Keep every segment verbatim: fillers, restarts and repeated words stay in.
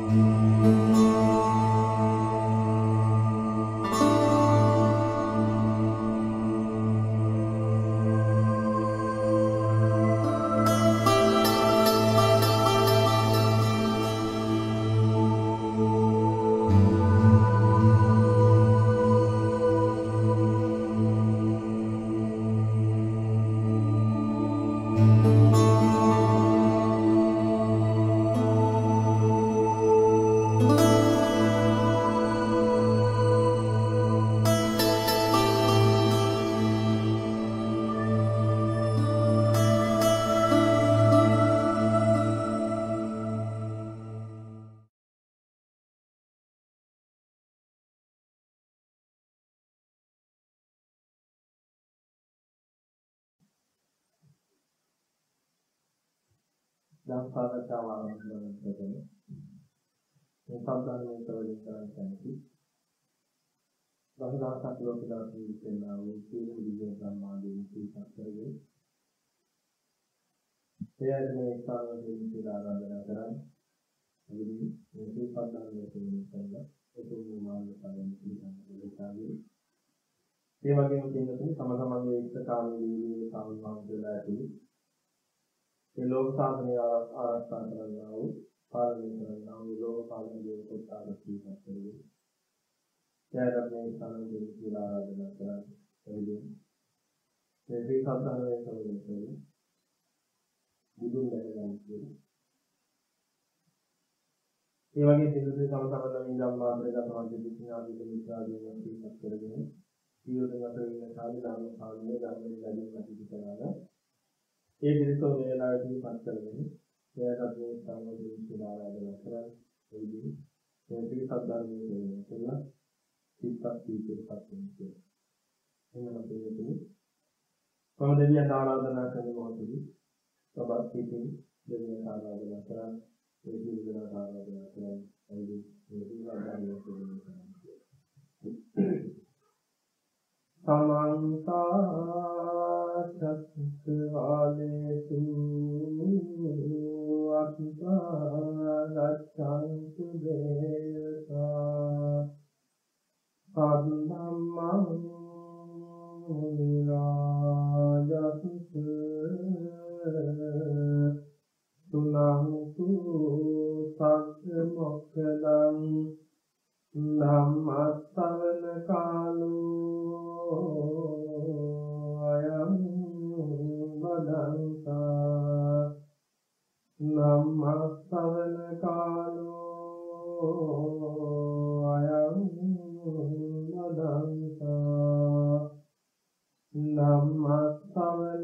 දහම් සාකච්ඡාව ආරම්භ කරනකොට මේ සම්බන්ධයෙන් තවදින් කරන්න කැමති. බහිදාසක් ලෝකදාසී විසෙන්නා වූ සීල විද්‍යා සම්මාදයෙන් සිහිපත් කරගෙන එයත් මේ ස්ථානවලදී කියලා ආරාධනා කරන්නේ. එදිරි මේ සිහිපත් ධර්මයේ තියෙන සංගත උතුම් මාර්ග ඵලයෙන් පිළිගන්නයි. ඒ වගේම තියෙන තම තමන්ගේ ඉෂ්ඨකාමී වීර්යයේ සම්මානදලා ඇති ඒ ලෝක සාධනය ආරක්ෂා කරනවා වූ පාලනය කරනවා වූ ලෝක පාලනයේ කොටස සිහිපත් කරගෙන එයත් මේ ස්ථානවලදී කියලා ආරාධනා කරන්නේ. මේ සිහිපත් ධර්මයේ සම්බන්ධයෙන් බුදුන් දැනගන්න කියලා. ඒ වගේ සිදුවේ තම තමන් ඉඳන් මාත්‍රක තමයි විඥානයේ විචාරයේ වන්තිපත් කරගෙන ජීවිතගත වෙන කාලේ ධර්ම කාලයේ ධර්මයේ ගැලීම ප්‍රතිපදාව ඒ දිරිසෝ වේලාවේදී පත් කරගෙන එයාට මේ සම්මුතිය කියලා ආරාධනා කරා. ඒ විදිහේ මේ පිටත් ධර්මයේ කියලා සිතක් දීපේපත් වෙනවා. එන්නම දෙන්නේ කොහොමද දෙවියන් ආරාධනා කරන මොහොතදී සබත් පිටින් දෙවියන් ආරාධනා කරා. ඒ දිවිදන ආරාධනා කරා. ඒ විදිහේ ආරාධනා කරනවා. සමන්තා චක්කවාලේසු අත්ථා ගච්ඡන්තු දේවතා සම්මං නිරාජස්ස තුනං සග්ග මොක්ඛදං ධම්මස්සවන කාලෝ අයං බදන්තා ධම්මස්සවන කාලෝ අයං බදන්තා ධම්මස්සවන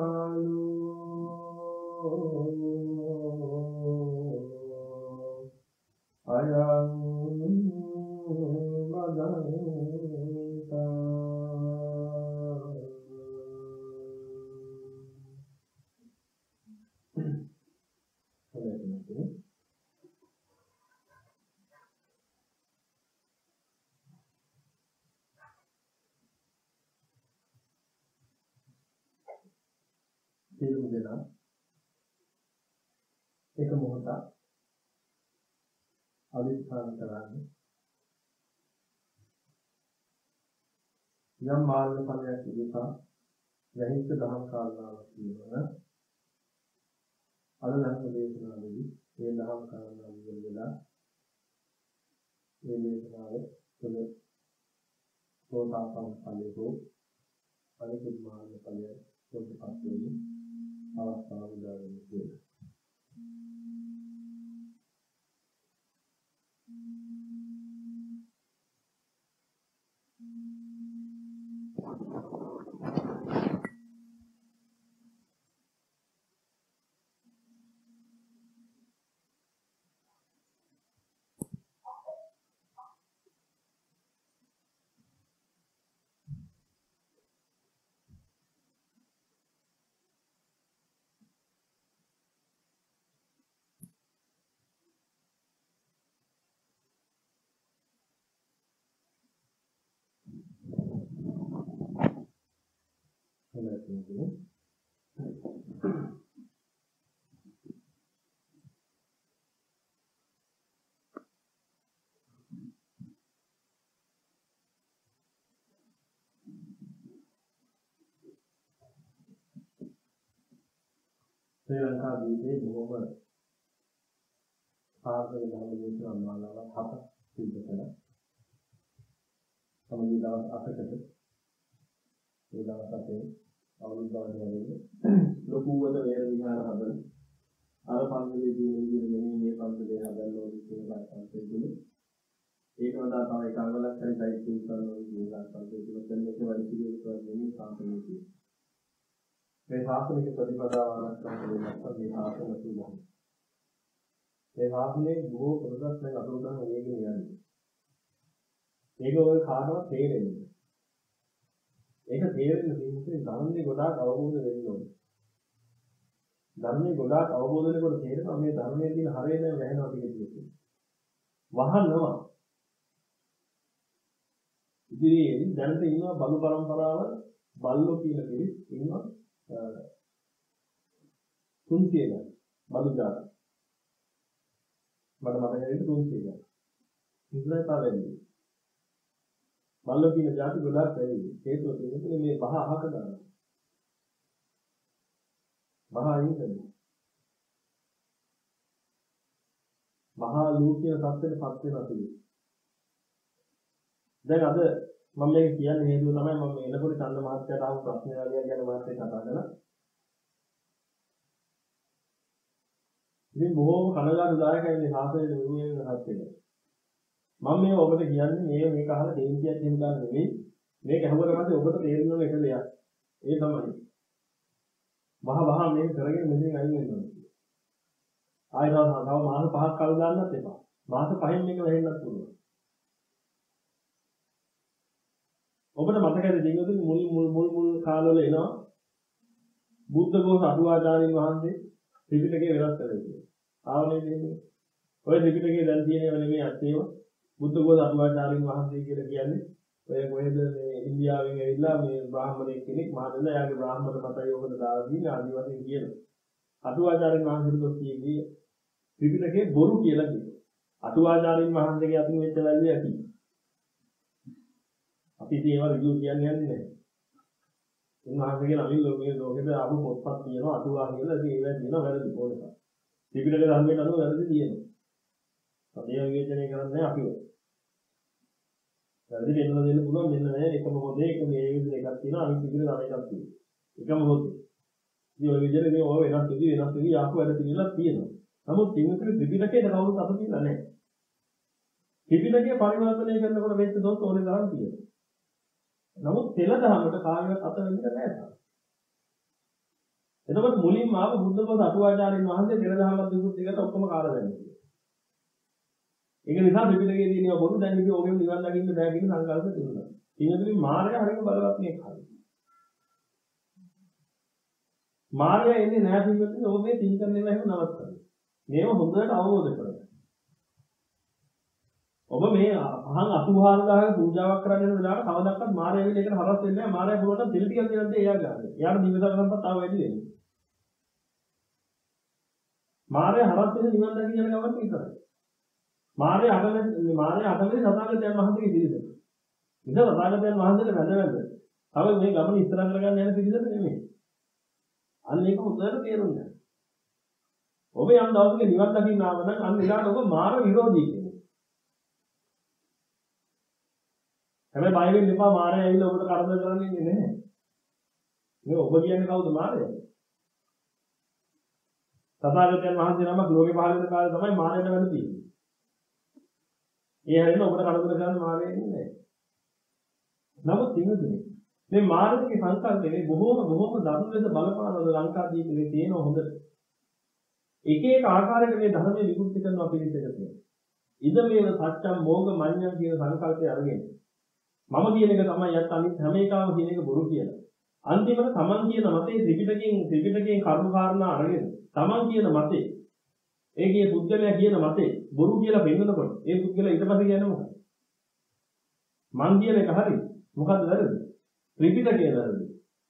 කාලෝ අයං සියලුම දෙනා එක මොහොතක් අදිස්ථාන කරන්නේ යම් මාර්ග ඵලයක් ඉදසා යහිත දහම් කාරණාවක් කියනවා. අද ධර්ම දේශනාවේදී මේ දහම් කාරණාව විවරලා මේ දේශනාව තුළ සෝතාපන්න ඵලයේ අනිකුත් මාර්ග ඵලයේ පොත්පත් වලින් අවස්ථාව උදාගෙන තියෙනවා. ශ්‍රී ලංකා දීපේ බොහෝම සාර්ථක ධර්ම දේශනා මාලාවක් හතක් සිදු කළා. සමගි දවස් අටකට ඒ දවස් අටේ අවුරුදු ගානක් වෙන්නේ ලොකුවට වේර විහාර හදන අර පන්සලේදී නිදින මෙන්න මේ පන්සලේ හදන්න ඕනේ කියලා පන්සලේ ඒක වඩා තව එක අංගලක් හරි සයිට් එක කරනවා කියලා පන්සලේ තුල මේක වැඩි පිළිවෙල කරන්නේ සාසනිකයි. මේ සාසනික ප්‍රතිපදාව ආරක්ෂා කරගන්න මේ සාසන තුල මේ වාහනේ බොහෝ ප්‍රදර්ශන දැන් අතුරුදහන් වේගෙන යන්නේ. ඒක ඔය කාටවත් තේරෙන්නේ නැහැ. ඒක තේරෙන්න තියෙන්නේ ධර්මයේ ගොඩාක් අවබෝධ වෙන්න ඕනේ. ධර්මයේ ගොඩාක් අවබෝධ වෙනකොට තේරෙනවා මේ ධර්මයේ තියෙන හරය දැන් වැහෙනවා ටික ටික. වහනවා. ඉතින් දැනට ඉන්නවා බලු පරම්පරාව බල්ලෝ කියලා කෙනෙක් ඉන්නවා තුන්සිය ගන්න බලු ජාති. මට මතක නැහැ තුන්සිය ගන්න. ඉස්සරහට ආවෙන්නේ. බල්ලෝ කියන ජාති ගොඩාක් වැඩි. හේතුව තියෙන්නේ මේ බහ අහක දානවා. මහා අයින්කද? මහා ලෝකීය සත්‍යෙට පත් වෙනවා කියන්නේ. දැන් අද මම මේක කියන්නේ හේතුව තමයි මම එනකොට චන්ද මහත්තයාට ආපු ප්‍රශ්න වලිය ගැන මාත් එක්ක කතා කරලා. ඉතින් බොහෝම කනගාටුදායකයි මේ සාසනයේ නිරුමයෙන් රහත් වෙන්නේ. මම මේ ඔබට කියන්නේ මේ මේක අහලා දේන්තියක් කියන ගන්න නෙවෙයි. මේක අහුවට පස්සේ ඔබට තේරෙන්න ඕන එක දෙයක්. ඒ තමයි. මහ මහ මේක කරගෙන මෙතෙන් අයින් වෙන්න ඕනේ. ආයෙත් තව මාස පහක් කල් දාන්නත් එපා. මාස පහෙන් මේක වෙහෙන්නත් පුළුවන්. ඔබට මතකයිද දෙවියන් මුල් මුල් මුල් මුල් කාලවල එනවා බුද්ධ ඝෝෂ අටුවාචාර්යින් වහන්සේ ත්‍රිපිටකය වෙනස් කළා කියලා. ආවනේ දෙන්නේ. ඔය ත්‍රිපිටකයේ දැන් තියෙන ඒවා නෙමෙයි අත්‍යව බුද්ධ ඝෝෂ අටුවාචාර්යින් වහන්සේ කියලා කියන්නේ ඔය කොහෙද මේ ඉන්දියාවෙන් ඇවිල්ලා මේ බ්‍රාහ්මණයෙක් කෙනෙක් මහදෙන යාගේ බ්‍රාහ්මණ මතය යොකද දාලා දීන ආදි වශයෙන් කියන අටුවාචාර්යින් වහන්සේට කියන්නේ ත්‍රිපිටකයේ බොරු කියලා කියනවා. අටුවාචාර්යින් වහන්සේගේ අතින් වෙච්ච වැල්ලේ ඇති. අපි ඉතින් ඒවා රිවියු කියන්නේ යන්නේ නැහැ. උන්වහන්සේගේ නමින් ලෝකයේ ලෝකෙද ආපු පොත්පත් තියෙනවා අටුවා කියලා. ඉතින් ඒවා දින වැරදි පොඩක. ත්‍රිපිටක ධර්මයට අනුව වැරදි තියෙනවා. සතිය විවේචනය කරන්නේ අපි ඔය. වැරදි වෙන්න දෙන්න පුළුවන් මෙන්න නෑ එකම පොතේ එක මේ විදිහට එකක් තියෙනවා අනිත් විදිහට තව එකක් තියෙනවා. එකම පොතේ. ඉතින් ඔය විදිහට මේ ඔය වෙනස් විදි වෙනස් විදි ආපු වැඩ පිළිවෙලක් තියෙනවා. නමුත් තින්කේ ත්‍රිපිටකයේ කවුරුත් අත තියලා නැහැ. ත්‍රිපිටකයේ පරිවර්තනය කරනකොට වෙච්ච දොස් ඕනේ තරම් තියෙනවා. නමුත් තෙල දහමකට කාර්යයක් අත වෙන්නේ නැහැ තාම. එතකොට මුලින්ම ආව බුද්ධ පොත අටුවාචාර්යින් වහන්සේ තෙල දහමක් දුකුත් එකට ඔක්කොම කාලා දැම්මා. ඒක නිසා ත්‍රිපිටකයේ තියෙනවා බොරු දැන් ඉතින් ඕකෙම නිවන් දකින්න බෑ කියන සංකල්ප තිබුණා. ඉතින් මාර්ගය හරියට බලවත් නේ කාලේ. මාර්ගය එන්නේ නැහැ පිළිවෙලින් ඕක මේ තින් කරන ඒවා එහෙම නවත්තන්න. මේව හොඳට අවබෝධ කරගන්න. ඔබ මේ පහන් අසූහාරදායක පූජාවක් කරගෙන යන වෙලාවට කවදාවත් මාර්ගය ඇවිල්ලා ඒකට හරස් වෙන්නේ නැහැ. මාර්ගය පුරවට තෙල් ටිකක් දෙන්න දෙයි එයා ගන්න. එයාට දිවසකටවත් තාම වැඩි වෙන්නේ. මාර්ගය හරස් වෙන නිවන් දකින්න යන ගමන් විතරයි. මාර්ය අකමැති මාර්ය අකමැති සතාගතයන් වහන්සේගේ පිළිදෙල. ඉතින් සතාගතයන් වහන්සේට වැඳ වැඳ. තව මේ ගමන ඉස්සර කරගන්න යන පිළිදෙල නෙමෙයි. අන්න ඒක හොඳට තේරුම් ගන්න. ඔබ යම් දවසක නිවන් දකින්න ආව නම් අන්න ඊළඟ ඔබ මාර විරෝධී කෙනෙක්. හැබැයි බය වෙන්න එපා මාරය ඇවිල්ලා ඔබට කරදර කරන්නේ නැහැ. මේ ඔබ කියන්නේ කවුද මාරය? සතාගතයන් වහන්සේ නමක් ලෝකේ පහළ වෙන කාලේ තමයි මාරයට වැඩ තියෙන්නේ. ඒ හැරෙන්න ඔබට කලබල කරන්න මානෙ ඉන්නේ. නමුත් තිනුදුනේ මේ මානසික සංකල්පනේ බොහෝම බොහෝම දරුණු ලෙස බලපාන ලංකාදීපේ තියෙන හොඳට. එක එක ආකාරයකට මේ ධර්මයේ විකෘති කරනවා පිළිසෙකට. ඉද මේව සත්‍යම් මෝග මඤ්ඤම් කියන සංකල්පය අරගෙන. මම කියන එක තමයි යත් අනිත් හැම එකම කියන එක බොරු කියලා. අන්තිමට තමන් කියන මතේ ත්‍රිපිටකයෙන් ත්‍රිපිටකයෙන් කර්ම කාරණා අරගෙන තමන් කියන මතේ ඒකේ පුද්ගලයා කියන මතේ බොරු කියලා පෙන්නනකොට ඒ පුද්ගලයා ඊට පස්සේ කියන්නේ මොකක්ද? මං කියන එක හරි. මොකද්ද වැරදි? ත්‍රිපිටකයේ වැරදි.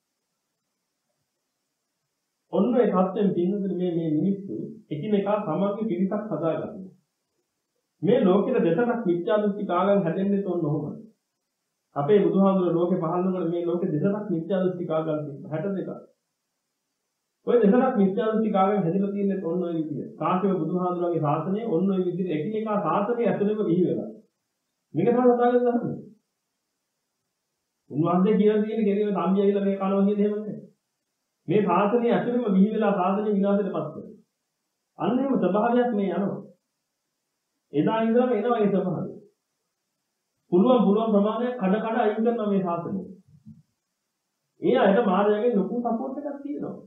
ඔන්න ඒ සත්‍යයෙන් පින්නතුනේ මේ මේ මිනිස්සු එකිනෙකා සමග පිරිසක් හදාගන්නවා. මේ ලෝකෙට දෙතනක් මිත්‍යා දෘෂ්ටි කාගම් හැදෙන්නේ තෝරන ඔහොමයි. අපේ බුදුහාමුදුරුවෝ ලෝකේ පහළ වෙනකොට මේ ලෝකෙ දෙතනක් මිත්‍යා දෘෂ්ටි කාගම් හැට දෙකක්. ඔය දෙකක් මිත්‍යාදෘෂ්ටි කාගෙන් හැදිලා තියෙන්නේ ඔන්න ඔය විදිහට. කාශ්‍යප බුදුහාඳුරන්ගේ ශාසනය ඔන්න ඔය විදිහට එකිනෙකා ශාසනය ඇතුළෙම බිහි වෙලා. මේක තමයි සතාගේ ධර්මය. උන්වහන්සේ කියලා තියෙන කෙනෙක් තම්බි ඇවිල්ලා මේ කනවා කියන එහෙම නැහැ. මේ ශාසනය ඇතුළෙම බිහි වෙලා ශාසනය විනාශයටපත් කරනවා. අන්න එහෙම ස්වභාවයක් මේ යනවා. එදා ඉඳලා එනවා ඒ ස්වභාවය. පුළුවන් පුළුවන් ප්‍රමාණයක් කඩ කඩ අයින් කරනවා මේ ශාසනය. ඒ අයට මාර්ගයෙන් ලොකු සපෝට් එකක් තියෙනවා.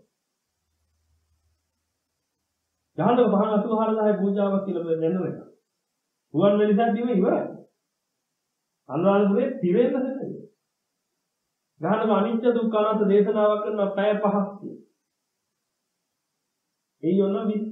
යහළක පහන් අසූහාරදාය පූජාවක් කියලා දැනන එක. පුවන් වෙලිසක් දීම ඉවරයි. අනුරාධපුරේ තිරෙන්න හදන්නේ. ගහනම අනිත්‍ය දුක්ඛ අනාත්ම දේශනාවක් කරන පැය පහක් තියෙනවා. ඒ යොන්න විස්ත.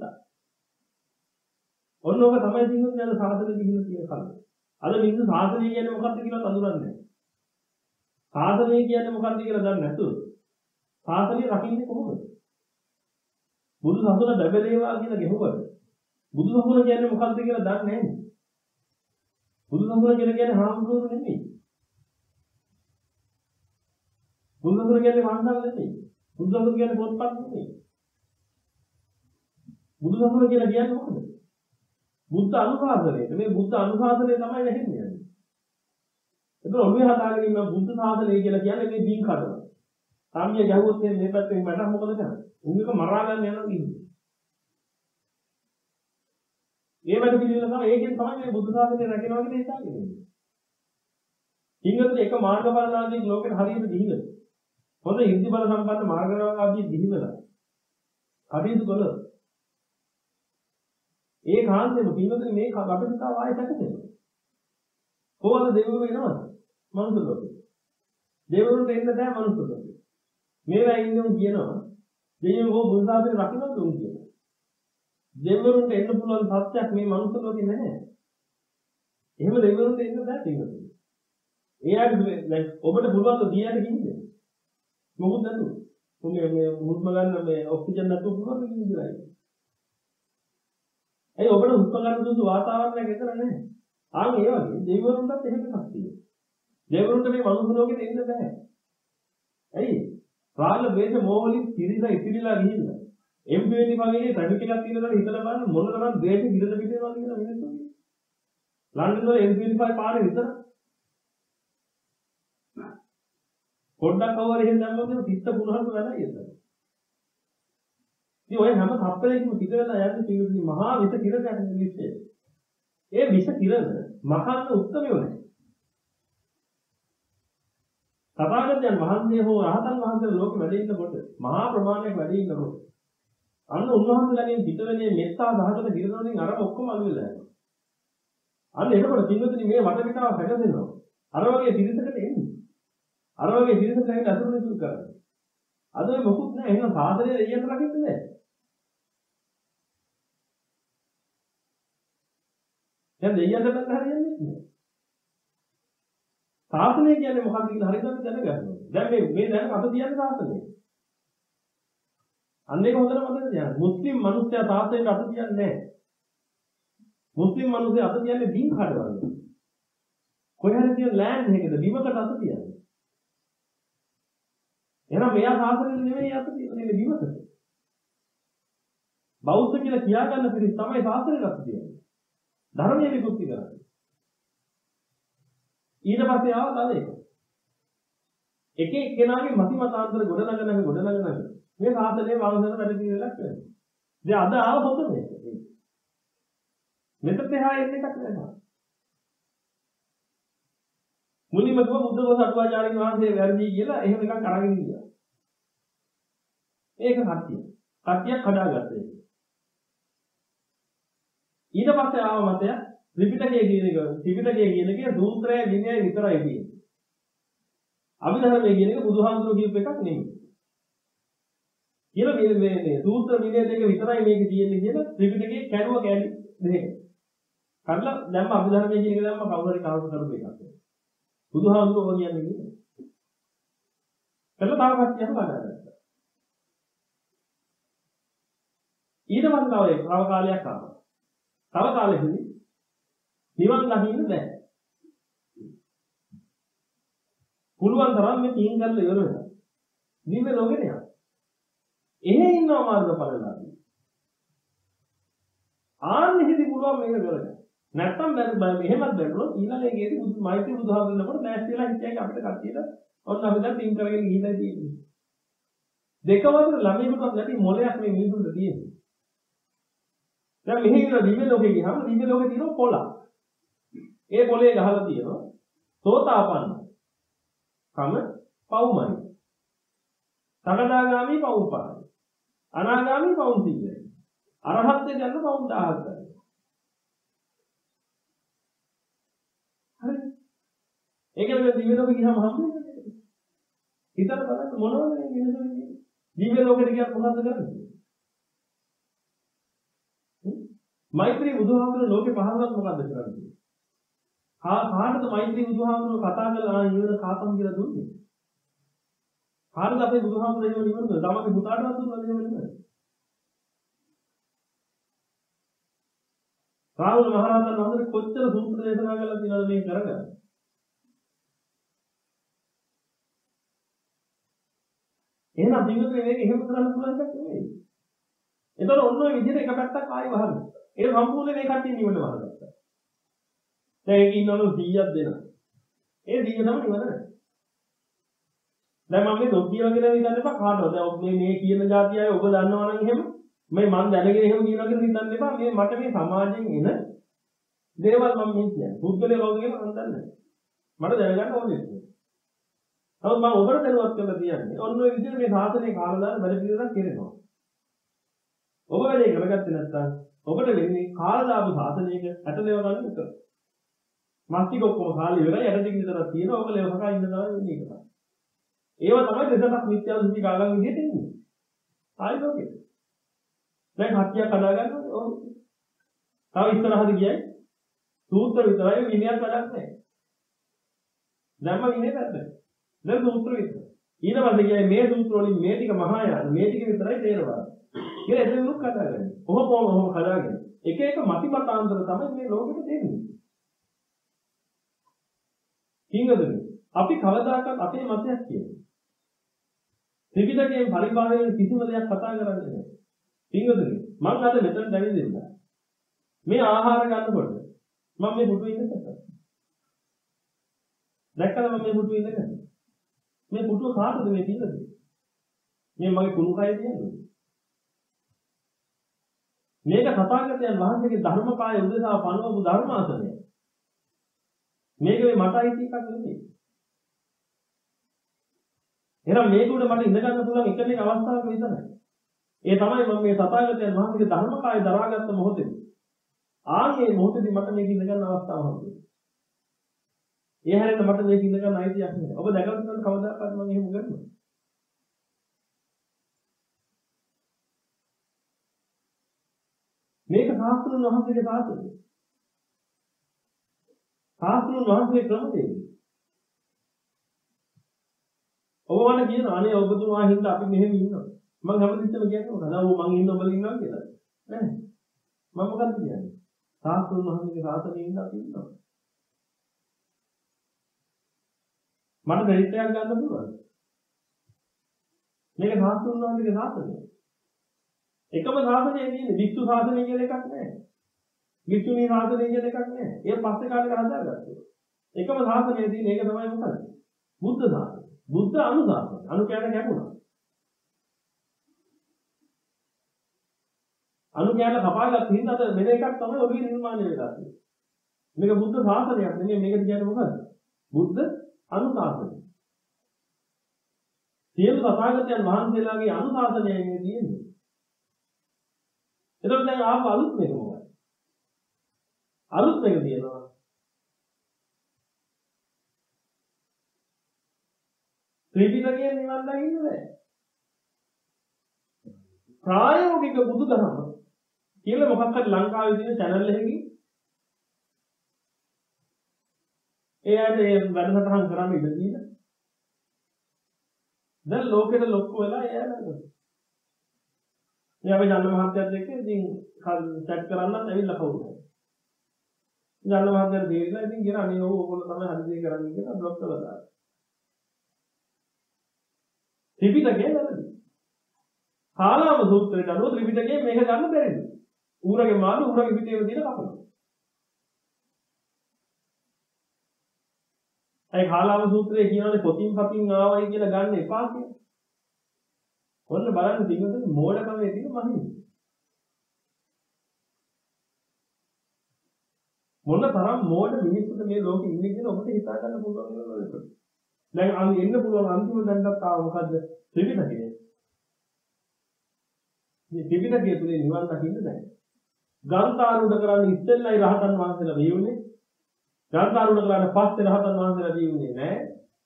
ඔන්න ඔක තමයි සිංහල යන සාසනෙ දිහින තියෙන කල. අද මිනිස්සු සාසනය කියන්නේ මොකක්ද කියලා අඳුරන්නේ නැහැ. සාසනය කියන්නේ මොකක්ද කියලා දන්නේ නැතුව සාසනය රකින්නේ කොහොමද? බුදු සසුන බැබලේවා කියලා ගෙහුවට බුදු සසුන කියන්නේ මොකක්ද කියලා දන්නේ නැහැ. බුදු සසුන කියලා කියන්නේ හාමුදුරුවෝ නෙමෙයි. බුදු සසුන කියන්නේ වංශල් නෙමෙයි. බුදු සසුන කියන්නේ පොත්පත් නෙමෙයි. බුදු සසුන කියලා කියන්නේ මොකද? බුද්ධ අනුශාසනය. මේ බුද්ධ අනුශාසනය තමයි නැහෙන්නේ. එතකොට ඔළුවේ හදාගෙන ඉන්න බුද්ධ ශාසනය කියලා කියන්නේ මේ දීන් කඩන. සාමිය ගැහුවොත් මේ පැත්තෙන් මට මොකද කරන්නේ? උන්ක මරා ගන්න යනවා කියන්නේ. ඒ වැඩ පිළිවෙල තමයි ඒකෙන් තමයි මේ බුද්ධ ශාසනය රැකෙනවා කියන හිතාගෙන ඉන්නේ. ඉංග්‍රීසි එක මාර්ගඵලනාදී ලෝකෙට හරියට ගිහිල්ලා. හොඳ ඉර්ධි බල සම්පන්න මාර්ගඵලනාදී ගිහිල්ලා. කටයුතු කළා. ඒ කාන්තේම පින්වතුනි මේ අපිටතාව ආයෙ සැකසෙනවා. කොහොමද දෙවිවරු එනවද? මනුස්ස ලෝකෙ. දෙවිවරුන්ට එන්න බෑ මනුස්ස ලෝකෙ. මේවා ඉන්නේ කියනවා දෙවියෝ බුදු සාසනය රකින්නද උන් කියනවා. දෙවිවරුන්ට එන්න පුළුවන් සත්‍යක් මේ මනුස්ස ලෝකෙ නැහැ. එහෙම දෙවිවරුන්ට එන්න බෑ පින්වතුනි. එයාට දැන් ඔබට පුළුවන් ද දියට ගිහින් මොකද දන්නු? මේ මේ මුත්ම ගන්න මේ ඔක්සිජන් නැතුව පුළුවන් ද ගිහින් ඉඳලා. ඒ ඔබට උත්පන්න ගන්න දුසු වාතාවරණයක් විතර නැහැ. ආන් ඒ වගේ දෙවිවරුන්ටත් එහෙම එකක් තියෙනවා. දෙවිවරුන්ට මේ මනුස්ස ලෝකෙට එන්න බෑ. ඇයි? රාග වේද මොහොලින් පිරිලා ඉතිරිලා ගිහිල්ලා. එම් ට්වෙන්ටි වගේ ට්‍රැෆික් එකක් තියෙනකොට හිතලා බලන්න මොන තරම් වේද විරද පිටේනවා කියලා මිනිස්සු. ලන්ඩන් වල එම් ට්වෙන්ටි ෆයිව් පාරේ විතර. පොඩ්ඩක් අවුව එහෙම දැම්මොත් තිස්ස පුනහම වැඩයි එතන. ඉතින් ඔය හැම කප්පලයකම පිට වෙලා යන්නේ පිළිතුරු මහා විස කිරණයක් නිලිස්සේ. ඒ විස කිරණ මකන්න උත්තරයෝ නැහැ. තථාගතයන් වහන්සේ හෝ රහතන් වහන්සේලා ලෝකෙ වැඩ ඉන්නකොට මහා ප්‍රමාණයක් වැඩ ඉන්නකොට අන්න උන්වහන්සේලාගෙන් පිටවෙන්නේ මෙත්තා දහකට දිරනෝනින් අර ඔක්කොම අළු වෙලා යනවා. අන්න එතකොට පිළිතුරු මේ වටපිටාව පැටලෙනවා. අර වගේ පිරිසකට එන්නේ. අර වගේ පිරිසකට ඇවිත් අතුරු නිසුරු කරන්නේ. අද මොකුත් නැහැ. එහෙනම් සාධනයේ දෙයියන්ට ලකින්නේ නැහැ. දැන් දෙයියන්ට බඳ හරියන්නේ නැහැ. සාසනය කියන්නේ මොකක්ද කියලා හරියට අපි දැනගන්න ඕනේ. දැන් මේ මේ දැන අත තියන්නේ සාසනය. අන්න ඒක හොඳට මතක තියාගන්න. මුස්ලිම් මිනිස්සයා සාසනයට අත තියන්නේ නැහැ. මුස්ලිම් මිනිස්සයා අත තියන්නේ දීන් කඩවල. කොහේ හරි තියෙන ලෑන්ඩ් එකකද බිමකට අත තියන්නේ. එහෙනම් මෙයා සාසනෙ නෙමෙයි අත තියන්නේ බිමකට. බෞද්ධ කියලා කියාගන්න පිරිස තමයි සාසනෙට අත තියන්නේ. ධර්මයේ විකෘති කරන්නේ. ඊට පස්සේ ආව තව එක. එක එක්කෙනාගේ මති මතාන්තර ගොඩනගන ගොඩනගන මේ සාසනයේ වංශන වැඩ පිළිවෙලක් වෙනවා. දැන් අද ආව හොත මේක. මෙතන එහා එන්න එකක් නැහැ. මුලින්ම කිව්ව බුද්ධ ගෝස අටුවාචාර්යන් වහන්සේ වැරදි කියලා එහෙම එකක් අරගෙන ගියා. ඒක කට්ටිය. කට්ටියක් කඩාගත්තා ඒක. ඊට පස්සේ ආව මතය ත්‍රිපිටකය කියන එක ත්‍රිපිටකය කියන එකේ සූත්‍රය විනය විතරයි තියෙන්නේ. අභිධර්මයේ කියන එක බුදුහාමුදුරුවෝ කියපු එකක් නෙමෙයි. කියලා මේ මේ මේ සූත්‍ර විනය දෙක විතරයි මේකේ තියෙන්නේ කියලා ත්‍රිපිටකයේ කැඩුව කැඩි දෙක. කඩලා දැම්ම අභිධර්මයේ කියන එක දැම්ම කවුරු හරි කවුරු කරපු එකක්. බුදුහාමුදුරුවෝ කියන්නේ නෙමෙයි. කළා තාමත් යන බඩගත්තා. ඊට පස්සේ තව එක තව කාලයක් ආවා. තව කාලෙකදී නිවන් දකින්න බෑ. පුළුවන් තරම් මේ තීන් කරලා ඉවර වෙනවා. නිවෙ ලෝකෙට යනවා. එහෙ ඉන්නවා මාර්ගඵලලාභී. ආන්නෙහිදී පුළුවන් මේක කරගන්න. නැත්තම් බැලු එහෙමත් බැලුවොත් ඊළඟ එකේදී බුදු මෛත්‍රී බුදුහාමුදුරනකොට නැස්තිලා හිටියයි අපිට කට්ටියට ඔන්න අපි දැන් පින් කරගෙන ගිහිල්ලා තියෙන්නේ. දෙකම අතර ළමයිකට නැති මොලයක් මේ මිනිසුන්ට තියෙන්නේ. දැන් මෙහි ඉන්න දිව්‍ය ලෝකේ ගියාම දිව්‍ය ලෝකේ තියෙන පොළක්. ඒ පොළේ ගහලා තියෙනවා සෝතාපන්න. කම පවුමයි. සකදාගාමි පවුපායි. අනාගාමි පවුම් සිද්ධයි. අරහත් යන පවුම් දහයක් ගන්න. හරි. ඒකද දිව්‍ය ලෝකේ ගියාම හම්බෙන්නේ. හිතලා බලන්න මොනවද මේ මිනිස්සු කියන්නේ? දිව්‍ය ලෝකෙට ගියා මොකද්ද කරන්නේ? මෛත්‍රී බුදුහාමුදුරුවෝ ලෝකේ පහළවත් මොකද්ද කරන්නේ? හා කාටද මෛත්‍රී බුදුහාමුදුරුවෝ කතා කරලා නිවන කාපම් කියලා දුන්නේ? කාටද අපේ බුදුහාමුදුරුවෝ එහෙම නිවන දුන්නේ? තමන්ගේ පුතාටවත් දුන්නාද එහෙම නිවන? රාහුල මහරහතන් වහන්සේ කොච්චර සූත්‍ර දේශනා කළා කියලාද මේ කරගන්නේ? එහෙනම් පින්වතුනි මේක එහෙම කරන්න පුළුවන් එකක් නෙවෙයි. ඒතර ඔන්න ඔය විදිහට එක පැත්තක් ආයෙ වහන්න. ඒ සම්පූර්ණ මේ කට්ටිය නිවන වහගත්තා. දැන් ඒක ඉන්නවලු සීයක් දෙනවා. ඒ සීය තමයි නිවන නැහැ. දැන් මම මේ දොස් කියලා කියලා හිතන්න එපා කාටවත්. දැන් මේ මේ කියන જાතිය අය ඔබ දන්නවා නම් එහෙම මේ මන් දැනගෙන එහෙම කියනවා කියලා හිතන්න එපා. මේ මට මේ සමාජයෙන් එන දේවල් මම මේ කියන්නේ. පුද්ගලයා කවුද කියලා මම දන්නේ නැහැ. මට දැනගන්න ඕනේ. නමුත් මම ඔබට දැනුවත් කරලා තියන්නේ ඔන්න ඔය විදිහට මේ සාසනය කාලා දාන වැඩ පිළිවෙලක් කෙරෙනවා. ඔබ වැඩේ කරගත්තේ නැත්නම් ඔබට වෙන්නේ කාලා දාපු සාසනයක ඇටලෙව ගන්න විතරයි. මාස්ටික් ඔක්කොම කාලේ ඉවරයි ඇට ටික විතරක් තියෙනවා. ඔබ ලෙව හකා ඉන්න තමයි වෙන්නේ ඒක තමයි. ඒව තමයි දෙසක් මිත්‍යා දෘෂ්ටි කාලම් විදිහට එන්නේ. ආයෙත් ඔකේ. දැන් හත්තියක් හදා ගන්නවද? ඔව්. තව ඉස්සරහද ගියයි සූත්‍ර විතරයි විනයක් වැඩක් නැහැ. දැන්ම විනය පැත්තට. දැන් සූත්‍ර විතර. ඊට පස්සේ කියයි මේ සූත්‍ර වලින් මේ ටික මහායාන මේ ටික විතරයි තේරවාද. කියලා එතන උත් කතා කරන්නේ. ඔහොම ඔහොම කතාගෙන. එක එක මති මතාන්තර තමයි මේ ලෝකෙට දෙන්නේ. කිංගදනේ අපි කවදාකවත් අපේ මතයක් කියන්නේ. ත්‍රිපිටකයෙන් පරිබාහිර කිසිම දෙයක් කතා කරන්නේ නැහැ. කිංගදනේ මම අද මෙතන දැවිදින්න. මේ ආහාර ගන්නකොට මම මේ පුටුවේ ඉන්නකොට දැක්කද මම මේ පුටුවේ ඉන්නකද? මේ පුටුව කාටද මේ තියෙන්නේ? මේ මගේ කුණු කය කියන්නේ. මේක තථාගතයන් වහන්සේගේ ධර්මකාය උදෙසා පනවපු ධර්මාසනය. මේක මේ මට අයිති එකක් නෙමෙයි. එහෙනම් මේක උඩ මට ඉඳ ගන්න පුළුවන් එක එක අවස්ථාවක විතරයි. ඒ තමයි මම මේ තථාගතයන් වහන්සේගේ ධර්මකාය දරාගත්ත මොහොතේ. ආන්නේ මොහොතේදී මට මේක ඉඳ ගන්න අවස්ථාව හම්බුනේ. ඒ හැරෙන්න මට මේක ඉඳ ගන්න අයිතියක් නෑ. ඔබ දැකලා තියෙනවද කවදාකවත් මම එහෙම කරනවා? මේක සාස්ත්‍රුන් වහන්සේගේ සාසනය. සාස්ත්‍රුන් වහන්සේගේ ක්‍රමවේදය. ඔබ වල කියන අනේ ඔබතුමා හින්දා අපි මෙහෙම ඉන්නවා. මම හැමතිස්සෙම කියන්නේ මොකද? ඔව් මං ඉන්න ඔබලා ඉන්නවා කියලා. නෑ. මම මොකක්ද කියන්නේ? සාස්ත්‍රුන් වහන්සේගේ සාසනයේ ඉන්න අපි ඉන්නවා. මට ක්‍රෙඩිට් එකක් ගන්න පුළුවන්ද? මේක සාස්ත්‍රුන් වහන්සේගේ සාසනය. එකම සාසනයේ තියෙන්නේ වික්ෂු සාසනය කියලා එකක් නැහැ. වික්ෂුණී සාසනය කියලා එකක් නැහැ. ඒ පස්සේ කාලේ හදාගත්තා. එකම සාසනයේ තියෙන එක තමයි මොකද? බුද්ධ සාසනය. බුද්ධ අනුශාසනය. අනු කියන කැපුණා. අනු කියන කපාගත්ත හින්දාද වෙන එකක් තමයි ඔබේ නිර්මාණය වෙලා තියෙන්නේ. මේක බුද්ධ ශාසනයක් නෙමෙයි. මේකට කියන්නේ මොකද්ද? බුද්ධ අනුශාසනය. සියලු තථාගතයන් වහන්සේලාගේ අනුශාසනයයි මේ තියෙන්නේ. එතකොට දැන් ආපු අලුත් මේක මොකක්ද? අලුත් මේක තියෙනවා. ත්‍රිපිටකයෙන් නිවන් දකින්න බෑ. ප්‍රායෝගික බුදුදහම කියලා මොකක් හරි ලංකාවේ තියෙන channel එකකින් ඒ අය මේ වැඩසටහන් කරන්න ඉඩ දීලා දැන් ලෝකෙට ලොක්ක වෙලා ඒ අය නේද? මේ අපි ජන්න මහත්තයත් එක්ක ඉතින් chat කරන්නත් ඇවිල්ලා කවුරුද? ජන්න මහත්තයාට දෙවිලා ඉතින් කියන අනේ ඔව් ඔයගොල්ලෝ තමයි හරි දේ කරන්නේ කියලා බ්ලොක් කරලා දානවා. ත්‍රිපිටකේ වැරදි. කාලාම සූත්‍රයට අනුව ත්‍රිපිටකයේ මේක ගන්න බැරිද? ඌරගේ මාළු ඌරගේ පිටේම දින කපනවා. ඒ කාලාම සූත්‍රයේ කියනවානේ පොතින් පතින් ආවයි කියලා ගන්න එපා කියලා. ඔන්න බලන්න තිබුණේ මෝඩකමේ තියෙන මහින්ද. මොන තරම් මෝඩ මිනිස්සුද මේ ලෝකෙ ඉන්නේ කියලා ඔබට හිතා ගන්න පුළුවන් වෙනවා. දැන් අන් එන්න පුළුවන් අන්තිම දැන්වත් ආව මොකද්ද? ත්‍රිපිටකය. මේ ත්‍රිපිටකය තුනේ නිවන් දකින්න දැන්. ගාන්තාරුඩ කරන්නේ ඉස්සෙල්ලයි රහතන් වහන්සේලා වෙන්නේ. ගාන්තාරුඩ කරාට පස්සේ රහතන් වහන්සේලා වෙන්නේ නැහැ.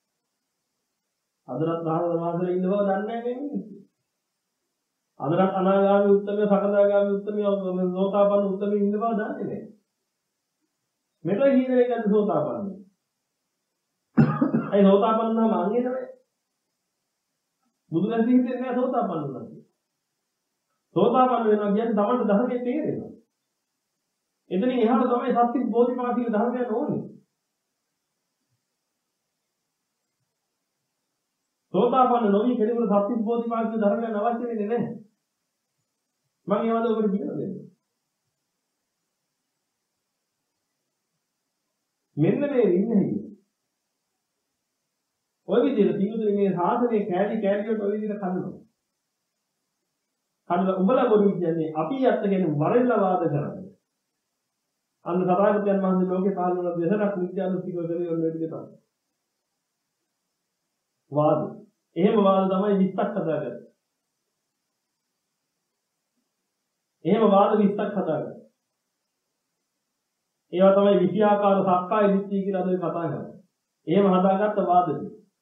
අදටත් රහතන් වහන්සේලා ඉන්න බව දන්නේ නැහැ මේ මිනිස්සු. අදටත් අනාගාමී උත්තමය, සකදාගාමී උත්තමය, සෝතාපන්න උත්තමය ඉන්න බව දන්නේ නැහැ. මෙතන කියන්නේ කියන්නේ සෝතාපන්න. අයි සෝතාපන්න නම් අංගේ තමයි. බුදුන් වහන්සේ හිතන්නේ නැහැ සෝතාපන්න නම්. සෝතාපන්න වෙනවා කියන්නේ තමන්ට ධර්මයේ තේරෙනවා. එතනින් එහාට තමයි සත්‍ය බෝධිපාක්ෂික ධර්මයන් ඕනේ. සෝතාපන්න නොවි කෙනෙකුට සත්‍ය බෝධිපාක්ෂික ධර්මයන් අවශ්‍ය වෙන්නේ නැහැ. මම ඒවද ඔබට කියලා දෙන්නේ. මෙන්න මේ ඉන්නේ. ඔය විදිහට තියුනේ මේ සාධනේ කෑලි කෑලි වලට ඔය විදිහට කනවා. කන්න උඹලා බොරු කියන්නේ අපි යත් ගැන වරෙල්ලා වාද කරන්නේ. අන්න සදාගතයන් වහන්සේ ලෝකේ පාලන වල දෙසරක් විද්‍යානුස්තිකව කරේ ඔන්න ඔය විදිහට තමයි. වාද. එහෙම වාද තමයි විස්සක් හදාගත්තේ. එහෙම වාද විස්සක් හදාගත්තා. ඒවා තමයි විෂයාකාර සක්කාය දිට්ඨිය කියලා අපි කතා කරන්නේ. එහෙම හදාගත්ත වාදෙ.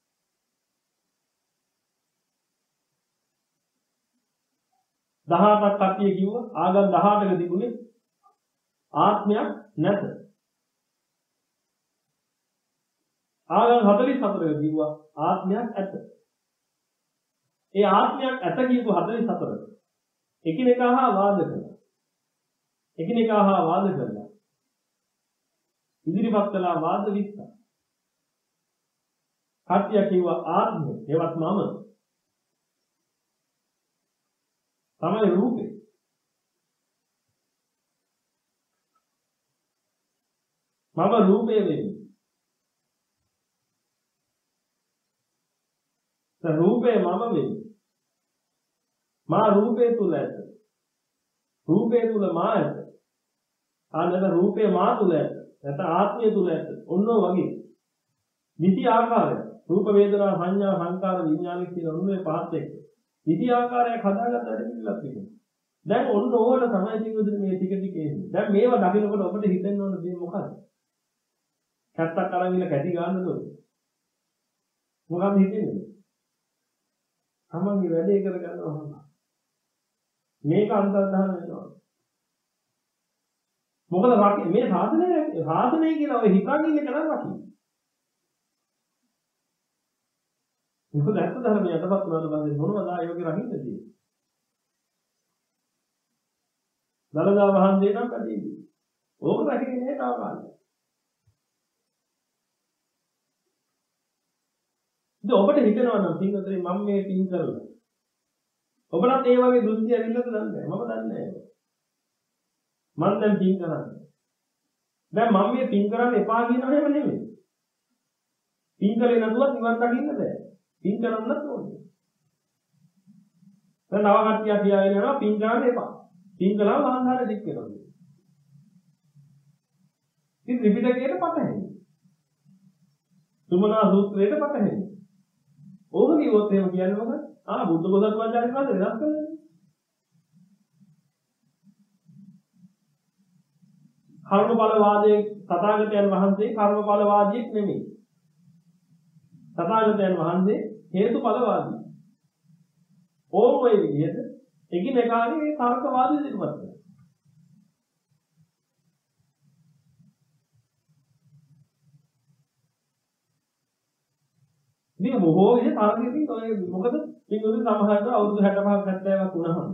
දහඅටක් කට්ටිය කිව්වා ආගම් දහඅටක තිබුණේ ආත්මයක් නැත. ආගම් හතළිස් හතරක කිව්වා ආත්මයක් ඇත. ඒ ආත්මයක් ඇත කියපු හතළිස් හතරක එකිනෙකා හා වාද කළා. එකිනෙකා හා වාද කළා. ඉදිරිපත් කළා වාද විස්ස. කට්ටිය කිව්වා ආත්මය ඒවත් මම තමයි රූපේ. මම රූපේ වෙන්නේ. ඒ රූපේ මම වෙන්නේ. මා රූපේ තුල ඇත. රූපේ තුල මා ඇත. ආනන්ද රූපේ මා තුල ඇත. නැත්නම් ආත්මය තුල ඇත. ඔන්න වගේ. නිති ආකාරය. රූප වේදනා සංඥා සංකාර විඥාන කියන ඔන්නේ පහත් එක්ක. නිති ආකාරයක් හදාගත්තට පිළිලක් තිබුණා. දැන් ඔන්න ඕවට තමයි ජීවිතේ මේ ටික ටික එන්නේ. දැන් මේවා දකිනකොට ඔබට හිතෙන්න ඕන දේ මොකක්ද? කැත්තක් අරන් ඉන්න කැටි ගන්නද ඔය? මොකක්ද හිතෙන්නේ? තමන්ගේ වැඩේ කරගන්නවා. මේක අන්තර්ධාන වෙනවා. මොකද මේ සාධනය සාධනය කියලා ඔය හිතන් ඉන්න කෙනා වකි. මොකද ඇත්ත ධර්මය යටපත් වුණාට පස්සේ මොනවද ආයෝගේ රහින්නදී? දලදා වහන්සේ නම් කදීවි. ඕක රහින්නේ තාවකාලික. ඉතින් ඔබට හිතෙනවා නම් පින්වතුනි මම මේ පින් කරලා ඔබලත් ඒ වගේ දෘෂ්ටි ඇවිල්ලාද දන්නේ නැහැ. මම දන්නේ නැහැ. මම දැන් පින් කරන්නේ. දැන් මම මේ පින් කරන්න එපා කියනව එහෙම නෙමෙයි. පින් කරේ නැතුවත් නිවන් දකින්න බෑ. පින් කරන්නත් ඕනේ. දැන් නව කට්ටියක් කියාගෙන යනවා පින් කරන්න එපා. පින් කළාම ආහාර දික් වෙනවා. ඉතින් ත්‍රිපිටකයට පටහැන්නේ. තුමනා සූත්‍රයට පටහැන්නේ. ඕක කිව්වොත් එහෙම කියන්නේ මොකද? ආ බුද්ධ ගෝසත්වාචාර්ය කාලේ වෙනස් කරන්නේ. කර්මඵල වාදයේ තථාගතයන් වහන්සේ කර්මඵල වාදියෙක් නෙමෙයි. තථාගතයන් වහන්සේ හේතුඵල වාදී. ඕම ඔය විදිහට එකිනෙකාගේ මේ තර්ක වාද ඉදිරිපත් කරනවා. ඉතින් බොහෝ විට තරගෙකින් ඔය මොකද පින්වතුන් සමහරවිට අවුරුදු හැටපහක් හැත්තෑවක් වුණාම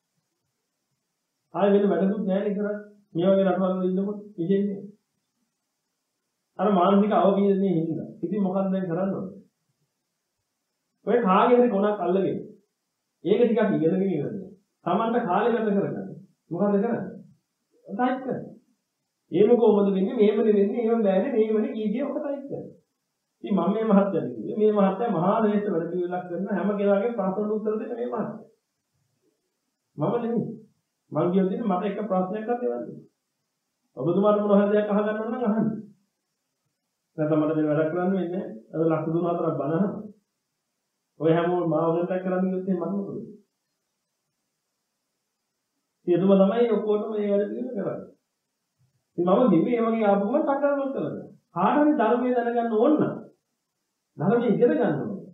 ආයෙ වෙන වැඩකුත් නැහැ නේ කරන්නේ. මේ වගේ රටවල් වල ඉන්නකොට ඉන්නේ. අර මානසික අවබෝධයේ හින්දා. ඉතින් මොකක්ද දැන් කරන්න ඕනේ? ඔය කාගේ හරි කොනක් අල්ලගෙන ඒක ටිකක් ඉගෙනගෙන ඉවරයි. Tamanට කාලය ගත කරගන්න. මොකද කරන්නේ? ටයිප් කරන්න. ඒම කොහොමද වෙන්නේ? මේවනේ වෙන්නේ, ඒම බෑනේ, මේවනේ කීදී ඔක ටයිප් කරන්න. ඉතින් මම මේ මහත්තයාට කිව්වේ මේ මහත්තයා මහා දේශ වැඩ පිළිවෙලක් කරන හැම කෙනාගේ ප්‍රශ්න උත්තර දෙන්න මේ මහත්තයා. මම නෙමෙයි. මම කියන්නේ මට එක ප්‍රශ්නයක්වත් දෙවන්නේ. ඔබතුමාට මොන හරි දෙයක් අහගන්න ඕන නම් අහන්න. නැත්නම් මට මේ වැඩ කරන්න වෙන්නේ නැහැ. අද ලක්ෂ තුන හතරක් බනහම. ඔය හැමෝම මාව කන්ටැක්ට් කරන්න ගියොත් එහෙම මට මොකද? ඒකම තමයි ඔක්කොටම මේ වැඩ පිළිවෙල කරන්නේ. ඉතින් මම දිව්වේ මේ වගේ ආපුවම සාකච්ඡා කරනවා. කාට හරි ධර්මයේ දැනගන්න ඕන නම් ධර්මයේ ඉගෙන ගන්න ඕනේ.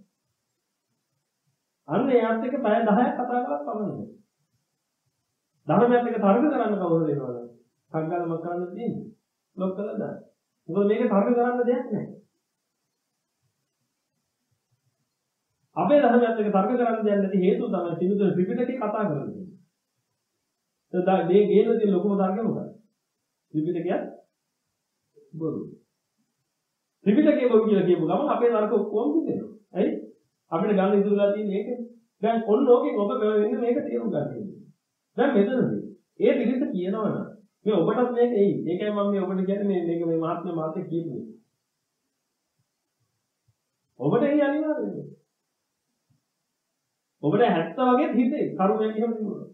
අන්න එයාත් එක්ක පැය දහයක් කතා කරලා පමණයි. ධර්මයත් එක්ක තර්ක කරන්න කවුරු දෙනවද? සංගල්ම කරන්න තියෙන්නේ. ලොක් කළා දාන්න. මොකද මේක තර්ක කරන්න දෙයක් නැහැ. අපේ ධර්මයත් එක්ක තර්ක කරන්න දෙයක් නැති හේතුව තමයි සිංහල ත්‍රිපිටකේ කතා කරන්නේ. එතන මේ ගේන තියෙන ලොකුම තර්කය මොකක්ද? ත්‍රිපිටකයත් බොරු. ත්‍රිපිටකේ බොරු කියලා කියපු ගමන් අපේ තර්ක ඔක්කොම පිටේනවා. ඇයි? අපිට ගන්න ඉතුරුලා තියෙන්නේ ඒකනේ. දැන් ඔන්න ඕකෙන් ඔබ වෙන්නේ මේක තේරුම් ගන්න. දැන් මෙතනදී ඒ පිළිස කියනවනම් මේ ඔබටත් මේක එයි. ඒකයි මම මේ ඔබට කියන්නේ මේ මේක මේ මහත්ම මාතේ කියන්නේ. ඔබට එයි අනිවාර්යයෙන්. ඔබට හැත්ත වගේ හිතේ කරුණේ කියම තිබුණා.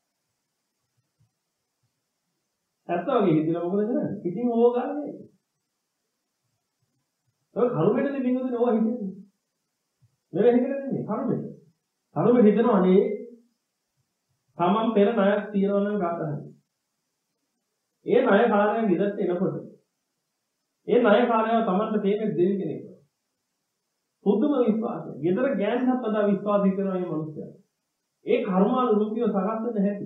හැත්ත වගේ හිතලා මොකද කරන්නේ? ඉතින් ඕක ගන්නනේ. ඔය කරුණේදී බින්දුනේ ඕවා හිතෙන්නේ. නෙවෙයි හිතන්නේ කරුණේ. කරුණේ හිතනවා අනේ තමන් පෙර ණයක් තියනවා නම් ගන්න. ඒ ණය කාලයෙන් ඉඳත් එනකොට ඒ ණය කාලයව තමන්ට තේරෙන්නේ දෙවි කෙනෙක්. පුදුම විශ්වාසය. ගෙදර ගෑනටත් වඩා විශ්වාසී කරනවා මේ මිනිස්සයා. ඒ කර්මානුරූපීව සකස් වෙන්න හැටි.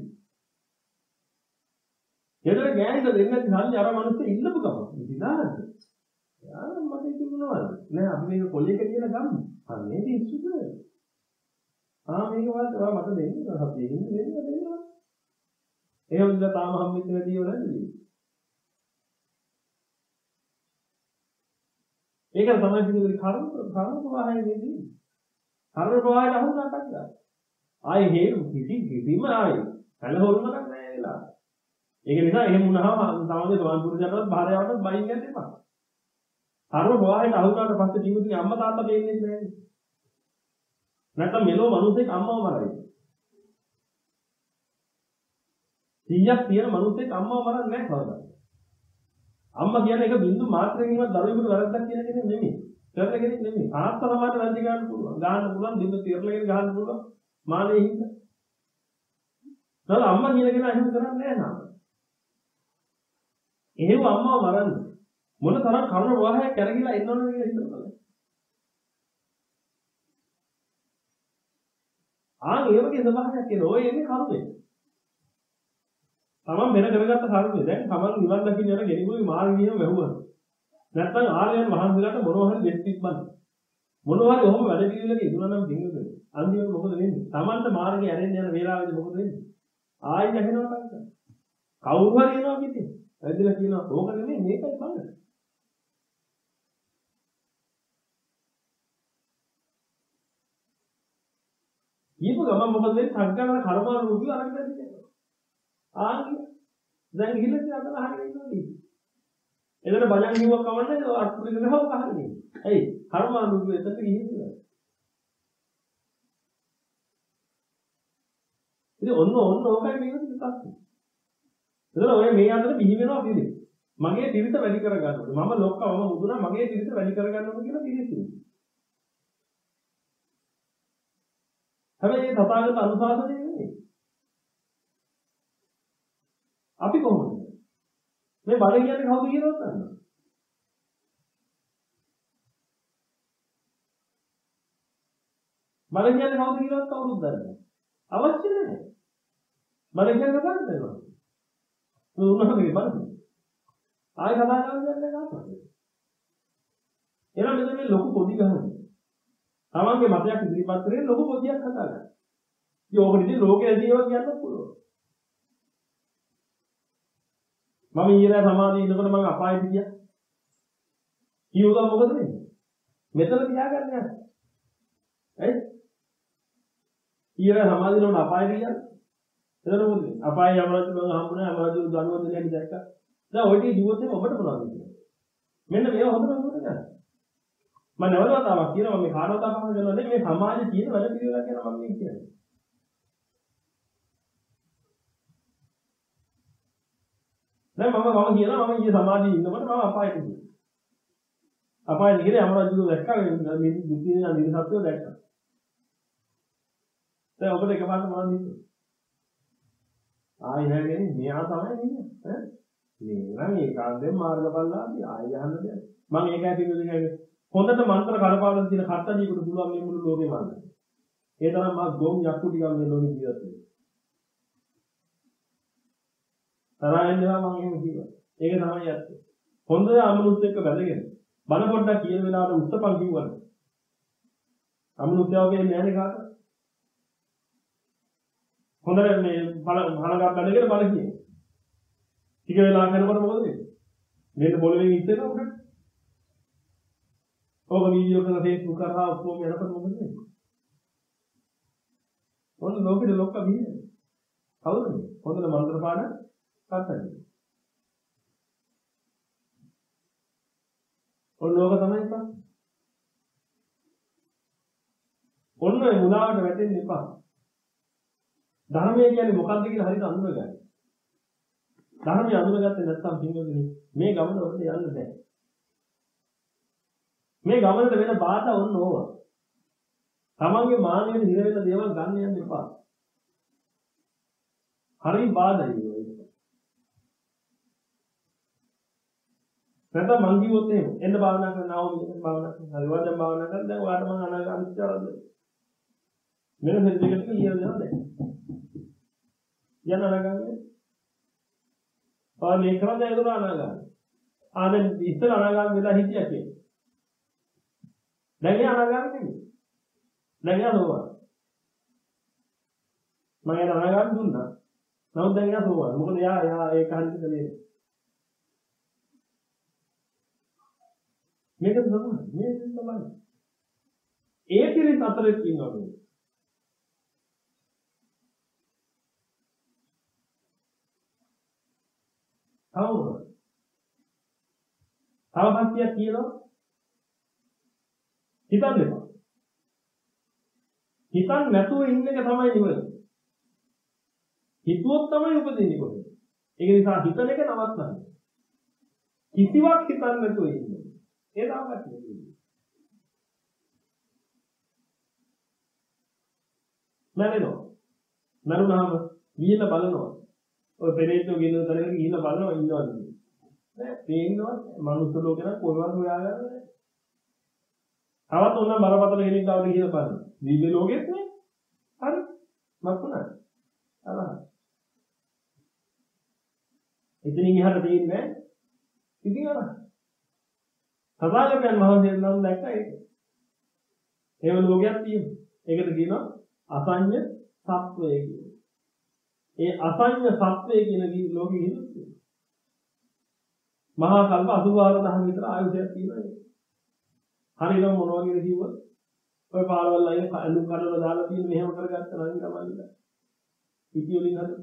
ගෙදර ගෑනට දෙන්නේ නැති සල්ලි අර මිනිස්සු ඉන්නපු ගමන්. ඉතිනාද? යා මට ඉති මොනවද? නෑ අපි මේක කොල්ලෙක් කියලා ගමු. අනේ ඉස්සුද? ආ මේක වාත් ඔයා මට දෙන්න හප්පේ ඉන්න දෙන්න දෙන්න. එහෙමද තාම හම්බෙච්ච වැඩි වල නැද්ද? ඒක තමයි පිළිගන්නේ කර්ම කර්ම ප්‍රවාහයේදී. කර්ම ප්‍රවාහයට අහු නැටක් ගන්න. ආයේ හේතු කිසි කිසිම ආයේ කලහොරුමක් නැහැ වෙලා. ඒක නිසා එහෙම වුණාම තමයි ගමන් පුරුෂයන්වත් භාර්යාවටත් බයින් යන්න එපා. කර්ම ප්‍රවාහයට අහු වුණාට පස්සේ ජීවිතේ අම්මා තාත්තා දෙන්නේ නැහැ. නැත්නම් මෙලෝ මිනිස්සෙක් අම්මව මරයි. සීයක් තියෙන මිනිස්සෙක් අම්මව මරන්නේ නැහැ කවදාවත්. අම්මා කියන්නේ එක බින්දු මාත්‍රකින්වත් දරුවෙකුට වැරද්දක් කියන කෙනෙක් නෙමෙයි. කරන කෙනෙක් නෙමෙයි. තාත්තා සමාජයට වැරදි ගන්න පුළුවන්. ගන්න පුළුවන් බින්දු තිරලගෙන ගන්න පුළුවන්. මානෙ හින්ද. නේද අම්මා කියන කෙනා එහෙම කරන්නේ නැහැ නාම. එහෙම අම්මව මරන්නේ. මොන තරම් කරුණ ප්‍රවාහයක් කරගිලා එන්න ඕනද කියලා හිතනවා. ආ ඒ වගේ සබහායක් කියන ඔය එන්නේ කරුණේ. තමන් මෙර කරගත්ත කරුණේ. දැන් තමන් නිවන් දකින්න යන ගෙනිගුයි මාර්ගියම වැහුවා. නැත්නම් ආර්යයන් වහන්සේලාට මොනවා හරි දෙස් තිබ්බන්. මොනවා හරි ඔහොම වැඩ පිළිවෙලක ඉදුණා නම් දිනුද? අන්තිමට මොකද වෙන්නේ? තමන්ට මාර්ගය ඇරෙන්න යන වෙලාවෙදි මොකද වෙන්නේ? ආයි නැහෙනවා තමයි. කවුරු හරි එනවා කිව්වේ. ඇවිදලා කියනවා ඕක නෙමෙයි මේකයි බලන්න. ඊපු ගමන් මොකද වෙන්නේ? සංකල්පන කර්මානුරූපීව අරගෙන ඉන්නේ. ආන්ගේ දැන් ගිහිල්ලා අතන අහගෙන ඉන්නවා නේ. එතන බලන් කිව්වක් කවන්නේ අත්පුරින් ගහව කහන්නේ. ඇයි? කර්මානුරූපීව එතන ගිහිල්ලා. ඉතින් ඔන්න ඔන්න ඕකයි මේක විශ්වාසය. එතන ඔය මේ අතර බිහි වෙනවා පිළි. මගේ පිළිත වැඩි කර ගන්න ඕනේ. මම ලොක්කවම මුදුනා මගේ පිළිත වැඩි කර ගන්න ඕනේ කියලා පිළිසිනේ. හැබැයි මේ තථාගත අනුශාසනය නෙමෙයි. අපි කොහොමද? මේ බල කියන්නේ කවුද කියලාවත් දන්නවද? බල කියන්නේ කවුද කියලාවත් කවුරුත් දන්නේ නැහැ. අවශ්‍ය නැහැ. බල කියන්නේ කවුද දන්නවද? උන්වහන්සේගේ බලන්න. ආයෙ කතා කරන්න යන්නේ කාටද? එහෙනම් මෙතන මේ ලොකු පොඩි ගහන්නේ. තමන්ගේ මතයක් ඉදිරිපත් කරගෙන ලොකු පොදියක් හදා ගන්න. ඉතින් ඕකට ඉතින් ලෝකයේ දේවල් කියන්න පුළුවන්. මම ඊයේ සමාධිය ඉන්නකොට මම අපායට ගියා. කිව්වා මොකද වෙන්නේ? මෙතන තියාගන්න යන්න. ඇයි? ඊයර සමාධියට අපාය කියන්නේ. එතන මොකද? අපාය යමරජු මම හම්බුනේ යමරජු දනුවද නැති දැක්කා. දැන් ඔය ටික ජීවිතේ ඔබට මොනවද කියන්නේ? මෙන්න මේව හොඳට හොඳට ගන්න. මම නවතාවක් කියනවා මේ කාටවත් අපහසු කරනවා නෙමෙයි මේ සමාජයේ තියෙන වැඩ පිළිවෙලක් ගැන මම මේ කියන්නේ. දැන් මම මම කියනවා මම ඊයේ සමාජයේ ඉන්නකොට මම අපායට ගියා. අපායට ගිහලා යමරජු දැක්කා මේ දුකින නිරසත්වය දැක්කා. දැන් ඔබට එකපාරට මොනවද හිතුනේ? ආයෙ හැගෙන්නේ මෙයා තමයි ඉන්නේ ඈ මේ නම් ඒකාන්තයෙන් මාර්ගඵලලාභී ආයෙ යහන්න දෙයක් මම ඒකයි පිළිවෙල කියන්නේ හොඳට මන්ත්‍ර කඩපාඩම් තියෙන කත්තදීකට පුළුවන් මේ මුළු ලෝකෙම මන්න ඒ තරම් මා ගොම් යක්කු ටිකක් මේ ලෝකෙ ජීවත් වෙන්නේ තරහින් දේවා මම එහෙම කිව්වා ඒක තමයි ඇත්ත හොඳ අමනුෂ්‍ය එක්ක බැඳගෙන බණ පොඩ්ඩක් කියන වෙලාවට උත්සපන් කිව්වනේ අමනුෂ්‍යවගේ නෑනේ කාට හොඳට මේ බල බලගත් බැලගෙන බල කියන්නේ. ටික වෙලා කරනකොට මොකද වෙන්නේ? මේක පොළවේ ඉස්සෙනවා උඩට. ඔබ වීඩියෝ කරලා Facebook කරා ඔක්කොම යනකොට මොකද වෙන්නේ? ඔන්න ලෝකෙට ලොක්ක බින්නේ. කවුද මේ? හොඳට මන්ත්‍ර පාඩම් කරන්නේ. ඔන්න ලෝක තමයි ඉතින්. ඔන්න ඒ මුලාවට වැටෙන්න එපා. ධර්මය කියන්නේ මොකක්ද කියලා හරියට අඳුනගන්න. ධර්මය අඳුනගත්තේ නැත්නම් පින්වතුනි මේ ගමන ඔබට යන්න බෑ. මේ ගමනට වෙන බාධා වුණ ඕවා. තමන්ගේ මානෙට හිර වෙන දේවල් ගන්න යන්න එපා. හරි බාධායි ඒක. නැත්නම් මං කිව්වොත් එහෙම එන්න භාවනා කරනවා මේක භාවනා කරනවා. හරි වදන් භාවනා කරලා දැන් ඔයාලට මං අනාගාමී චාරද. මෙන්න මෙන්න දෙකට කියලා දෙනවා දැන්. යන අනාගාමී ආ මේ කරන්නේ ඒක අනාගාමී ආ දැන් ඉස්සර අනාගාමී වෙලා හිටියා කියන්නේ දැන් ඒ අනාගාමී නෙමෙයි දැන් යනවා මම ඒ අනාගාමී දුන්නා නමුත් දැන් යනවා මොකද යා යා ඒක හරියට කලේ මේක තමයි මේක තමයි ඒ පිළිස් අතරේ ඉන්නවා මේ අවුරුදු තවපස්තියක් කියනවා හිතන්න එපා හිතන්න නැතුව ඉන්න එක තමයි නිවන හිතුවොත් තමයි උපදින්නේ කොහෙද ඒක නිසා හිතන එක නවත්තන්න කිසිවක් හිතන්න නැතුව ඉන්න ඒ දාගන්න මැරෙනවා මරුණාම ගිහින් බලනවා ඔය පෙරේතෝ ගින්න තැනකට ගිහින් බලනවා ඉන්නවද නෑ පේනවා මනුස්ස ලෝකේ නම් කොහෙවත් හොයාගන්න නෑ තවත් උනම් බරපතල කෙනෙක් ආවද කියලා බලන්න දීපේ ලෝකෙත් නේ හරි මක්ුණා අරහ එතනින් එහාට තියෙන්නේ ඉතින් අර සදාගතයන් මහන්සියෙන් නම් දැක්කා ඒක ඒව ලෝකයක් තියෙනවා ඒකට කියනවා අසඤ්ඤ සත්වය කියලා ඒ අසඤ්ඤ සත්වය කියන ලෝකෙ ඉන්නේ මහා කල්ප අසූ දහම විතර ආයුෂයක් තියෙනවා ඒක. හරියම මොන වගේද කිව්වොත් ඔය පාරවල් අයින අලු කඩවල දාලා තියෙන මෙහෙම කරගත්ත නම් තමයි. ඉති වලින් හද.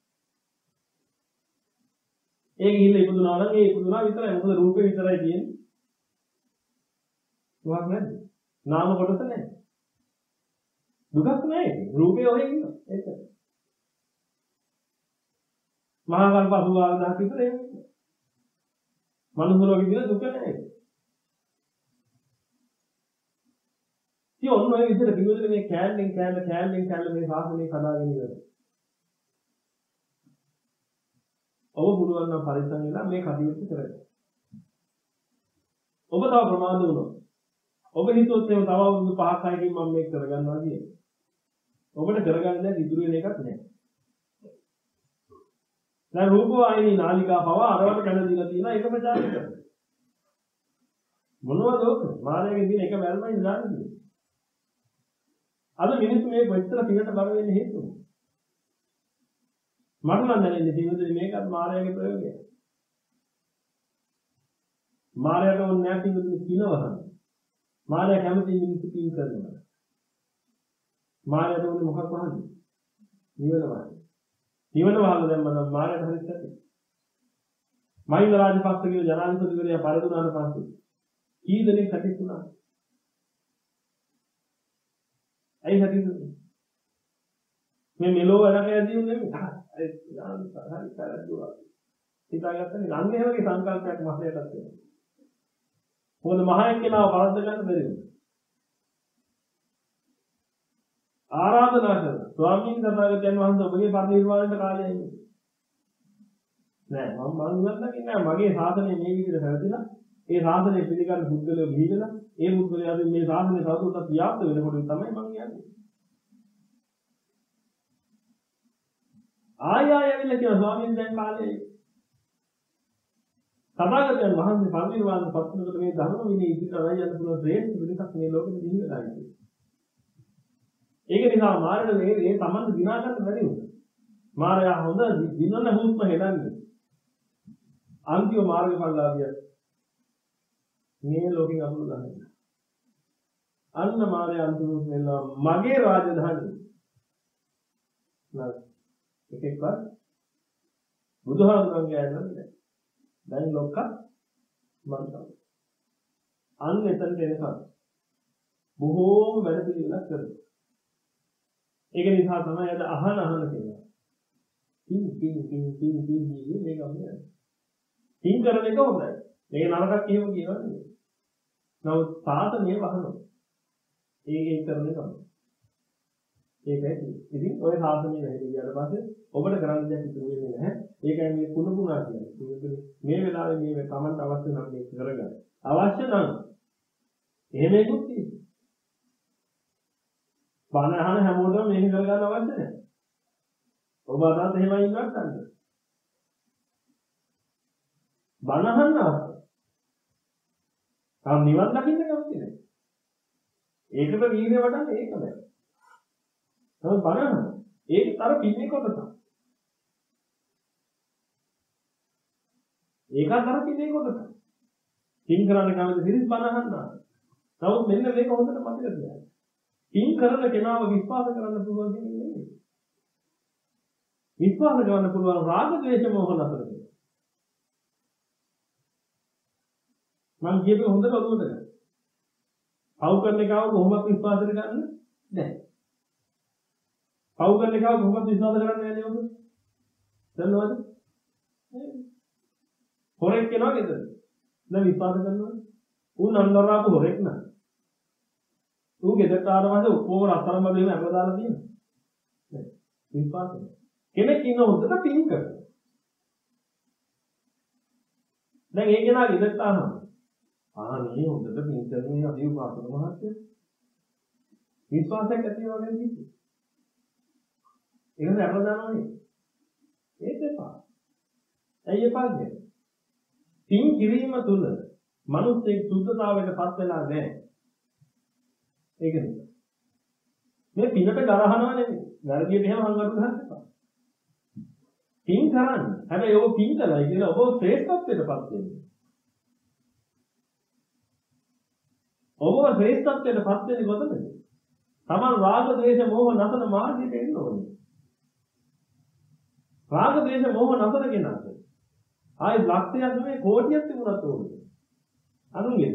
ඒ ගිහිල්ලා ඉපදුනා නම් ඒ ඉපදුනා විතරයි මොකද රූපේ විතරයි තියෙන්නේ. මොකක් නැද්ද? නාම කොටස නැහැ. දුකක් නැහැ. රූපේ ඔහෙ ඉන්නවා. ඒක. මහා කල්ප අසූ දහම විතර ඒක. මනුස්ස ලෝකෙ දින දුක නැහැ. ඉතින් ඔන්න ඔය විදිහට පිළිවෙල මේ කෑල්ලෙන් කෑල්ල කෑල්ලෙන් කෑල්ල මේ සාසනය කඩාගෙන ඉවරයි. ඔබ පුළුවන් නම් පරිස්සම් වෙලා මේ කටයුතු කරන්න. ඔබ තව ප්‍රමාද වුණොත් ඔබ හිතුවොත් එහෙම තව අවුරුදු පහක් හයකින් මම මේක කරගන්නවා කියන්නේ. ඔබට කරගන්න දැන් ඉතුරු වෙන එකක් නැහැ. දැන් රූපවාහිනී නාලිකා පව අරවට කන දීලා තියෙනවා ඒක ප්‍රචාරය කරනවා. මොනවද ඔක? මායාවේ දින එක වැල්මයි දාන්නේ. අද මිනිස්සු මේ කොච්චර පිටට බර වෙන්න හේතුව. මට නම් දැනෙන්නේ ජීවිතේ මේකත් මායාවේ ප්‍රයෝගයක්. මායාවට ඕනේ නැති විදිහට කිනවහන. මායාව කැමති මිනිස්සු පින් කරනවා. මායයට උනේ මොකක් වහන්නේ? නිවන වහන්නේ. නිවන වහලා දැම්ම නම් මායයට හරියට ඇති. මහින්ද රාජපක්ෂ කියන ජනාධිපතිවරයා පරදුනාට පස්සේ කී දෙනෙක් කටිතුණා? ඇයි හැටිද? මේ මෙලෝ වැඩකයදී නෙමෙයි. ඒ යාන් හරි කරද්දුවා. හිතාගත්තනේ අන්න ඒ වගේ සංකල්පයක් මහලයටත් තියෙනවා. මොකද මහා එක්කෙනාව වරද්ද ගන්න බැරි වුණා. ආරාධනා කළා. ස්වාමීන් වහන්සේ වහන්සේ ඔබගේ පරිනිර්වාණයට කාලය එන්නේ. නෑ මම මම නිවන්නකින් නෑ මගේ ශාසනය මේ විදිහට හැදෙලා ඒ ශාසනය පිළිගන්න පුද්ගලයෝ ගිහිලා ඒ පුද්ගලයාගෙන් මේ ශාසනය සතුටට ව්‍යාප්ත වෙනකොට තමයි මම යන්නේ. ආය ආය ඇවිල්ලා කියන ස්වාමීන් දැන් කාලේ සමාගතයන් වහන්සේ පරිනිර්වාණ පත්නකට මේ ධර්ම විනය ඉදිරියට යන්න පුළුවන් ශ්‍රේෂ්ඨ පිළිසක් මේ ලෝකෙ දිවිලා ඉන්නේ. ඒක නිසා මාරණ මේ මේ Taman දිනා ගන්න බැරි වුණා. මාරයා හොඳ දිනන හුස්ම හෙලන්නේ. අන්තිම මාර්ගඵලලාභිය මේ ලෝකෙන් අමුතු ගන්නවා. අන්න මාරයා අන්තිම වෙනවා මගේ රාජධානිය. නේද? එකෙක්වත් බුදුහාමුදුරන්ගේ ඇන්නන්නේ දැන් ලොක්ක මන් තමයි. අන්න එතනට එනකම් බොහෝම වැඩ පිළිවෙලක් කරනවා. ඒක නිසා තමයි අද අහන අහන කියනවා. පින් පින් පින් පින් පින් කියන්නේ මේක අන්නේ. පින් කරන එක හොඳයි. මේක නරකක් එහෙම කියනවා නෙමෙයි. නමුත් සාතනේ වහනවා. ඒක ඒක කරන එක තමයි. ඒකයි. ඉතින් ඔය සාතනේ වැඩි ගියාට පස්සේ ඔබට කරන්න දෙයක් ඉතුරු වෙන්නේ නැහැ. ඒකයි මේ කුණ කුණා කියන්නේ. මේ වෙලාවේ මේ තමන්ට අවශ්‍ය නම් මේක කරගන්න. අවශ්‍ය නම් එහෙම එකක් තියෙනවා. බණ අහන හැමෝටම මේක කරගන්න අවශ්‍ය නැහැ. ඔබ අදත් එහෙමයි ඉන්නවත් නැහැ. බණ අහන්න අවශ්‍යයි. තාම නිවන් දකින්න කැමති නැහැ. ඒකට වීර්ය වඩන්න ඒක නෑ. නමුත් බණ අහන්න ඒකත් අර පින්නේ කොටස. ඒකත් අර පින්නේ කොටස. පින් කරන්න කැමති සිරිස් බණ අහන්න. නමුත් මෙන්න මේක හොඳට මතක තියාගන්න. පින් කරන කෙනාව විශ්වාස කරන්න පුළුවන් කියන්නේ නෙමෙයි. විශ්වාස කරන්න පුළුවන් රාග ද්වේෂ මොහ නතර කරගන්න. මම කියපේ හොඳට ඔළුවට ගන්න. පව් කරන එකව කොහොමද විශ්වාස කරගන්නේ? නැහැ. පව් කරන එකව කොහොමද විශ්වාස කරන්නේ නැහැ නේද? දන්නවද? හොරෙක් කෙනා නේද? දැන් විශ්වාස කරනවද? ඌ නන්දරාපු හොරෙක් නෑ. ඌ ගෙදරට ආවම ඔක්කොම රත්තරන් බබේම අරලා දාලා තියෙනවා. නේද? විශ්වාස කරනවා. කෙනෙක් ඉන්න හොඳට පින් කරනවා. දැන් ඒ කෙනා ගෙදරට ආනවා. ආ මේ හොඳට පින් කරන්නේ අපි උපාසක මහත්තයා. විශ්වාසයක් ඇති වෙනවා නේද? ඒක අරලා දානවා නේ. ඒක එපා. ඇයි එපා කියන්නේ? පින් කිරීම තුළ මනුස්සයෙක් සුද්ධතාවයට පත් වෙලා නැහැ. ඒක නිසා. මේ පිනට ගරහනවා නෙමෙයි. වැරදියට එහෙම හංගඩු ගහන්න එපා. පින් කරන්න. හැබැයි ඔබ පින් කළයි කියලා ඔබ ශ්‍රේෂ්ඨත්වයට පත් වෙන්නේ. ඔබ ශ්‍රේෂ්ඨත්වයට පත් වෙන්නේ කොතනද? තමන් රාග ද්වේෂ මෝහ නැසන මාර්ගයට එන්න ඕනේ. රාග ද්වේෂ මෝහ නැසන කෙනාට ආයි ලක්ෂයක් නෙමෙයි කෝටියක් තිබුණත් ඕනේ. අනුන්ගේ.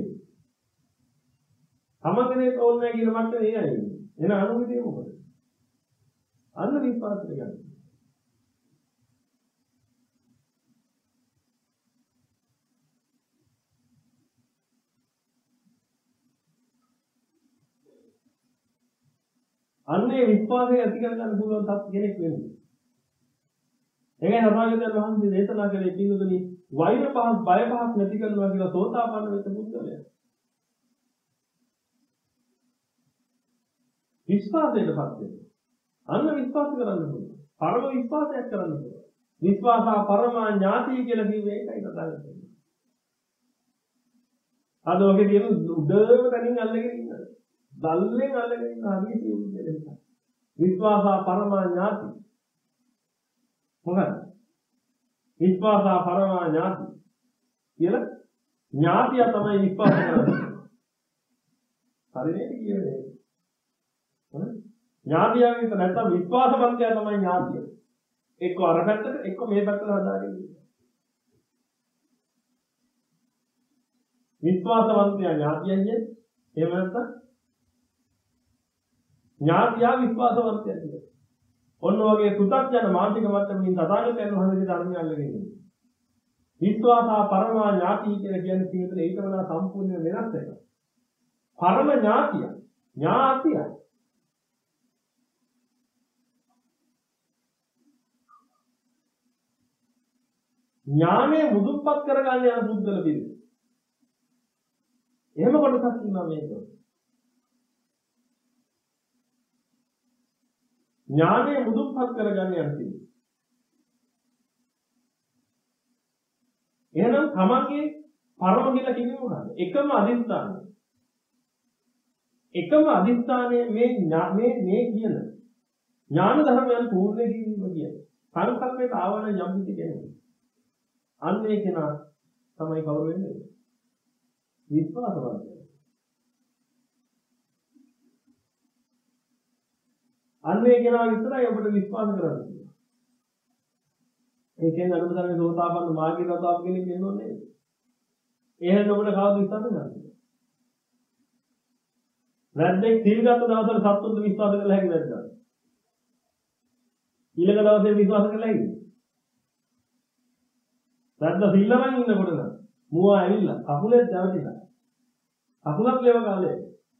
තමන්ගේ ඕනේ නැහැ කියන මට්ටමේ ඒ අය ඉන්නේ. එන අනුන්ගේ මොකද? අන්න විශ්වාස කරගන්න. අන්නේ විශ්වාසය ඇති කරගන්න පුළුවන් තත් කෙනෙක් වෙන්නේ. ඒකයි සමාජයෙන් වහන්සේ දේශනා කළේ පිළිතුරුනි වෛර පහක් බය පහක් නැති කරනවා කියලා සෝතාපන්න වෙච්ච පුද්ගලයා. විශ්වාසයටපත් වෙනවා. අන්න විශ්වාස කරන්න පුළුවන්. පරම විශ්වාසයක් කරන්න පුළුවන්. විශ්වාසා පරමා ඥාති කියලා කිව්වේ ඒකයි කතා කරන්නේ. අද ඔගේ තියෙන උඩම තනින් අල්ලගෙන ඉන්නවා. දල්ලෙන් අල්ලගෙන ඉන්න හරිය තියෙන්නේ. විශ්වාසා පරමා ඥාති. මොකද? විශ්වාසා පරමා ඥාති කියලා ඥාතිය තමයි විශ්වාස කරන්නේ. හරිනේ කියන්නේ. හරි? ඥාතියා විතර නැත්නම් විශ්වාසවන්තයා තමයි ඥාතිය. එක්ක අර පැත්තට එක්ක මේ පැත්තට හදාගෙන ඉන්නවා. විශ්වාසවන්තයා ඥාතියන් කියන්නේ එහෙම නැත්නම් ඥාතියා විශ්වාසවන්තයා කියන්නේ. ඔන්න ඔයගේ සුතඥ මානසික මට්ටමින් තථාගතයන් වහන්සේගේ ධර්මය අල්ලගෙන ඉන්නේ. විශ්වාසා පරමා ඥාති කියලා කියන්නේ සිංහලෙන් ඊට වඩා සම්පූර්ණ වෙනස් එකක්. පරම ඥාතිය ඥාතිය ඥානය මුදුන්පත් කරගන්න යන බුද්ධල පිළිද. එහෙම කොටසක් ඉන්නවා මේක. ඥානය මුදුන්පත් කරගන්න යන පිළිද. එහෙනම් තමන්ගේ පරම කියලා කියන්නේ මොකක්ද? එකම අදිස්ථානය. එකම අදිස්ථානයේ මේ මේ මේ කියන ඥාන ධර්මයන් පූර්ණ කිරීම කියන සංකල්පයට ආවන යම් කිසි කෙනෙක්. අන්න ඒ කෙනා තමයි කවුරු වෙන්නේ? විශ්වාසවන්තයා. අන්න ඒ කෙනා විතරයි ඔබට විශ්වාස කරන්නේ. ඒ කියන්නේ අනුමතන්නේ සෝතාපන්න මාර්ගී රතාව කෙනෙක් වෙන්න ඕනේ නේද? එහෙනම් ඔබට කවුද විශ්වාස කරන්නේ? වැද්දෙක් සීල් ගත්ත දවසට සත්තුන්ට විශ්වාස කරලා හැකි වැද්දා. ඊළඟ දවසේ විශ්වාස කරලා හැකිද? වැද්දා සීල්ලමන් ඉන්නකොට නම් මුවා ඇවිල්ලා කකුලේ දැවටිලා. කකුලක් ලේව කාලේ.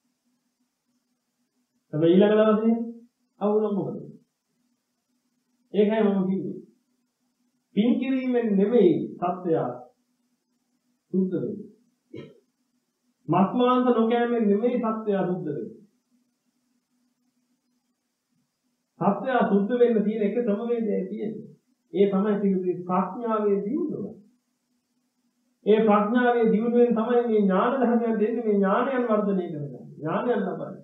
හැබැයි ඊළඟ දවසේ අවුලක් මොකද? ඒකයි මම කිව්වේ. පින් කිරීමෙන් නෙමෙයි සත්‍යය සුද්ධ වෙන්නේ. මස් මාංශ නොකෑමෙන් නෙමෙයි සත්‍යය සුද්ධ වෙන්නේ. සත්‍යය සුද්ධ වෙන්න තියෙන එක ක්‍රමවේදයයි තියෙන්නේ. ඒ තමයි පිළිතුරු ප්‍රඥාවේ දියුණුව. ඒ ප්‍රඥාවේ දියුණුවෙන් තමයි මේ ඥාන ධර්මයන් දෙන්නේ මේ ඥානයන් වර්ධනය කරගන්නේ. ඥානයන් ලබන්නේ.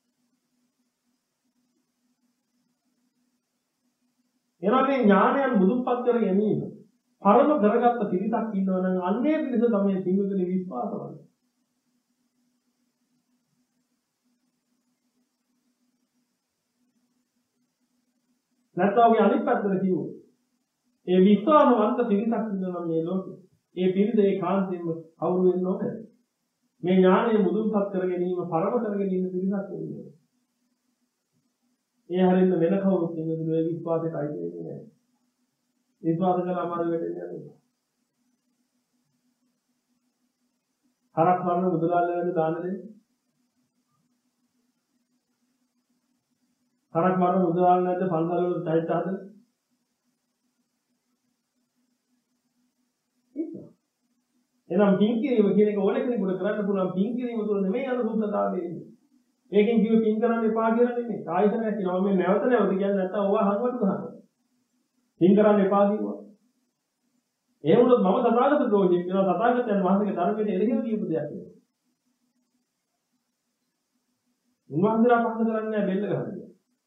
එනවා මේ ඥානයන් මුදුන්පත් කර ගැනීම පරම කරගත්ත පිරිසක් ඉන්නවා නම් අන්නේ පිරිස තමයි සිංහලේ විශ්වාසවන්ත. නැත්නම් ඔය අනිත් පැත්තට කිව්වොත් ඒ විශ්වාසවන්ත පිරිසක් ඉන්නවා මේ ලෝකේ. ඒ පිරිස ඒ කාන්තේම අවුරු වෙන්න ඕනේ. මේ ඥානය මුදුන්පත් කර ගැනීම පරම කර ගැනීම පිරිසක් ඉන්නවා. ඒ හරින්න වෙන කවුරුත් ඉන්නේ මේ විශ්වාසයට අයිති වෙන්නේ නැහැ. විශ්වාස කළා අමාරු වෙන්නේ නැහැ. හරක් මරන මුදලාලයන්ට දාන දෙන්නේ. හරක් මරන මුදලාලයන්ට පන්සල් වල චෛත්‍ය හදන. එහෙනම් පින් කිරීම කියන එක ඕන කෙනෙකුට කරන්න පුළුවන්. පින් කිරීම තුළ නෙමෙයි අනුසුද්ධතාවය එන්නේ. ඒකෙන් කිව්ව පින් කරන්න එපා කියලා නෙමෙයි. ආයතනයක් කියනවා මේ නැවත නැවත කියන්නේ නැත්තම් ඕවා හංගවට ගහනවා. පින් කරන්න එපා කිව්වා. ඒ වුණොත් මම තථාගත දෝෂික වෙනවා. තථාගතයන් වහන්සේගේ ධර්මයට එරෙහිව කියපු දෙයක් නේ. උන්වහන්සේලා පස්ස කරන්නේ නැහැ බෙල්ල ගහන්නේ.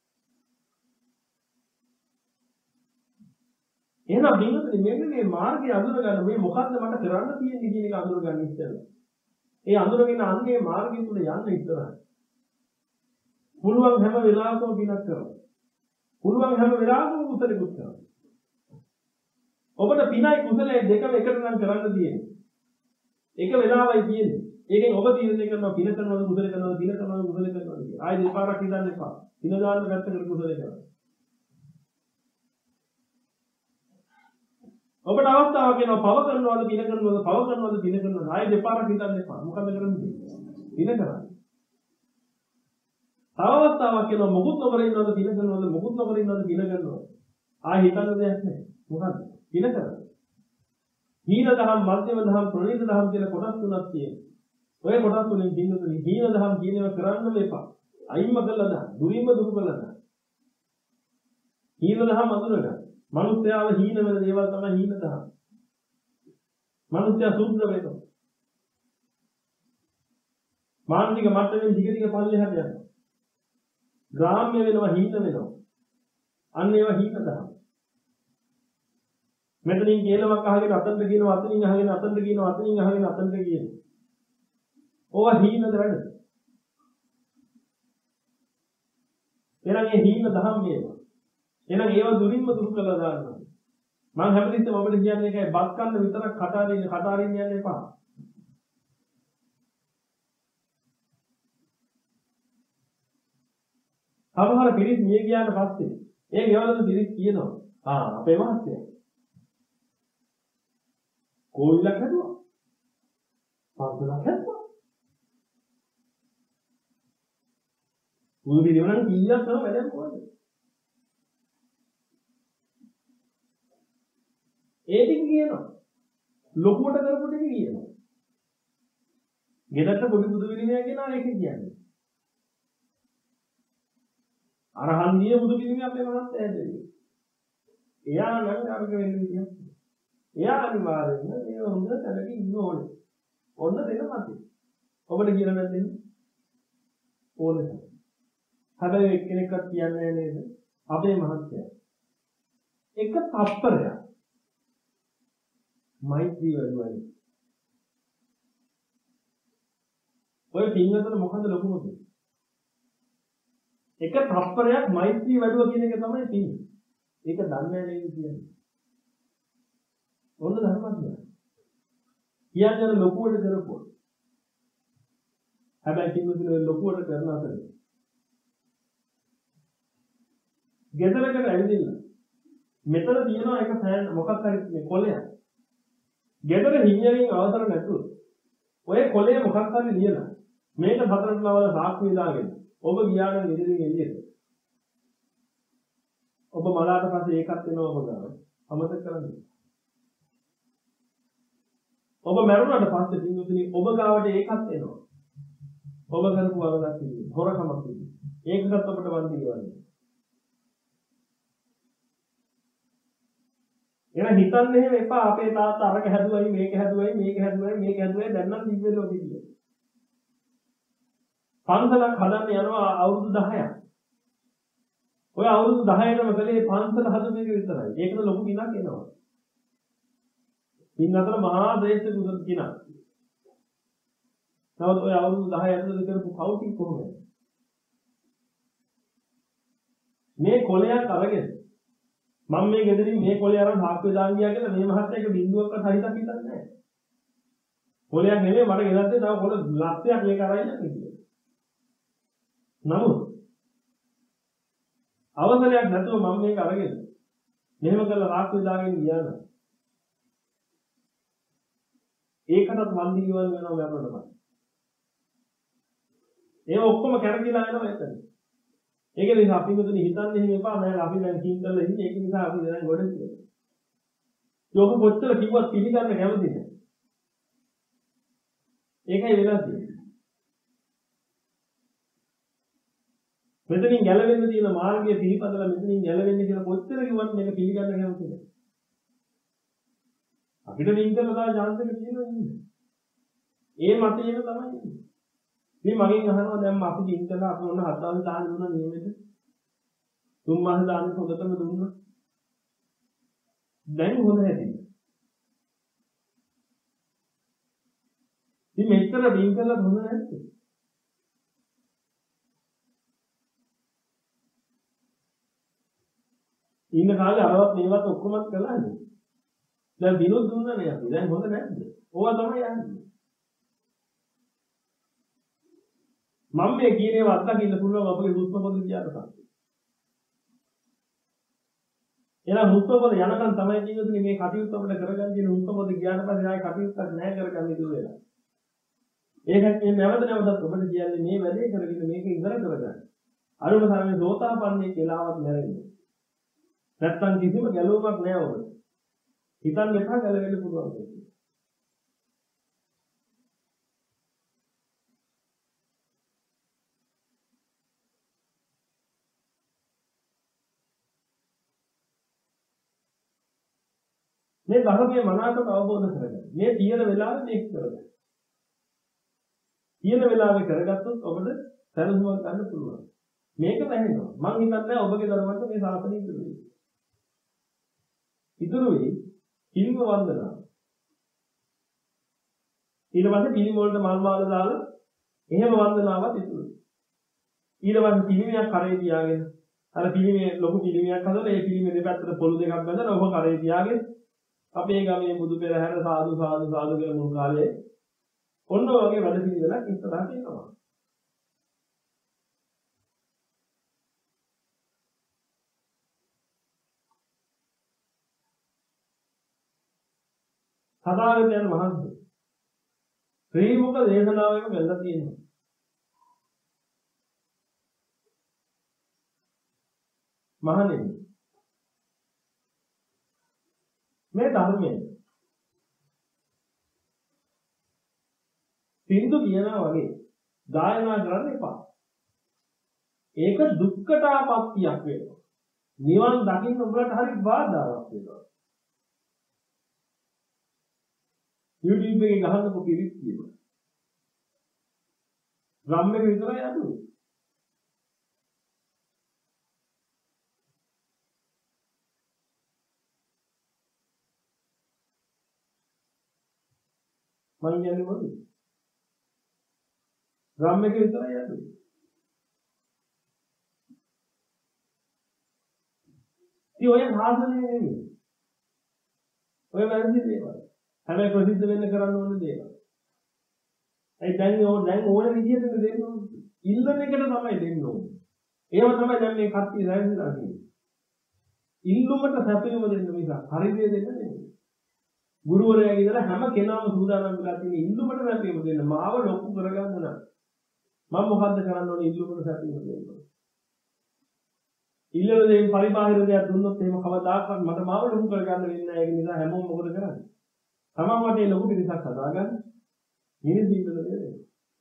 එහෙනම් බින්දුනේ මෙන්න මේ මාර්ගය අඳුර ගන්න මේ මොකද්ද මට කරන්න තියෙන්නේ කියන එක අඳුර ගන්න ඉස්සෙල්ලා. ඒ අඳුරගෙන අන්නේ මාර්ගය තුල යන්න ඉස්සරහට. පුළුවන් හැම වෙලාවකම පිනක් කරනවා. පුළුවන් හැම වෙලාවකම කුසලෙකුත් කරනවා. ඔබට පිනයි කුසලයි දෙකම එකට නම් කරන්න තියෙන්නේ. එක වෙලාවයි තියෙන්නේ. ඒකෙන් ඔබ තීරණය කරනවා පින කරනවද කුසල කරනවද පින කරනවද කුසල කරනවද කියලා. ආයෙ දෙපාරක් හිතන්න එපා. පින දාන්න පැත්තකට කුසල කරනවා. ඔබට අවස්ථාවක් එනවා පව කරනවද පින කරනවද පව කරනවද පින කරනවද ආයෙ දෙපාරක් හිතන්න එපා. මොකද කරන්නේ? පින කරන්නේ. තව අවස්ථාවක් එනවා මොකුත් නොකර ඉන්නවද පින කරනවද මොකුත් නොකර ඉන්නවද පින කරනවද ආයෙ හිතන්න දෙයක් නැහැ. මොකද්ද? පින කරන්නේ. හීන දහම් මධ්‍යම දහම් ප්‍රණීත දහම් කියලා කොටස් තුනක් තියෙනවා. ඔය කොටස් තුනෙන් දිනුතුනි හීන දහම් කියනවා කරන්න එපා. අයින්ම කළා දා. දුරින්ම දුරු කළා දා. හීන දහම් අඳුරගන්න. මනුස්සයාව හීන වෙන දේවල් තමයි හීන දහම්. මනුස්සයා සුද්ධ වෙනවා. මානසික මට්ටමින් දිග දිග පල්ලෙහාට යනවා. ග්‍රාම්‍ය වෙනවා හීන වෙනවා. අන්න ඒවා හීන දහම්. මෙතනින් කියලාවක් අහගෙන අතන්ට කියනවා අතනින් අහගෙන අතන්ට කියනවා අතනින් අහගෙන අතන්ට කියනවා. ඕවා හීනද වැඩ. එහෙනම් මේ හීන දහම් මේවා. එහෙනම් ඒව දුරින්ම දුරු කළා දාන්න. මම හැමතිස්සෙම ඔබට කියන්නේ ඒකයි බත් කන්න විතරක් කටාරින්න කටාරින්න යන්න එපා. සමහර පිරිස් මිය ගියාට පස්සේ ඒ ගෙවලම පිරිස් කියනවා ආ අපේ මහත්තයා කෝවිලක් හැදුවා. පන්සලක් හැදුවා. මුළු පිළිවෙලම කීයක් තමයි වැඩක් කොහොමද? ඒ ටික කියනවා. ලොකුවට කරපු ටික කියනවා. ගෙදරට පොඩි බුදු පිළිමයක් ගෙනා ඒක කියන්නේ. අරහන්දිය බුදු පිළිමයක් අපේ මහත්තයා හැදෙන්නේ. එයා නම් අරක වෙන්න විදියක්. එයා අනිවාර්යෙන්ම මේ හොඳ තැනක ඉන්න ඕනේ. ඔන්න දෙන මතේ. ඔබට කියලා නැද්ද? ඕනේ. හැබැයි එක්කෙනෙක්වත් කියන්නේ නේද? අපේ මහත්තයා. එක තප්පරයක් මෛත්‍රී වැඩුවයි. ඔය පින්වතුන් මොකද ලොකුමද? එක තප්පරයක් මෛත්‍රී වැඩුවා කියන එක තමයි පින්. ඒක දන්නේ නැහැ කියන්නේ. ඔන්න ධර්මඥය. කියන්නේ ලොකුවට කරපුවා. හැබැයි පින්වතුන් ලොකුවට කරන අතරේ ගෙදරකට ඇවිදින්න. මෙතන තියෙනවා එක ෆෑන් මොකක් හරි මේ කොලයක්. ගෙදර හිණියකින් අවසර නැතුව ඔය කොලේ මොකක් හරි ලියලා මේක හතරට ලවල සාක්ෂි දාගෙන ඔබ ගියා නම් ගෙදරින් එළියට. ඔබ මලාට පස්සේ ඒකත් එනවා ඔබ ගාව. අමතක කරන්න. ඔබ මරුණාට පස්සේ පින්වතුනි ඔබ ගාවට ඒකත් එනවා. ඔබ කරපු වරදක් පිළිගන්න. හොරකමක් පිළිගන්න. ඒකකට ඔබට වන්දි ගෙවන්නේ. එහෙනම් හිතන්නේ එහෙම එපා අපේ තාත්තා අරක හැදුවයි මේක හැදුවයි මේක හැදුවයි මේක හැදුවයි දැන් නම් දිව්‍ය ලෝකෙ කියලා. පන්සලක් හදන්න යනවා අවුරුදු දහයක්. ඔය අවුරුදු දහයටම කලේ පන්සල හදන එක විතරයි. ඒකද ලොකු ගිනක් එනවා. පින් අතර මහා ශ්‍රේෂ්ඨ කුසල ගිනක්. නමුත් ඔය අවුරුදු දහය ඇතුළත කරපු කවුටි කොහොමද? මේ කොලයක් අරගෙන මම මේ ගෙදරින් මේ කොලේ අරන් සාක්කුවේ දාන් ගියා කියලා මේ මහත්තයා එක බින්දුවක්වත් හරියට හිතන්නේ නැහැ. කොලයක් නෙමෙයි මට ගෙදරදී තව කොල ලක්ෂයක් මේක අරන් යන්නේ කියලා. නමුත් අවසරයක් නැතුව මම මේක අරගෙන මෙහෙම කරලා සාක්කුවේ දාගෙන ගියා නම් ඒකටත් වන්දි ගෙවන්න වෙනවා මරණයට පස්සේ. ඒ ඔක්කොම කැරකිලා යනවා එතන. ඒක නිසා අපි මෙතන හිතන්නේ එහෙම එපා මම අපි දැන් කීම් කරලා ඉන්නේ ඒක නිසා අපි දැන් ගොඩ කියලා. යෝග කොච්චර කිව්වත් පිළිගන්න කැමති නැහැ. ඒකයි වෙනස් වෙන්නේ. මෙතනින් ගැලවෙන්න තියෙන මාර්ගය පිළිපදලා මෙතනින් ගැලවෙන්න කියලා කොච්චර කිව්වත් මේක පිළිගන්න කැමති නැහැ. අපිට ලින්ක් කරලා දාලා chance එක තියෙනවා නේද? ඒ මතයේම තමයි ඉන්නේ. මේ මගෙන් අහනවා දැන් අපි ලින්ක් කරලා අපි ඔන්න හත් දවස් දාන්න දුන්නා නියමෙට. තුන් මාස දාන්න හොදටම දුන්නා. දැන් හොඳ නැති. මේ මෙච්චර ලින්ක් කරලා හොඳ නැත්තේ. ඉන්න කාලේ අරවත් මේවත් ඔක්කොම කළානේ. දැන් විනෝද දුන්නානේ අපි. දැන් හොඳ නැද්ද? ඕවා තමයි යන්නේ. මම මේ කියන ඒවා අත්දකින්න පුළුවන් අපේ හුස්ම පොද කියාට පස්සේ. එහෙනම් හුස්ම පොද යනකම් තමයි ජීවිතේ මේ කටයුත්ත අපිට කරගන්න තියෙන හුස්ම පොද ගියාට පස්සේ ආයෙ කටයුත්තක් නැහැ කරගන්න ඉතුරු වෙලා. ඒකත් මේ නැවත නැවතත් ඔබට කියන්නේ මේ වැඩේ කරගෙන මේක ඉවර කරගන්න. අරුණ සාමයේ සෝතාපන්නයේ කියලාවත් නැරෙන්නේ. නැත්තම් කිසිම ගැලවීමක් නැහැ ඔබට. හිතන්න එපා ගැලවෙන්න පුළුවන් කියලා. මේ ධර්මයේ මනාවට අවබෝධ කරගන්න. මේ තියෙන වෙලාවෙ මේක කරගන්න. තියෙන වෙලාවෙ කරගත්තොත් ඔබට සැලසුමක් ගන්න පුළුවන්. මේක වැහෙනවා. මං හිතන්නේ ඔබගේ දරුවන්ට මේ සාසනය ඉතුරු වෙයි. ඉතුරු වෙයි පිළිම වන්දනා. ඊට පස්සේ පිළිම වලට මල් මාල දාලා එහෙම වන්දනාවක් ඉතුරු වෙයි. ඊට පස්සේ පිළිමයක් කරේ තියාගෙන අර පිළිමේ ලොකු පිළිමයක් හදලා ඒ පිළිමේ දෙපැත්තට පොළු දෙකක් බැඳලා ඔබ කරේ තියාගෙන අපේ ගමේ බුදු පෙරහැර සාදු සාදු සාදු කියලා මුල් කාලේ ඔන්න ඔයගේ වැඩ පිළිවෙලක් ඉස්සරහට එනවා. සදාගතයන් වහන්සේ ශ්‍රී මුක දේශනාවෙම ගල්ලා තියෙනවා. මහණෙනි මේ ධර්මයේ සින්දු කියනවා වගේ ගායනා කරන්න එපා. ඒක දුක්ඛතාපත්තියක් වෙනවා. නිවන් දකින්න උඹලට හරි බාධාවක් වෙනවා. YouTube එකේ ගහන්නකො පිරිත් කියනවා. ඩ්‍රම් එක විතරයි අඩුයි. මම කියන්නේ මොකද? ඩ්‍රම් එක විතරයි අඩුයි. ඉතින් ඔය සාසනය නෙමෙයි. ඔය වැරදි දේවල්. හැබැයි ප්‍රසිද්ධ වෙන්න කරන්න ඕන දේවල්. ඒ දැන් ඕන දැන් ඕන විදිහට දෙන්න ඕනේ. ඉල්ලන එකට තමයි දෙන්න ඕනේ. ඒව තමයි දැන් මේ කට්ටිය දැනලා තියෙන්නේ. ඉල්ලුමට සැපයුම දෙන්න මිසක් හරියට දෙන්න නෙමෙයි. ගුරුවරයා කියලා හැම කෙනාම සූදානම් වෙලා තියෙන ඉල්ලුමට සැපයුම දෙන්න. මාව ලොකු කරගන්න නම් මම මොකද්ද කරන්න ඕනේ ඉල්ලුමට සැපයුම දෙන්න. ඉල්ලන දෙයින් පරිබාහිර දෙයක් දුන්නොත් එහෙම කවදාකවත් මට මාව ලොකු කරගන්න වෙන්නේ නැහැ. ඒක නිසා හැමෝම මොකද කරන්නේ? තමන් වටේ ලොකු පිරිසක් හදාගන්න මිනිස් දීපල දෙන්නේ.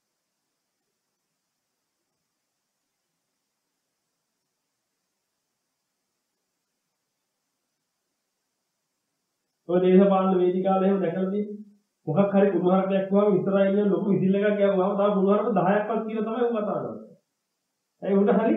ඔය දේශපාලන වේදිකාවල එහෙම දැකලා තියෙන්නේ. මොකක් හරි කුණුහරුපයක් වුවම ඉස්සරහින් ඉන්න ලොකු විසිල් එකක් ගියාම තව කුණුහරුප දහයක්වත් කියලා තමයි උන් කතා කරන්නේ. ඒ උන්ට හරි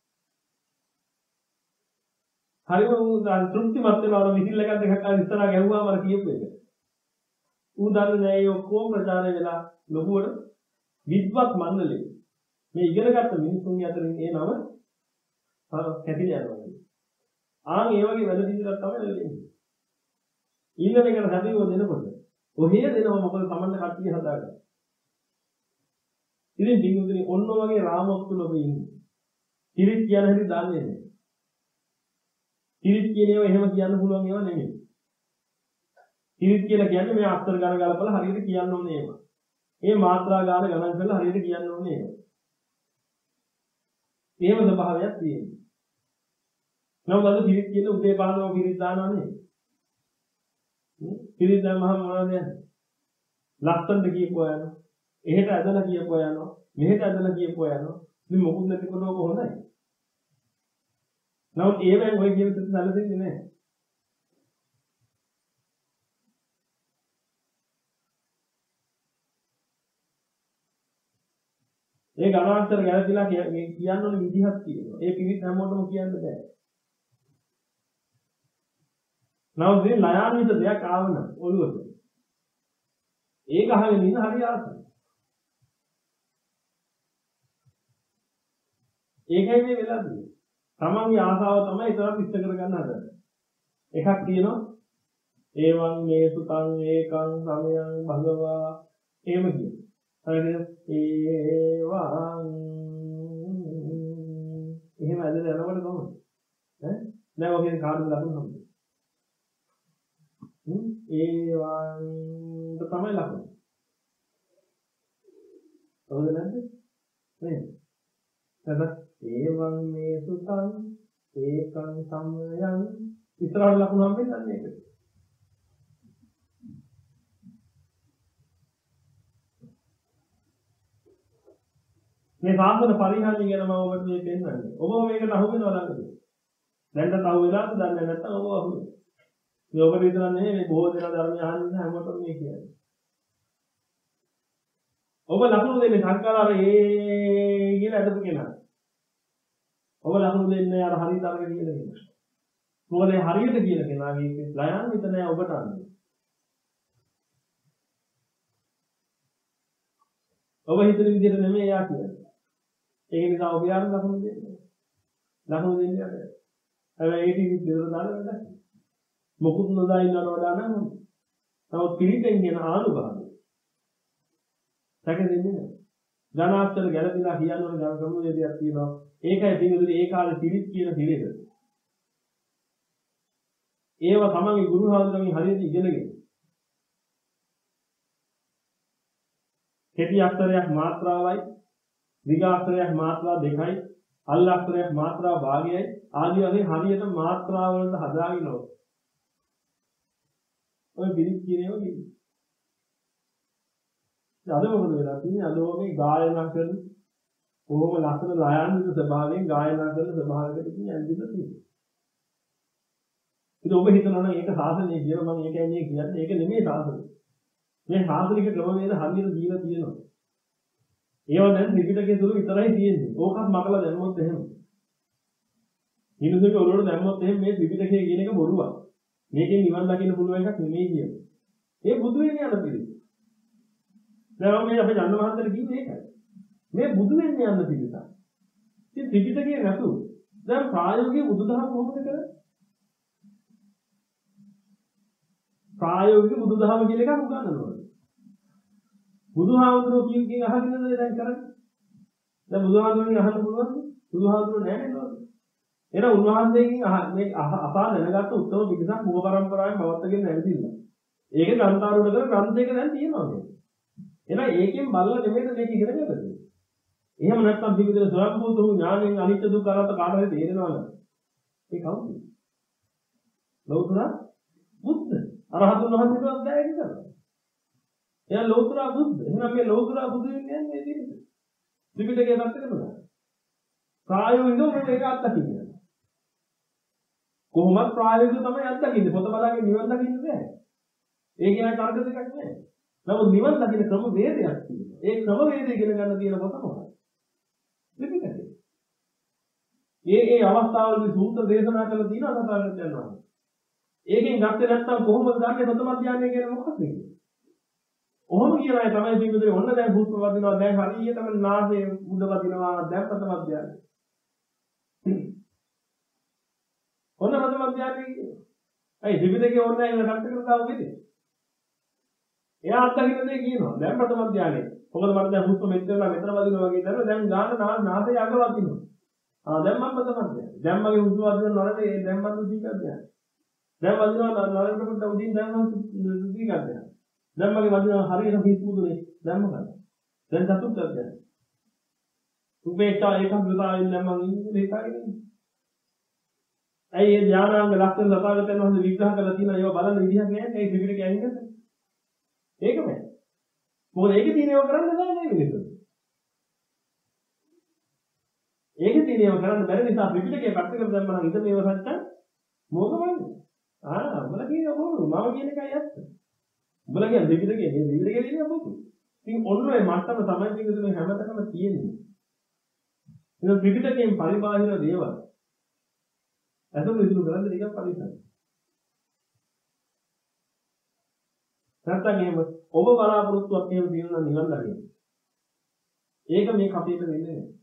හරිම තෘප්තිමත් වෙනවා අර විසිල් එකක් දෙකක් අර ඉස්සරහ ගැහුවාම අර කියපු එක. ඌ දන්නේ නැහැ ඒ ඔක්කොම ප්‍රචාරය වෙලා ලොකුවට විද්වත් මණ්ඩලෙ මේ ඉගෙනගත්ත මිනිසුන් අතරින් ඒ නම කැපිලා යනවා. ආන් ඒ වගේ වැඩ පිළිවෙලක් තමයි වෙන්නේ. ඊළඟ එකට හැදෙව දෙනකොට ඔහේ දෙනවා මොකද Tamanne කට්ටිය හදාගන්න. ඉතින් දිනුදිනේ ඔන්න වගේ රාමොක් තුල ඔබ ඉන්නේ. කිරිත් කියන හැටි දන්නේ නැහැ. කිරිත් කියන ඒවා එහෙම කියන්න පුළුවන් ඒවා නෙමෙයි. කිරිත් කියලා කියන්නේ මේ අක්ෂර ගණන ගලපලා හරියට කියන්න ඕනේ ඒවා. මේ මාත්‍රා ගාන ගණන් කරලා හරියට කියන්න ඕනේ ඒවා. එහෙම ස්වභාවයක් තියෙනවා. නමුත් අද කිරිත් කියන උදේ පහළම කිරිත් දානවා නේ. කිරිත් දැම්මම මොනවද යන්නේ? ලස්සනට කියපුවා යනවා. එහෙට ඇදලා කියපුවා යනවා. මෙහෙට ඇදලා කියපුවා යනවා. ඉතින් මොකුත් නැතිකොට ඔක හොඳයි. නමුත් ඒවෙන් ඔය කියන සත්‍ය සැලසෙන්නේ නැහැ. ඒ ගණනාන්තර ගැලපිලා කියන්න ඕන විදිහක් තියෙනවා. ඒ පිළිත් හැමෝටම කියන්න බෑ. නමුත් මේ ලයාන්විත දෙයක් ආවන ඔළුවට. ඒක අහගෙන ඉන්න හරි ආසයි. ඒකයි මේ වෙලා තියෙන්නේ. තමන්ගේ ආසාව තමයි ඒතරම් ඉෂ්ට කරගන්න හදන්නේ. එකක් තියෙනවා ඒවං මේ සුතං ඒකං සමයං භගවා එහෙම කියන. හරිද? ඒවං එහෙම ඇදලා යනකොට කොහොමද? ඈ දැන් ඔකෙන් කාඩු ලකුණු හම්බෙන්නේ. හ්ම් ඒවං තමයි ලකුණු. හවුද නැද්ද? නේද? එතකොට ඒවං මේ සුතං ඒකං සමයං ඉස්සරහට ලකුණු හම්බෙන්නේ නැහැ මේක. මේ සාසන පරිහානිය ගැන මම ඔබට මේ පෙන්නන්නේ. ඔබ මේකට අහු වෙනව ළඟදී. දැන්ට අහු වෙලාද දන්නේ නැත්නම් ඔබ අහු වෙනවා. මේ ඔබට විතර නෙමෙයි මේ බොහෝ දෙනා ධර්මය අහන්න හැමෝටම මේ කියන්නේ. ඔබ ලකුණු දෙන්නේ සංකාර ඒ කියලා අදපු කෙනා. ඔබ ලකුණු දෙන්නේ අර හරියට අරගෙන කියන කෙනා. මොකද හරියට කියන කෙනාගේ ලයන් විතර නෑ ඔබට අන්නේ. ඔබ හිතන විදිහට නෙමෙයි යා කියන්නේ. ඒක නිසා ඔබ යාර ලකුණු දෙන්නේ. ලකුණු දෙන්නේ නැහැ. හැබැයි ඒ ටික දෙතර දාලා වැඩක්. මොකුත් නොදා ඉන්නවට වඩා නම් තව පිළිතෙන් කියන ආනුභාවය. සැකෙන්නේ නැහැ. ධනාස්තර ගැළපීලා කියන්න ඕන ගම ක්‍රමවේදයක් තියෙනවා. ඒකයි පිළිතුරු ඒ කාලේ පිළිත් කියන පිළිවෙල. ඒව තමයි ගුරු හාමුදුරුවන්ගෙන් හරියට ඉගෙනගෙන. කෙටි අක්ෂරයක් මාත්‍රාවයි, දිග අක්ෂරයක් මාත්‍රා දෙකයි, අල් අක්ෂරයක් මාත්‍රා භාගයයි ආදී වශයෙන් හරියට මාත්‍රා වලට හදාගෙන ඕන. ඔය පිළිත් කියනේම කිව්වේ. අද මොකද වෙලා තියෙන්නේ? අද ඔගේ ගායනා කරන කොහොම ලස්සන ලයන්විත ස්වභාවයෙන් ගායනා කරන ස්වභාවයකට කියන්නේ ඇඳිලා තියෙනවා. ඉතින් ඔබ හිතනවා නම් ඒක සාසනය කියලා මම ඒකයි මේ කියන්නේ. ඒක නෙමෙයි සාසනය. මේ සාසනික ක්‍රමවේද හරියට දීලා තියෙනවා. ඒවා දැන් ත්‍රිපිටකයේ තුල විතරයි තියෙන්නේ. ඕකත් මකලා දැම්මොත් එහෙම. හිනුසෙක ඔළුවට දැම්මොත් එහෙම මේ ත්‍රිපිටකයේ කියන එක බොරුවක්. මේකෙන් නිවන් දකින්න පුළුවන් එකක් නෙමෙයි කියන්නේ. ඒ බුදු වෙන්නේ යන පිළිද. දැන් මේ අපේ ජන්න මහත්තයල කිව්වේ ඒකයි. මේ බුදු වෙන්නේ යන පිළිද. ඉතින් ත්‍රිපිටකයේ නැතුව දැන් ප්‍රායෝගික බුදුදහම කොහොමද කරන්නේ? ප්‍රායෝගික බුදුදහම කියන එකක් උගන්වනවා. බුදුහාමුදුරුවෝ කියන කේ අහගෙනද දැන් කරන්නේ? දැන් බුදුහාමුදුරුවෝගෙන් අහන්න පුළුවන්ද? බුදුහාමුදුරුවෝ නැහැ නේද? එහෙනම් උන්වහන්සේගෙන් අහ මේ අසා දැනගත්ත උත්තම පිටසක් මුව පරම්පරාවෙන් පවත්වාගෙන නැවතිලා. ඒකේ ග්‍රන්ථාරූඪ කරන ග්‍රන්ථයක දැන් තියෙනවා මේක. එහෙනම් ඒකෙන් බලලා නෙමෙයිද මේක ඉගෙන ගන්නේ. එහෙම නැත්නම් පිළිදෙල ස්වයංභූත වූ ඥාණයෙන් අනිත්‍ය දුක්ඛ අනාත්ම කාටද තේරෙනවද? ඒ කවුද? ලෞතර බුද්ධ. අරහතුන් වහන්සේට දැය කියලා. එයා ලෞතර බුද්ධ. එහෙනම් මේ ලෞතර බුදු වෙන්නේ මේ විදිහට. ත්‍රිපිටකයේ පැත්තකම නෑ. ප්‍රායෝගිකව මේක අත්දකින්න. කොහොමද ප්‍රායෝගිකව තමයි අත්දකින්නේ. පොත බලාගෙන නිවන් දකින්න බෑ. ඒ කියන තර්ක දෙකක් නෑ. නමුත් නිවන් දකින්න ක්‍රම වේදයක් තියෙනවා. ඒ ක්‍රම වේදය ඉගෙන ගන්න තියෙන පොත මොකක්ද? ත්‍රිපිටකය. ඒ ඒ අවස්ථාවලදී සූත්‍ර දේශනා කරලා තියෙනවා සතරෙන් යනවා. ඒකෙන් ගත්තේ නැත්නම් කොහොමද දන්නේ ප්‍රථම ධානය කියන්නේ මොකක්ද කියන්නේ? ඔහොම කියන අය තමයි පිටුදේ ඔන්න දැන් හුස්ම වදිනවා දැන් හරියටම නාසයේ උඩ වදිනවා දැන් ප්‍රථම ධානය. ඔන්න ප්‍රථම ධානය කියන්නේ. අයි ත්‍රිපිටකේ ඕනේ නැහැ ඉන්න කට්ට කරලා වෙන්නේ. එයා අත්දකින්න දේ කියනවා. දැන් ප්‍රථම ධානය. මොකද මට දැන් හුස්ම මෙච්චර වෙලා මෙතන වදිනවා වගේ දැන් දැන් ගාන නාසයේ අග වදිනවා. ආ දැන් මම ප්‍රථම ධානය. දැන් මගේ හුස්ම වදින නරනේ දැන් මම දුක ධානය. දැන් වදිනවා නරකට උදින් දැන් මම දුක ධානය. දැන් මගේ වදිනවා හරියට හිස්මුදුනේ දැන් මොකද? දැන් චතුත් ධානය. උපේක්ෂා ඒකග්‍රතාවයෙන් දැන් මම ඉන්නේ ඒකයි. ඇයි ඒ ඥානාංග ලක්ෂණ ලබාගත්තන් වහන්සේ විග්‍රහ කරලා තියෙනවා ඒවා බලන්න විදිහක් නැහැ. ඒ ත්‍රිපිටකය අයින් කරලා. ඒකමයි. මොකද ඒකේ තියෙන ඒවා කරන්න බෑ නේද මිනිස්සු. ඒකේ තියෙන ඒවා කරන්න බැරි නිසා ත්‍රිපිටකය පැත්තකට දැම්මම නම් ඉත මේව සත්‍ය මොකමද? ආ උඹලා කියන බොරු මම කියන එකයි ඇත්ත. උඹලා කියන ත්‍රිපිටකය මේ ත්‍රිපිටකය කියන බොරු. ඉතින් ඔන්න ඔය මට්ටම තමයි පිටුදුනේ හැමතැනම තියෙන්නේ. ඉතින් ත්‍රිපිටකයෙන් පරිබාහිර දේවල් අසල විදුණු කරන්නේ ටිකක් පරිස්සම්. නැත්නම් එහෙම ඔබ බලාපොරොත්තුවක් එහෙම දිනන නිවන් දකින්න. ඒක මේ කපේට වෙන්නේ නැහැ.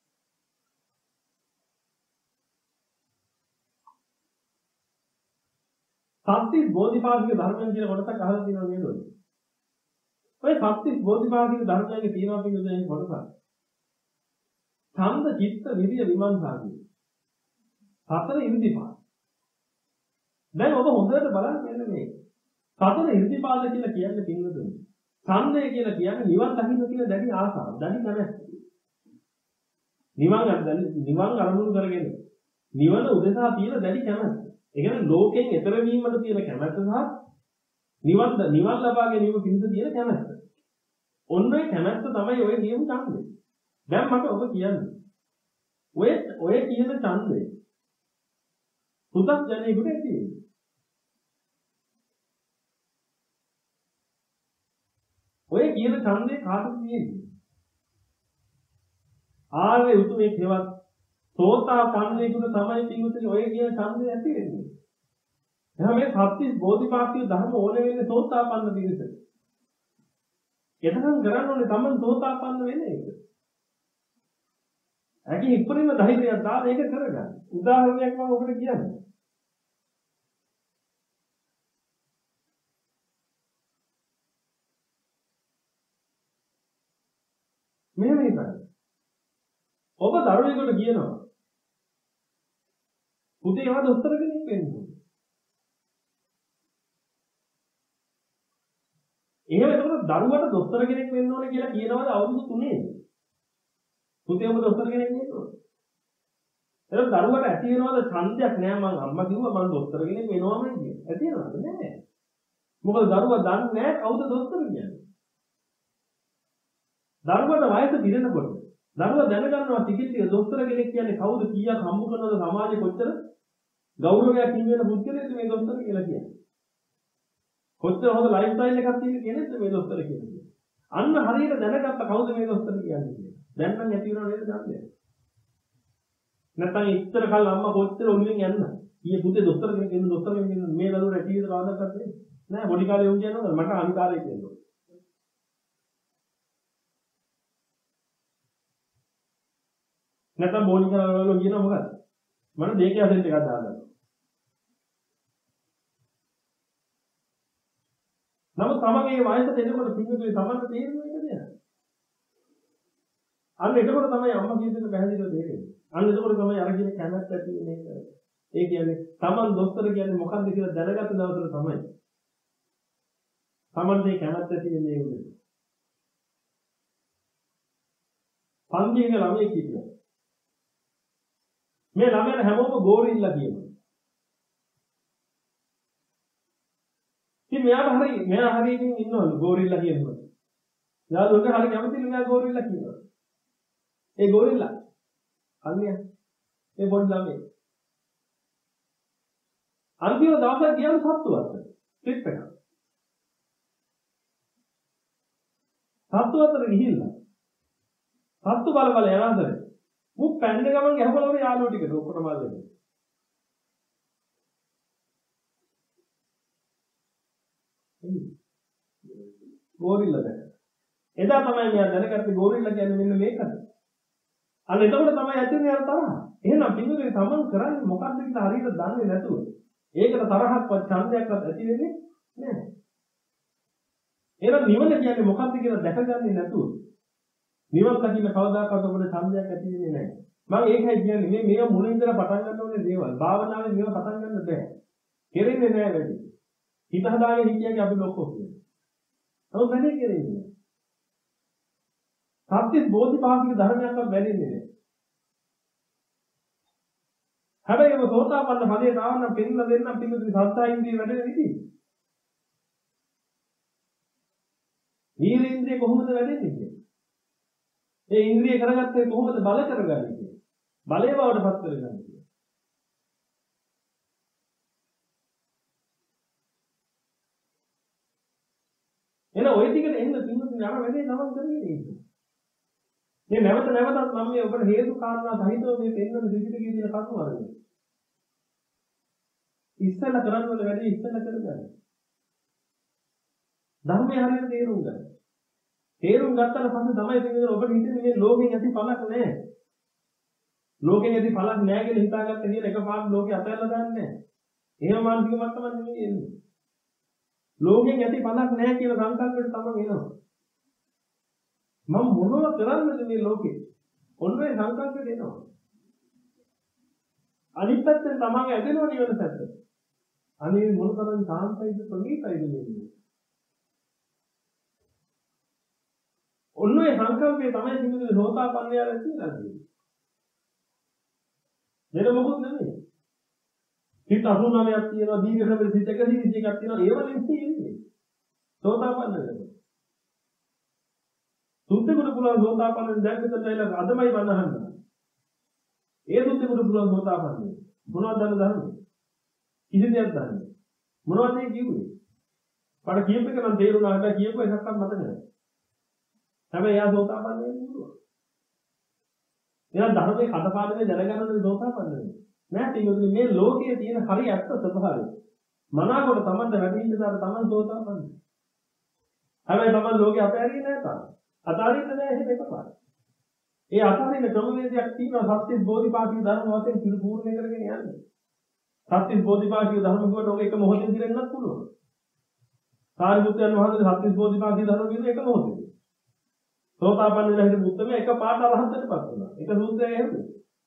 සත්‍තිස් බෝධිපාක්ෂික ධර්මයන් කියන කොටසක් අහලා තියෙනව නේද? ඔය සත්‍තිස් බෝධිපාක්ෂික ධර්මයන්ගේ තියෙනවා කියන දේ කොටසක්. ඡන්ද චිත්ත විරිය විමර්ශනා කියන සතර ඉර්ධිපාද. දැන් ඔබ හොඳට බලන්න මෙන්න මේක. සතර ඉර්ධිපාද කියලා කියන්නේ පින්වතුනි. ඡන්දය කියලා කියන්නේ නිවන් දකින්න කියන දැඩි ආසාව, දැඩි කැමැත්ත. නිවන් නිවන් අරමුණු කරගෙන නිවන උදෙසා තියෙන දැඩි කැමැත්ත. ඒ කියන්නේ ලෝකෙන් එතර වීමට තියෙන කැමැත්ත සහ නිවන් නිවන් ලබා ගැනීම පිණිස තියෙන කැමැත්ත. ඔන්න ඔය කැමැත්ත තමයි ඔය නියම ඡන්දය. දැන් මට ඔබ කියන්නේ. ඔය ඔය කියන ඡන්දය පුතක් ජනෙකුට ඇති වෙන්නේ. ඔය කියන ඡන්දේ කාටද තියෙන්නේ? ආර්ය උතුමේ කෙවත් සෝතාපන්නෙකුට තමයි පිටුතුනි ඔය කියන ඡන්දේ ඇති වෙන්නේ. එහෙනම් මේ සත්‍තිස් බෝධිපාක්ෂික ධර්ම ඕනේ වෙන්නේ සෝතාපන්න පිරිසට. එතකන් කරන්න ඕනේ තමන් සෝතාපන්න වෙන එක. ඇයි ඉපරිම ධෛර්යයක් දාලා ඒක කරගන්න. උදාහරණයක් මම ඔබට කියන්නම්. මෙහෙම හිතන්න. ඔබ දරුවෙකුට කියනවා පුතේ ඒවා දොස්තර කෙනෙක් වෙන්න ඕනේ. එහෙම එතකොට දරුවට දොස්තර කෙනෙක් වෙන්න ඕනේ කියලා කියනවාද අවුරුදු තුනේ? පුතේ ඔබ දොස්තර කෙනෙක් වෙන්න ඕනේ. එහෙනම් දරුවට ඇති වෙනවද ඡන්දයක් නෑ මං අම්මා කිව්වා මං දොස්තර කෙනෙක් වෙනවම කියලා. ඇති වෙනවද නෑ. මොකද දරුවා දන්නේ නෑ කවුද දොස්තර කියන්නේ. දරුවට වයස දිරෙනකොට දරුවා දැනගන්නවා ටික ටික දොස්තර කෙනෙක් කියන්නේ කවුද කීයක් හම්බ කරනවද සමාජයේ කොච්චර ගෞරවයක් හිමිවෙන පුද්ගලයෙක්ද මේ දොස්තර කියලා කියන්නේ. කොච්චර හොඳ ලයිෆ් ස්ටයිල් එකක් තියෙන කෙනෙක්ද මේ දොස්තර කියන්නේ. අන්න හරියට දැනගත්ත කවුද මේ දොස්තර කියන්නේ කියලා. දැන් නම් ඇති වෙනව නේද දන්නේ. නැත්නම් ඉතර කල් අම්මා කොච්චර ඔළුවෙන් යන්න. ඊයේ පුතේ දොස්තර කෙනෙක් ඉන්න දොස්තර කෙනෙක් ඉන්න මේ දරුවෝ රැටි විතර ආදා කරන්නේ. නෑ පොඩි කාලේ උන් කියනවා මට අනිකාරය කියනවා. නැත්නම් බෝඩි කරවල කියනවා මොකද? මට දෙකේ අසෙන්ට් එකක් දාන්න. නමුත් තමන්ගේ වයසට එනකොට පින්නුතුනේ තමන්ට තේරෙන්නේ නේද? අන්න එතකොට තමයි අම්මා කියන දේ පැහැදිලිව තේරෙන්නේ. අන්න එතකොට තමයි අර කියන කැමැත්ත ඇති වෙන්නේ. ඒ කියන්නේ තමන් දොස්තර කියන්නේ මොකක්ද කියලා දැනගත්ත දවසට තමයි. තමන්ට මේ කැමැත්ත ඇති වෙන්නේ ඒ උදේ. පන්තියේ ළමයෙක් හිටියා. මේ ළමයාට හැමෝම ගෝරිල්ලා කියනවා. ඉතින් මෙයාට හරි මෙයා හරියකින් ඉන්නවලු ගෝරිල්ලා කියනවා. යාළුවෝ හරි කැමතිලු මෙයා ගෝරිල්ලා කියනවා. ඒ ගෝරිල්ලා අන්නේ ඒ පොඩි ළමයි. අන්තිම දවසේ ගියලු සත්තු අතට. ට්‍රිප් එක. සත්තු අතට ගිහිල්ලා. සත්තු බල බල යන අතරේ මුක් පැන්න ගමන් ගැහපලවල යාළුවෝ ටිකට ඔක්කොටම අල්ලගෙන. ගෝරිල්ලා දැක. එදා තමයි මෙයා දැනගත්තේ ගෝරිල්ලා කියන්නේ මෙන්න මේකද. අන්න එතකොට තමයි ඇතිවෙන්නේ අර තරහ. එහෙනම් පින්දුනේ තමන් කරන්නේ මොකක්ද කියලා හරියට දන්නේ නැතුව ඒකට තරහක්වත් ඡන්දයක්වත් ඇති වෙන්නේ නැහැ. එහෙනම් නිවන කියන්නේ මොකක්ද කියලා දැකගන්නේ නැතුව නිවන් දකින්න කවදාකවත් ඔබට ඡන්දයක් ඇති වෙන්නේ නැහැ. මම ඒකයි කියන්නේ මේ මේව මුලින් ඉඳලා පටන් ගන්න ඕනේ දේවල්. භාවනාවේ මේව පටන් ගන්න බෑ. කෙරෙන්නේ නැහැ වැඩි. හිත හදාගෙන හිටියගේ අපි ලොකෝ කියන්නේ. නමුත් වැඩි කෙරෙන්නේ නැහැ. සත්‍ය බෝධිපාක්ෂික ධර්මයක්වත් වැඩින්නේ නැහැ. හැබැයි ඔබ සෝතාපන්න ඵලයට ආවනම් පිළිලා දෙන්නම් පිළිතුරු සත්‍ය ඉන්ද්‍රිය වැඩෙන විදිහ. ඊරින්ද්‍රිය කොහොමද වැඩෙන්නේ කියන්නේ? ඒ ඉන්ද්‍රිය කරගත්තේ කොහොමද බල කරගන්නේ කියන්නේ? බලේ බවට පත් කරගන්නේ කියන්නේ. එන ඔය ටිකට එන්න පින්වතුනි අර වැඩේ තමන් කරගෙන ඉන්න. මේ නැවත නැවතත් මම මේ ඔබට හේතු කාරණා සහිතව මේ පෙන්වන ත්‍රිපිටකයේ තියෙන කරුණු වරගෙන. ඉස්සෙල්ලා කරන්න ඕන වැඩේ ඉස්සෙල්ලා කරගන්න. ධර්මයේ හරියට තේරුම් ගන්න. තේරුම් ගත්තට පස්සේ තමයි තේරෙන්නේ ඔබට හිතෙන්නේ මේ ලෝකෙන් ඇති පළක් නැහැ. ලෝකෙන් ඇති පළක් නැහැ කියලා හිතාගත්ත කියන එකපාරට ලෝකේ අතහැරලා දාන්නේ නැහැ. එහෙම මානසික මට්ටමක් නෙමෙයි එන්නේ. ලෝකෙන් ඇති පළක් නැහැ කියලා සංකල්පෙට තමයි එනවා. මම මොනවද කරන්නද මේ ලෝකේ? ඔන්න ඒ සංකල්පෙට එනවා. අනිත් පැත්තෙන් තමන් ඇදෙනව නිවන පැත්ත. අනේ මොන තරම් සාන්තයිද ප්‍රණීතයිද මේ. ඔන්න ඒ සංකල්පයේ තමයි සිංහලේ සෝතාපන්නය කියලා තියෙන්නේ. මෙන්න මොකුත් නෙමෙයි. හිත අසුනමයක් තියෙනවා දීර්ඝ ක්‍රමෙ සිත එක දීර්ඝ එකක් තියෙනවා ඒව නෙමෙයි ඉන්නේ. සෝතාපන්න වෙනවා. සුද්ධිගුරු පුළුවන් සෝතාපන්න දැන් මෙතන ඇවිල්ලා අදමයි බනහන්න. ඒ සුද්ධිගුරු පුළුවන් සෝතාපන්න. මොනවද දන්න දන්නේ? කිසි දෙයක් දන්නේ. මොනවද ඒ කිව්වේ? පාඩ කියප එක නම් තේරුණා හැබැයි කියප එකක්වත් මතක නැහැ. හැබැයි එයා සෝතාපන්න වෙන්න පුළුවන්. එයා ධර්මයේ කඩපාඩමේ දැනගන්න සෝතාපන්න වෙන්නේ. නෑ පිටුදුනේ මේ ලෝකයේ තියෙන හරි ඇත්ත ස්වභාවය. මනාකොට Tamanට වැඩිින්න දාලා Taman සෝතාපන්න. හැබැයි Taman ලෝකේ අතහැරියේ නෑ තාම. අතාරින්න නෑ එහෙම එකපාරට. ඒ අතරින් ක්‍රමවේදයක් තියෙනවා සත්‍ය බෝධිපාක්ෂික ධර්ම වශයෙන් පිළිපූර්ණ කරගෙන යන්නේ. සත්‍ය බෝධිපාක්ෂික ධර්ම කියනකොට ඔක එක මොහොතෙන් දිරෙන්නත් පුළුවන්. සාරිපුත්‍රයන් වහන්සේ සත්‍ය බෝධිපාක්ෂික ධර්ම කියන එක මොහොතේ. සෝතාපන්න වෙලා හිටපු උත්තමයා එක පාට අරහතටපත් වුණා. ඒක සූත්‍රයේ හැදුවේ.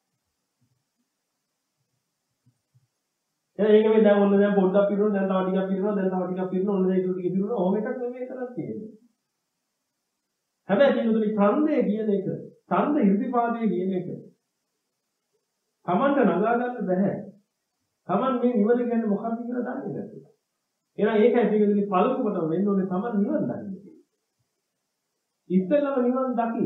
එහෙනම් ඒක මේ දැන් ඔන්න දැන් පොඩ්ඩක් පිරුණා දැන් තව ටිකක් පිරුණා දැන් තව ටිකක් පිරුණා ඔන්න ඒක ටික පිරුණා ඕම එකක් නෙමෙයි කරක් තියෙන්නේ. හැබැයි කිනුතුනි ඡන්දය කියන එක ඡන්ද ඉර්ධිපාදයේ කියන එක Tamanට නගා ගන්න බෑ. Taman මේ නිවන කියන්නේ මොකක්ද කියලා දන්නේ නැති. එහෙනම් ඒකයි පිළිගන්නේ පළමුවටම වෙන්න ඕනේ Taman නිවන් දකින්න. ඉස්සෙල්ලාම නිවන් දකින්න.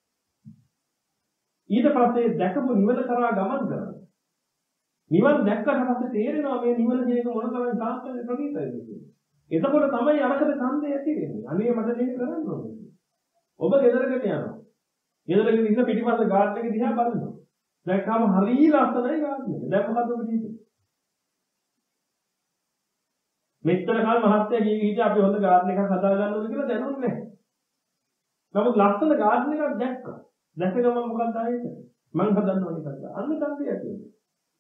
ඊට පස්සේ දැකපු නිවන කරා ගමන් කරනවා. නිවන් දැක්කට පස්සේ තේරෙනවා මේ නිවන කියන එක මොන තරම් සාර්ථක ප්‍රණීතයිද කියලා. එතකොට තමයි අරකට ඡන්දය ඇති වෙන්නේ. අනේ මට මේක කරන්න ඕනේ. ඔබ ගෙදරකට යනවා. ගෙදරකින් ඉන්න පිටිපස්ස ගාඩන් එක දිහා බලනවා. දැක්කම හරිය ලස්සනයි ගාඩන් එක. දැන් මොකද ඔබ කියන්නේ? මෙච්චර කාල මහත්තයා ගිහී හිටිය අපි හොඳ ගාඩන් එකක් හදා ගන්න ඕනේ කියලා දැනුන්නේ නැහැ. නමුත් ලස්සන ගාඩන් එකක් දැක්කා. දැක ගමන් මොකක්ද ආයේ? මං හදන්න ඕනේ කියලා. අන්න ඡන්දය ඇති වෙනවා.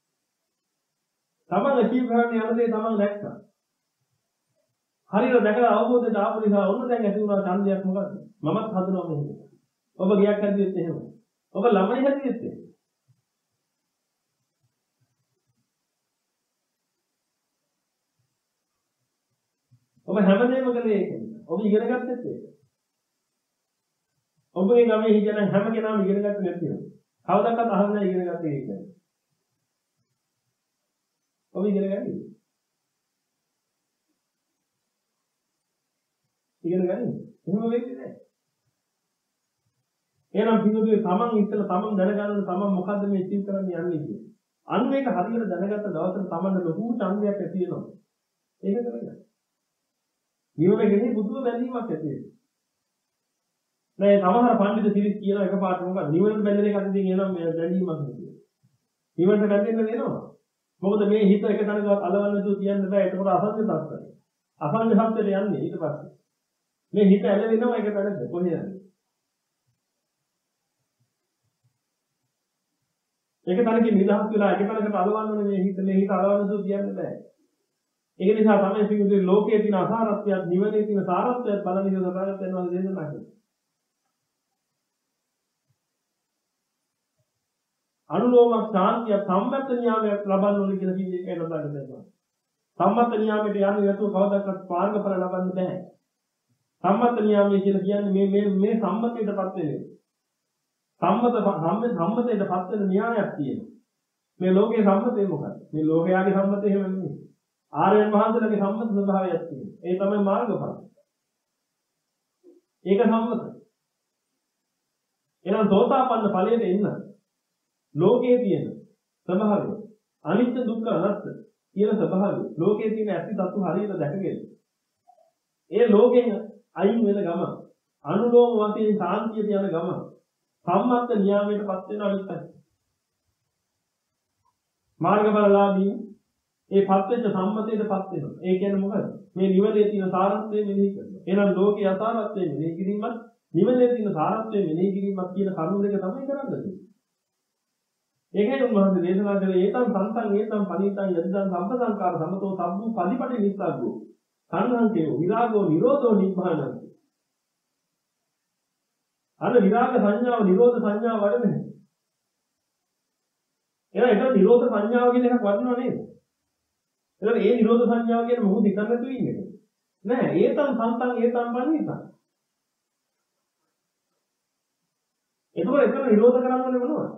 තමන් අචීව් කරන්න යන දේ තමන් දැක්කා. හරියට දැකලා අවබෝධයට ආපු නිසා ඔන්න දැන් ඇති වුණා ඡන්දයක් මොකද්ද? මමත් හදනවා මෙහෙම. ඔබ ගියක් හදියෙත් එහෙම. ඔබ ළමයි හදියෙත් එහෙම. ඔබ හැමදේම කළේ ඒකෙන්. ඔබ ඉගෙන ගත්තෙත් ඒක. ඔබගේ ගමේ හිටියනම් හැම කෙනාම ඉගෙන ගත්තේ නැති වෙනවා. කවදාවත් අහන්නේ ඉගෙන ගත්තේ ඒක. ඔබ ඉගෙන ගන්නේ. ඉගෙන ගන්නේ. එහෙම වෙන්නේ නැහැ. එහෙනම් පිටුදුවේ තමන් ඉස්සෙල්ලා තමන් දැනගන්න තමන් මොකද්ද මේ අචීව් කරන්න යන්නේ කියලා. අන්න ඒක හරියට දැනගත්ත දවසට තමන්ට ලොකු ඡන්දයක් ඇති වෙනවා. ඒක කරගන්න. නිවනකදී බුදුම බැඳීමක් ඇති වෙනවා. නෑ සමහර පඬිතු සිරිස් කියන එකපාරට මොකද නිවනට බැඳෙන එකක් ඉතින් එනවා මේ බැඳීමක් නෙවෙයි. නිවනට බැඳෙන්න වෙනවා. මොකද මේ හිත එක තැනකවත් අලවන්න නැතුව කියන්න බෑ. ඒකෝර අසං්‍ය තත්ත්වය. අසං්‍ය සත්‍යයට යන්නේ ඊට පස්සේ. මේ හිත ඇලෙනවා එක තැනක කොහේ යන්නේ. ඒක තැනකින් නිදහස් වෙලා එක තැනකට අලවන්න මේ හිත මේ හිත අලවන්න නැතුව කියන්න බෑ. ඒක නිසා තමයි පිටුදේ ලෝකයේ තියෙන අසාරත්වයක් නිවනේ තියෙන සාරත්වයක් බලන ඉඳලා සතරත් වෙනවා දේශනා කරන්නේ. අනුලෝමක් ශාන්තිය සම්මත න්‍යාමයක් ලබන්න ඕනේ කියලා කිව්වේ ඒකයි ලබන්න දෙනවා. සම්මත න්‍යාමයට යන්නේ නැතුව කවදාවත් මාර්ගඵල ලබන්න බෑ. සම්මත න්‍යාමය කියලා කියන්නේ මේ මේ මේ සම්මතයටපත් වෙන්නේ. සම්මත සම්මත සම්මතයටපත් වෙන න්‍යායක් තියෙනවා. මේ ලෝකයේ සම්මතය මොකක්ද? මේ ලෝකයාගේ සම්මතය එහෙම නෙමෙයි. ආර්යයන් වහන්සේලාගේ සම්මත ස්වභාවයක් තියෙනවා. ඒ තමයි මාර්ගඵල. ඒක සම්මත. එහෙනම් සෝතාපන්න ඵලයට එන්න ලෝකයේ තියෙන ස්වභාවය අනිත්‍ය දුක්ඛ අනාත්ම කියන ස්වභාවය ලෝකයේ තියෙන ඇති තත්තු හරියට දැකගෙන ඒ ලෝකෙන් අයින් වෙන ගම අනුලෝම වශයෙන් සාන්තියට යන ගම සම්මත න්‍යාමයටපත් වෙන අනිත්‍යයි මාර්ගඵලලාභී ඒ පත්වෙච්ච සම්මතයටපත් වෙනවා. ඒ කියන්නේ මොකද? මේ නිවනේ තියෙන සාරත්වය මෙනෙහි කරනවා. එහෙනම් ලෝකයේ අසාරත්වය මෙනෙහි කිරීමත් නිවනේ තියෙන සාරත්වය මෙනෙහි කිරීමත් කියන කරුණු දෙක තමයි කරන්න තියෙන්නේ. ඒකයි උන්වහන්සේ දේශනා කළේ ඒතම් සංසං ඒතම් පනිතං යද්දං සම්පසංකාර සමතෝ සබ්බු පරිපටි නිස්සග්ගෝ සංඝංකේෝ විරාගෝ නිරෝධෝ නිබ්බානං. අර විරාග සංඥාව නිරෝධ සංඥාව වඩන්නේ. එහෙනම් ඒක නිරෝධ සංඥාව කියන එකක් වඩනව නේද? එහෙනම් ඒ නිරෝධ සංඥාව කියන්නේ මොකද හිතන්න නැතුව ඉන්නේ. නෑ ඒතම් සංසං ඒතම් පනිතං. එතකොට එතන නිරෝධ කරන්න ඕනේ මොනවද?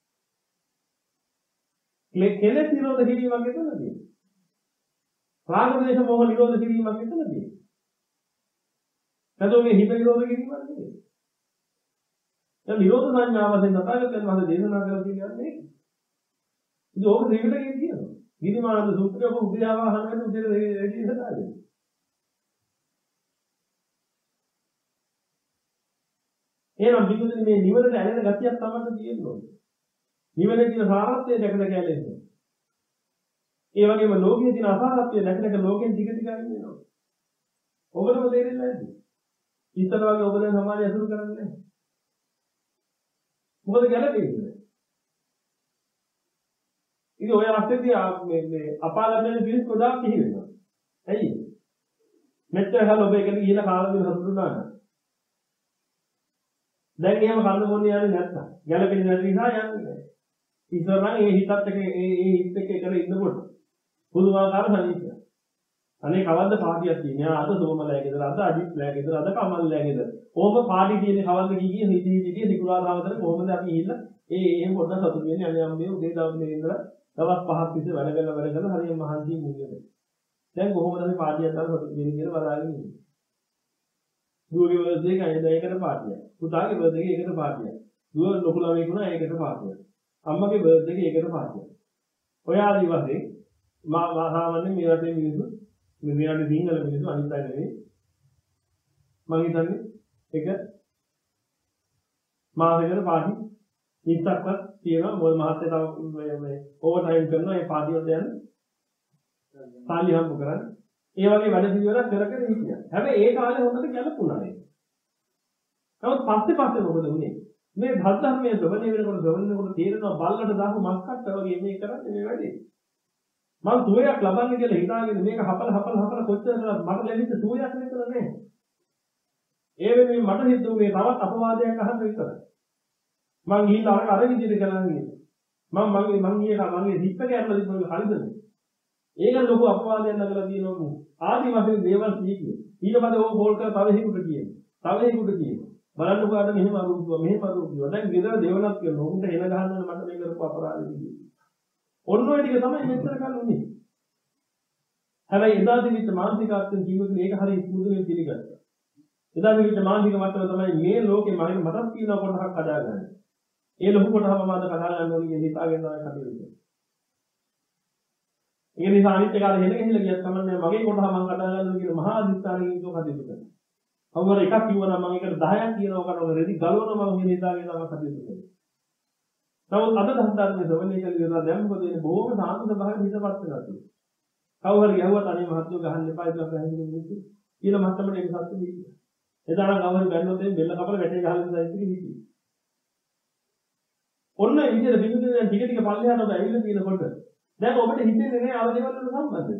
කෙලෙස් නිරෝධ කිරීමක් එතනදී. රාග දේශ මොහ නිරෝධ කිරීමක් එතනදී. නැත්නම් මේ හිත නිරෝධ කිරීමක් නෙවෙයි. දැන් නිරෝධ සංඥාව වශයෙන් තථාගතයන් වහන්සේ දේශනා කරලා තියෙන්නේ ඒක. ඉතින් ඕක ත්‍රිවිධකයේ තියෙනවා. නිදිමානන්ද සූත්‍රය ඔබ උද්‍යාවාහන වෙන උදේට රෙඩි හදාගන්න. එහෙනම් විදුලි මේ නිවනට ඇලෙන ගතියක් තමයි තියෙන්නේ. නිවනේ තියෙන සාරත්වය දැක දැක ඇලෙන්නේ. ඒ වගේම ලෝකයේ තියෙන අසාරත්වය දැක දැක ලෝකෙන් ටික ටික අයින් වෙනවා. ඔබටම තේරෙන්නේ නැද්ද? ඉස්සර වගේ ඔබ දැන් සමාජය අසුරු කරන්නේ නැහැ. මොකද ගැලපෙන්නේ. ඉතින් ඔය අවස්ථේදී මේ මේ අපාලම්බන පිළිස් ගොඩාක් කිහි වෙනවා. ඇයි? මෙච්චර කාල ඔබ එකට ගිහිලා කාලා දින හසුරුනා නේද? දැන් එහෙම කන්න මොන්නේ යන්නේ නැත්තම් ගැලපෙන්නේ නැති නිසා යන්නේ නැහැ. ඉතින් නම් ඒ හිතත් එක ඒ ඒ හිත එක එකල ඉන්නකොට පුදුමාකාර සනීපයක්. අනේ කවද්ද පාටියක් තියෙන්නේ? අද සෝමලෑ ගෙදර, අද අජිත් ලෑ ගෙදර, අද කමල්ලෑ ගෙදර. ඕම පාටි තියෙන්නේ කවද්ද කී කී හිටි හිටි සිකුරාදාවතර කොහොමද අපි ගිහිල්ලා ඒ එහෙම පොඩ්ඩක් සතුටු වෙන්නේ අනේ අම්මේ උදේ දවසේ ඉඳලා දවස් පහක් තිස්සේ වැඩ කරලා වැඩ කරලා හරියට මහන්සියෙන් මුගියද. දැන් කොහොමද අපි පාටියක් දාලා සතුටු වෙන්නේ කියලා බලාගෙන ඉන්නේ. දුවගේ බර්ත්ඩේ එක අයිද ඒකට පාටියක්. පුතාගේ බර්ත්ඩේ එක ඒකට පාටියක්. දුව ලොකු ළමයෙක් වුණා ඒකට පාටියක්. අම්මගේ බර්ත්ඩේ එක ඒකට පාටියක්. ඔය ආදි වශයෙන් මා සාමාන්‍යයෙන් මේ රටේ මිනිස්සු මේ රටේ සිංහල මිනිස්සු අනිත් අය නෙවෙයි මම හිතන්නේ එක මාසෙකට පාටි ඉස්සක්වත් තියෙනවා මොල් මහත්තයා තව මේ ඕවර් ටයිම් කරනවා ඒ පාටි වලට යන සල්ලි හම්බ කරන්නේ ඒ වගේ වැඩ පිළිවෙලක් කරගෙන හිටියා. හැබැයි ඒ කාලේ හොඳට ගැලපුණා ඒක. නමුත් පස්සේ පස්සේ මොකද වුනේ? මේ ධර්මයේ ශ්‍රවණය වෙනකොට ශ්‍රවණය වෙනකොට තේරෙනවා බල්ලට දාපු මස්කට්ට වගේ මේ කරන්නේ මේ වැඩේ. මම සුවයක් ලබන්නේ කියලා හිතාගෙන මේක හපල හපල හපල කොච්චර කරලා මට ලැබිච්ච සුවයක් නෙතර නෑ. ඒ වෙනුවෙන් මට හිතුනේ තවත් අපවාදයක් අහන්න විතරයි. මං ගිහින් අර අර විදිහට කරලා ගියේ. මම මගේ මං ගියේ මගේ හිත කැරලා තිබුණේ හරිද? ඒක ලොකු අපවාදයක් නගලා තියෙනවා. ආදි වශයෙන් දේවල් කීකිය. ඊට පස්සේ ඕක බෝල් කරලා තව හේකුට කියනවා. තව හේකුට කියනවා. බලන්නකෝ අර මෙහෙම අරුපුවා මෙහෙම අරුපුවා. දැන් ගෙදර දේවලක් කියනවා. උන්ට එන ගහන්න මට මේ කරපු අපරාධෙ කිව්වා. ඔන්න ඔය ටික තමයි මෙච්චර කල් උනේ. හැබැයි එදා තිබිච්ච මානසිකත්වයෙන් ජීවිතේ ඒක හරිය මුදුනේ පිළිගත්තා. එදා තිබිච්ච මානසික මට්ටම තමයි මේ ලෝකේ මම මටත් කියන කොටහක් හදාගන්නේ. ඒ ලොකු කොටහම මම කතා ගන්න ඕනේ කියන හිතාගෙන තමයි කටයුතු කරන්නේ. ඒ නිසා අනිත් එක අර හෙල ගෙහිලා ගියත් තමයි මගේ කොටහ මම කතා ගන්නවා කියන මහා අදිස්ථානකින් ඒක කටයුතු කරනවා. කවුරු එකක් කිව්වනම් මම ඒකට දහයක් කියනවා කරනවා රෙදි ගලවනවා මම කියන හිතාගෙන තමයි කටයුතු කරන්නේ. නමුත් අද ධර්මයේ ශ්‍රවණය කළේ දැන් මොකද වෙන්නේ බොහොම සාන්ත ස්වභාවයෙන් හිතපත් වෙනවා කියන්නේ. කවුරු හරි යහුවත් අනේ මහත්යෝ ගහන්න එපා කියලා පැහැදිලි මිනිස්සු කියලා මත්තමට ඒක සත්‍ය දෙන්නේ. එදා නම් කවුරු බැන්නොත් එන්නේ බෙල්ල කපලා වැටේ ගහලා ඉඳලා ඉන්නේ. ඔන්න ඒ විදිහට බින්දුනේ දැන් ටික ටික පල්ලෙහාට ඔබ ඇවිල්ලා තියෙනකොට දැන් ඔබට හිතෙන්නේ නැහැ අර දේවල් වලට සම්බන්ධයි.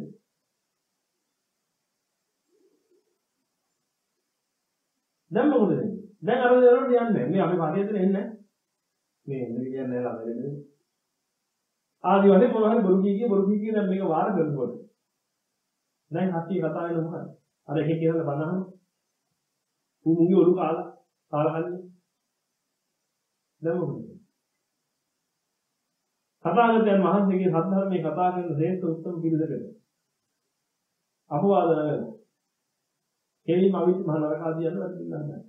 දැන් මොකද වෙන්නේ? දැන් අර දේවල් වලට යන්නේ නැහැ. මේ අපි පරිදෙට එන්නේ නැහැ. මේ එන්නේ කියන්නේ ළමයි. ආදි වශයෙන් මොනවා හරි බොරු කී බොරු කී දැන් මේක වාර කරනකොට. දැන් හත්ටි කතා වෙන මොකද? අර එකේ කියලා බලන්න. ඌ මුංගි ඔලු කාලා කාලා කන්නේ. දැන් මොකද? කතාගතයන් මහන්සියගේ සද්ධර්මයේ කතා කරන ශ්‍රේෂ්ඨ උත්තම පිළිදෙකට. අපවාද නගන. කෙලිම අවිත් මහ නරක ආදී යන වැඩ පිළිගන්නවා.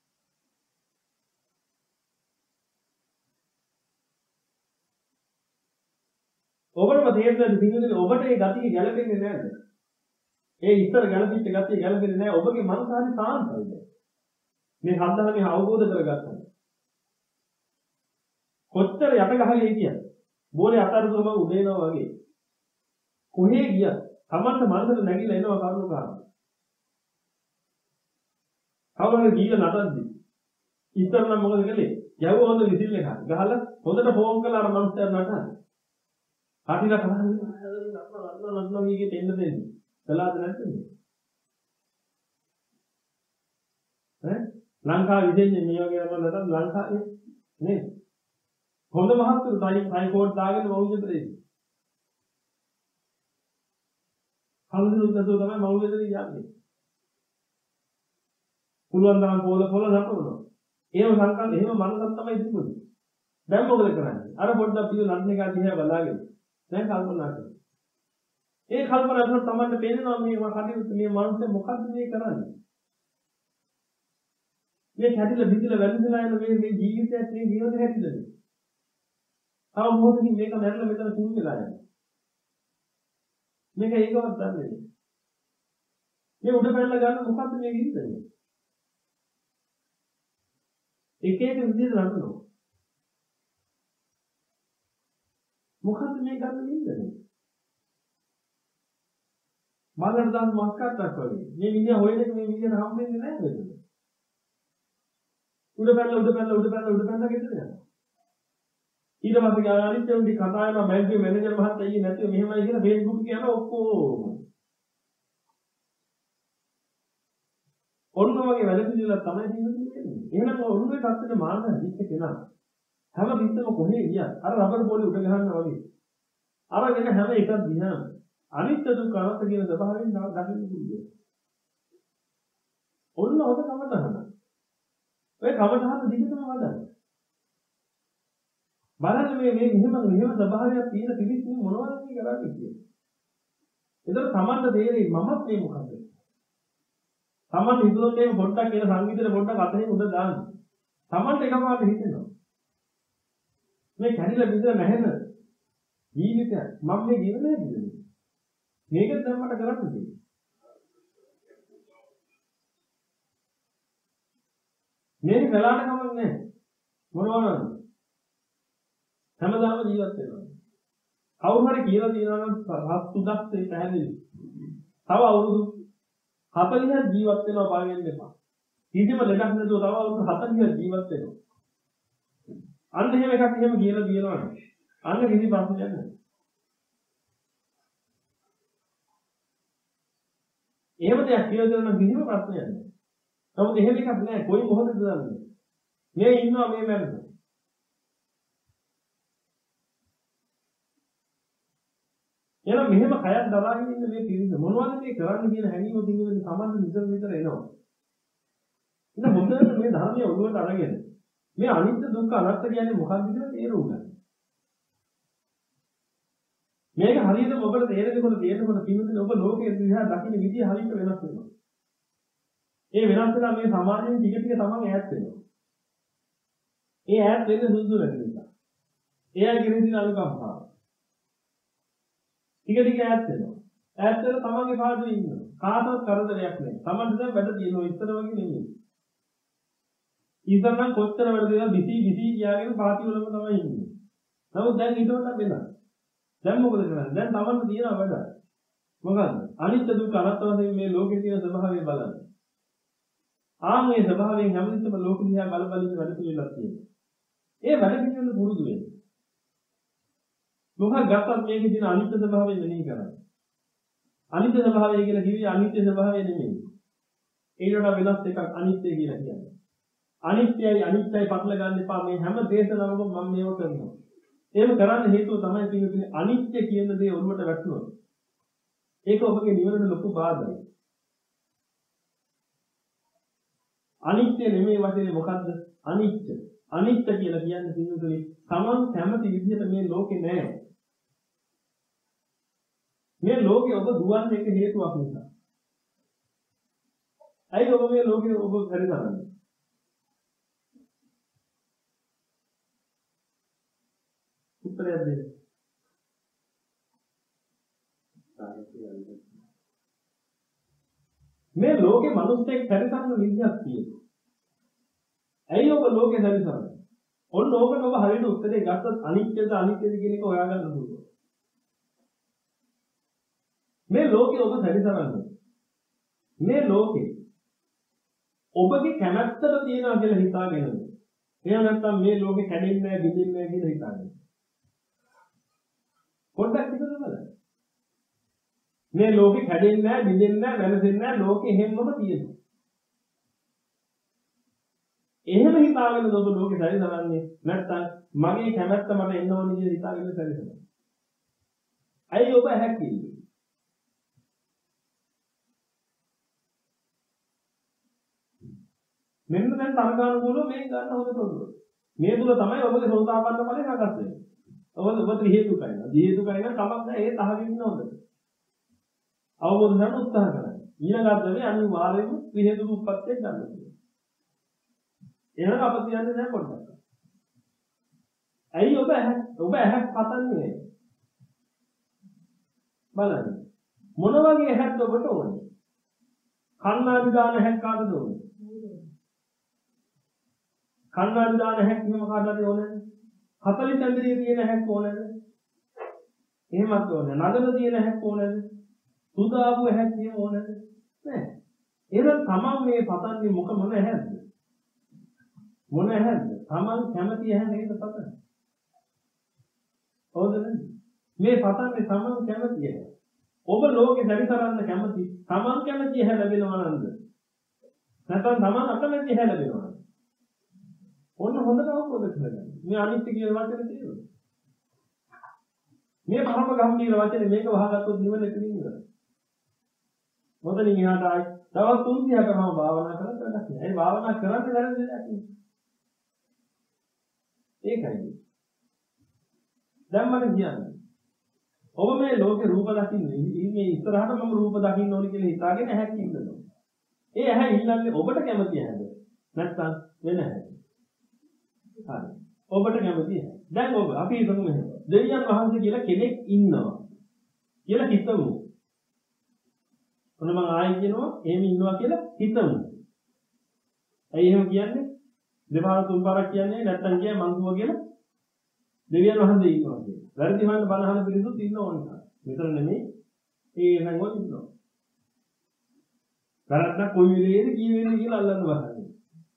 ඔබටම තේරෙන්නේ සිංහලෙන් ඔබට ඒ ගතිය ගැලපෙන්නේ නැද්ද? ඒ ඉස්සර ගැලපිච්ච ගතිය ගැලපෙන්නේ නැහැ. ඔබගේ මනස හරි සාන්තයිද? මේ සද්ධර්මයේ අවබෝධ කරගත්තා. කොච්චර යට ගහගේ කියන්නේ? බෝලේ අතරුම උදේනවා වගේ. කොහේ ගියත් තමන්ට මනසට නැගිලා එනවා කරුණු කාරණා. කවුරුහරි ගිහලා නටද්දි ඉස්සර නම් මොකද කළේ? යවුව හොඳ විසිල් එකක් ගහලා හොඳට ෆෝම් කරලා අර මනුස්සයා නටන. කාටිලා කරන්නේ නටන නටන වීගේ දෙන්න දෙන්නේ. කළාද නැත්ද? ඈ ලංකාවේ විදෙන්නේ මේ වගේ නටන නටන ලංකාවේ නේද? හොඳ මහත්තුරු තයි තයි කෝඩ් දාගෙන මවුල් දෙතේ. කල්දිනුත් නැතුව තමයි මවුල් දෙතේ යන්නේ. පුළුවන් තරම් පොල පොල නටනවා. ඒව සංකල්ප එහෙම මනසක් තමයි තිබුණේ. දැන් මොකද කරන්නේ? අර පොඩ්ඩක් පිළ නටන එක දිහා බලාගෙන දැන් කල්පනා කරනවා. ඒ කල්පනා කරනකොට තමයි පේනවා මේ කටයුතු මේ මනුස්සය මොකද්ද මේ කරන්නේ? මේ කැඩිලා බිඳිලා වැළඳලා යන මේ මේ ජීවිතයත් මේ ජීවිතය හැටිද? තව මොහොතකින් මේක මැරලා මෙතන තුන් වෙලා යනවා. මේක ඒකවත් දන්නේ නැහැ. මේ උඩ පැනලා ගන්න මොකද්ද මේ විදිහට? එක එක විදිහට නටනවා. මොකද්ද මේ ගන්න විදිහනේ? මලකට දාන මස්කට්ටක් වගේ. මේ විදිහ හොයන්නේ මේ විදිහට හම්බෙන්නේ නැහැ මෙතන. උඩ පැනලා උඩ පැනලා උඩ පැනලා උඩ පැනලා ගෙදර යනවා. ඊට පස්සේ ගියා අනිත් උන්ටි කතා කරනවා බැංකුවේ මැනේජර් මහත්තයා ඊයේ නැතිව මෙහෙමයි කියලා Facebook එකේ යනවා ඔක්කොම. ඔන්න වගේ වැඩ පිළිවෙලක් තමයි තියෙන්නේ. එහෙනම් ඔන්නේ තත්ත්වෙට මාන්න හිච්ච කෙනා හැම පිටම කොහේ ගියා අර රබර් බෝලේ උඩ ගහනවා වගේ. අරගෙන හැම එකක් දිහාම අනිත්‍ය දුක්ඛ අනාත්ම කියන ස්වභාවයෙන් දකින්න පුළුවන්. ඔන්න ඔත කමතහන. ඔය කමතහන දිගටම වඩන්න. බලන්න මේ මේ මෙහෙම මෙහෙම ස්වභාවයක් තියෙන පිළිස් මේ මොනවද මේ කරන්නේ කියන්නේ. ඒතර සමන්ත තේරෙයි මමත් මේ මොකද්ද? සමන් හිතුනොත් මේ පොඩ්ඩක් කියන සංගීතේ පොඩ්ඩක් අතරින් උඩ දාන්න. සමන්ට එකපාරට හිතෙනවා. මේ කැඩිලා බිඳලා නැහෙන ජීවිතය මම මේ ජීවිතේ නේද? මේක දැන් මට කරන්න තියෙන්නේ. මේක කළාට කමක් නැහැ. මොනවද? හැමදාම ජීවත් වෙනවා. කවුරු හරි කියලා තියනවා නම් හත්තුදක් ඒ පැහැදිලි. තව අවුරුදු හතළිහක් ජීවත් වෙනවා බලන්න එපා. කිසිම ලෙඩක් නැතුව තව අවුරුදු හතළිහක් ජීවත් වෙනවා. අන්න එහෙම එකක් එහෙම කියලා දිනනවා නම් අන්න කිසි ප්‍රශ්නයක් නැහැ. එහෙම දෙයක් කියලා දෙනවා නම් කිසිම ප්‍රශ්නයක් නැහැ. නමුත් එහෙම එකක් නැහැ. කොයි මොහොතද දන්නේ. මේ ඉන්නවා මේ මැරෙනවා. එහෙනම් මෙහෙම කයක් දරාගෙන ඉන්න මේ පිරිස මොනවද මේ කරන්න කියන හැඟීම තිබුණේ සමන්ද විතර විතර එනවා. ඉතින් හොඳට මේ ධර්මයේ ඔළුවට අරගෙන මේ අනිත්‍ය දුක්ඛ අනාත්ම කියන්නේ මොකක්ද කියලා තේරුම් ගන්න. මේක හරියට ඔබට තේරෙනකොට තේරෙනකොට කිව්වොත් ඔබ ලෝකයේ දිහා දකින්න විදිය හරියට වෙනස් වෙනවා. ඒ වෙනස් වෙලා මේ සමාජයෙන් ටික ටික තමන් ඈත් වෙනවා. ඒ ඈත් වෙන්න සුදුසු නැති නිසා. එයා කියන දින අනුකම්පාව. ටික ටික ඈත් වෙනවා. ඈත් වෙලා තමන්ගේ පාඩුවේ ඉන්නවා. කාටවත් කරදරයක් නැහැ. තමන්ට දැන් වැඩ තියෙනවා ඉස්සර වගේ නෙමෙයි. ඉස්සර නම් කොච්චර වැඩ දෙනවා බිසි බිසි කියාගෙන පාටි වලම තමයි ඉන්නේ. නමුත් දැන් ඊට වඩා වෙනස්. දැන් මොකද කරන්නේ? දැන් තමන්ට තියෙන වැඩ. මොකද්ද? අනිත්‍ය දුක්ඛ අනාත්ම වශයෙන් මේ ලෝකේ තියෙන ස්වභාවය බලන්න. ආ මේ ස්වභාවයෙන් හැමතිස්සම ලෝක දිහා බල බල ඉන්න වැඩ පිළිවෙලක් තියෙනවා. ඒ වැඩ පිළිවෙල පුරුදු වෙන්න. මොකක් ගත්තත් මේකේ තියෙන අනිත්‍ය ස්වභාවය මෙනෙහි කරන්න. අනිත්‍ය ස්වභාවය කියලා කිව්වේ අනිත්‍ය ස්වභාවය නෙමෙයි. ඒකට වෙනස් එකක් අනිත්‍ය කියලා කියන්නේ. අනිත්‍යයි අනිත්‍යයි පටල ගන්න එපා. මේ හැම දේශනාවකම මම මේව කරනවා. ඒක කරන්න හේතුව තමයි තියෙන්නේ අනිත්‍ය කියන දේ ඔළුවට වැටුණොත්. ඒක ඔබගේ නිවනට ලොකු බාධායි. අනිත්‍ය නෙමෙයි වශයෙන් මොකද්ද? අනිත්‍ය. අනිත්‍ය කියලා කියන්නේ සිංහලෙන් තමන් කැමති විදිහට මේ ලෝකේ නැහැ. මේ ලෝකේ ඔබ දුවන්නේ එක හේතුවක් නිසා. ඇයි ඔබ මේ ලෝකේ ඔබ පරිදරන්නේ? උත්තරයක් දෙන්න. මේ ලෝකේ මිනිස්සෙක් පරිසරන විදියක් තියෙනවා. ඇයි ඔබ ලෝකේ පරිසරන්නේ? ඔන්න ඕකට ඔබ හරියට උත්තරේ ගත්තොත් අනිත්‍යද අනිත්‍යද කියන එක හොයාගන්න පුළුවන්. මේ ලෝකේ ඔබ පරිසරන්නේ. මේ ලෝකේ ඔබගේ කැමැත්තට තියනවා කියලා හිතාගෙනද? එහෙම නැත්නම් මේ ලෝකේ කැඩෙන්නේ නැහැ, බිඳෙන්නේ නැහැ කියලා හිතාගෙන. පොඩ්ඩක් හිතලා බලන්න. මේ ලෝකේ කැඩෙන්නේ නැහැ, බිඳෙන්නේ නැහැ, වෙනසෙන්නේ නැහැ, ලෝකේ හැමෝම තියෙනවා. එහෙම හිතාගෙන ඔබ ලෝකේ සැරිසරන්නේ නැත්නම් මගේ කැමැත්ත මට එන්න ඕන විදිහට හිතාගෙන සැරිසරනවා. ඇයි ඔබ හැකියි? මෙන්න දැන් තරගානුකූලව මේක ගන්න හොඳ තොරතුරු. මේ තුල තමයි ඔබගේ සෝතාපන්න ඵලය හගස් වෙන්නේ. ඔබ ඔබ ත්‍රි හේතුකයි. දී හේතුකයි නම් කමක් නැහැ ඒ තහවින් ඉන්න හොඳ. අවබෝධ කරගන්න උත්සාහ කරන්න. ඊළඟට මේ අනිවාර්යයෙන්ම ත්‍රි හේතුක උප්පත්තිය ගන්න ඕනේ. එහෙනම් අප කියන්නේ නැහැ පොඩ්ඩක්. ඇයි ඔබ ඔබ ඇහක් පතන්නේ? බලන්න. මොන වගේ ඇහක්ද ඔබට ඕනේ? කන්නාඩි දාන ඇහක් කාටද ඕනේ? කන්නාඩි දාන ඇහක් නෙම කාටද ඕනේ? හතලිස් ඇඳරිය තියෙන ඇහක් ඕනේද? එහෙමත් ඕනේ. නගර තියෙන ඇහක් ඕනේද? සුදාපු ඇහක් තියෙන ඕනේද? නෑ. එහෙනම් තමන් මේ පතන්නේ මොක මොන ඇහක්ද? මොන ඇහැද? තමන් කැමති ඇහැ නේද පතන්නේ? හොඳ නේද? මේ පතන්නේ තමන් කැමති ඇහැ. ඔබ ලෝකේ සැරිසරන්න කැමති තමන් කැමති ඇහැ ලැබෙනවා නන්ද? නැත්නම් තමන් අකමැති ඇහැ ලැබෙනවා. ඔන්න හොඳට අවබෝධ කරගන්න. මේ අනිත්‍ය කියන වචනේ තේරුම. මේ පරම ගම්භීර වචනේ මේක වහගත්තොත් නිවන එතනින් ඉවරයි. මොකද ඉහාට ආයි දවස් තුනකටම භාවනා කරලා වැඩක් නෑ. ඒ භාවනා කරන්නේ වැරදි දෙයක් නෙවෙයි. ඒකයි. දැන් මම කියන්නේ ඔබ මේ ලෝකේ රූප දකින්නේ මේ ඉස්සරහට මම රූප දකින්න ඕනේ කියලා හිතාගෙන ඇහැක් ඉන්නවා. ඒ ඇහැ ඉන්නන්නේ ඔබට කැමති ඇහැද? නැත්නම් වෙන ඇහැද? හරි. ඔබට කැමති ඇහැ. දැන් ඔබ අපි හිතමු මෙහෙම. දෙවියන් වහන්සේ කියලා කෙනෙක් ඉන්නවා කියලා හිතමු. ඔන්න මම ආයෙ කියනවා එහෙම ඉන්නවා කියලා හිතමු. ඇයි එහෙම කියන්නේ? දෙපාර තුන් පාරක් කියන්නේ නැත්තම් කියන්නේ මං කිව්වා කියලා දෙවියන් වහන්සේ ඉන්නවා කියලා. වැරදි හොයන්න බනහන පිළිසුත් ඉන්න ඕනේ. මෙතන නෙමෙයි ඒ නම් වල ඉන්නවා. වැරද්ද කොයි වෙලේද කී වෙලේද කියලා අල්ලන්න බහන්නේ.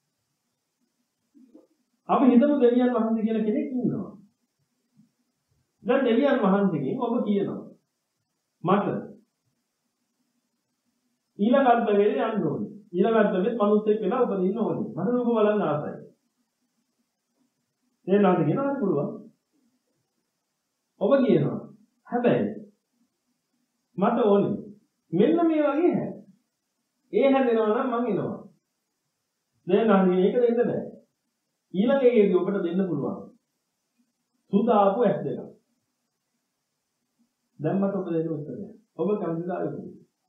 අපි හිතමු දෙවියන් වහන්සේ කියලා කෙනෙක් ඉන්නවා. දැන් දෙවියන් වහන්සේගෙන් ඔබ කියනවා මට ඊළඟ අර්ථවලේ යන්න ඕනේ. ඊළඟ අර්ථවෙත් මිනිස්සෙක් වෙලා උපදින්න ඕනේ. මට රූප බලන්න ආසයි. ඒ නාද කියනවා පුළුවන්. ඔබ කියනවා හැබැයි මට ඕනේ මෙන්න මේ වගේ හැ. ඒ හැදෙනවා නම් මං එනවා. දැන් නම් මේක දෙන්න බෑ. ඊළඟ එකේදී ඔබට දෙන්න පුළුවන්. සුදාපු ඇස් දෙක. දැන් මට ඔබ දෙන්න උත්තරය. ඔබ කැමතිද ආයෙත්?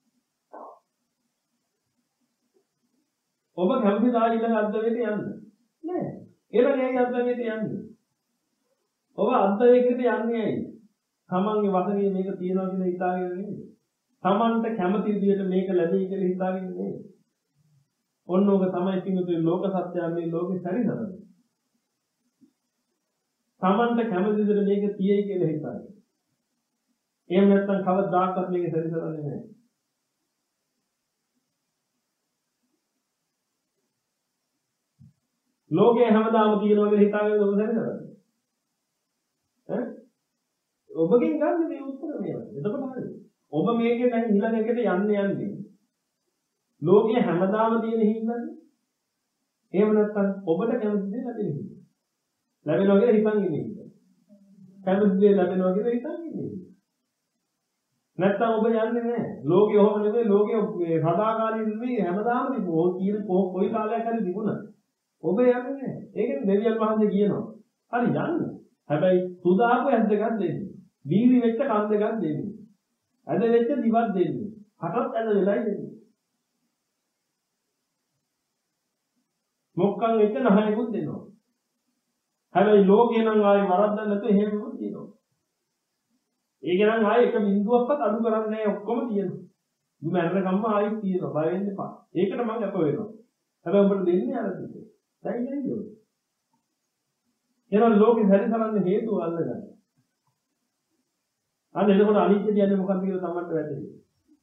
ඔබ කැමතිද ඊළඟ අද්දවයට යන්න? නෑ. ඊළඟ ඒ අද්දවයට යන්න. ඔබ අද්දවයකට යන්නේ ඇයි? තමන්ගේ වශයෙන් මේක තියනවා කියලා හිතාගෙන නෙමෙයි. තමන්ට කැමති විදිහට මේක ලැබෙයි කියලා හිතාගෙන නෙමෙයි. ඔන්න ඕක තමයි පිටුතුනේ ලෝක සත්‍යය මේ ලෝකේ සැරිසරන්නේ. තමන්ට කැමති විදිහට මේක තියයි කියලා හිතාගෙන. එහෙම නැත්නම් කවදාකවත් මේක සැරිසරන්නේ නැහැ. ලෝකේ හැමදාම තියෙනවා කියලා හිතාගෙන ඔබ සැරිසරන්නේ. ඈ? ඔබගෙන් ගන්න මේ උත්තර මේවා. එතකොට හරියි. ඔබ මේකේ දැන් ඊළඟ එකට යන්න යන්නේ. ලෝකයේ හැමදාම තියෙන හින්දානේ. එහෙම නැත්නම් ඔබට කැමති දේ ලැබෙන හින්දා. ලැබෙනවා කියලා හිතන් ඉන්නේ හින්දා. කැමති දේ ලැබෙනවා කියලා හිතන් ඉන්නේ හින්දා. නැත්නම් ඔබ යන්නේ නැහැ. ලෝකේ ඔහොම නෙමෙයි ලෝකයේ සදාකාලික නෙමෙයි හැමදාම තිබුණා. ඔය කියන කොයි කාලයක් හරි තිබුණා. ඔබ යන්නේ නැහැ. ඒකනේ දෙවියන් වහන්සේ කියනවා. හරි යන්න. හැබැයි සුදාපු ඇස් දෙකක් දෙන්න. දීවි වෙච්ච කන් දෙකක් දෙන්න. ඇද වෙච්ච දිවක් දෙන්න. හටත් ඇද වෙලයි දෙන්න. මොක්කන් වෙච්ච නහයකුත් දෙනවා. හැබැයි ලෝකේ නම් ආයේ වරද්දක් නැතුව එහෙමම තියෙනවා. ඒක නම් ආයේ එක බිඳුවක්වත් අඩු කරන්නේ නැහැ ඔක්කොම තියෙනවා. දුම මැරෙනකම්ම ආයෙත් තියෙනවා. බය වෙන්න එපා. ඒකට මම අප වෙනවා. හැබැයි ඔබට දෙන්නේ අර දෙන්නේ. දැන් නේද? එහෙනම් ලෝකේ සැරිසරන්න හේතුව අල්ලගන්න. අන්න එතකොට අනිත්‍ය කියන්නේ මොකක්ද කියලා තමන්ට වැටහෙයි.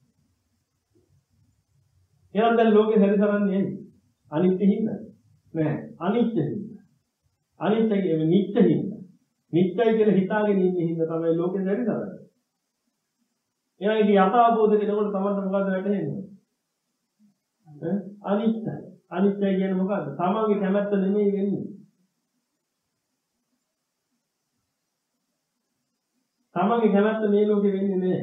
එහෙනම් දැන් ලෝකේ සැරිසරන්නේ අනිත්‍ය හින්දා නෑ. අනිත්‍ය හින්දා. අනිත්‍ය කියන්නේ නිත්‍ය හින්දා. නිත්‍යයි කියලා හිතාගෙන ඉන්න හින්දා තමයි ලෝකේ සැරිසරන්නේ. එහෙනම් ඒක යථාබෝධ කෙනෙකුට තමන්ට මොකද්ද වැටහෙන්නේ? ඈ අනිත්‍යයි. අනිත්‍යයි කියන්නේ මොකද්ද? තමන්ගේ කැමැත්ත නෙමෙයි වෙන්නේ. තමන්ගේ කැමැත්ත මේ ලෝකෙ වෙන්නේ නැහැ.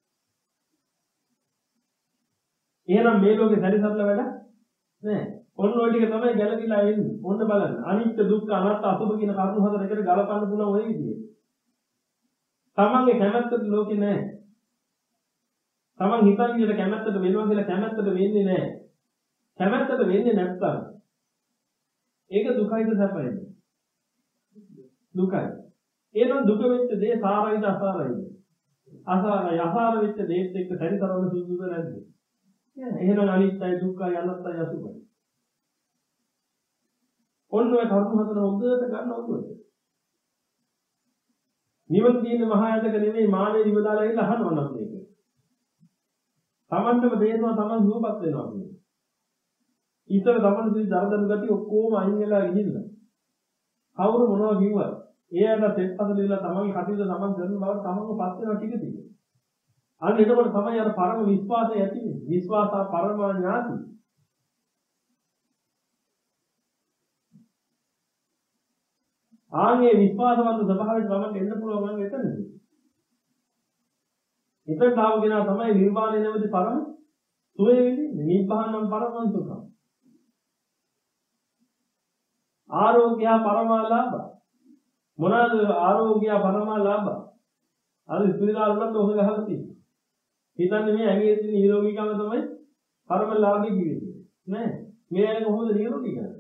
එහෙනම් මේ ලෝකේ සැරිසරලා වැඩ නැහැ. ඔන්න ඔය ටික තමයි ගැළපීලා එන්නේ. ඔන්න බලන්න. අනිත්‍ය දුක්ඛ අනාත්ම අසුභ කියන කරුණු හතර එකට ගලපන්න පුළුවන් ඔය විදිහේ. තමන්ගේ කැමැත්තට ලෝකේ නැහැ. තමන් හිතන විදිහට කැමැත්තට වෙනවා කියලා කැමැත්තට වෙන්නේ නැහැ. කැමැත්තට වෙන්නේ නැත්තම් ඒක දුකයිද සැපයිද? දුකයි. එහෙනම් දුක වෙච්ච දේ සාරයිද අසාරයිද? අසාරයි. අසාර වෙච්ච දේත් එක්ක සැරිසරවන්න සුදුසුද නැද්ද? එහෙනම් අනිත්‍යයි දුක්ඛයි අනාත්තයි අසුභයි. ඔන්න ඔය කරුණු හතර හොඳට ගන්න ඕනේ. නිවන් තියෙන මහා යදක නෙමෙයි මානෙ දිවදාලා ඉන්න අහනවා නම් මේක. තමන්ටම තේරෙනවා තමන් දුවපත් වෙනවා කියන්නේ. ඊතර තමන් සුවි දරදරු ගතිය ඔක්කොම අයින් වෙලා ගිහිල්ලා. කවුරු මොනවා කිව්වත් ඒ අර තෙත්පත දීලා තමන්ගේ කටයුතු තමන් කරන බව තමන්ව පස් වෙනවා ටික ටික. අන්න එතකොට තමයි අර පරම විශ්වාසය ඇති වෙන්නේ. විශ්වාසා පරම ඥාති. ආන්ගේ විශ්වාසවන්ත ස්වභාවයෙන් තමන්ට එන්න පුළුවන් නම් එතනදී. එතන ආව කෙනා තමයි නිර්වාණය නැමැති පරම සුවය විඳින්නේ. නිබ්බානම් පරමං සුඛං. ආරෝග්‍ය පරමාලාභ. මොනවාද ආරෝග්‍ය පරමාලාභ? අර ඉස්පිරිතාලෙත් ඔක ගහලා තියෙනවා. හිතන්නේ මේ ඇඟේ තියෙන නිරෝගීකම තමයි පරම ලාභය කියන්නේ. නෑ. මේ ඇඟ කොහොමද නිරෝගී කරන්නේ?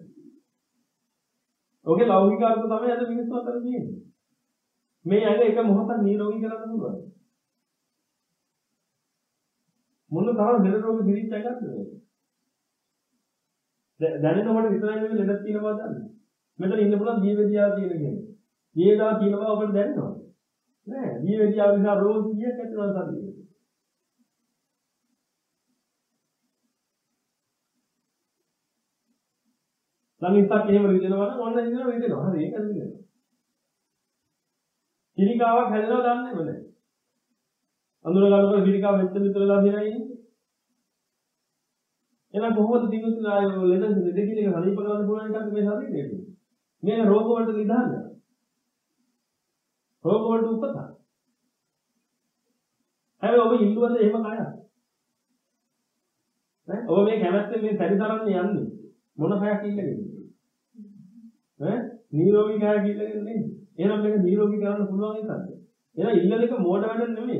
ඔගේ ලෞකික අර්ථ තමයි අද මිනිස්සු අතර තියෙන්නේ. මේ ඇඟ එක මොහොතක් නිරෝගී කරන්න පුළුවන්. මොන තරම් ලෙඩ රෝග පිළිච්ච එකක්ද මේක? දැනෙනකොට විතරයි මේ ලෙඩක් තියෙන බව දන්නේ. මෙතන ඉන්න පුළුවන් ජීවිතය තියෙන කෙනෙක්. ජීවිතය තියෙන බව අපිට දැනෙනවද? නෑ. ජීවිතය නිසා රෝග කීයක් ඇති වෙනවද ශරීරේ? ළඟින්පත් එහෙම රිදෙනවා නම් ඔන්න ඉඳලා රිදෙනවා. හරි ඒක රිදෙනවා. කිරිකාවක් හැදෙනවා දන්නේම නැහැ. අඳුර ගන්නකොට කිරිකාව මෙච්චර විතරලා දිනලා ඉන්නේ. එහෙනම් කොහොමද දිනුත් ආයෝ ලෙඩ දෙකකින් එක හරිප කරන්න පුළුවන් එකක් මේ ශරීරයේ. මේක රෝග වලට නිදාන්න. රෝග වලට උපත. හැබැයි ඔබ ඉල්ලුවද එහෙම කයක්? ඈ ඔබ මේ කැමැත්තෙන් මේ පරිසරන්නේ යන්නේ මොන කයක් ඉල්ලගෙන? ඈ නිරෝගී කයක් ඉල්ලගෙන නෙමෙයි. එහෙනම් මේක නිරෝගී කරන්න පුළුවන් එකක්ද? එහෙනම් ඉල්ලන එක මෝඩ වැඩක් නෙමෙයි.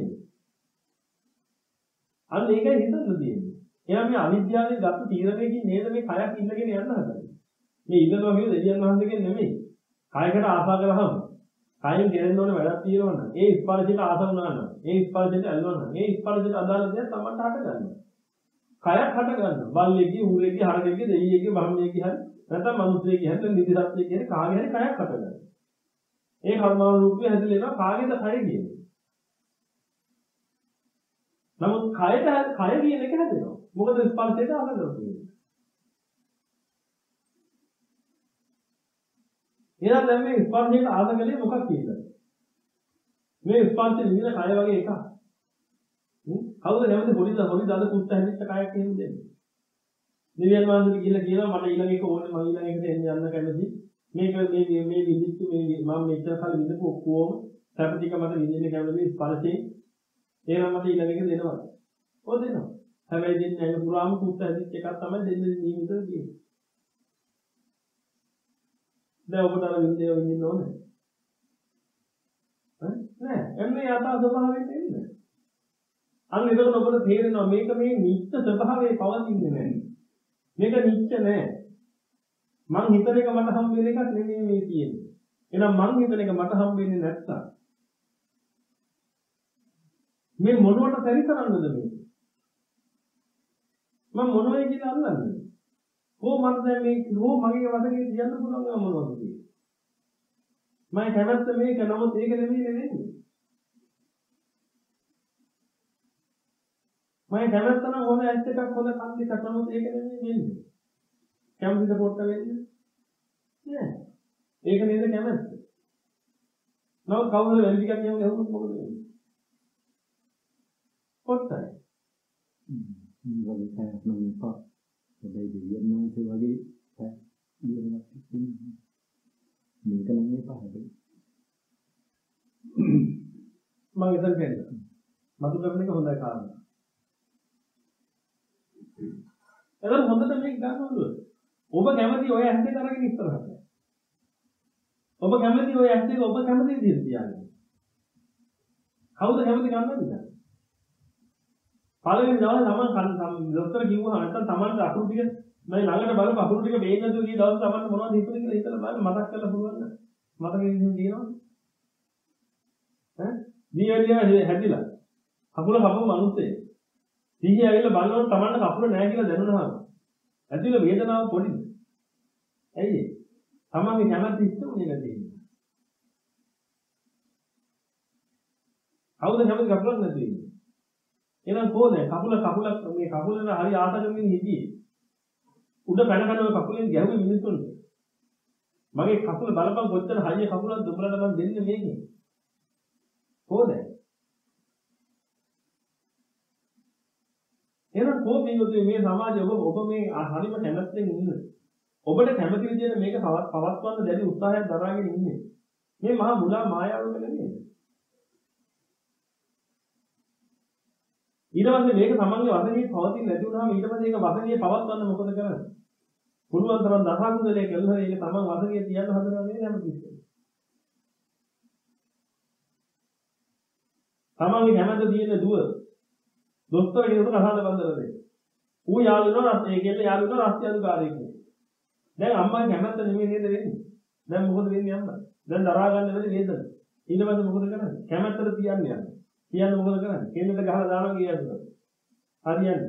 අන්න ඒකයි හිතන්න තියෙන්නේ. එහෙනම් මේ අවිද්‍යාවෙන් ගත්ත තීරණයකින් නේද මේ කයක් ඉල්ලගෙන යන්න හදන්නේ. මේ ඉල්ලනවා කියන්නේ දෙවියන් වහන්සේගෙන් නෙමෙයි. කයකට ආසා කරාම කයෙන් කෙරෙන්න ඕන වැඩක් තියෙනවා නම් ඒ ස්පර්ශයට ආස වුණා නම් ඒ ස්පර්ශයට ඇල්ලුවා නම් ඒ ස්පර්ශයට අදාළ දේ තමන්ට හට ගන්නවා. කයක් හට ගන්නවා. බල්ලෙක්ගේ, ඌරෙක්ගේ, හරකෙක්ගේ, දෙවියෙක්ගේ, බ්‍රහ්මයෙක්ගේ හරි නැත්නම් මිනිස්සෙක්ගේ හරි නිදි සත්‍යයේ කියන කාගේ හරි කයක් හට ගන්නවා. ඒ කර්මානුරූපී හැදෙලා කාගේද කය කියන්නේ. නමුත් කයට කය කියන එක හැදෙනවා. මොකද ස්පර්ශයට ආස කරනවා කියන්නේ. එහෙනම් දැන් මේ ස්පර්ශයට ආස කලේ මොකක්ද කියන්නේ? මේ ස්පර්ශෙ නිදින කය වගේ එකක්. හ්ම් කවුද නැවත පොඩි පොඩි දල කුත්ත හැදිච්ච කයක් එහෙම දෙන්නේ? දෙවියන් වහන්සේට ගිහිල්ලා කියනවා මට ඊළඟ එක ඕනේ මම ඊළඟ එකට එන්න යන්න කැමති. මේක මේ මේ විදිච්ච මේ මම මෙච්චර කාලෙ විඳපු ඔක්කොම සැපටික මට විඳින්න කැමති ස්පර්ශයෙන්. එහෙනම් මට ඊළඟ එක දෙනවා. ඔය දෙනවා. හැබැයි දෙන්නේ නැහැ පුරාම කුත්ත හැදිච්ච එකක් තමයි දෙන්නේ නියමිතව තියෙන්නේ. දැන් ඔබට අර විඳින විඳින්න ඕනේ. ඈ නෑ එන්නේ යථා ස්වභාවයෙන් එන්නේ. අන්න එතකොට ඔබට තේරෙනවා මේක මේ නිත්‍ය ස්වභාවයේ පවතින්නේ නැහැ. මේක නිත්‍ය නෑ. මං හිතන එක මට හම් වෙන එකක් නෙමෙයි මේ තියෙන්නේ. එහෙනම් මං හිතන එක මට හම් වෙන්නේ නැත්තම් මේ මොනවට පරිසරන්නද මේ? මම මොනවයි කියලා අල්ලන්නේ? කොහොම මට දැන් මේ කොහොම මගේ වදකේ තියන්න පුළුවන් මොනවද කියන්නේ? මම කැමැත්ත මේක නමුත් ඒක නෙමෙයි වෙන්නේ. මම කැමැත්ත නම් හොඳ ඇස් එකක් හොඳ කන් දෙකක් නමුත් ඒක නෙමෙයි වෙන්නේ. කැමතිද පොට්ට වෙන්නේ? නෑ. ඒක නේද කැමැත්ත. නමුත් කවුරුද වැලි ටිකක් කියමු ගහුවොත් මොකද වෙන්නේ? පොට්ටයි. මේ වගේ කයක් නම් එපා. හැබැයි දෙවියන් වහන්සේ වගේ කයක් ඉගෙනගන්න තියෙනවා. මේක නම් එපා හැබැයි. මම ඉතින් කියන්නේ. මතු කරන එක හොඳයි කාරණා. එතන හොඳට මේක ගන්න ඕනේ. ඔබ කැමති ඔය ඇස් දෙක අරගෙන ඉස්සරහට. ඔබ කැමති ඔය ඇස් දෙක ඔබ කැමති විදිහට තියාගන්න. කවුද කැමති ගන්නවද? පළවෙනි දවසේ තමන් දොස්තර කිව්වහම නැත්තම් තමන්ට අකුරු ටික මම ළඟට බලපු අකුරු ටික පේන්නේ නැතුව ගිය දවස් තමන්ට මොනවද හිතුනේ කියලා හිතලා බලන්න මතක් කරලා පුළුවන් නේද? මතකෙ ඉන්න දිනනවා. ඈ? දීවැඩිය හැදිලා. කකුල කපපු මිනිස්සේ. සීහි ඇවිල්ලා බලනකොට තමන්ට කකුල නැහැ කියලා දැනුණාම ඇතුළේ වේදනාව පොඩිද? ඇයි ඒ? තමන්ගේ කැමැත්ත ඉස්සුනේ නැති. කවුද කැමති කකුලක් නැති වෙන්නේ? එහෙනම් කොහොමද කකුල කකුල මේ කකුලෙන් හරි ආසකමින් හිටියේ උඩ පැන පැන ඔය කකුලෙන් ගැහුවේ මිනිස්සුන්ට මගේ කකුල බලපන් කොච්චර හයිය කකුලක් දුබලට මම දෙන්නේ මේකේ. කොහොමද? එහෙනම් කොහොමද මේ සමාජය ඔබ ඔබ මේ හරිම කැමැත්තෙන් ඉන්නේ. ඔබට කැමති විදිහට මේක පවත්වන්න දැඩි උත්සාහයක් දරාගෙන ඉන්නේ. මේ මහා මුලා මායාවක නෙමෙයි. ඊට පස්සේ මේක තමන්ගේ වදනේ පවතින්නේ නැති වුණාම ඊට පස්සේ ඒක වදනේ පවත්වන්න මොකද කරන්නේ? පුළුවන් තරම් දසකුසලයේ කළා ඒක තමන් වදනේ තියන්න හදනවා නේ හැමතිස්සෙම. තමන්ගේ කැමැත්ත තියෙන දුව දොස්තර කෙනෙකුට කහාද බඳලා දෙන්න. ඌ යාළු වෙනවා රස්තිය කියලා යාළු වෙනවා රස්තිය අධිකාරියෙක්. දැන් අම්මා කැමැත්ත නෙමෙයි නේද වෙන්නේ. දැන් මොකද වෙන්නේ අම්මා? දැන් දරා ගන්න බැරි වේදන. ඊට පස්සේ මොකද කරන්නේ? කැමැත්තට තියන්නේ යන්නේ. තියන්න මොකද කරන්නේ? කෙන්නට ගහලා දානවා කියනවා. හරියන්නේ.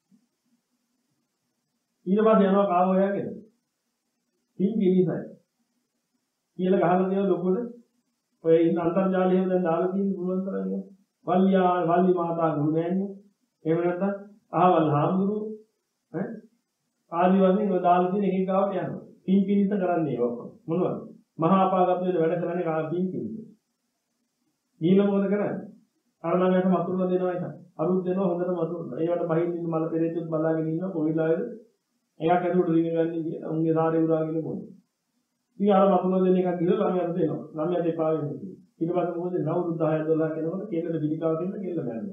ඊට පස්සේ යනවා කාව හොයාගෙන. තින් කිනිසයි. කියලා ගහලා දෙන ලොකුට ඔය ඉන්න අන්තර්ජාලයේ දැන් දාලා තියෙන පුළුවන් තරම් නේ. වල්ලියා වල්ලි මාතා ගුරු මෑණියෝ. එහෙම නැත්නම් අහවල් හාමුදුරුවෝ ඈ ආදි වශයෙන් ඔය දාලා තියෙන එකේ ගාවට යනවා. තින් කිනිස කරන්නේ ඒක මොනවද? මහා අපාගත වෙන වැඩ කරන්නේ කා තින් කිනිස. ඊළ මොකද කරන්නේ? අර ළඟට වතුර දෙනවා එක. අරුත් දෙනවා හොඳට වතුර. ඒවට බහින් ඉන්න මල පෙරේතොත් බලාගෙන ඉන්නවා කොවිලාවේද? එකක් ඇතුළට රිංග ගන්න කියන උන්ගේ සාරේ උරාගෙන මොන්නේ. ඉතින් අර වතුර දෙන එකක් ගිහලා ළමයාට දෙනවා. ළමයාට එපා වෙන්නේ කියලා. ඊට පස්සේ මොකද නවුරුදු දහය දොළහ කෙනකොට කෙල්ලට පිළිකාව දෙන්න කෙල්ල බැලුවා.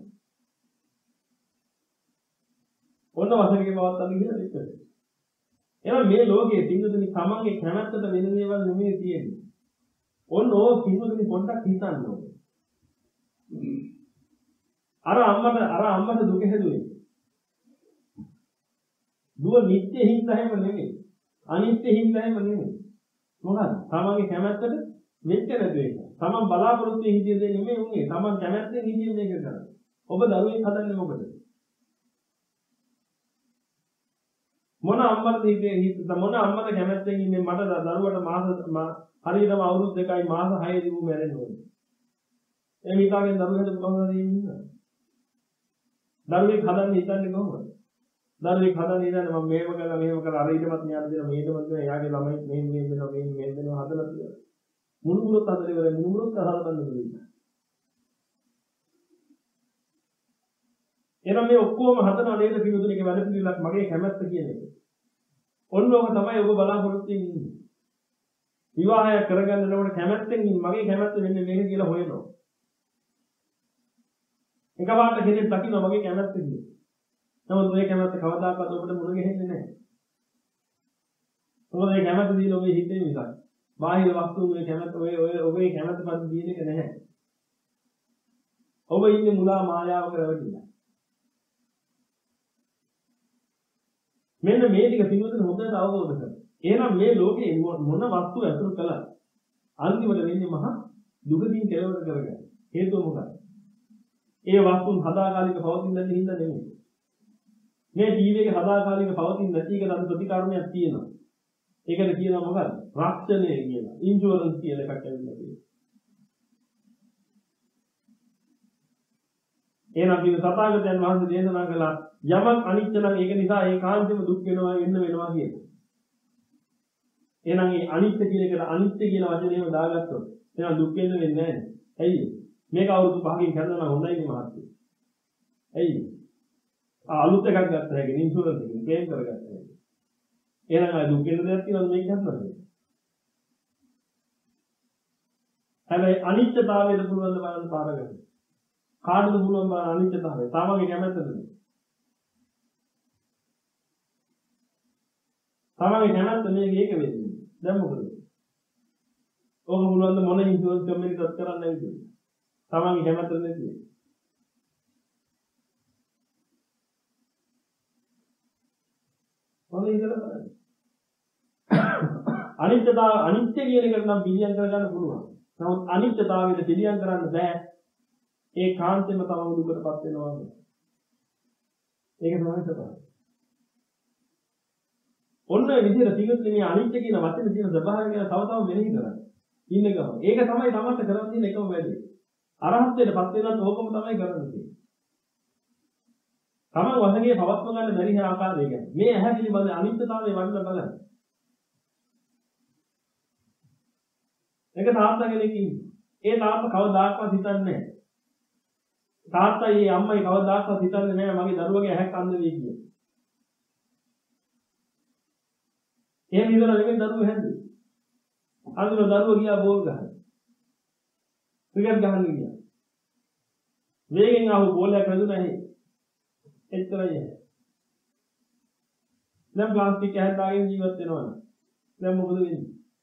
ඔන්න වසරේ පවත්තන්න කියලා විතර. එහෙනම් මේ ලෝකයේ පින්දුනි තමන්ගේ කැමැත්තට වෙන දේවල් නෙමෙයි තියෙන්නේ. ඔන්න ඕ පින්දුනි පොඩ්ඩක් හිතන්න ඕනේ. අර අම්මට අර අම්මට දුක හැදුවේ. දුව නිත්‍ය හින්දා හැම නෙමෙයි. අනිත්‍ය හින්දා හැම නෙමෙයි. මොකද? තමන්ගේ කැමැත්තට වෙච්ච නැති එක. තමන් බලාපොරොත්තු වෙන හිතිය දෙන්නේ නෙමෙයි උනේ. තමන් කැමැත්තෙන් හිතිය මේක කරන්නේ. ඔබ දරුවෙක් හදන්නේ මොකද? මොන අම්මද හිතේ මොන අම්මද කැමැත්තෙන් ඉන්නේ මට දරුවට මාස හරියටම අවුරුදු දෙකයි මාස හයයි දිනු මැරෙන්න ඕනේ. ඒ හිතාගෙන දරුවෙක් කොහොමද ඉන්නේ? දරුවෙක් හදන්නේ හිතන්නේ කොහොමද? දරුවෙක් හදන්නේ ඉතින් මම මේව කරලා මේව කරලා අර ඊටමත් න්යාය දෙනවා මේකමත් දෙනවා එයාගේ ළමයි මේ මේ දෙනවා මේ මේ දෙනවා හදලා තියෙනවා. මුණුමුරුත් හදලා ඉවරයි මුණුමුරුත් හදලා ගන්න දෙන්නේ. එහෙනම් මේ ඔක්කොම හදනවා නේද පිළිතුරේ වැඩ පිළිලක් මගේ කැමැත්ත කියන එක. ඔන්න ඕක තමයි ඔබ බලාපොරොත්තු වෙන්නේ. විවාහය කරගන්න යනකොට කැමැත්තෙන් මගේ කැමැත්ත වෙන්නේ මේක කියලා හොයනවා. එකපාරට කෙනෙක් දකින්න මගේ කැමැත්ත කියලා. නමුත් මේ කැමැත්ත කවදාකවත් ඔබට මුණ ගැහෙන්නේ නැහැ. මොකද මේ කැමැත්ත දින ඔබේ හිතේ විතරයි. බාහිර වස්තුවේ කැමැත්ත ඔය ඔය ඔබේ කැමැත්ත පරිදි දින එක නැහැ. ඔබ ඉන්නේ මුලා මායාවක රැවටිලා. මෙන්න මේ ටික පිළිවෙලින් හොඳට අවබෝධ කරගන්න. එහෙනම් මේ ලෝකේ මොන වස්තු ඇතුළු කළා අන්තිමට වෙන්නේ මහා දුකකින් කෙලවර කරගන්න. හේතුව මොකක්ද? ඒ වස්තුන් සදාකාලික පවතින නැති හින්දා නෙමෙයි. මේ ටීවී එකේ සදාකාලික පවතින නැති එකට අද ප්‍රතිකාරණයක් තියෙනවා. ඒකට කියනවා මොකක්ද? රක්ෂණය කියලා. ඉන්ෂුරන්ස් කියලා එකක් ඇවිල්ලා තියෙනවා. එහෙනම් මේ සතාගතයන් වහන්සේ දේශනා කළා යමක් අනිත්‍ය නම් ඒක නිසා ඒකාන්තයෙන්ම දුක් වෙනවා වෙන්න වෙනවා කියනවා. එහෙනම් මේ අනිත්‍ය කියන එකට අනිත්‍ය කියන වචනේම දාගත්තොත් එහෙනම් දුක් වෙන්න වෙන්නේ නැහැ. ඇයි? මේක අවුරුදු පහකින් කරනවා හොඳයි නේ මහත්තයෝ. ඇයි? ආ අලුත් එකක් ගත්තා හැකියි ඉන්ෂුරන්ස් එකකින් ක්ලේම් කරගත්තා හැකියි. එහෙනම් ආ දුක් වෙන දෙයක් තියෙනවද මේක ගන්නවද? හැබැයි අනිත්‍යතාවයට පුළුවන් ද බලන්න පාරකට. කාටද පුළුවන් බලන්න අනිත්‍යතාවය? තමගේ කැමැත්තද? තමගේ කැමැත්ත මේක ඒක වෙන්නේ. දැන් මොකද? ඕක පුළුවන් ද මොන ඉන්ෂුරන්ස් කම්පැනිකටත් කරන්න නැවිද? තමගේ කැමැත්ත නැති. මොන ඉතල බලන්න. අනිත්‍යතාව අනිත්‍ය කියන එකට නම් පිළියම් කරගන්න පුළුවන්. නමුත් අනිත්‍යතාවයට පිළියම් කරන්න බෑ. ඒ කාන්තෙම තමම දුකටපත් වෙනවා. ඒක තමයි සබඳ. ඔන්න විදිහට පිළිගන්නේ මේ අනිත්‍ය කියන වචනේ තියෙන ස්වභාවය ගැන තව තව මෙනෙහි කරන්න. ඉන්න ගම. ඒක තමයි තමන්ට කරන් තියෙන එකම වැඩේ. අරහත්ත්වයටපත් වෙනත් ඕකම තමයි කරන්නේ. තමන් වශයෙන් පවත්ව ගන්න බැරි ආකාරය ගැන. මේ ඇහැ පිළිබඳ අනිත්‍යතාවය වඩලා බලන්න. ඒක තාත්තා කෙනෙක් ඉන්නේ. ඒ තාත්තා කවදාකවත් හිතන්නේ නැහැ. තාත්තා ඊ අම්මයි කවදාකවත් හිතන්නේ නැහැ මගේ දරුවගේ ඇහැක් අන්ධ වෙයි කියලා. එහෙම හිතලා නෙමෙයි දරුවෝ හැදුවේ. අන්තිම දරුවෝ ගියා බෝල් ගහන්න. ක්‍රිකට් ගහන්න ගියා. වේගෙන් ආව බෝලයක් වැදුනා එහෙ. එච්චරයි. දැන් ප්ලාස්ටික් ඇහැක් දාගෙන ජීවත් වෙනවා නේද? දැන් මොකද වෙන්නේ?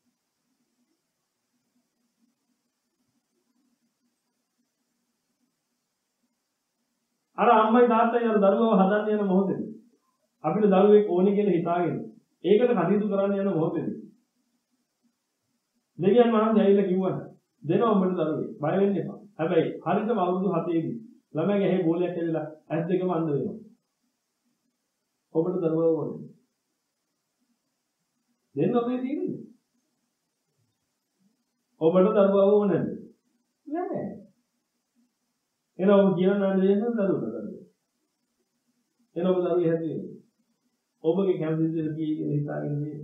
අර අම්මයි තාත්තයි අර දරුවව හදන්න යන මොහොතේදී අපිට දරුවෙක් ඕනේ කියලා හිතාගෙන ඒකට කටයුතු කරන්න යන මොහොතේදී දෙවියන් වහන්සේ ඇවිල්ලා කිව්වා දෙනවා උඹට දරුවෙක් බය වෙන්න එපා. හැබැයි හරියටම අවුරුදු හතේදී ළමයාගේ ඇහි බෝලයක් ඇවිල්ලා ඇස් දෙකම අන්ධ වෙනවා. ඔබට දරුවව ඕනේ. දෙන්න ඔබේ තියෙන්නේ. ඔබට දරුවව ඕනේ නෑ. එනවා ඔබ කියන නේද දෙන්න දරුවෝ දරුවෝ. එනවා ඔබ දරුවෝ හැදෙන්නේ. ඔබගේ කැමති දේ කියලා හිතාගෙන ඉන්නේ.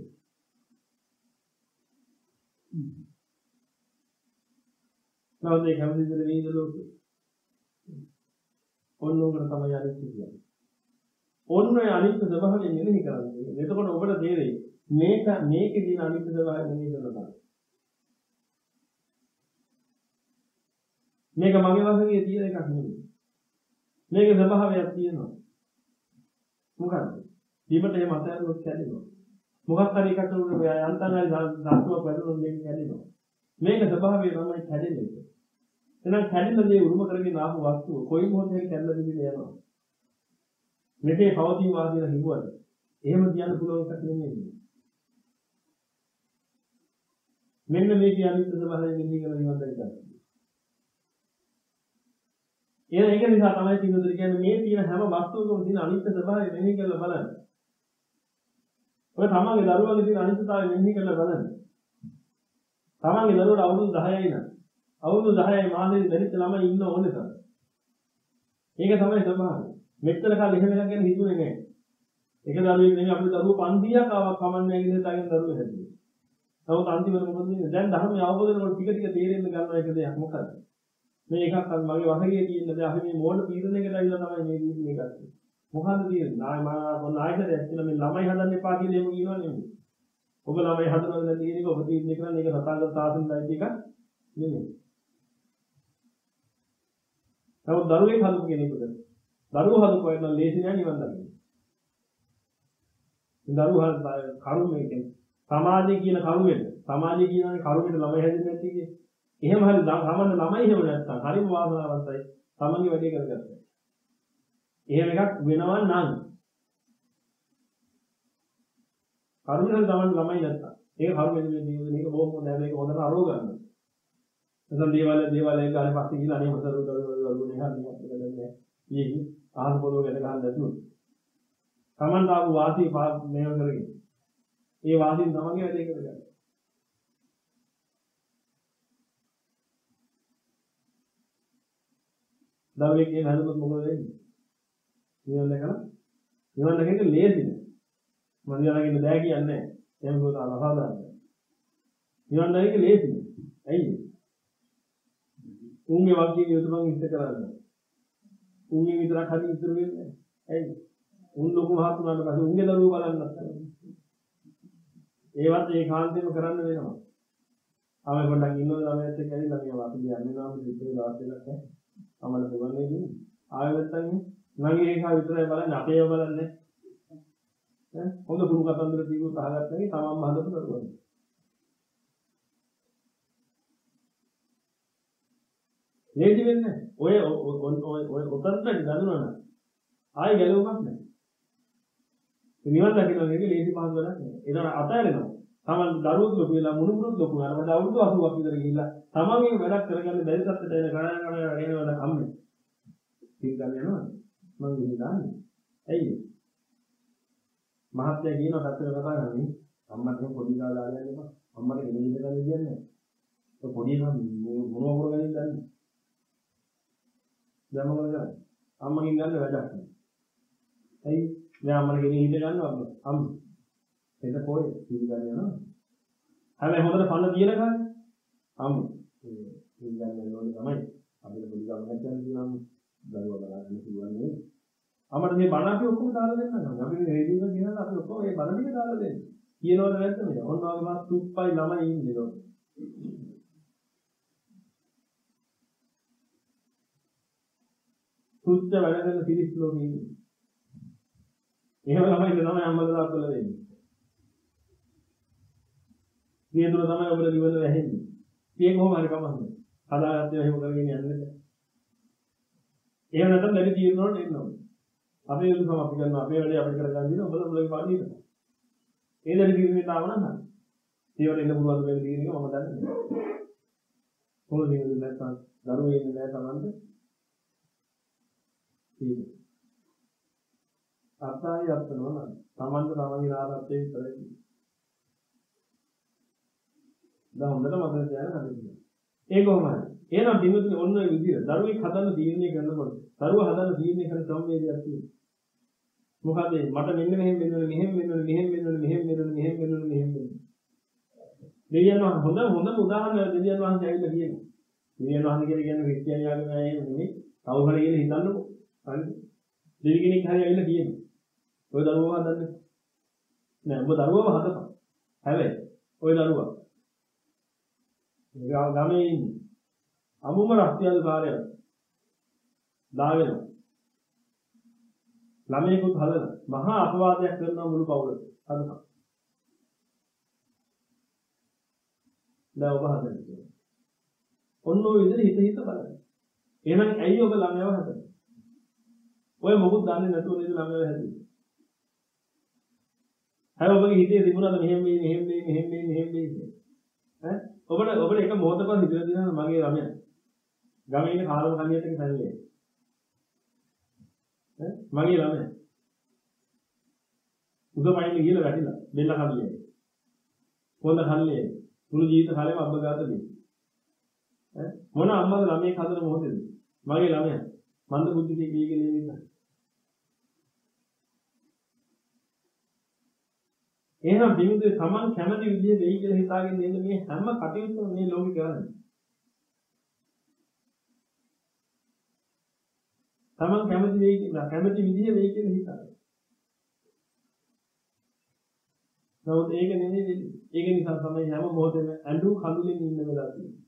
නැවතේ කැමති දේ නේද ලෝකේ. ඔන්න ඔකට තමයි අනිත්‍ය කියන්නේ. ඔන්න ඔය අනිත්‍ය ස්වභාවයෙන් මෙනෙහි කරන්නේ. එතකොට ඔබට තේරෙයි මේක මේකේ දින අනිත්‍ය ස්වභාවය මෙනෙහි කරනවා. මේක මගේ වශයෙන් තියෙන එකක් නෙවෙයි. මේකේ ස්වභාවයක් තියෙනවා. මොකක්ද? දීපට එහෙම අතහැරලොත් කැඩෙනවා. මොකක් හරි එකකට උඩ යන්තම් හරි ධාතුවක් වැදුනොත් මේක කැඩෙනවා. මේක ස්වභාවය තමයි කැඩෙන්නේ. එහෙනම් කැඩෙන දේ උරුම කරගෙන ආපු වස්තුව කොයි මොහොතේ කැඩලා දිවිල යනවා. මෙතේ පවතින වාදින හිඟුවද? එහෙම කියන්න පුළුවන් එකක් නෙමෙයි. මෙන්න මේ කියන්නේ ස්වභාවයෙන් මෙහි කරන නිවන් දැක්කා. ඒ ඒක නිසා තමයි කිව්වද කියන්නේ මේ තියෙන හැම වස්තුවකම තියෙන අනිත්‍ය ස්වභාවය මෙහි කරලා බලන්න. ඔය තමන්ගේ දරුවගේ තියෙන අනිත්‍යතාවය මෙහි කරලා බලන්න. තමන්ගේ දරුවට අවුරුදු දහයයි නම් අවුරුදු දහයයි මාසෙදි දැරිච්ච ළමයි ඉන්න ඕනේ තමයි. ඒක තමයි ස්වභාවය. මෙච්චර කාලෙ එහෙම එකක් ගැන හිතුවේ නැහැ. එක දරුවෙක් නෙමෙයි අපේ දරුවෝ පන්තියක් ආවක් කමන්නේ නැහැ කියලා හිතාගෙන දරුවෝ හැදුවේ. නමුත් අන්තිමට මොකද වෙන්නේ? දැන් ධර්මය අවබෝධ කරනකොට ටික ටික තේරෙන්න ගන්නවා එක දෙයක් මොකද්ද? මේ එකක් අර මගේ වශයෙන් තියෙන දේ අපි මේ මෝඩ තීරණයකට ඇවිල්ලා තමයි මේ තීරණය ගත්තේ. මොකද්ද තීරණය? නාය මා නායකයෙක් කියලා මේ ළමයි හදන්න එපා කියලා එහෙම කියනවා නෙමෙයි. ඔබ ළමයි හදනවා නැති කියන එක ඔබ තීරණය කරන්නේ ඒක සතාගත සාසනයි එක නෙමෙයි. නමුත් දරුවෙක් හදපු කෙනෙකුට දරුවෝ හදපු අය නම් ලේසි නෑ නිවන් දකින්න. දරුවෝ හද කරුමේ කියන්නේ සමාජය කියන කරුමෙට සමාජය කියනනේ කරුමෙට ළමයි හැදෙන්නේ නැති කියේ. එහෙම හරි සාමාන්‍ය ළමයි එහෙම නැත්තම් හරිම වාසනාවන්තයි තමන්ගේ වැඩේ කරගත්තා. එහෙම එකක් වෙනවා නම් කරුමෙන් තමන් ළමයි නැත්තම් ඒක කරුමෙන් මේ මේක බොහොම හොඳයි මේක හොඳට අරෝ ගන්න. නැත්නම් දේවාලය දේවාලය ගානේ පස්සේ ගිහලා අනේ හොඳ දරුවෝ නේ හරි මේ ආහාර පොළොව ගැන ගහන්න නැතුව තමන් ආපු වාසිය මේව කරගෙන ඒ වාසියෙන් තමන්ගේ වැඩේ කරගන්න. දරුවෙක් කියන හදපොත් මොකද වෙන්නේ? නිවන් දැකලා නිවන් දැකෙන්න ලේසි නෑ. මම නිවන් දැකෙන්න බෑ කියන්නේ නෑ. එහෙම මොකද අලහදාන්නේ. නිවන් දැකෙන්න ලේසි නෑ. ඇයි? උන්ගේ වාක්‍යයේ යොදපන් ඉස්ස කරන්නේ. උන්ගේ විතරක් හරි ඉතුරු වෙන්නේ නෑ. ඇයි? උන් ලොකු මහත් උනාට පස්සේ උන්ගේ දරුවෝ බලන්නත්. ඒවත් ඒකාන්තයෙන්ම කරන්න වෙනවා. ආවෙ පොඩ්ඩක් ඉන්නෝද ළමයාත් එක්ක ඇවිල්ලා මේ අපි කියන්නේ නම් විතරේ දවස් දෙකක් ඈ. අමල දෙවන්නේ නේ. ආයෙ නැත්තම් මගේ ඒක විතරයි බලන්නේ අපේව බලන්නේ. ඈ හොඳ කුණු කතන්දර දීගුත් අහගත්ත නේ තමන්ම හදපු දරුවෝ. ලේසි වෙන්නේ ඔය ඔය ඔය උතරට ගන්නවා නම් ආයෙ ගැලවෙමක් නැහැ. නිවන් දකින්න එක ලේසි පහසු වැඩක් නෙවෙයි. ඒතන අතහැරෙනවා. තමන් දරුවෝ ලොකු වෙලා මුණුපුරුත් ලොකු වෙනවා. මම අවුරුදු අසූවක් විතර ගිහිල්ලා තමන්ගේ වැඩක් කරගන්න බැරි තත්ත්වයට එන කණ කණ එනවද අම්මේ. ඉතින් ගන්න යනවා. මම ගිහින් දාන්නේ. ඇයි? මහත්ය කියන කතර කතා කරන්නේ අම්මට පොඩි කාලා දාලා යන්න එපා. අම්මට ගෙනියන්න ගන්න දෙන්නේ නැහැ. ඒ පොඩි නම් මොනවා කරගන්නේ දන්නේ. දැන් මොකද කරන්නේ? අම්මගෙන් ගන්න වැඩක් නැහැ. ඇයි? දැන් අම්මට ගෙනියන්න හිට ගන්නවා අම්ම. ඒක කොයි ඉතින් ගන්න යනවා. හැබැයි හොඳට පන්න දින ගන්න. හමු ඒ කියන්නේ නෝනේ තමයි අපිට පොඩි ගමනක් යන දිනම් දරුවා බලන්න පුළුවන් නේ. අපිට මේ බණ අපි ඔක්කොම දාලා දෙන්නම්. අපි මේ රේඩියෝ එක කියනවා අපි ඔක්කොම මේ බණ ටික දාලා දෙන්න. කියනවද නැද්ද මේ? ඔන්න ඔයගේ මාත් තුප්පයි ළමයි ඉන්නේ නෝ. සුද්ධ වැඩ කරන තිරිස් ලෝකෙ ඉන්නේ. එහෙම ළමයි ඉන්න තමයි අම්මලා තාත්තලා වෙන්නේ. වියදුර තමයි ඔබට දිවල වැහෙන්නේ. මේ කොහොම හරි කමන්නේ. හදාගත්තේ එහෙම කරගෙන යන්නේ. එහෙම නැත්නම් ලැබි తీරනවට එන්න ඕනේ. අපේ යුතුයකම අපි කරනවා අපේ වැඩේ අපිට කරගන්න දින ඔබලා ඔබලගේ පාඩිය කරනවා. ඒ දැන తీරන්නේ තාම නම් හරි. ඒවට එන්න පුළුවන් දෙයක් තියෙන එක මම දන්නේ නැහැ. කොහොමද කියන්නේ නැත්නම් දරුවෝ ඉන්නේ නැහැ තමන්ට. ඒක. අත්තායි අත්නවා නම් තමන්ට තමන්ගේ ආරක්ෂාව විතරයි. දැන් හොඳට මතක තියාගන්න හදන්න. ඒ කොහොමද? එහෙනම් බින්දුනේ ඔන්න ඔය විදිහට දරුවෙක් හදන්න තීරණය කරනකොට දරුවා හදන්න තීරණය කරන ක්‍රමවේදයක් තියෙනවා. මොකද මට මෙන්න මෙහෙම වෙන්න මෙහෙම වෙන්න මෙහෙම වෙන්න මෙහෙම වෙන්න මෙහෙම වෙන්න මෙහෙම වෙන්න. දෙවියන් වහන්සේ හොඳ හොඳම උදාහරණයක් දෙවියන් වහන්සේ ඇවිල්ලා කියනවා. දෙවියන් වහන්සේ කියන්නේ ක්‍රිස්තියානි ආගම අය නෙමෙයි. කවුරු හරි කියලා හිතන්නකෝ. හරි. දෙවි කෙනෙක් හරි ඇවිල්ලා කියනවා. ඔය දරුවා හදන්නේ නෑ ඔබ දරුවව හදපන්. හැබැයි ඔය දරුවා ගමේ ඉන්නේ අමුම රක්තියල් කාර්යයක් දාගෙන ළමයෙකුත් හදලා මහා අපවාදයක් කරනවා මුළු පවුලට හදපන්. දැන් ඔබ හදන්නේ. ඔන්න ඔය විදිහට හිත හිත බලන්න. එහෙනම් ඇයි ඔබ ළමයව හදන්නේ? ඔය මොකුත් දන්නේ නැතුව නේද ළමයව හැදුවේ? හැබැයි ඔබගේ හිතේ තිබුණාද මෙහෙම මේ මෙහෙම මේ මෙහෙම මේ මෙහෙම මේ කියලා? ඈ ඔබට ඔබට එක මොහොතකවත් හිතලා දිනන මගේ ළමයා ගමේ ඉන්න කාලම කණියට කන්නේ ඈ මගේ ළමයා උදපයින් ගිහලා වැටිලා බෙල්ල කල්ලියේ කොල්ල කල්ලියේ මුළු ජීවිත කාලෙම අබ්බගාතදී ඈ මොන අම්මද ළමයේ හදන මොහොතේද මගේ ළමයා මන්ද බුද්ධිකේ ගියගෙන ඉන්න නිසා එහෙනම් බිමුදේ Taman කැමති විදිහේ වෙයි කියලා හිතාගෙන ඉන්න මේ හැම කටයුත්තම මේ ලෝකේ කරන්නේ. Taman කැමති වෙයි කියලා කැමති විදිහේ වෙයි කියලා හිතන්නේ. නමුත් ඒක නෙමෙයි වෙන්නේ. ඒක නිසා තමයි හැම මොහොතේම ඇඬු කඳුලෙන් ඉන්න වෙලා තියෙන්නේ.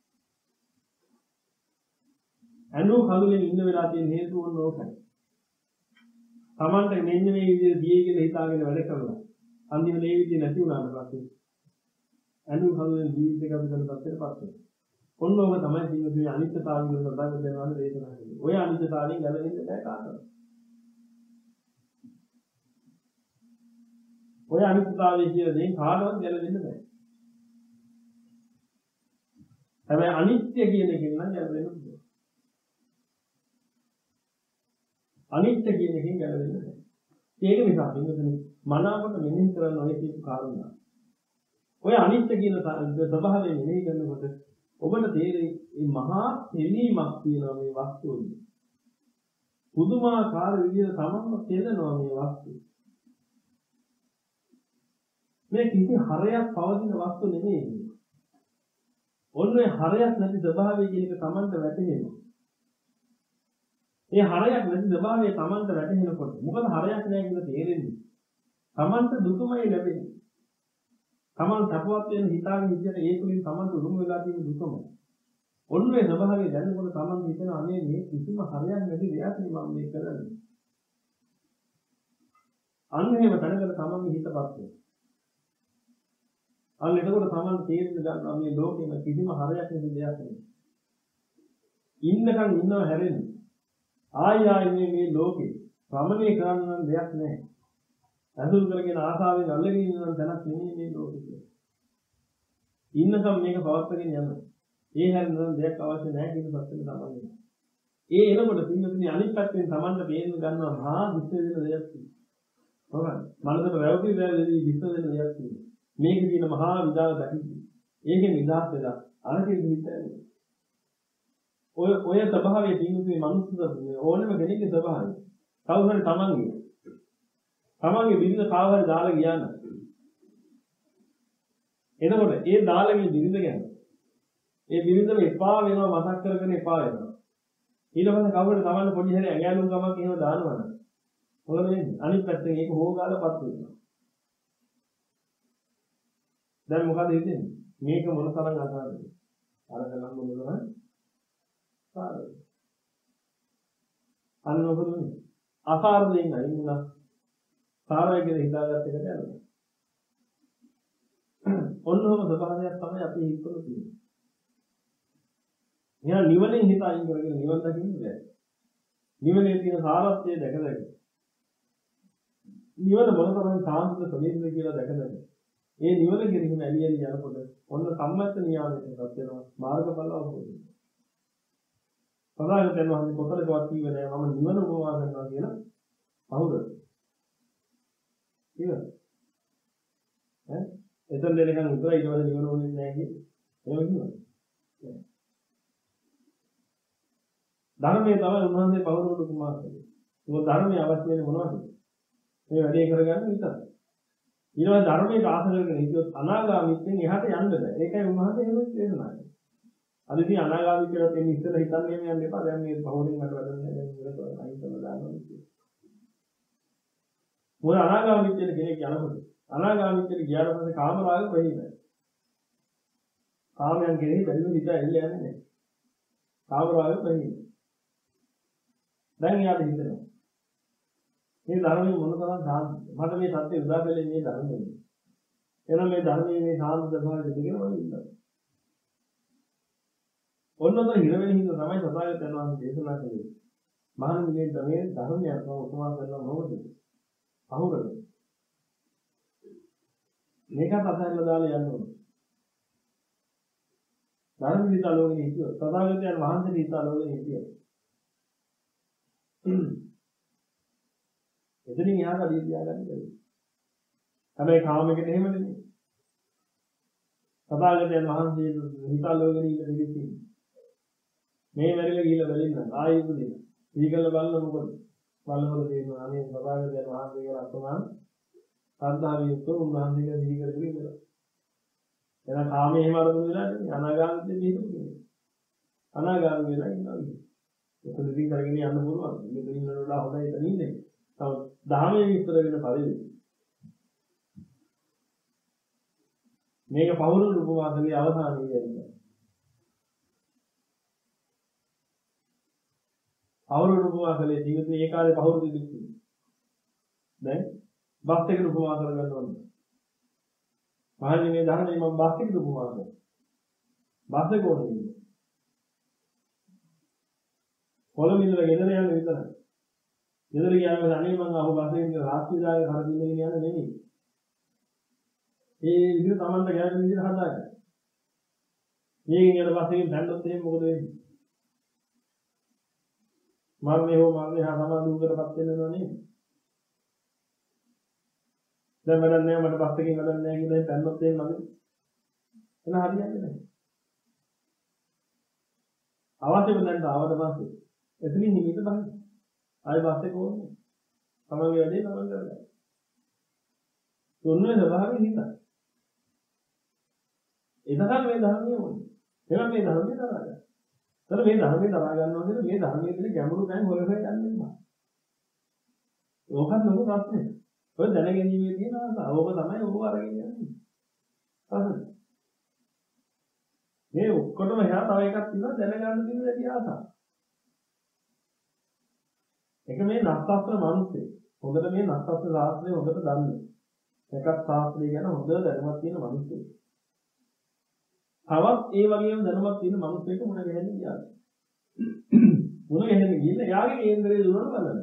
ඇඬු කඳුලෙන් ඉන්න වෙලා තියෙන හේතුව ඕකයි. Tamanට මෙන්න මේ විදිහේ දියේ කියලා හිතාගෙන වැඩ කරනවා. අන්තිමට මේ විදිහ නැති වුණාට පස්සේ අනු කලෙන් ජීවිතේ ගත කරන තත්ත්වයට පත් වෙනවා. ඔන්න ඔබ තමයි ජීවිතයේ අනිත්‍යතාවය ගැන කතා කරනවා දේශනා කරන්නේ. ඔය අනිත්‍යතාවයෙන් ගැලවෙන්න බෑ කාටවත්. ඔය අනිත්‍යතාවය කියන දේ කාටවත් ගැලවෙන්න බෑ. හැබැයි අනිත්‍ය කියන එකෙන් නම් ගැලවෙන්න පුළුවන්. අනිත්‍ය කියන එකෙන් ගැලවෙන්න බෑ. ඒක නිසා පින්වතුනි මනාවට මෙනෙහි කරන්න ඕනේ කියන කාරණා. ඔය අනිත්‍ය කියන ස්වභාවය මෙනෙහි කරනකොට ඔබට තේරෙයි මේ මහා තෙලීමක් තියෙනවා මේ වස්තුවේ. පුදුමාකාර විදිහට තමන්ම තෙලනවා මේ වස්තුව. මේ කිසි හරයක් පවතින වස්තු නෙමෙයි. ඔන්නේ හරයක් නැති ස්වභාවය කියන එක තමන්ට වැටහෙනවා. ඒ හරයක් නැති ස්වභාවය තමන්ට වැටහෙනකොට මොකද හරයක් නැහැ කියලා තේරෙන්නේ. තමන්ට දුකමයි ලැබෙන්නේ. තමන් තපවත් වෙන හිතාගෙන ඉඳලා ඒ තුලින් තමන්ට උරුම වෙලා තියෙන දුකම. ඔන්නේ ස්වභාවය දැනනකොට තමන් හිතන අනේ මේ කිසිම හරයක් නැති දෙයක් නේ මම මේ කරන්නේ. අන්න එහෙම දැනගෙන තමන්ගේ හිතපත් වෙනවා. අන්න එතකොට තමන් තේරුම් ගන්නවා මේ ලෝකෙම කිසිම හරයක් නැති දෙයක් නෙවෙයි. ඉන්නකම් ඉන්නව හැරෙන්නේ. ආය ආයේ මේ ලෝකේ ප්‍රමණය කරන්න දෙයක් නැහැ. අසුරු කරගෙන ආසාවෙන් අල්ලගෙන ඉන්න තැනක් නෙමෙයි මේ ලෝකෙ. ඉන්නකම් මේක පවත්වාගෙන යනවා. ඒ හැරෙන්න දෙයක් අවශ්‍ය නැහැ කියන සත්‍යෙ තමයි. ඒ එනකොට පින්නතුනේ අනිත් පැත්තෙන් Tamanට බේන්න ගන්නවා මහා විශ්ව වෙන දෙයක් තියෙනවා. හොරන් මනසට වැවටි වැලදී විශ්ව වෙන දෙයක් තියෙනවා. මේක කියන මහා විදාල දකින්න. ඒකෙන් නිදහස් වෙලා අරකේ හිතන්නේ. ඔය ඔය ස්වභාවයේ පින්නතුනේ මනුස්සය ඕනම කෙනෙක්ගේ ස්වභාවය. කවුරු හරි Tamanගේ තමන්ගේ බිරිඳ කාවහරි දාලා ගියා නම් එතකොට ඒ දාලගේ බිරිඳ ගැන ඒ බිරිඳම එපා වෙනවා මතක් කරගෙන එපා වෙනවා. ඊට පස්සේ කවුරුද තමන්න පොඩි හැරේ ඇඟැලුම් කමක් එහෙම දානවනම් මොකද වෙන්නේ? අනිත් පැත්තෙන් ඒක හොගාලපත් වෙනවා. දැන් මොකද හිතෙන්නේ? මේක මොන තරම් අසාරද? අර ගලම් මොනවද? සාරද. අන්න මොකද? අසාරදෙන් අයින්නා සාරය කියලා හිතාගත්ත එකට යනවා. ඔන්නෝම ස්වභාවයක් තමයි අපි හිතවල තියෙන්නේ. මෙයා නිවනේ හිත අයින් කරගෙන නිවන් දකින්නේ බෑ. නිවනේ තියෙන සාරත්වය දැක දැක. නිවන මොනතරම් සාන්තිද ප්‍රදේශද කියලා දැක දැක. ඒ නිවන කිරීම ඇලි ඇලි යනකොට ඔන්න සම්මත නියාමයටපත් වෙනවා මාර්ගඵල අවබෝධය. සදාගත යනවා මේ කොතරකවත් කිව්වේ නෑ මම නිවන උපවා කරනවා කියලා අහුරද. ඉතින් ඈ එතන දෙලකන් උතරයි ඊට පස්සේ නිවන ඕනේ නෑ කියේ. එහෙම කිව්වද? ධර්මයේ තමයි උන්වහන්සේ පවරුණු කුමාරකේ. මොකද ධර්මයේ අවශ්‍ය වෙන්නේ මොනවද? මේ වැඩේ කරගන්න විතරයි. ඊළඟ ධර්මයේ ආස කරගෙන හිටියොත් අනාගාමීත්වයෙන් එහාට යන්න බෑ. ඒකයි උන්වහන්සේ එහෙම දේශනා කළේ. අද ඉතින් අනාගාමී කියලා දෙන්නේ ඉස්සෙල්ලා හිතන්නේ මේ යන්න එපා. දැන් මේ පහෝරින් මට වැඩන්නේ දැන් ඉවරට අයින් කරලා දානවා කියන්නේ. මොන අනාගාමීත්වයට කෙනෙක් යනකොට අනාගාමීත්වයට ගියාට පස්සේ කාමරාග වෙන්නේ. කාමයන් කෙරෙහි බැරිව හිත ඇල්ල යන්නේ නැහැ. කාමරාග වෙන්නේ. දැන් යාට හිතෙනවා මේ ධර්මයේ මොන තරම් සාන්තිද මට මේ සත්‍ය උදා කළේ මේ ධර්මයෙන් එහෙනම් මේ ධර්මයේ මේ සාන්ත ස්වභාවය දෙකම වගේ ඉන්නවා ඔන්නතර හිර වෙන හින්දා තමයි සදාගත යනවා දේශනා කළේ මහණෙනි මේ ධර්මයේ ධර්මයක් නම උපමා කරනවා මොකද අහුරද මේකත් අතහැරලා දාලා යන්න ඕනේ ධර්ම විද්‍යාලෝකෙ හිටියොත් සදාගතයන් වහන්සේ විද්‍යාලෝකෙ හිටියොත් එතනින් යාට අඩිය තියාගන්න බැහැ. හැබැයි කාමයකට එහෙම නෙමෙයි. සදාගතයන් වහන්සේ හිතාලෝකෙ ඉන්න නිවිති. මේ මැරිලා ගිහිල්ලා බැලින්න ආයෙ උපදින. ඊගල බලන මොකද? බලනකොට තේරෙනවා අනේ සදාගතයන් වහන්සේ කියලා අතමාන සද්ධාවිය යුක්තව උන්වහන්සේගේ දිවි කරගෙන ඉන්නවා. එහෙනම් කාමයේ එහෙම අරමුණු වෙලා නෙමෙයි අනාගාමීත්වයේ දීපු අනාගාමී වෙලා ඉන්නවා. ඒක දෙකින් කරගෙන යන්න පුළුවන්. මේක ඉන්නට වඩා හොඳයි එතන ඉන්නේ. තව දහමේ විස්තර වෙන පරිදි මේක පෞරුණු උපවාසයේ අවසානයේ කියන්නේ. පෞරුණු උපවාසයේ ජීවිතේ ඒ කාලේ පෞරුණු දික්කු. දැන් බස් එකේ උපවාස කරගන්න ඕනේ. මහණනි මේ ධර්මයේ මම බස් එකේ උපවාස කරනවා. බස් එක ඕනේ. කොළඹින්දලා ගෙදර යන්න විතරයි. ගෙදර ගියාම අනේ මම අහු බස් එකෙන් රාත්‍රී දාගේ හරිදින්නගෙන යන්න නෙමෙයි. ඒ විදිහට Tamanta ගෑවෙන විදිහට හදාගන්න. මේකෙන් යන බස් එකෙන් දැන්නොත් එහෙනම් මොකද වෙන්නේ? මරණය හෝ මරණය හා සමාන දුකටපත් වෙනවා නේද? දැන් වැඩක් නැහැ මට බස් එකකින් වැඩක් නැහැ කියලා දැන්නොත් එහෙනම් මම එන හරියන්නේ නැහැ. අවශ්‍යම දැන් ආවට පස්සේ එතනින් නිමිත බලන්න. ආයෙ බස් එක ඕනේ. තමන්ගේ වැඩේ තමන් කරගන්න. තුන්වෙනි ස්වභාවයෙන් හිතන්න. එතකන් මේ ධර්මයේ ඕනේ. එහෙනම් මේ ධර්මයේ දරා ගන්න. එතන මේ ධර්මයේ දරා ගන්නවා කියන්නේ මේ ධර්මයේ තියෙන ගැඹුරු තැන් හොයලා යන්න එපා. ඕකත් ලොකු ප්‍රශ්නයක්. ඔය දැනගැනීමේ තියෙන ආසාව. ඕක තමයි ඕක අරගෙන යන්නේ. හරිද? මේ ඔක්කොටම එහා තව එකක් තියෙනවා දැනගන්න තියෙන වැඩි ආසාව. ඒක මේ නස්සස්ත්‍ර මිනිස්සේ. හොඳට මේ නස්සස්ත්‍ර ශාස්ත්‍රය හොඳට දන්නේ. එකක් ශාස්ත්‍රය ගැන හොඳ දැනුමක් තියෙන මිනිස්සෙක්. තවත් ඒ වගේම දැනුමක් තියෙන මිනිස්සෙක් මුණ ගැහෙන්න ගියා. මුණ ගැහෙන්න ගිහින් එයාගේ කේන්දරේ දුරන බලන්න.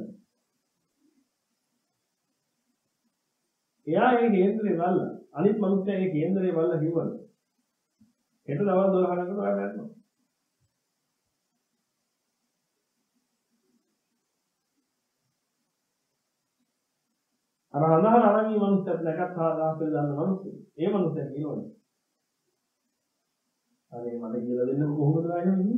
එයා ඒ කේන්දරේ බලලා අනිත් මිනිස්සයා ඒ කේන්දරේ බලලා කිව්වද? හෙට දවල් දොළහකට ඔයා ගන්නවා. අර අනහර අරමී මිනිස්සුත් නැකත් ආසල් දාන මිනිස්සු. ඒ මිනිස්සුන් කියනෝනේ. අනේ මට කියලා දෙන්න කොහොමද ගායනා වෙන්නේ?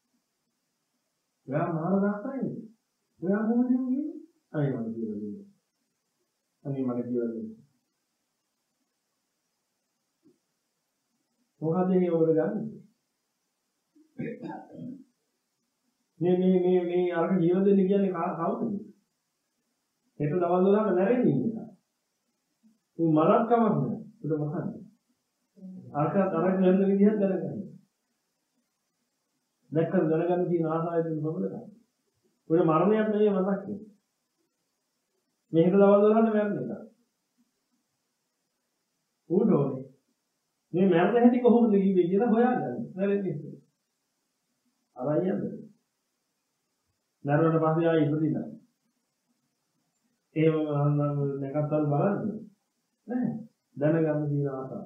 ඔයා මාර දාස්සයි. ඔයා කොහොමද කියන්නේ? අනේ මට කියලා දෙන්න. අනේ මට කියලා දෙන්න. මොකද මේ ඔබට ගන්නේ? මේ මේ මේ මේ අරක ජීව දෙන්න කියන්නේ කවුද? හෙට දවල් වලට නැරෙන්නේ ඉන්නේ. උන් මලක් කමක් නෑ. උඩ මොකද්ද? අරක අරක යන විදිහට දැනගන්න. දැක්කද දැනගන්න තියෙන ආසාවෙ තියෙන ප්‍රබලකම. උඩ මරණයක් නෙවෙයි මතක් වෙන්නේ. මේ හෙට දවල් වලට මැරෙන්න එක. උඩ ඕනේ. මේ මැරෙන්න හැටි කොහොමද කිව්වේ කියලා හොයාගන්න. නැරෙන්නේ. අරයන්ද? නරවන පස්සේ ආයෙ ඉපදිනා. ඒව නම් නැකත්තල් බලන්න නෑ. දැනගන්න තියෙන ආසාව.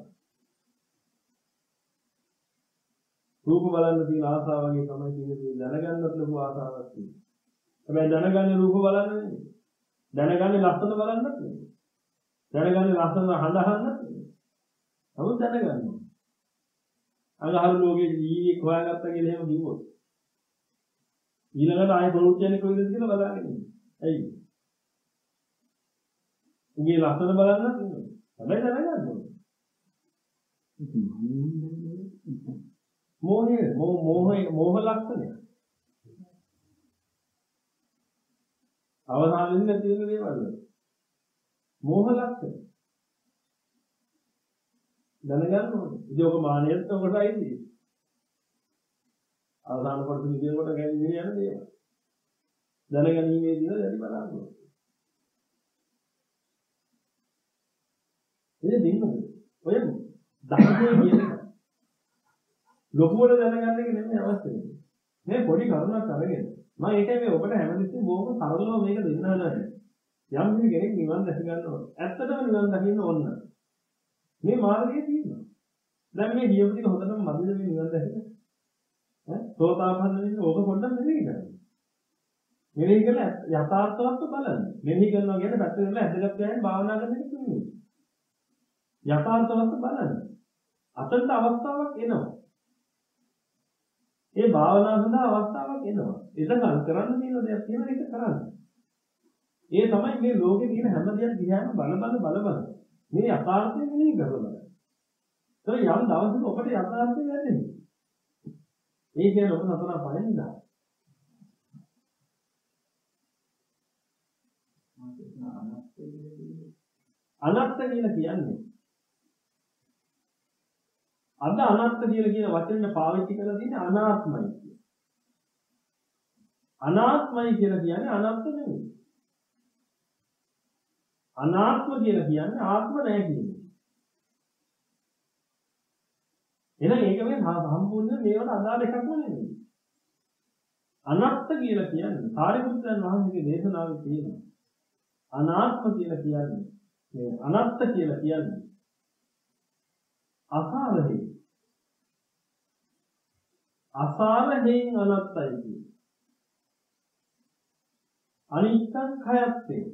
රූප බලන්න තියෙන ආසාව වගේ තමයි කියන්නේ දැනගන්නත් ලොකු ආසාවක් තියෙනවා. හැබැයි දැනගන්නේ රූප බලන්න නෙමෙයි. දැනගන්නේ ලස්සන බලන්නත් නෙමෙයි. දැනගන්නේ ලස්සන හඳ අහන්නත් නෙමෙයි. නමුත් දැනගන්නවා. අඟහරු ලෝකේ ජීවියෙක් හොයාගත්තා කියලා එහෙම කිව්වොත් ඊළඟට ආයෙ ප්‍රවෘත්තියනේ කොයිද කියලා බලාගෙන ඉන්නේ. ඇයි? උගේ ලස්සන බලන්නත් නෙමෙයි. හැබැයි දැනගන්න ඕනේ. මොහේ මොහ මොහේ මොහ ලක්ෂණය. අවසානයේ නැති වෙන දේවල්. මොහ ලක්ෂණය. දැනගන්න ඕනේ. ඉතින් ඔක මානෙත් ඔකටයි තියෙන්නේ. අවසාන කොටස විදියට ගැලවිගෙන යන දේවල්. දැනගැනීමේ දින වැඩි බලන්න. ඒ දෙන්නද? ඔය ධර්මයේ කියන එක. ලොකුවට දැනගන්න එක නෙමෙයි අවශ්‍ය වෙන්නේ. මේ පොඩි කරුණක් අරගෙන මම ඒකයි මේ ඔබට හැමතිස්සෙම බොහොම සරලව මේක දෙන්න හදන්නේ. යම් කෙනෙක් නිවන් දැක ගන්න ඕන. ඇත්තටම නිවන් දකින්න ඕන. මේ මාර්ගය තියෙනවා. දැන් මේ ගියපු ටික හොඳටම මදිද මේ නිවන් දැකලා? ඈ සෝතාපන්න වෙන්න ඕක පොඩ්ඩක් මෙහෙය කරන්න. මෙහෙය කළා යථාර්ථවත් බලන්න. මෙහෙය කරනවා කියන්නේ පැත්තට වෙලා ඇදගත් ගෑනේ භාවනා කරන එක නෙමෙයි. යථාර්ථවත් බලන්න. අතට අවස්ථාවක් එනවා. ඒ භාවනාව සඳහා අවස්ථාවක් එනවා. එතකන් කරන්න තියෙන දෙයක් තියෙන එක කරන්න. ඒ තමයි මේ ලෝකේ තියෙන හැම දෙයක් දිහාම බල බල බල බල. මේ යථාර්ථය මෙහෙය කරනවා. ඒ යම් දවසක ඔබට යථාර්ථය වැටෙනවා. ඒ කියන්නේ ඔබ නතර පයින්දා. අනත්ත කියලා කියන්නේ අද අනත්ත කියලා කියන වචනේ පාවිච්චි කරලා තියෙන්නේ අනාත්මයි කියන. අනාත්මයි කියලා කියන්නේ අනත්ත නෙවෙයි. අනාත්ම කියලා කියන්නේ ආත්ම නැහැ කියන්නේ. එහෙනම් ඒක මේ සම්පූර්ණ මේවට අදාළ එකක් නෙවෙයි. අනත්ත කියලා කියන්නේ සාරිපුත්‍රයන් වහන්සේගේ දේශනාවේ තියෙනවා. අනාත්ම කියලා කියන්නේ මේ අනත්ත කියලා කියන්නේ අසාරහේ අසාරයෙන් අනත්තයි කියන්නේ. අනිත්‍යං khයත්තේ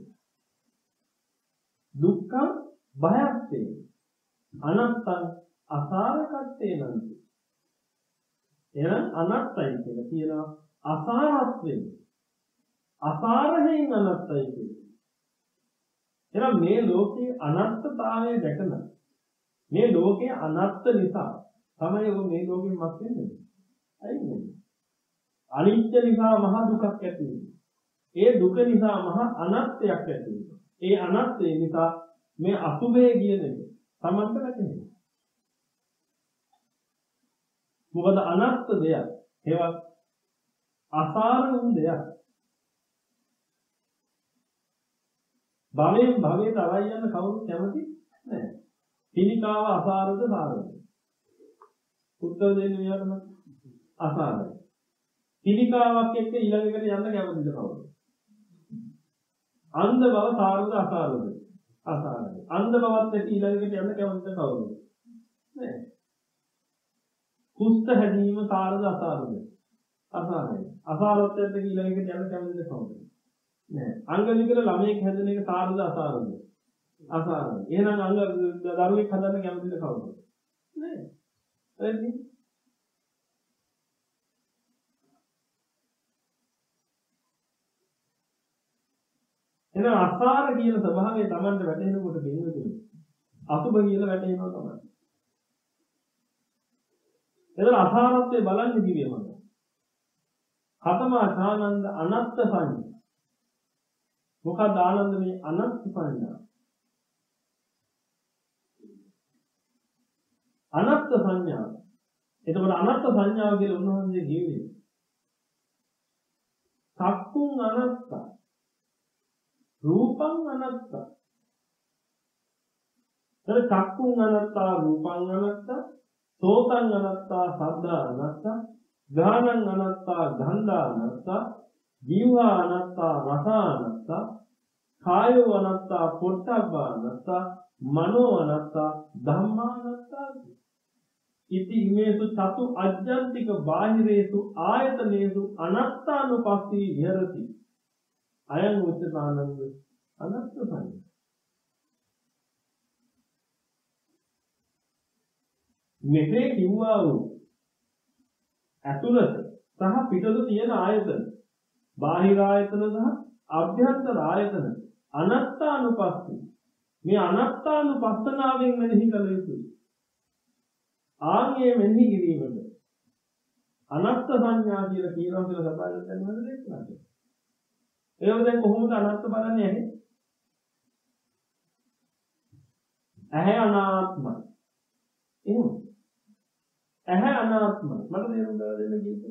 දුක්ඛං භයත්තේ අනත්තං අසාරකත්තේ නන්ති. එහෙනම් අනත්තයි කියලා කියනවා අසාරත්වයෙන් අසාරයෙන් අනත්තයි කියලා. එහෙනම් මේ ලෝකේ අනත්තතාවය දැකලා මේ ලෝකේ අනත්ත නිසා තමයි ඔබ මේ ලෝකෙන් මත් වෙන්නේ. අයිනේ. අනිත්‍ය නිසා මහ දුකක් ඇති වෙනවා. ඒ දුක නිසා මහ අනත්තයක් ඇති වෙනවා. ඒ අනත්තය නිසා මේ අසුභය කියන එක සමන්ත නැතිනවා. මොකද අනත්ත දෙයක් ඒවත් අසාර වූ දෙයක්. භවයෙන් භවයට අවයි යන කවුරුත් කැමති නැහැ. පිනිකාව අසාරද සාරද? උත්තර දෙන්නේ මෙයාටම අසාරයි. පිනිකාවක් එක්ක ඊළඟකට යන්න කැමතිද කවුරුද? අන්ධ බව සාරද අසාරද? අසාරයි. අන්ධ බවත් එක්ක ඊළඟකට යන්න කැමතිද කවුරුද? නැහැ. කුෂ්ඨ හැදීම සාරද අසාරද? අසාරයි. අසාරත් එක්ක ඊළඟකට යන්න කැමතිද කවුරුද? නැහැ. අංග විකල ළමයෙක් හැදෙන එක සාරද අසාරද? අසාරයි. එහෙනම් අංග දරුවෙක් හදන්න කැමතිද කවුරුද? නැහැ. හරිද? එහෙනම් අසාර කියන ස්වභාවය Tamanට වැටෙනකොට දෙන්නේ අසුබ කියලා වැටෙනවා තමයි. එතන අසාරත්වයේ බලන්නේ කිව්වේ මොකද? කතමා ආනන්ද අනත්ත් සංඥා. මොකද ආනන්ද මේ අනත්ත් සංඥා? අනත්ත් සංඥාව. එතකොට අනත්ත් සංඥාව කියලා උන්වහන්සේ කියුවේ චක්කුං අනත්ත, රූපං අනත්ත. එතකොට චක්කුං අනත්ත, රූපං අනත්ත, සෝතං අනත්ත, සද්දා අනත්ත, ගානං අනත්ත, ගන්ධා අනත්ත, ජීවා අනත්ත, රස අනත්ත, කායෝ අනත්ත, පොට්ටබ්බා අනත්ත, මනෝ අනත්ත, ධම්මා අනත්ත. ඉති ඉමේසු චතු අජ්ජන්තික බාහිරේසු ආයතනේසු අනත්තානුපස්සී විහෙරති. අයං උච්චතානන්ද අනත්ත සංඥා. මෙසේ කිව්වා වූ ඇතුළත සහ පිටත තියෙන ආයතන, බාහිර ආයතන සහ අභ්‍යන්තර ආයතන අනත්තානුපස්සී. මේ අනත්තානුපස්සනාවෙන් මෙනෙහි කළ යුතුයි. ආන්ගේ මෙනෙහි කිරීමද අනත්ත් සංඥා කියලා කියනවා කියලා සබඳ දැනවල දෙන්නා. ඒව දැන් කොහොමද අනත්ත් බලන්නේ ඇහි? ඇහැ අනාත්මයි. එහෙම. ඇහැ අනාත්මයි. මට තේරුම් ගන්න දෙන්න කිව්වේ.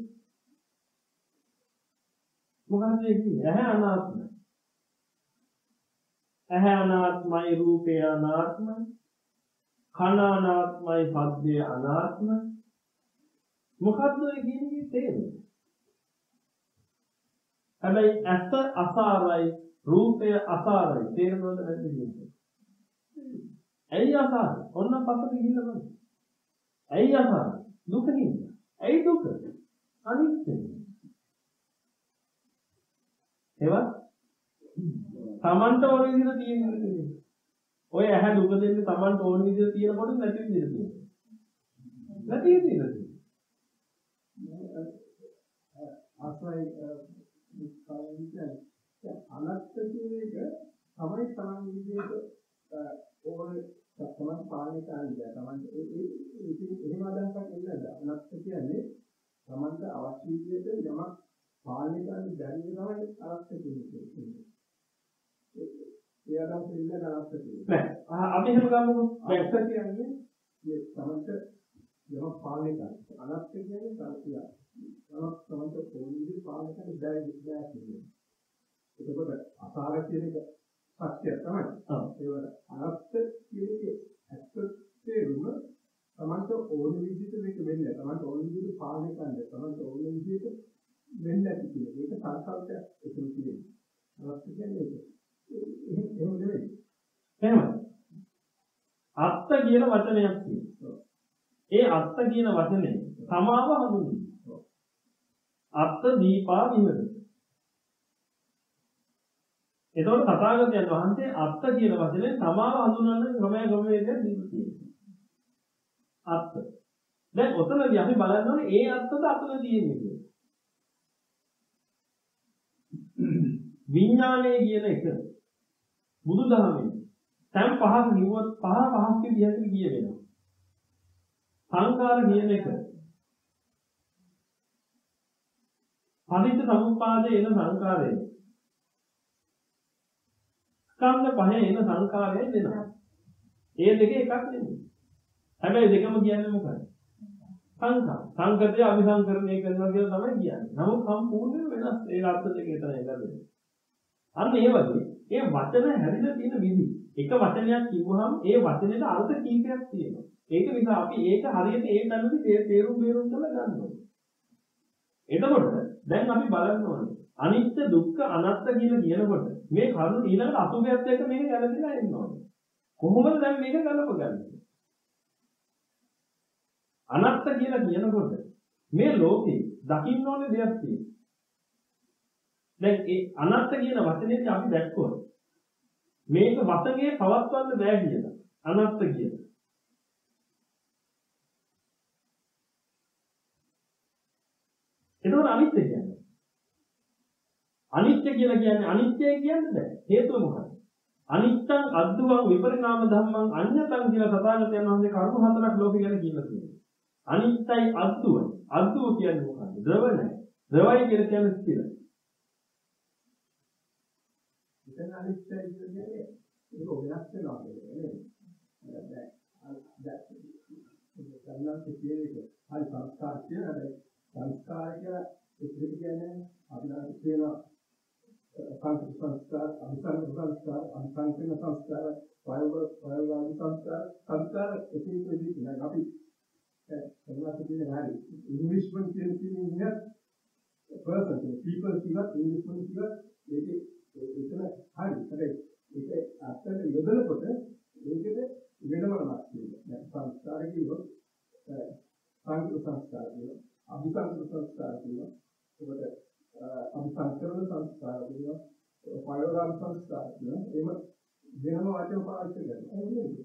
මොකක්ද ඒ කියන්නේ? ඇහැ අනාත්මයි. ඇහැ අනාත්මයි, රූපය අනාත්මයි. කන අනාත්මයි, පද්දය අනාත්මයි. මොකද්ද ඒ කියන්නේ තේරුම? හැබැයි ඇස අසාරයි, රූපය අසාරයි. තේරෙනවද නැද්ද කියන්නේ? ඇයි අසාරයි? ඔන්න පස්සට ගිහිල්ලා බලන්න. ඇයි අසාරයි? දුක හින්දා. ඇයි දුක? අනිත්‍යයි. ඒවත් තමන්ට ඕන විදිහට තියෙන්නේ. ඔය ඇහැ දුක දෙන්නේ තමන්ට ඕන විදිහට තියෙනකොට නැති විදිහට තියෙනවා. නැති විදිහට. අසයි විස්කාරයෙන් අනත්ත කියන එක තමයි තමන් විදිහට ඕන තමන් පාලනය කරන්නේ. තමන් ඒ එහෙම අදහසක් එන්නේ අනත්ත කියන්නේ තමන්ට අවශ්‍ය විදිහට යමක් පාලනය කරන්න බැරි වෙනවා අනත්ත කියන්නේ. ඒ අදහස ඉන්නේ අනත්ත කියන්නේ. නෑ අපි එහෙම ගමුකෝ. අනත්ත කියන්නේ මේ තමන්ට යමක් පාලනය කරන්න. අනත්ත කියන්නේ සාර්ථකයි. නමුත් තමයි පොලිසිය පාලනය කරන්න බැරි දෙයක් කියන්නේ. ඒකවල අසාර කියන එක සත්‍ය තමයි. ඔව්. ඒවල අනත්ත කියන එක ඇත්තටම තමන්ට ඕන විදිහට මේක වෙන්නේ. තමන්ට ඕන විදිහට පාලනය කරන්න. තමන්ට ඕන විදිහට වෙන්නේ නැති කියන එක. ඒක සංකල්පයක් එතන තියෙනවා. අනත්ත කියන්නේ ඒක. එහෙම නෙවෙයි. එහෙම. අත්ත කියන වචනයක් තියෙනවා. ඒ අත්ත කියන වචනේ සමාව හඳුන්වනවා. අත්ත දීපා විහෙරති. එතකොට තථාගතයන් වහන්සේ අත්ත කියන වචනේ සමාව හඳුන්වන්න ක්‍රමය ක්‍රමවේදයක් දීලා තියෙනවා. අත්ත. දැන් ඔතනදී අපි බලන්න ඕනේ ඒ අත්තද අතන තියෙන්නේ කියලා. විඥානය කියන එක බුදුදහමේ තැන් පහක් නිවුවත් පහ පහක් විදිහට කිය වෙනවා. සංකාර කියන එක පටිච්ච සමුප්පාදයේ එන සංකාරය. ස්කන්ධ පහේ එන සංකාරය දෙනවා. ඒ දෙකේ එකක් නෙමෙයි. හැබැයි දෙකම කියන්නේ මොකක්ද? සංකාර. සංකතය අபிසංකරණය කරනවා කියලා තමයි කියන්නේ. නමුත් සම්පූර්ණයෙන් වෙනස්. ඒ අර්ථ දෙක එතන එළදෙන්නේ. අන්න ඒ වගේ ඒ වචන හැදිලා තියෙන විදි. එක වචනයක් කිව්වහම ඒ වචනේට අර්ථ කීපයක් තියෙනවා. ඒක නිසා අපි ඒක හරියට ඒ තැනදී තේරුම් බේරුම් කරලා ගන්න ඕනේ. එතකොට දැන් අපි බලන්න ඕනේ අනිත්‍ය දුක්ඛ අනාත්ම කියලා කියනකොට මේ කරුණු ඊළඟට අසුභයත් එක්ක මේක ගැලපෙලා එන්න ඕනේ. කොහොමද දැන් මේක ගලපගන්නේ? අනාත්ම කියලා කියනකොට මේ ලෝකේ දකින්න ඕනේ දෙයක් තියෙනවා. දැන් ඒ අනාත්ම කියන වචනේදී අපි දැක්කොත් මේක වචනේ පවත්වන්න බෑ කියලා. අනාත්ම කියලා. එතකොට අනිත්‍ය කියන්නේ. අනිත්‍ය කියලා කියන්නේ අනිත්‍යයි කියන්නේ බෑ. හේතුව මොකක්ද? අනිත්‍යං අද්දුවං විපරිණාම ධම්මං අඤ්ඤතං කියලා තථාගතයන් වහන්සේ කරුණු හතරක් ලෝකෙ ගැන කියලා තියෙනවා. අනිත්‍යයි අද්දුවයි. අද්දුව කියන්නේ මොකක්ද? ද්‍රව නැහැ. ද්‍රවයි කියලා කියන්නේ ස්ථිරයි. එතන අනිත්‍යයි කියන්නේ ඒක වෙනස් වෙනවා කියන්නේ නේද? දැන් දැන් සංස්කාර කියන එක හරි සංස්කාර කියන හැබැයි සංස්කාර කියලා ඒක කියන්නේ අපි නම් කියන සංස්කාර සංස්කාර අභිසංකර සංස්කාර අභිසංකරණ සංස්කාර වයව වයවාදී සංස්කාර සංස්කාර එක එක විදිහට නේද අපි එන්නත් කියන්නේ හරි ඉංග්‍රීසි වලින් කියන කියන්නේ person people කියලා ඉංග්‍රීසි වලින් කියලා ඒකේ එතන හරි හැබැයි ඒක අත්‍යන්ත යොදනකොට ඒකෙද වෙනම නමක් තියෙනවා. දැන් සංස්කාර කියනොත් සංකෘත සංස්කාර කියනවා. අභිසංකෘත සංස්කාර කියනවා. ඒකට අභිසංකරණ සංස්කාර කියනවා. පයෝගාම සංස්කාර කියනවා. එහෙම වෙනම වචන පාවිච්චි කරනවා. ඒක නේද?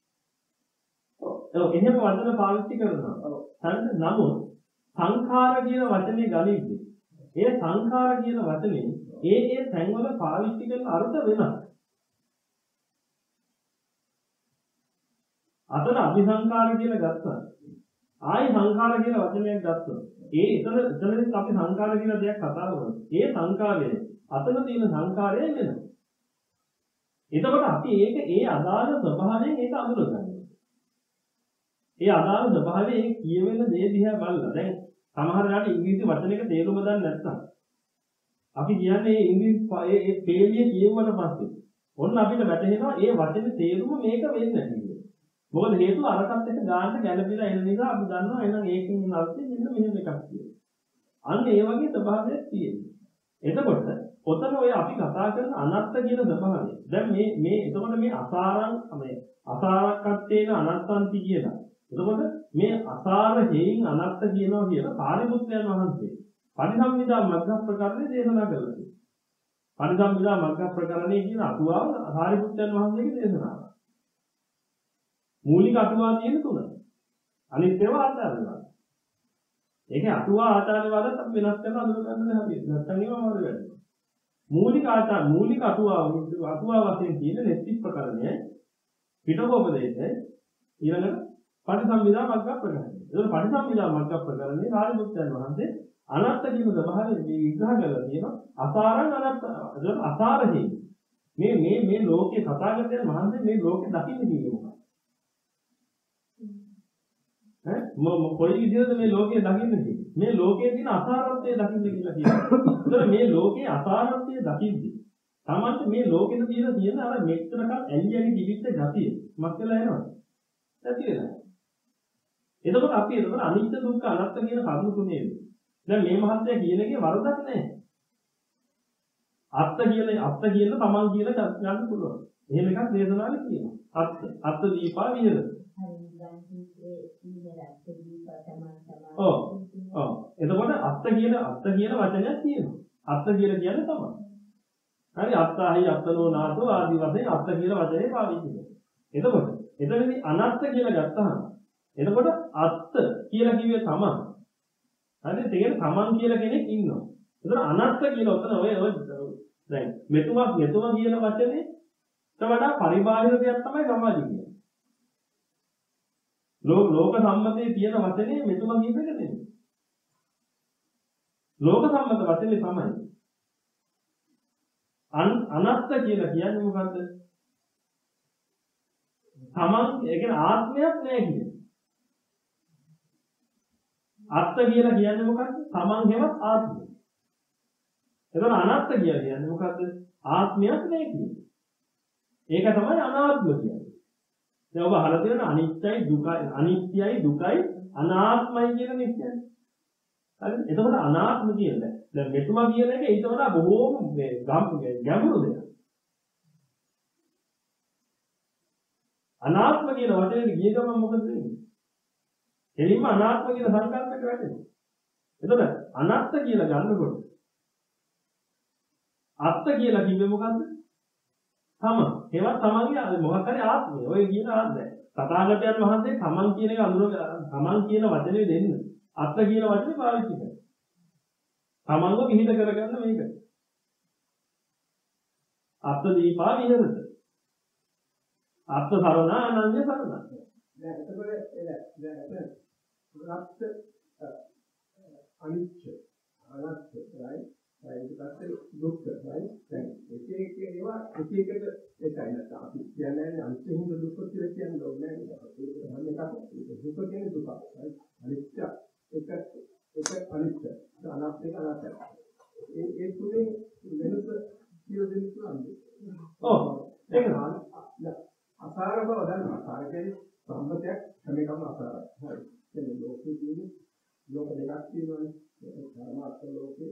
ඔව් එහෙම වචන පාවිච්චි කරනවා. නමුත් සංඛාර කියන වචනේ ගනිද්දී ඒ සංඛාර කියන වචනේ ඒ ඒ තැන්වල පාවිච්චි කරන අර්ථ වෙනස්. අතන අபிසංකාර කියලා ගත්තා. ආයි සංඛාර කියන වචනයක් ගත්තා. ඒ එතන එතනදී අපි සංඛාර කියන දෙයක් කතා කරනවා. ඒ සංඛාරයේ අතන තියෙන සංඛාරය වෙනවා. එතකොට අපි ඒක ඒ අදාළ ස්වභාවයෙන් ඒක අඳුරගන්නවා. ඒ අදාළ ස්වභාවයේ ඒ කියවෙන දේ දිහා බලලා දැන් සමහර වෙලාවට ඉංග්‍රීසි වචනයක තේරුම දන්නේ නැත්නම් අපි කියන්නේ ඉංග්‍රීසි ඒ පේලිය කියවුවට පස්සේ ඔන්න අපිට වැටහෙනවා ඒ වචනේ තේරුම මේක වෙන්නේ නැහැ කියලා. මොකද හේතුව අරකට එක ගන්න ගැළපීලා එන නිසා අපි දන්නවා එහෙනම් ඒකෙන් එන අර්ථය මෙන්න මෙහෙම එකක් කියලා. අන්න ඒ වගේ ස්වභාවයක් තියෙනවා. එතකොට ඔතන ඔය අපි කතා කරන අනත්ත කියන ස්වභාවය. දැන් මේ මේ එතකොට මේ අසාරං මේ අසාරකත්තේන අනත්තන්ති කියලා. එතකොට මේ අසාර හේයින් අනත්ත කියනවා කියලා සාරිපුත්‍රයන් වහන්සේ පරිසම්මිදා මග්ග ප්‍රකරණේ දේශනා කළා. පරිසම්මිදා මග්ග ප්‍රකරණේ කියන අටුවාව සාරිපුත්‍රයන් වහන්සේගේ දේශනාව. මූලික අටුවා තියෙන තුන. අනිත් ඒවා ආචාර්යවාද. ඒකේ අටුවා ආචාර්යවාදත් අපි වෙනස් කරලා අඳුර ගන්න හැටි. නැත්නම් ඒවා මාරු වෙනවා. මූලික ආචාර මූලික අටුවා අටුවා වශයෙන් තියෙන නෙත්ති ප්‍රකරණය පිටකෝපදේශය ඊළඟට පටිසම්භිදා මග්ග ප්‍රකරණය. ඒක පටිසම්භිදා මග්ග ප්‍රකරණේ සාරිපුත්‍රයන් වහන්සේ අනත්ත කියන ස්වභාවය විග්‍රහ කරලා තියෙනවා. අසාරං අනත්ත. ඒක අසාරදී. මේ මේ මේ ලෝකේ කතාගතයන් වහන්සේ මේ ලෝකේ දකින්න කියන්නේ මොකක්ද? ඈ මො කොයි විදිහද මේ ලෝකේ දකින්න කියන්නේ? මේ ලෝකයේ තියෙන අසාරත්වය දකින්න කියලා කියනවා. ඒතර මේ ලෝකයේ අසාරත්වය දකිද්දී තමයි මේ ලෝකෙද තියෙන තියෙන අර මෙච්චරකම් ඇලි ඇලි දිවිච්ච ගතිය මක් වෙලා එනවා. නැති වෙනවා. එතකොට අපි එතකොට අනිත්‍ය දුක්ඛ අනාත්ම කියන කරුණු තුනේ. දැන් මේ මහත්ය කියන එකේ වරදක් නැහැ. අත්ත කියලා අත්ත කියන තමන් කියලා ගන්න පුළුවන්. එහෙම එකක් දේශනාවේ තියෙනවා. අත්ත අත්ත දීපා විහෙර. ඔව් ඔව් එතකොට අත්ත කියන අත්ත කියන වචනයක් තියෙනවා. අත්ත කියලා කියන්නේ තමයි. හරි අත්තහයි අත්තනෝ නාතෝ ආදි වශයෙන් අත්ත කියන වචනේ පාවිච්චි කරනවා. එතකොට එතනදී අනත්ත කියලා ගත්තහම එතකොට අත්ත කියලා කිව්වේ තමන්. හරිද? ඒ කියන්නේ තමන් කියලා කෙනෙක් ඉන්නවා. එතකොට අනත්ත කියලා උතන ඔය ඔය දැන් මෙතුමා මෙතුමා කියන වචනේ ඊට වඩා පරිබාහිර දෙයක් තමයි සමාජය කියන්නේ. ලෝක ලෝක සම්මතයේ තියෙන වචනේ මෙතුමා කියන එක නෙමෙයි. ලෝක සම්මත වචනේ තමයි. අන් අනත්ත කියලා කියන්නේ මොකද්ද? තමන් ඒ කියන්නේ ආත්මයක් නෑ කියන්නේ. අත්ත කියලා කියන්නේ මොකක්ද? තමන් හැවත් ආත්මය. එතන අනත්ත කියලා කියන්නේ මොකද්ද? ආත්මයක් නෑ කියන්නේ. ඒක තමයි අනාත්ම කියන්නේ. දැන් ඔබ අහලා තියෙන අනිත්‍යයි දුකයි අනිත්‍යයි දුකයි අනාත්මයි කියන නිත්‍යයි. හරිද? එතකොට අනාත්ම කියන්නේ දැන් මෙතුමා කියන එක ඊට වඩා බොහෝම ගැඹුරු දෙයක්. අනාත්ම කියන වචනේ ගිය ගමන් මොකද වෙන්නේ? එලින්ම අනාත්ම කියන සංකල්පයකට වැටෙනවා. එතකොට අනාත්ම කියලා ගන්නකොට අත්ත කියලා කිව්වේ මොකද්ද? තම. ඒවත් තමන්ගේ මොකක් හරි ආත්මය. ඔය කියන ආත්මය. තථාගතයන් වහන්සේ තමන් කියන එක අඳුර තමන් කියන වචනේ දෙන්න. අත්ත කියන වචනේ පාවිච්චි කරනවා. තමන්ව විහිද කරගන්න මේක. අත්ත දීපා විහෙරත. අත්ත සරණ අනන්‍ය සරණ. දැන් එතකොට දැන් අත්ත අනිච්ච අනත්ත දුක කියන්නේ දුක. අනිත්‍ය එක එක අනිත්‍ය. අනාත්ම එක අනාත්මයි. ඒ ඒ තුනේ වෙනස කියලා දෙන්න පුළුවන්ද? ඔව්. ඒක අසාර බව දන්නවා. අසාර කියන්නේ සම්පතයක් හැම එකම අසාරයි. හරි. කියන්නේ ලෝකයේ තියෙන ලෝක දෙකක් තියෙනවානේ. ධර්මාර්ථ ලෝකේ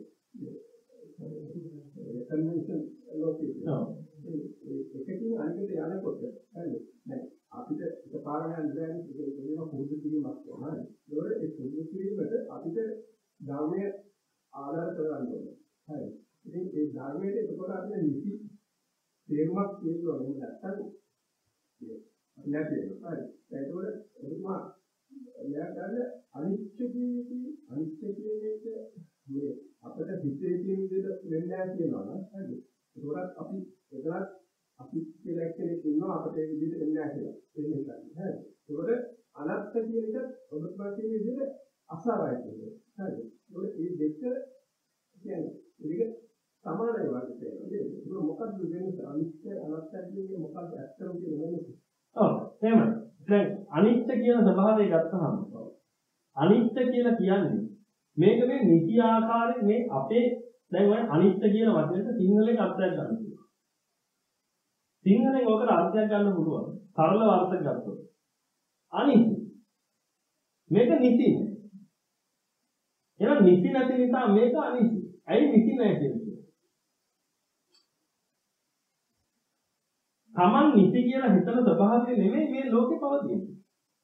කන්වෙන්ෂන් ලෝකේ. ඔව්. එකකින් අනිකට යනකොට හරි. දැන් අපිට එකපාරම යන්න බෑනේ. ඒක කියනවා පුරුදු කිරීමක් කියලා. හරි. ඒවල ඒ පුරුදු කිරීමට අපිට ධර්මයේ ආධාර කරගන්න ඕනේ. හරි. ඉතින් ඒ ධර්මයේ එතකොට අපිට නිසි තේරුමක් තියෙනවා නේද? නැත්තම් නැති වෙනවා. හරි. ඒකවල එතුමා එයා ගන්න අනිත්‍ය ජීවිතී අනිත්‍ය කියන එක මේ අපිට හිතේ තියෙන විදිහට වෙන්නේ නැහැ කියනවා නේද? හරි. ඒකවත් අපි එතනත් අපි කියලා කෙනෙක් ඉන්නවා අපිට ඒ විදිහට වෙන්නේ නැහැ කියලා. ඒක නිසා. හරි. ඒකවල අනත්ත් කියන එක ඔබතුමා කියන විදිහට අසාරයි කියන්නේ. හරි. ඒකවල මේ දෙක කියන්නේ ඒක සමානයි වගේ තේරෙනවා. ඒක මොකක්ද වෙනස? අනිත්‍ය අනත්ත් කියන්නේ මොකක්ද ඇත්තම කියන වෙනස? ඔව් එහෙමයි. දැන් අනිත්‍ය කියන ස්වභාවය ගත්තහම අනිත්‍ය කියලා කියන්නේ මේක මේ නිසි ආකාරයෙන් මේ අපේ දැන් ඔය අනිත්‍ය කියන වචනයට සිංහලෙන් අර්ථයක් ගන්න පුළුවන්. සිංහලෙන් ඔකට අර්ථයක් ගන්න පුළුවන්. සරල අර්ථයක් ගත්තොත්. අනිත්‍ය. මේක නිසි නෑ. එහෙනම් නිසි නැති නිසා මේක අනිත්‍ය. ඇයි නිසි නෑ කියන්නේ? තමන් නිසි කියලා හිතන ස්වභාවය නෙමෙයි මේ ලෝකේ පවතින්නේ.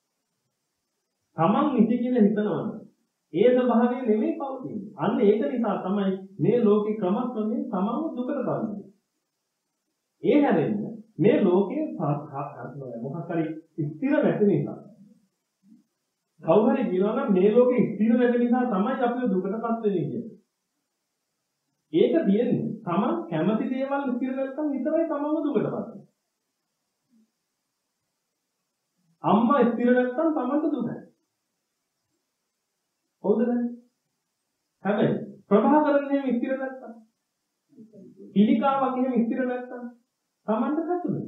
තමන් නිසි කියලා හිතනවා ඒ ස්වභාවය නෙමෙයි පවතින්නේ. අන්න ඒක නිසා තමයි මේ ලෝකේ ක්‍රමක්‍රමයෙන් තමන්ව දුකට දාන්නේ. ඒ හැරෙන්න මේ ලෝකේ මොකක් හරි ස්ථිර නැති නිසා. කවුරු හරි කියනවා නම් මේ ලෝකේ ස්ථිර නැති නිසා තමයි අපි දුකටපත් වෙන්නේ කියන්නේ. ඒක තියෙන්නේ තමන් කැමති දේවල් ස්ථිර නැත්නම් විතරයි තමන්ව දුකටපත් වෙන්නේ. අම්මා ස්ථිර නැත්නම් තමන්ට දුකයි. හොඳ නැහැ. හැබැයි ප්‍රභාකරන් එහෙම ස්ථිර නැත්නම් පිළිකාවක් එහෙම ස්ථිර නැත්නම් තමන්ට සතුටුයි.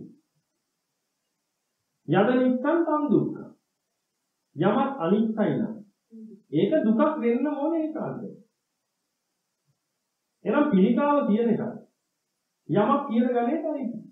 යද නිච්ඡං තම් දුක්ඛ. යමක් අනිත්‍යයි නම් ඒක දුකක් වෙන්න ඕනේ ඒකාන්තයෙන්. එහෙනම් පිළිකාව කියන එක යමක් කියන ගණයට අනිත්‍යයි.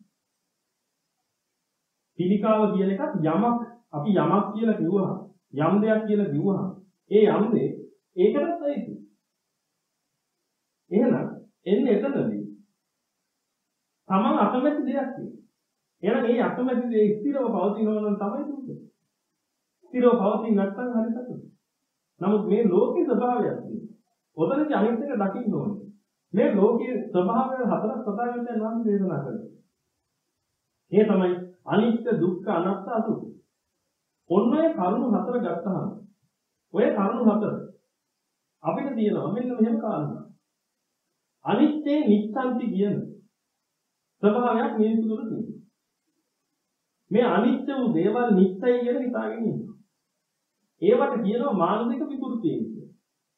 පිළිකාව කියන එකත් යමක් අපි යමක් කියලා කිව්වහම යම් දෙයක් කියලා කිව්වහම ඒ යම් දෙය ඒකටත් අයිති. එහෙනම් එන්නේ එතනදී තමන් අකමැති දෙයක් තියෙනවා. එහෙනම් මේ අකමැති දේ ස්ථිරව පවතිනවා නම් තමයි දුක. ස්ථිරව පවතින නැත්නම් හරි සතුටුයි. නමුත් මේ ලෝකේ ස්වභාවයක් තියෙනවා. ඔතනදී අනිත් එක දකින්න ඕනේ. මේ ලෝකයේ ස්වභාවය හතරක් සදාගතයන් වහන්සේ දේශනා කළා. ඒ තමයි අනිත්‍ය දුක්ඛ අනාත්ම අසුඛ. ඔන්න ඔය කරුණු හතර ගත්තහම ඔය කරුණු හතර අපිට තියෙනවා මෙන්න මෙහෙම කාරණා. අනිත්‍ය නිච්ඡන්ති කියන ස්වභාවයක් මිනිස්සු තුළ තියෙනවා. මේ අනිත්‍ය වූ දේවල් නිත්‍යයි කියලා හිතාගෙන ඉන්නවා. ඒවට කියනවා මානසික විකෘතිය කියලා.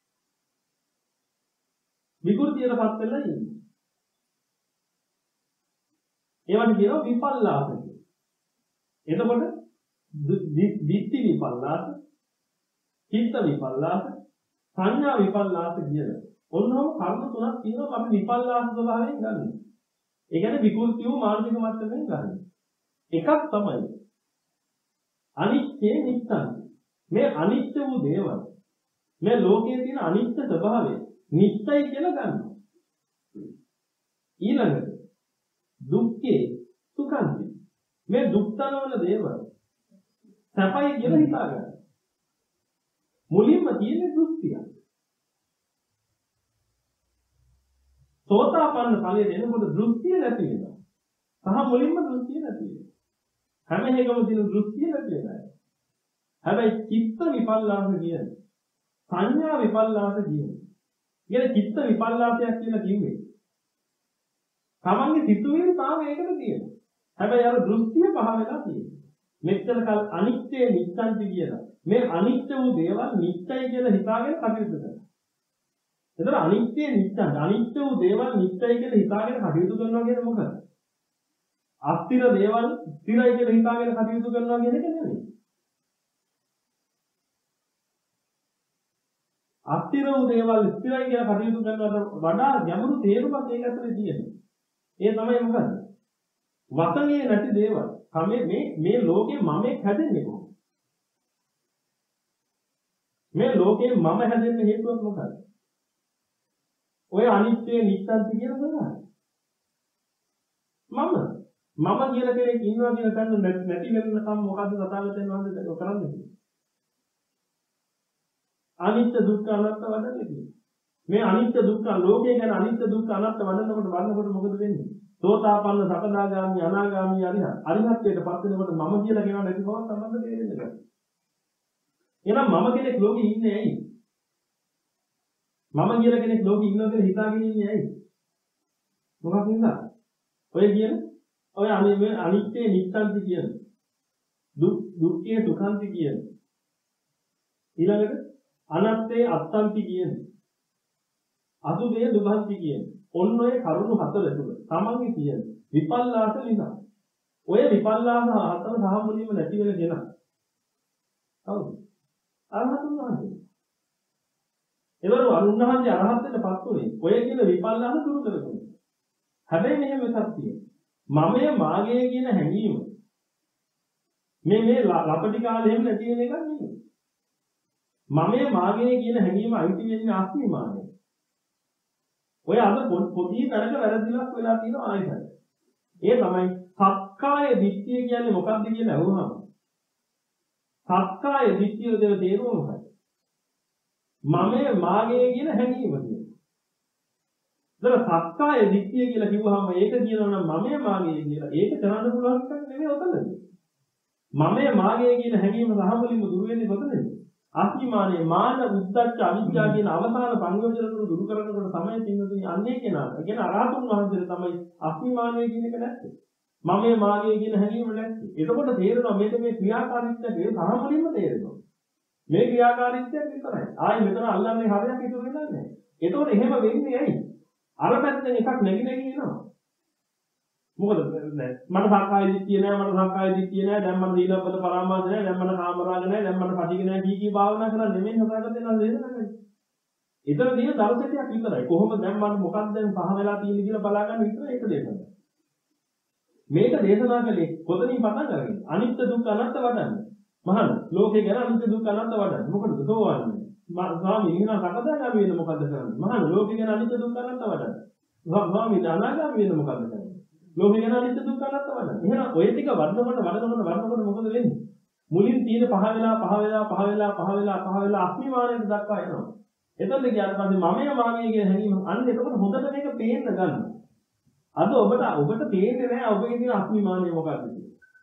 විකෘතියටපත් වෙලා ඉන්නේ. ඒවට කියනවා විපල්ලාස කියලා. එතකොට දිට්ඨි විපල්ලාස, චිත්ත විපල්ලාස, සංඥා විපල්ලාස කියන ඔන්නෝම කර්ම තුනක් තියෙනවා අපි විපල්ලාස ස්වභාවයෙන් ගන්න. ඒ කියන්නේ විකෘති වූ මානසික මට්ටමෙන් ගන්න. එකක් තමයි අනිත්‍ය නිත්‍යං. මේ අනිත්‍ය වූ දේවල් මේ ලෝකයේ තියෙන අනිත්‍ය ස්වභාවය නිත්‍යයි කියලා ගන්නවා. ඊළඟට දුක්ඛේ සුඛංති. මේ දුක් තනවන දේවල් සැපයි කියලා හිතා ගන්න. මුලින්ම තියෙන දෘෂ්ටිය. සෝතාපන්න ඵලයේ එනකොට දෘෂ්ටිය නැති වෙනවා. සහ මුලින්ම දෘෂ්ටිය නැති වෙනවා. හැම එකම තියෙන දෘෂ්ටිය නැති වෙනවා. හැබැයි චිත්ත විපල්ලාස කියන්නේ සංඥා විපල්ලාස කියන්නේ. කියන චිත්ත විපල්ලාසයක් කියලා කිව්වේ. තමන්ගේ සිතුවිලි තාම ඒකට තියෙනවා. හැබැයි අර දෘෂ්ටිය පහ වෙලා තියෙනවා. මෙච්චර කල් අනිත්‍ය නිත්‍යන්ති කියලා. මේ අනිත්‍ය වූ දේවල් නිත්‍යයි කියලා හිතාගෙන කටයුතු කරනවා. එතන අනිත්‍ය නිත්‍යං අනිත්‍ය වූ දේවල් නිත්‍යයි කියලා හිතාගෙන කටයුතු කරනවා කියන්නේ මොකද? අස්තිර දේවල් ස්ථිරයි කියලා හිතාගෙන කටයුතු කරනවා කියන එක නෙමෙයි. අස්තිර වූ දේවල් ස්ථිරයි කියලා කටයුතු කරනවට වඩා ගැඹුරු තේරුමක් ඒක ඇතුලේ තියෙනවා. ඒ තමයි මොකද්ද? වසඟේ නැති දේවල්. තමයි මේ මේ ලෝකේ මමෙක් හැදෙන්නේ කොහොමද? මේ ලෝකේ මම හැදෙන්න හේතුවක් මොකක්ද? ඔය අනිත්‍ය නිත්‍යන්ති කියන දේ. මම මම කියලා කෙනෙක් ඉන්නවා කියන තැන නැති වෙනකම් මොකද්ද තථාගතයන් වහන්සේ කරන්නේ? අනිත්‍ය දුක්ඛ අනාත්ම වඩන්නේ. මේ අනිත්‍ය දුක්ඛ ලෝකේ ගැන අනිත්‍ය දුක්ඛ අනාත්ම වඩනකොට වඩනකොට මොකද වෙන්නේ? සෝතාපන්න සකදාගාමි අනාගාමි අරිහත්. අරිහත්ත්වයට පත් වෙනකොට මම කියලා කියනවා නැති බව සම්බන්ධ තේරෙන්නේ නැහැ. එහෙනම් මම කෙනෙක් ලෝකේ ඉන්නේ ඇයි? මම කියලා කෙනෙක් ලෝකේ ඉන්නවා කියලා හිතාගෙන ඉන්නේ ඇයි? මොකක්ද නේද? ඔය කියන ඔය අනිත්‍ය නිත්‍යන්ති කියන දුක් දුක්ඛේ සුඛන්ති කියන ඊළඟට අනත්තේ අත්තන්ති කියන අසුභේ දුභන්ති කියන ඔන්න ඔය කරුණු හතර තුල තමන්ගේ කියන විපල්ලාස නිසා ඔය විපල්ලාස හතර සහ මුලින්ම නැති වෙන කෙනා කවුද? අරහතුන් වහන්සේ. ඒවරු අරුණහන්සේ අරහත්ත්වයටපත් උනේ ඔය කියන විපල්ලාස දුරු කරගන්න. හැබැයි මෙහෙම එකක් තියෙනවා. මමය මාගේ කියන හැඟීම මේ මේ ලපටි කාලේ එහෙම නැති වෙන එකක් නෙමෙයි. මමය මාගේ කියන හැඟීම අයිති වෙන්නේ අස්මිමානයි. ඔය අද පොඩි තැනක වැරදිලක් වෙලා තියෙනවා ආයතන. ඒ තමයි සක්කාය දිට්ඨිය කියන්නේ මොකක්ද කියලා අහුවම. සක්කාය දිට්ඨිය දෙව තේරුම මොකක්ද? මමය මාගේ කියන හැඟීම කියන්නේ. දර සක්කාය දිට්ඨිය කියලා කිව්වහම ඒක කියනවා නම් මමය මාගේ කියලා. ඒක කරන්න පුළුවන් එකක් නෙමෙයි ඔතනදී. මමය මාගේ කියන හැඟීම සහමුලින්ම දුර වෙන්නේ කොතනද? අස්මිමානේ මාන උද්දච්ච අවිද්‍යාව කියන අවසාන සංයෝජන වල දුරු කරනකොට තමයි තින්දුනේ අන්නේ කෙනා. ඒ කියන්නේ අරහතුන් වහන්සේ තමයි අස්මිමානේ කියන එක නැත්තේ. මමය මාගේ කියන හැඟීම නැත්තේ. එතකොට තේරෙනවා මේක මේ ක්‍රියාකාරීත්වයේ සහමුලින්ම තේරෙනවා. මේ ක්‍රියාකාරීත්වයක් විතරයි. ආයි මෙතන අල්ලන්නේ හරියක් ඉතුරු වෙන්නේ නැහැ. එතකොට එහෙම වෙන්නේ ඇයි? අර පැත්තෙන් එකක් නැగి නැగి එනවා. මොකද මට සක්කාය දිට්ඨිය නෑ මට සක්කාය දිට්ඨිය නෑ දැන් මට දීලපද පරාමාස නෑ දැන් මට කාමරාග නෑ දැන් මට පටිග නෑ කී කී භාවනා කරලා නෙමෙයි හදාගත්තේ නේද නේද? ඊතර දින දර්ශනයක් විතරයි. කොහොමද දැන් මට මොකක්ද දැන් පහ වෙලා තියෙන්නේ කියලා බලා ගන්න විතරයි ඒක දේශනාව. මේක දේශනා කළේ කොතනින් පටන් අරගෙන අනිත්‍ය දුක්ඛ අනාත්ම වඩන්න. මහාන ලෝකේ ගැන අනිත්‍ය දුක්ඛ අනාත්ම වඩන්න. මොකටද සෝවන්නේ? ස්වාමී නිහන සකදාගාමී වෙන මොකද්ද කරන්නේ? මහාන ලෝකේ ගැන අනිත්‍ය දුක්ඛ අනාත්ම වඩන්න. ස්වාමී අනාගාමී වෙන මොකද්ද කරන්නේ? ලෝකේ ගැන අනිත්‍ය දුක්ඛ අනාත්ම වඩන්න. එහෙනම් ඔය ටික වඩනකොට වඩනකොට වඩනකොට මොකද වෙන්නේ? මුලින් තියෙන පහ වෙලා පහ වෙලා පහ වෙලා පහ වෙලා පහ වෙලා අස්මිමානයට දක්වා එනවා. එතකොට ගියාට පස්සේ මමය මාගේ කියන හැඟීම අන්න එතකොට හොඳට මේක පේන්න ගන්න. අද ඔබට ඔබට පේන්නේ නැහැ ඔබගේ තියෙන අස්මිමානය මොකක්ද කියලා.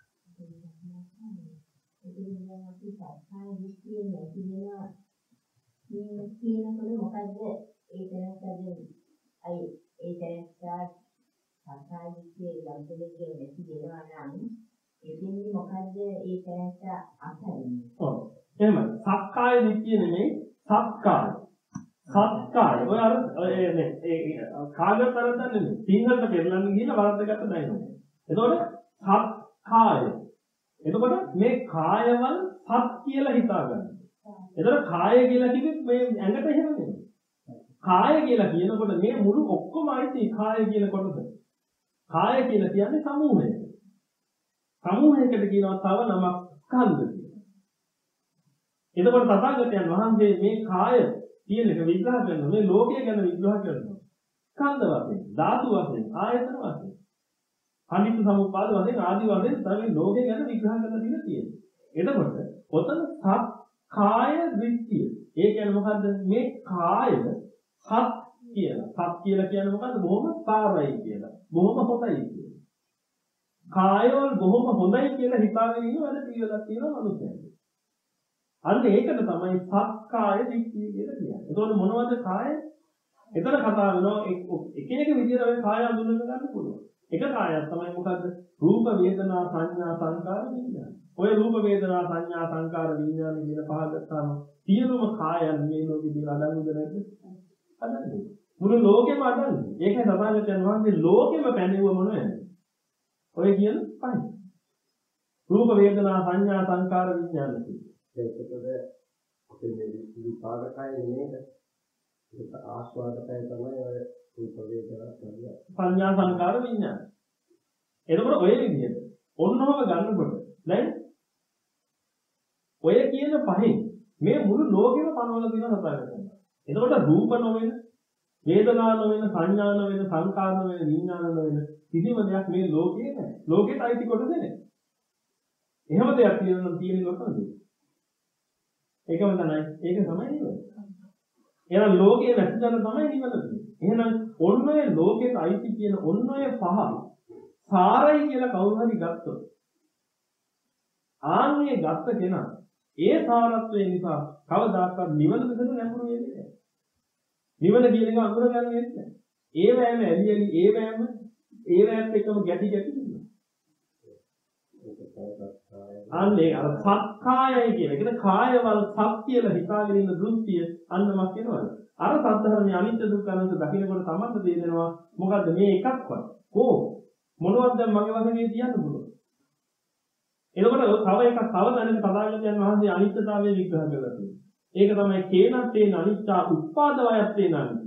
මේ කියනකොට මොකද්ද ඒ දැනගන්න අයි ඒ දැනගන්න සංසාරිකයේ ලබ්ධලේ නැති වෙනවා නම් එදින්දි මොකද්ද ඒ දැනට අසන්නේ? ඔව් එහෙමයි. සක්කාය දිට්ඨිය නෙමෙයි සත්කාය. සත්කාය. ඔය අර ඒ නේ ඒ කාගතරද නෙමෙයි. සිංහලට පෙරලන්න ගිහින් වරද්දගත්ත දැනෙනවා. එතකොට සත්කාය. එතකොට මේ කායවල සත් කියලා හිතා ගන්න. එතකොට කාය කියලා කිව්වෙත් මේ ඇඟට එහෙම නෙමෙයි. කාය කියලා කියනකොට මේ මුළු ඔක්කොම අයිති කාය කියන කොටස. කාය කියලා කියන්නේ සමූහය. සමූහයකට කියනවා තව නමක් ස්කන්ධ කියලා. එතකොට තථාගතයන් වහන්සේ මේ කාය කියන එක විග්‍රහ කරනවා. මේ ලෝකය ගැන විග්‍රහ කරනවා. ස්කන්ධ වශයෙන්, ධාතු වශයෙන්, ආයතන වශයෙන්, අනිත්‍ය සමුප්පාද වශයෙන් ආදී වශයෙන් තමයි ලෝකය ගැන විග්‍රහ කරලා තියෙන තියෙන්නේ. එතකොට ඔතන සත් කාය දෘෂ්ටිය. ඒ කියන්නේ මොකද්ද? මේ කාය සත් කියලා. සත් කියලා කියන්නේ මොකද්ද? බොහොම සාරයි කියලා. බොහොම හොඳයි කියලා. කායවල බොහොම හොඳයි කියලා හිතාගෙන ඉන්න වැඩ පිළිවෙලක් තියෙනවා මනුස්සයෙක්. අන්න ඒකට තමයි සත්කාය දිට්ඨිය කියලා කියන්නේ. එතකොට මොනවද කාය? එතන කතා වෙනවා එක එක විදිහට ඔය කාය අඳුනගන්න ගන්න පුළුවන්. එක කායයක් තමයි මොකද්ද? රූප වේදනා සංඥා සංකාර විඥාන. ඔය රූප වේදනා සංඥා සංකාර විඥාන කියන පහ ගත්තාම සියලුම කායන් මේ ලෝකෙදී අඩංගුද නැද්ද? අඩංගුයි. මුළු ලෝකෙම අඩංගුයි. ඒකයි සමාජයෙන් වහන්සේ ලෝකෙම පැනෙව මොනවද? ඔය කියන පහයි. රූප වේදනා සංඥා සංකාර විඥාන කියන්නේ. ඒකද මේ විපාකයි නේද? ඒක ආස්වාදකය තමයි ඔය රූප වේදනා කියන්නේ. සංඥා සංකාර විඥාන. එතකොට ඔය විදිහට ඔන්නෝම ගන්නකොට දැන් ඔය කියන පහෙන් මේ මුළු ලෝකෙම පනවලා තියෙන සතරකට. එතකොට රූප නොවන, වේදනා නොවන, සංඥා නොවන, සංකාර නොවන, විඥාන නොවන කිසිම දෙයක් මේ ලෝකේ නැහැ. ලෝකෙට අයිති කොටද නැහැ. එහෙම දෙයක් තියෙනවා තියෙන කොටද? ඒකම තමයි. ඒක තමයි නිවන. එහෙනම් ලෝකේ නැති දන තමයි නිවන තියෙන්නේ. එහෙනම් ඔන්න ඔය ලෝකෙට අයිති කියන ඔන්න ඔය පහ සාරයි කියලා කවුරු හරි ගත්තොත් ආන්නේ ගත්ත කෙනා ඒ සාරත්වය නිසා කවදාකවත් නිවන දෙන්න නැඹුරු වෙන්නේ නැහැ. නිවන කියන එක අඳුර ගන්න වෙන්නේ නැහැ. ඒ වෑම ඇලි ඇලි ඒ වෑම ඒ වෑමත් එක්කම ගැටි ගැටි ඉන්නවා. අන්නේ අර සක්කායයි කියන එක කායවල සත් කියලා හිතාගෙන ඉන්න දෘෂ්ටිය අන්නමක් වෙනවා. අර සත්‍යධර්මයේ අනිත්‍ය දුක්ඛ අනාත්ම දකින්නකොට තමයි තේරෙනවා මොකද්ද මේ එකක්වත් කො මොනවද දැන් මගේ වශයෙන් කියන්න පුළුවන්. එතකොට තව එකක් තව දැනගෙන තථාගතයන් වහන්සේ අනිත්‍යතාවය විග්‍රහ කරලා තියෙනවා. ඒක තමයි කේනත්තේන අනිත්‍යා උත්පාද වයත්තේන අනිත්‍ය.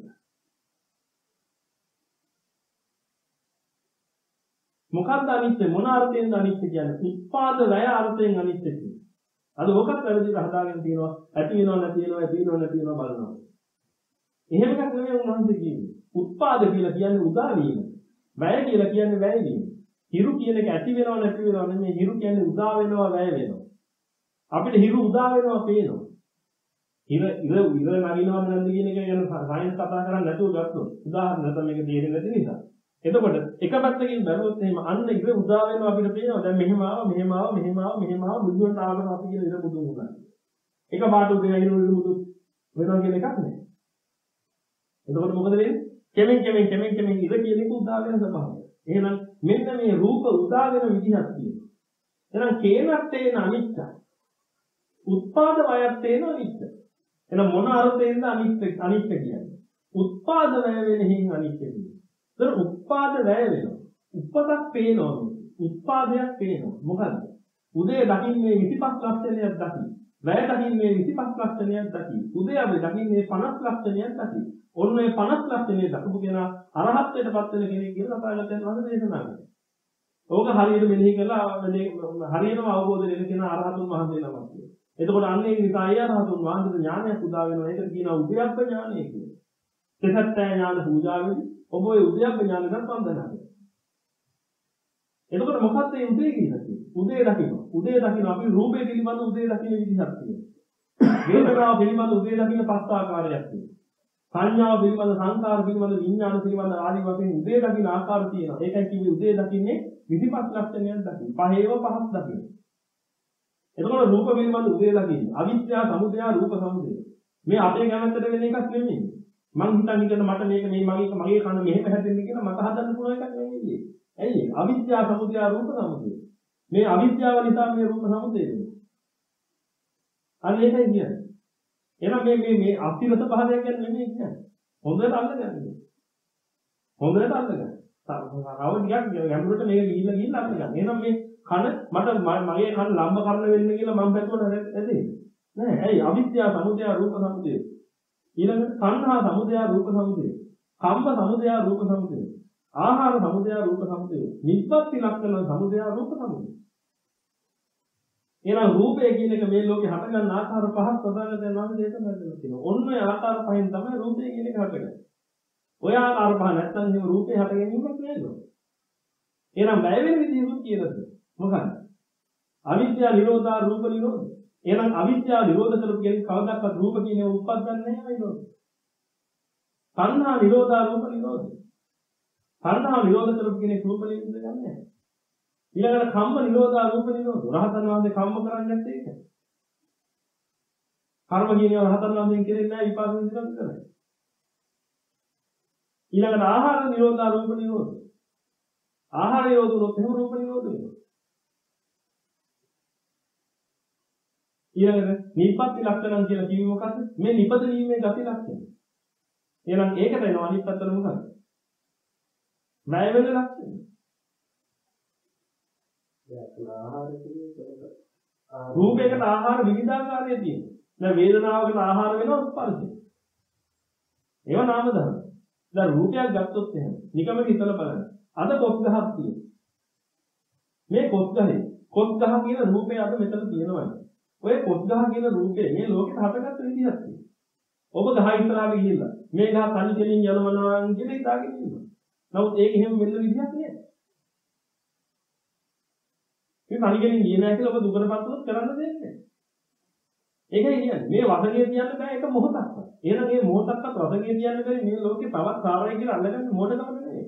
මොකක්ද අනිත්‍ය මොන අර්ථයෙන්ද අනිත්‍ය කියන්නේ? උත්පාද වය අර්ථයෙන් අනිත්‍ය කියන්නේ. අද ඕකත් වැරදිට හදාගෙන තියෙනවා. ඇති වෙනව නැති වෙනව ඇති වෙනව නැති වෙනව බලනවා. එහෙම එකක් නෙමෙයි උන්වහන්සේ කියන්නේ. උත්පාද කියලා කියන්නේ උදා වීම. වැය කියලා කියන්නේ වැය වීම. හිරු කියන එක ඇති වෙනව නැති වෙනව නෙමෙයි. හිරු කියන්නේ උදා වෙනවා වැය වෙනවා. අපිට හිරු උදා වෙනවා පේනවා. හිර ඉර ඉර නගිනවද නැද්ද කියන එක ගැන සයන්ස් කතා කරන්නේ නැතුව ගත්තොත් උදාහරණ තමයි මේක තේරෙන්නේ නැති නිසා. එතකොට එක පැත්තකින් බැලුවොත් එහෙම අන්න ඉර උදා වෙනවා අපිට පේනවා. දැන් මෙහෙම ආව මෙහෙම ආව මෙහෙම ආව මෙහෙම ආව බුදුන්ට ආවම අපි කියන ඉර බුදුන් උනා. එක පාට උදේ ඉර බුදු වෙනවා කියන එකක් නෑ. එතකොට මොකද වෙන්නේ? කෙමෙන් කෙමෙන් කෙමෙන් කෙමෙන් ඉර කියන එක උදා වෙන ස්වභාවය. එහෙනම් මෙන්න මේ රූප උදා වෙන විදිහක් තියෙනවා. එහෙනම් කේනත්තේන අනිත්‍ය. උත්පාද වයත්තේන අනිත්‍ය. එහෙනම් මොන අර්ථයෙන්ද අනිත්‍ය අනිත්‍ය කියන්නේ? උත්පාද වැය වෙන හින් අනිත්‍ය කියන්නේ. ඒතර උත්පාද වැය වෙනවා. උපතක් පේනවා. උත්පාදයක් පේනවා. මොකද්ද? උදේ දකින්නේ විසිපස් ලක්ෂණයක් දකි. වැය දකින්නේ විසිපස් ලක්ෂණයක් දකි. උදේ අපි දකින්නේ පනස් ලක්ෂණයක් දකි. ඔන්න ඒ පනස් ලක්ෂණය දක්වපු කෙනා අරහත්ත්වයටපත් වෙන කෙනෙක් කියලා තථාගතයන් වහන්සේ දේශනා කළා. ඕක හරියට මෙනෙහි කරලා හරියටම අවබෝධ වෙන කෙනා අරහතුන් වහන්සේ නමක් කියලා. එතකොට අන්න ඒ නිසා අය අරහතුන් වහන්සේට ඥානයක් උදා වෙනවා. ඒකට කියනවා උද්‍යප්ප ඥානය කියලා. තෙසත්ත්‍ය ඥාන පූජාවෙදී ඔබ ඔය උද්‍යප්ප ඥාන ගැන වන්දනා කරනවා. එතකොට මොකක්ද මේ උදේ කියන්නේ? උදේ දකින්න. උදේ දකින්න අපි රූපය පිළිබඳ උදේ දකින්න විදිහක් තියෙනවා. වේදනාව පිළිබඳ උදේ දකින්න පස් ආකාරයක් තියෙනවා. සංඥාව පිළිබඳ සංකාර පිළිබඳ විඥාන පිළිබඳ ආදී වශයෙන් උදේ දකින්න ආකාර තියෙනවා. ඒකයි කියන්නේ උදේ දකින්නේ විසිපස් ලක්ෂණයක් දකින්න. පහේව පහක් දකින්න. එතකොට රූප පිළිබඳ උදේ දකින්න. අවිද්‍යාව සමුදය රූප සමුදය. මේ අපේ කැමැත්තට වෙන එකක් නෙමෙයි. මං හිතන්නේ කියන මට මේක මේ මගේ මගේ කන මෙහෙම හැදෙන්නේ කියලා මට හදන්න පුළුවන් එකක් නෙමෙයි. ඇයි? අවිද්‍යාව සමුදය රූප සමුදය. මේ අවිද්‍යාව නිසා මේ රූප සමුදය වෙනවා. අන්න ඒකයි කියන්නේ. එහෙනම් මේ මේ මේ අතිරස පහදයක් කියන්නේ නෙමෙයි කියන්නේ. හොඳට අල්ලගන්න. හොඳට අල්ලගන්න. තව ටිකක් ගැඹුරට මේක ගිහිල්ලා ගිහිල්ලා අල්ලගන්න. එහෙනම් මේ කන මට මගේ කන ලම්බ කරන වෙන්න කියලා මම බැලුවා නැතේ. නෑ. ඇයි? අවිද්‍යාව සමුදය රූප සමුදය. ඊළඟට සංහා සමුදය රූප සමුදය. කම්ම සමුදය රූප සමුදය. ආහාර සමුදය රූප සමුදය. නිබ්බති ලක්ෂණ සමුදය රූප සමුදය. එහෙනම් රූපය කියන එක මේ ලෝකේ හට ගන්න ආකාර පහක් සදාගතයන් වහන්සේ දේශනා කරලා තියෙනවා. ඔන්න ඔය ආකාර පහෙන් තමයි රූපය කියන එක හටගන්නේ. ඔය ආකාර පහ නැත්නම් මේ රූපේ හට ගැනීමක් නෑ. එහෙනම් වැය වෙන විදිහකුත් කියලාද? මොකක්ද? අවිද්‍යාව නිරෝධා රූප නිරෝධ. එහෙනම් අවිද්‍යාව නිරෝධ කරපු කෙනෙක් කවදාවත් රූප කියන එක උත්පත්න්නේ නැහැ නේද? තණ්හා නිරෝධා රූප නිරෝධ. තණ්හා නිරෝධ කරපු කෙනෙක් රූප නිරෝධ ගන්නෑ නැහැ. ඊළඟට කම්ම නිරෝධා රූප නිරෝධ. රහතන් වහන්සේ කම්ම කරන්නේ නැත්තේ ඒක. කර්ම කියනවා රහතන් වහන්සේ කෙරෙන්නේ නැහැ විපාක විඳිනවා විතරයි. ඊළඟට ආහාර නිරෝධා රූප නිරෝධ. ආහාර නිරෝධුනොත් එහෙම රූප නිරෝධ වෙනවා. ඊළඟට නිප්පත්ති ලක්ෂණම් කියලා කිව්වේ මොකද්ද? මේ නිපද වීමේ ගති ලක්ෂණ. එහෙනම් ඒකට එනවා අනිත් පැත්තට මොකද්ද? ණය වෙන ලක්ෂණ. ආහාර රූපයකට ආහාර විවිධාකාරයේ තියෙනවා. දැන් වේදනාවකට ආහාර වෙනවා ස්පර්ශය. ඒවා නාම ධර්ම. දැන් රූපයක් ගත්තොත් එහෙම නිකමට හිතලා බලන්න. අද කොස් ගහක් තියෙනවා. මේ කොස් ගහේ කොස් ගහ කියන රූපය අද මෙතන තියෙනවා. ඔය කොස් ගහ කියන රූපේ මේ ලෝකෙට හටගත්ත විදිහක් තියෙනවා. ඔබ ගහ ඉස්සරහට ගිහිල්ලා මේ ගහ තනි දෙලින් යනවනවා කියලා හිතාගෙන ඉන්නවා. නමුත් ඒක එහෙම වෙන්න විදිහක් නෑ. මේ තනි දෙලින් ගියේ නැහැ කියලා ඔබ දුකටපත් වුණොත් කරන්න දෙයක් නෑ. ඒකයි කියන්නේ මේ වදනේ කියන්න බෑ ඒක මොහොතක්වත්. එහෙනම් මේ මොහොතක්වත් වදනේ කියන්න බැරි මේ ලෝකේ තවත් සාරයි කියලා අල්ලගන්න මොඩකම නෙමෙයි.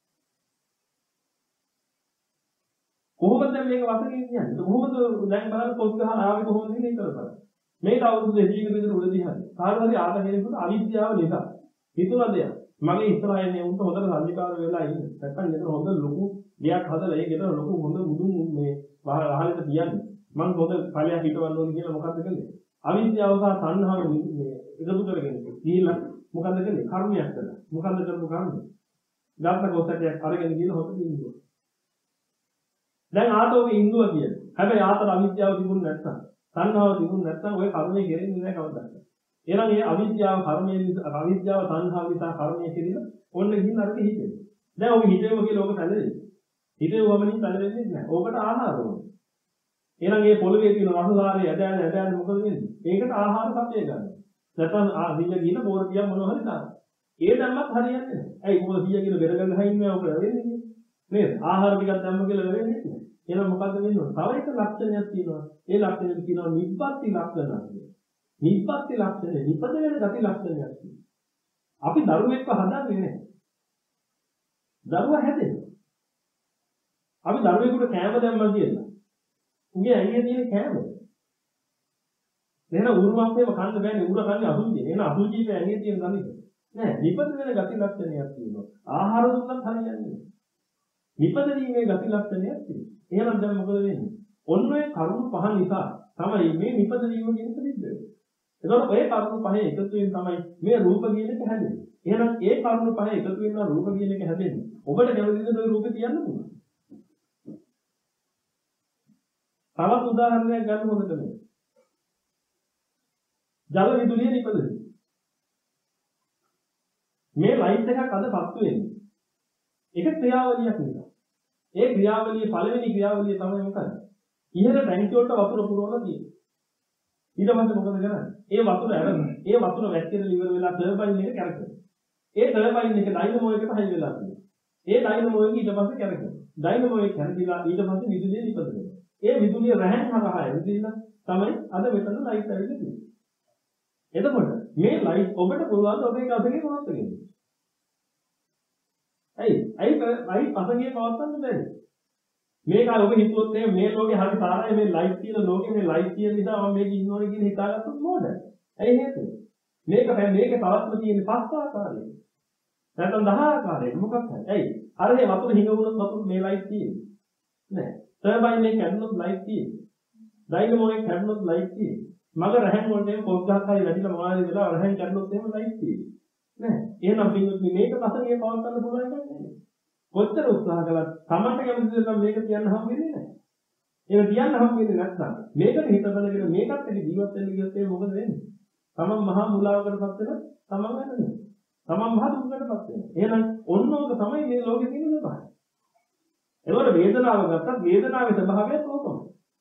කොහොමද දැන් මේක වදනේ කියන්නේ? කොහොමද දැන් බලන්න පොත් ගහ ආවේ කොහොමද කියලා හිතලා බලන්න. මේක අවුරුදු දෙකකින් විතර උඩදී හරි. කාට හරි ආදගෙනකොට අවිද්‍යාව නිසා හිතුණා දෙයක්. මගේ ඉස්සරහින් එන්නේ උන්ට හොඳට සල්ලිකාර වෙලා ඉන්නේ. නැත්තම් ගෙදර හොඳ ලොකු ගයක් හදලා ඒ ගෙදර ලොකු හොඳ මුදුන් මේ වහලට තියන්නේ. මං හොඳ ඵලයක් හිටවන්න ඕනේ කියලා මොකද්ද කළේ? අවිද්‍යාව සහ තණ්හාව මේ එකතු කරගෙන ගිහිල්ලා මොකද්ද කළේ? කර්මයක් කළා. මොකද්ද කරපු කර්මය? ගාත්ත කොටයක් අරගෙන ගිහින් හොත ඉන්නවා. දැන් ආතෝගේ ඉන්නවා කියන්නේ. හැබැයි ආතර අවිද්‍යාව තිබුණ නැත්තම් තණ්හාව තිබුණ නැත්තම් ওই කර්මය කෙරෙන්නේ නැහැ කවදාවත්. එහෙනම් මේ අවිද්‍යාව කර්මයේ අවිද්‍යාව තණ්හාව නිසා කර්මය කෙරෙලා ඔන්න ගිහින් අරක හිතෙන්නේ. දැන් ඔබ හිතේම කියලා ඔබ පැලෙන්නේ. හිතේවමනින් පැලෙන්නේ නැහැ. ඔබට ආහාර ඕනේ. එහෙනම් මේ පොළවේ තියෙන රසාරය ඇදෑන ඇදෑන මොකද වෙන්නේ? ඒකට ආහාර සපය ගන්නවා. නැත්නම් ආ සීය කියන බෝරටියක් මොනවා හරි දානවා. ඒ දැම්මත් හරියන්නේ නැහැ. ඇයි මොකද සීය කියන බෙර ගන්න හයින්නේ ඔක වෙන්නේ නේද? ආහාර ටිකක් දැම්ම කියලා වෙන්නේ නැහැ. එහෙනම් මොකද්ද වෙන්නේ? තව එක ලක්ෂණයක් තියෙනවා. ඒ ලක්ෂණය කියනවා නිබ්බත්ති ලක්ෂණ කියලා. නිබ්බත්ති ලක්ෂණය නිපද වෙන ගති ලක්ෂණයක් තියෙනවා. අපි දරුවෙක්ව හදන්නේ නැහැ. දරුවා හැදෙනවා. අපි දරුවෙකුට කෑම දැම්මා කියලා උගේ ඇඟේ තියෙන කෑම. එහෙනම් උරුමක් වේම කන්න බෑනේ. උර කන්නේ අසුචි. එහෙනම් අසුචියේ ඇඟේ තියෙන ගතිය. නෑ, නිපද වෙන ගති ලක්ෂණයක් තියෙනවා. ආහාර දුන්නත් හරියන්නේ නෑ. නිපද වීමේ ගති ලක්ෂණයක් තියෙනවා. එහෙනම් දැන් මොකද වෙන්නේ? ඔන්න ඔය කරුණු පහ නිසා තමයි මේ නිපද වීම කියන එක සිද්ධ වෙන්නේ. එතකොට ඔය කරුණු පහ එකතු වෙන තමයි මේ රූප කියන එක හැදෙන්නේ. එහෙනම් ඒ කරුණු පහ එකතු වෙනවා රූප කියන එක හැදෙන්නේ. ඔබට කැමතිද ඔය රූපේ තියන්න පුළුවන්? තවත් උදාහරණයක් ගන්න හොඳට මේ. ජල විදුලිය නිපදවි. මේ ලයිට් එකක් අද පත්තු වෙන්නේ. ඒක ක්‍රියාවලියක් නිසා. ඒ ක්‍රියාවලියේ පළවෙනි ක්‍රියාවලිය තමයි මොකක්ද? ඉහළ ටැංකිය වලට වතුර පුරවලා තියෙන්නේ. ඊට පස්සේ මොකද කරන්නේ? ඒ වතුර අරගෙන ඒ වතුර වැක්කේට ඉවර වෙලා ටර්බයින් එක කැරකෙනවා. ඒ ටර්බයින් එක ඩයිනමෝ එකට හයි වෙලා තියෙනවා. ඒ ඩයිනමෝ එක ඊට පස්සේ කැරකෙනවා. ඩයිනමෝ එක කැරකිලා ඊට පස්සේ විදුලිය නිපදවෙනවා. ඒ විදුලිය රැහැන් හරහා එදිලා තමයි අද මෙතන ලයිට් ඇවිල්ලා තියෙන්නේ. එතකොට මේ ලයිට් ඔබට පුළුවන් ඔබේ අතේ පවත්වා ගන්න. ඇයි? ඇයි ලයිට් අතේ පවත්වන්න බැරි? මේක ඔබ හිතුවොත් මේ ලෝකේ හරි සාරයි මේ ලයිට් තියෙන ලෝකේ මේ ලයිට් තියෙන නිසා මම මේක ඉන්නවනේ කියන හිතාගත්තොත් මොකද? ඇයි හේතුව? මේක මේකේ පවත්ම තියෙන පස් ආකාරයක. නැත්නම් දහ ආකාරයක මොකක් හරි. ඇයි? අර මේ වතුර හිඟ වුණොත් වතුර මේ ලයිට් තියෙන්නේ. නෑ. ටර්බයින් එක කැඩුනොත් ලයිට් තියෙන්නේ. ඩයිනමෝ එක කැඩුනොත් ලයිට් තියෙන්නේ. මග රැහන් වලට එම් පොත් ගහක් හරි වැඩිලා මොනවාරි වෙලා රැහන් කැඩුනොත් එහෙම ලයිට් තියෙන්නේ. නෑ. එහෙනම් පින්වත්නි මේක පසගේ පවත්වන්න පුළුවන් එකක් නෙමෙයි. කොච්චර උත්සාහ කළත් තමන්ට කැමතිද නම් මේක තියන්න හම් වෙන්නේ නැහැ. ඒක තියන්න හම් වෙන්නේ නැත්නම් මේකට හිත බලගෙන මේකත් එක්ක ජීවත් වෙන්න ගියොත් ඒ මොකද වෙන්නේ? තමන් මහා මුලාවකටපත් වෙන තමන් වෙන්නේ. තමන් මහා දුකකටපත් වෙනවා. එහෙනම් ඔන්න ඕක තමයි මේ ලෝකේ තියෙන ස්වභාවය. ඒවල වේදනාව ගත්තත් වේදනාවේ ස්වභාවය කොහොමද?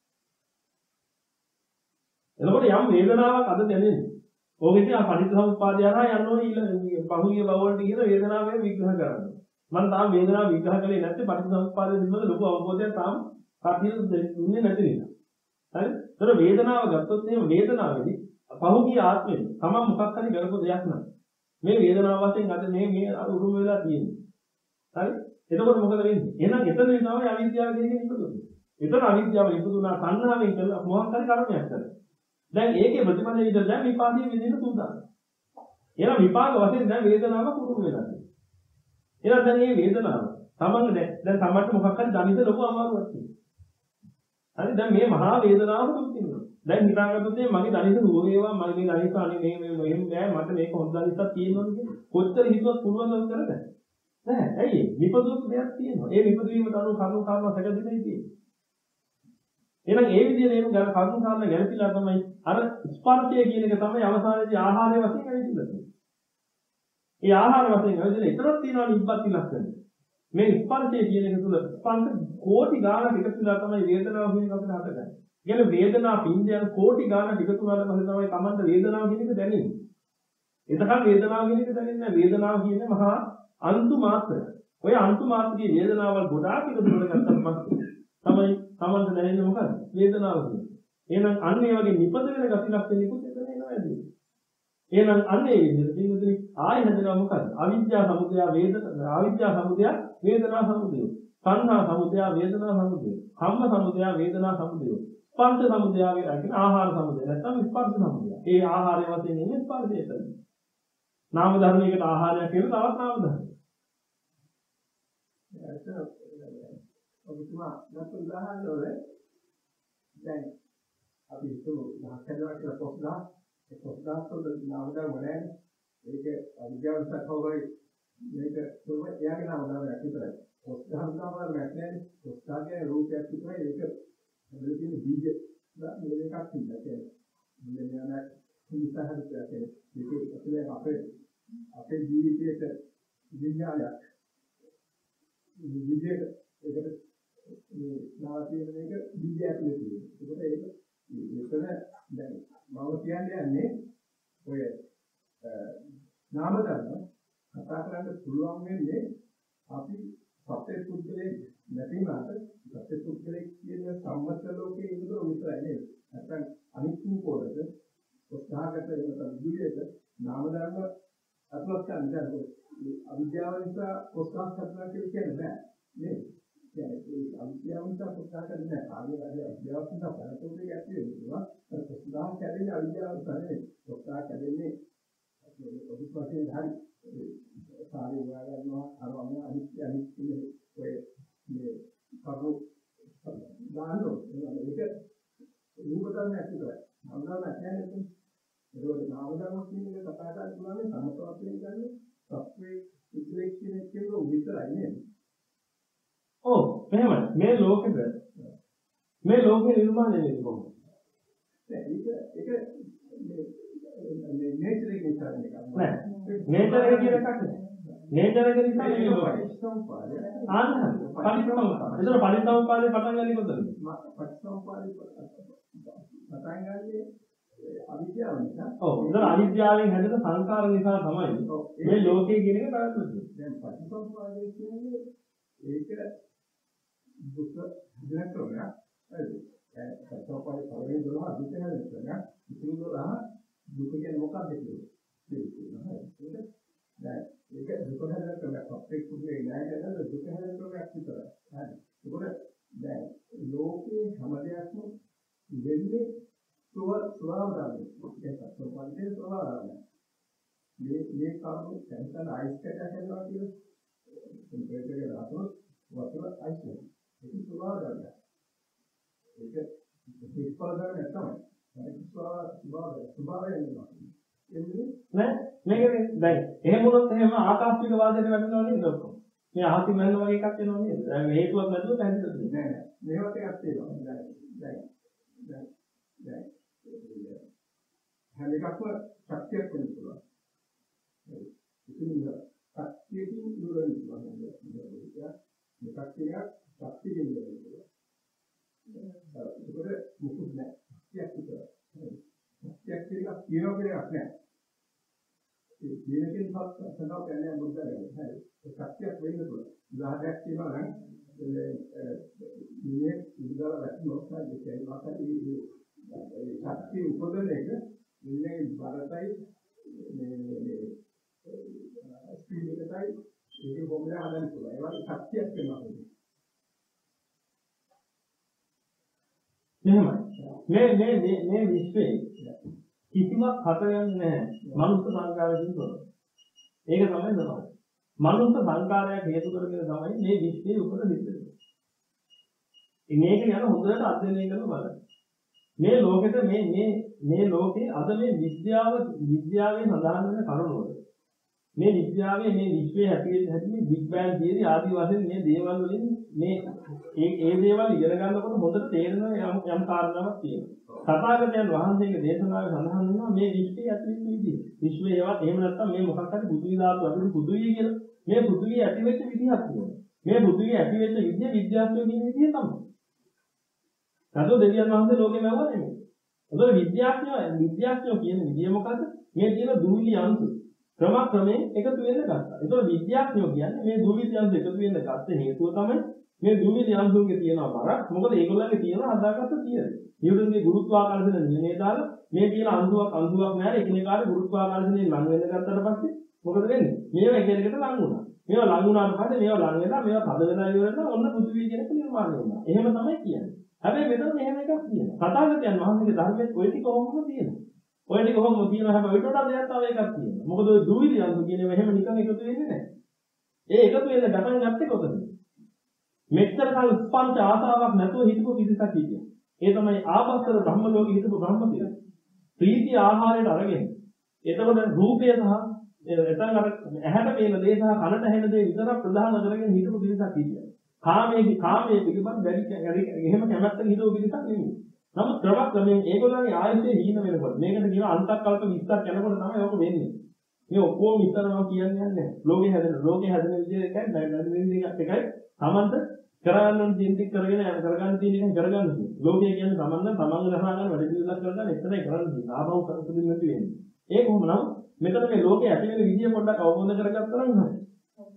එතකොට යම් වේදනාවක් අද දැනෙන්නේ. ඕකෙදී ආ පටිච්චසමුප්පාදය හරහා යන්න ඕනේ ඊළ පහුගිය බවවලට කියන වේදනාවේ විග්‍රහ කරන්න. මම තාම වේදනාව විග්‍රහ කළේ නැත්නම් පටිච්චසමුප්පාදයේ පිළිබඳ ලොකු අවබෝධයක් තාම කටියට දුන්නේ නැති නිසා. හරි? ඒතර වේදනාව ගත්තොත් එහෙම වේදනාවේදී පහුගිය ආත්මෙ තමන් මොකක් හරි කරපු දෙයක් නම් මේ වේදනාව වශයෙන් අද මේ මේ උරුම වෙලා තියෙන්නේ. හරි? එතකොට මොකද වෙන්නේ? එහෙනම් එතනදී තමයි අවිද්‍යාව කියන එක ඉපදුනේ. එතන අවිද්‍යාව ඉපදුනා සංහාවෙන් කළ මොහොත් හරි කර්මයක් කරලා. දැන් ඒකේ ප්‍රතිඵලය විදිහට දැන් විපාකයේ විදිහට සූදානම්. එහෙනම් විපාක වශයෙන් දැන් වේදනාව කුරුම වෙලා තියෙනවා. එහෙනම් දැන් මේ වේදනාව තමන්ගේ දැන් දැන් තමන්ට මොකක් හරි දැනෙන්න ලොකු අමාරුවක් තියෙනවා. හරි දැන් මේ මහා වේදනාව දුක් වෙනවා. දැන් හිතාගත්තොත් මගේ දැනෙන්න රෝ වේවා මගේ දැනෙන්න අනේ මේ මේ මෙහෙම බෑ මට මේක හොඳ දැනෙන්නක් තියෙනවද කියලා. කොච්චර හිතුවත් පුළුවන් කරද? නෑ. ඇයි? විපදුණු දෙයක් තියෙනවා. ඒ විපදවීමට අනුව කරුණු කාරණා සැකසෙන්නේ තියෙන්නේ. එහෙනම් ඒ විදිහට මේ කරුණු කාරණා ගැලපිලා තමයි අර ස්පර්ශය කියන එක තමයි අවසානයේදී ආහාරය වශයෙන් ඇවිදින්න තියෙන්නේ. ඒ ආහාර වශයෙන් ඇවිදින එතරම් තියෙනවා නිබ්බත් ලක්ෂණ. මේ ස්පර්ශය කියන එක තුල ස්පර්ශ කෝටි ගාණක් එකතු වෙලා තමයි වේදනාව කියන එක අපිට හටගන්නේ. කියන්නේ වේදනා පින්දයන් කෝටි ගාණක් එකතු වුණාට පස්සේ තමයි Tamanta වේදනාව කියන එක දැනෙන්නේ. එතකන් වේදනාව කියන එක දැනෙන්නේ නැහැ. වේදනාව කියන්නේ මහා අන්තු මාත්‍රය. ඔය අන්තු මාත්‍රයේ වේදනාවල් ගොඩාක් එකතු කරගත්තත් පස්සේ තමයි Tamanta දැනෙන්නේ මොකද්ද? වේදනාව කියන්නේ. එහෙනම් අන්න ඒ වගේ නිපද වෙන ගති ලක්ෂණිකුත් එතන එනවා ඇදී. එහෙනම් අන්න ඒ විදිහට දිනුදින ආය හැදෙනවා මොකද්ද? අවිද්‍යා සමුදය වේදනා අවිද්‍යා සමුදය වේදනා සමුදය. සංඛා සමුදය වේදනා සමුදය. කම්ම සමුදය වේදනා සමුදය. ස්පර්ශ සමුදය කියන ආහාර සමුදය. නැත්නම් ස්පර්ශ සමුදය. ඒ ආහාරය වශයෙන් ඉන්නේ ස්පර්ශයට. නාම ධර්මයකට ආහාරයක් කියන තවත් නාම ධර්ම. ඔබතුමා නැත්නම් උදාහරණ වල දැන් අපි හිතමු දහස් හදලා කියලා පොස්දා ඒ පොස්දා වල නාම ධර්ම නැහැ. ඒක අවිද්‍යාවට කවවයි මේක තුම එයාගේ නාම ධර්මයක් විතරයි. පොස්දා නාම ධර්මයක් නැහැ. පොස්දාගේ රූපයක් විතරයි. ඒක හැදෙලා තියෙන බීජ මේක එකක් තියෙනවා. මෙන්න මෙයාට විස්තරයක් තියෙනවා. මේක අපේ අපේ අපේ ජීවිතයේ විඥානයක් විදියට ඒකට මේ නාමයෙන් මේක බීජ ඇතුලේ තියෙනවා. ඒකට ඒක එතන දැන් මම කියන්නේ යන්නේ ඔය නාම ධර්ම කතා කරන්න පුළුවන් වෙන්නේ අපි සත්‍ය පුද්ගලයේ නැතිවම සත්‍ය පුද්ගලයේ කියන සම්මත ලෝකයේ ඉඳලා විතරයි නේද? නැත්නම් අනිත් කෝලද උත්සාහකට වෙන විදිහට නාම ධර්ම අත්ලක් ගන්න අවිද්‍යාව නිසා උත්සාහ කරනවා කියන්නේ බෑ නේද? කියන්නේ අවිද්‍යාව නිසා උත්සාහ කරන්නේ නැහැ. ආගේ වැඩි අවිද්‍යාව නිසා බලතෝනේ ඇති වෙනවා. ඒක උත්සාහ කරන්නේ අවිද්‍යාව නිසා නෙවෙයි. උත්සාහ කරන්නේ ඔබ වශයෙන් හරි සාරේ වගන්නවා අරවම අනිත්‍ය අනිත්‍ය ඔය මේ කරු දානෝ ඒක රූප ධර්මයක් විතරයි. නාම ධර්මයක් නැහැ. ඒක නාම ධර්ම කියන එක කතා කරලා පුළුවන් සමතවයෙන් ගන්න සත්වේ ඉන්ටෙලෙක්චුවල් කියන එක විතරයි නේද? ඔව් එහෙමයි. මේ ලෝකෙද මේ ලෝකේ නිර්මාණය වෙන්නේ කොහොමද? ඒක ඒක මේ නේචර් එකේ කරන එක නෑ. නේචර් එක කියන එකක් නෑ. නේචර් එක නිසා මේ ලෝකෙ. ආන්න පරිසම්පාද. ඒතර පරිසම්පාදේ පටන් ගන්නේ කොතනද? පරිසම්පාදේ පටන් ගන්නේ අවිද්‍යාව නිසා. ඔව්. ඒතර අවිද්‍යාවෙන් හැදෙන සංකාර නිසා තමයි මේ ලෝකේ කියන එක පැවැත්වෙන්නේ. දැන් පරිසම්පාදේ කියන්නේ ඒක දුක දැක්කම හරි. ඒ පරිසම්පාදේ පරිවෙන් දොරහ අවිද්‍යාව නිසා ඉතින් දොරහ දුක කියන්නේ මොකක්ද කියලා. හරි. දැන් ඒක දුක හැදෙන ක්‍රමයක් අපේ කුඩේ නෑ නේද? දුක හැදෙන ක්‍රමයක් විතරයි. හරි. ඒකෝට දැන් ලෝකේ හැම දෙයක්ම වෙන්නේ ස්ව ස්වභාව ධර්ම. ඒක සත්‍යපන්තේ ස්වභාව ධර්ම. මේ මේ කාරණු දැන් අයිස් කැටයක් හදනවා කියලා ටෙම්පරේචර් එක දාතොත් වතුර අයිස් වෙනවා. ඒක ස්වභාව ධර්ම. ඒක ස්වභාව ධර්ම තමයි. ඒක ස්වභාව ස්වභාව ස්වභාවය නෙවෙයි. එන්නේ නෑ මේක දැන් එහෙම වුණොත් එහෙම ආකාශික වාදයට වැටෙනවා නේද ඔක්කොම. මේ අහසි මැන්න වගේ එකක් එනවා නේද? දැන් මේ හේතුවක් නැතුව පැහැදිලිද? නෑ නෑ. මේවත් එකක් තියෙනවා. දැන් දැන් දැන් දැන් හැම එකක්ම ශක්තියක් වෙන්න පුළුවන්. ඉතින් ශක්තියකින් ඉවර වෙන්න පුළුවන්. මේකක් කියන ශක්තියකින් ඉවර වෙන්න පුළුවන්. ඒකද මුකුත් නෑ. ශක්තියක් විතරයි. ශක්තියක් කියලා කියනවා කියන එකක් නෑ. ඒ කියනකින් පස්ස සදාව කියන්නේ බුද්ධ ධර්මය. හරි. ඒ ශක්තියක් වෙන්න පුළුවන්. උදාහරණයක් කියනවා නම් මේ ඉඳලා වැටෙනොත් ඒ ශක්තිය උපදවන එක ඉන්නේ බරතයි මේ මේ ස්පීඩ් එකයි ඒක කොහොමද හදන්න පුළුවන්. ඒ වගේ ශක්තියක් වෙනවා. එහෙමයි. මේ මේ මේ මේ විශ්වයේ කිසිමක් හටගන්නේ නැහැ. මනුස්ස සංකාරයෙන් තොරව. ඒක තමයි දරන්නේ. මනුස්ස සංකාරයක් හේතු කරගෙන තමයි මේ විශ්වයේ උපත සිද්ධ වෙන්නේ. මේක යන හොඳට අධ්‍යයනය කරලා බලන්න. මේ ලෝකෙට මේ මේ මේ ලෝකේ අද මේ විද්‍යාව විද්‍යාවේ සඳහන් වෙන කරුණු වල මේ විද්‍යාවේ මේ විශ්වයේ හැටි හැටි බිග් බෑන් තියරි ආදී වශයෙන් මේ දේවල් වලින් මේ ඒ ඒ දේවල් ඉගෙන ගන්නකොට හොඳට තේරෙන යම් යම් කාරණාවක් තියෙනවා. තථාගතයන් වහන්සේගේ දේශනාවේ සඳහන් වෙනවා මේ විශ්වයේ ඇතිවෙච්ච විදිය. විශ්වයේ ඒවත් එහෙම නැත්නම් මේ මොකක් හරි පෘථිවි ධාතු අපිට පෘථිවිය කියලා. මේ පෘථිවිය ඇතිවෙච්ච විදිහක් තියෙනවා. මේ පෘථිවිය ඇතිවෙච්ච විදිය විද්‍යාඥයෝ කියන විදිය තමයි. සතෝ දෙවියන් වහන්සේ ලෝකෙම ඇවුවා නෙමෙයි. ඒතකොට විද්‍යාඥයෝ විද්‍යාඥයෝ කියන විදිය මොකද්ද? මේ තියෙන දුවිලි අංශු ක්‍රමක්‍රමයෙන් එකතු වෙන්න ගත්තා. ඒතකොට විද්‍යාඥයෝ කියන්නේ මේ දුවිලි අංශු එකතු වෙන්න ගත්ත හේතුව තමයි මේ දුවිලි අංශුන්ගේ තියෙනවා බරක්. මොකද ඒගොල්ලන්ගේ තියෙනවා හදාගත්ත තියෙන. නිව්ටන්ගේ ගුරුත්වාකර්ෂණ නියමයේ දාලා මේ තියෙන අංශුවක් අංශුවක් නැහැ එකිනෙකාට ගුරුත්වාකර්ෂණයෙන් ලං වෙන්න ගත්තට පස්සේ මොකද වෙන්නේ? මේවා එකිනෙකට ලං වුණා. මේවා ලං වුණාට පස්සේ මේවා ලං වෙලා මේවා තද වෙලා ඉවරලා ඔන්න පෘථිවිය කෙනෙක් නිර්මාණය වුණා. එහෙම තමයි කියන්නේ. හැබැයි මෙතන මෙහෙම එකක් තියෙනවා. තථාගතයන් වහන්සේගේ ධර්මයේ ඔය ටික කොහොමද තියෙනවා? ඔය ටික කොහොමද තියෙනවා? හැබැයි ඊට වඩා දෙයක් තව එකක් තියෙනවා. මොකද ඔය දුවිලි අංශු කියන්නේ මෙහෙම නිකන් එකතු වෙන්නේ නැහැ. ඒ එකතු වෙන්න ගමන් ගත්තේ කොතනද? මෙච්චර කාල ස්පර්ශ ආසාවක් නැතුව හිටපු පිරිසක් හිටියා. ඒ තමයි ආභස්තර බ්‍රහ්ම ලෝකෙ හිටපු බ්‍රහ්ම පිරිස. ප්‍රීති ආහාරයට අරගෙන. එතකොට රූපය සහ එතන අර ඇහැට පේන දේ සහ කනට ඇහෙන දේ විතරක් ප්‍රධාන කරගෙන හිටපු පිරිසක් හිටියා. කාමයේ කාමයේ පිළිබඳ වැඩි එහෙම කැමැත්තෙන් හිටපු පිරිසක් නෙමෙයි. නමුත් ක්‍රමක්‍රමයෙන් ඒගොල්ලන්ගේ ආයතනය හීන වෙනකොට මේකට කියන අන්තක්කල්ප විස්තර යනකොට තමයි ඔක වෙන්නේ. මේ ඔක්කොම විතරම කියන්නේ නැහැ. ලෝකේ හැදෙන ලෝකේ හැදෙන විදිහ එකයි නැත්නම් විදිහක් එකයි සමන්ත කරගන්න තියෙන කරගෙන කරගන්න තියෙන එක කරගන්න තියෙනවා. ලෝකය කියන්නේ සමන්න තමන්ගේ රහා ගන්න වැඩ පිළිවෙලක් කරගන්න එතරම් කරන්න තියෙනවා. ආපහු කරපදින්න නැති වෙන්නේ. ඒ කොහොම නම් මෙතන මේ ලෝකයේ ඇති වෙන විදිය පොඩ්ඩක් අවබෝධ කරගත්තා නම් හරි.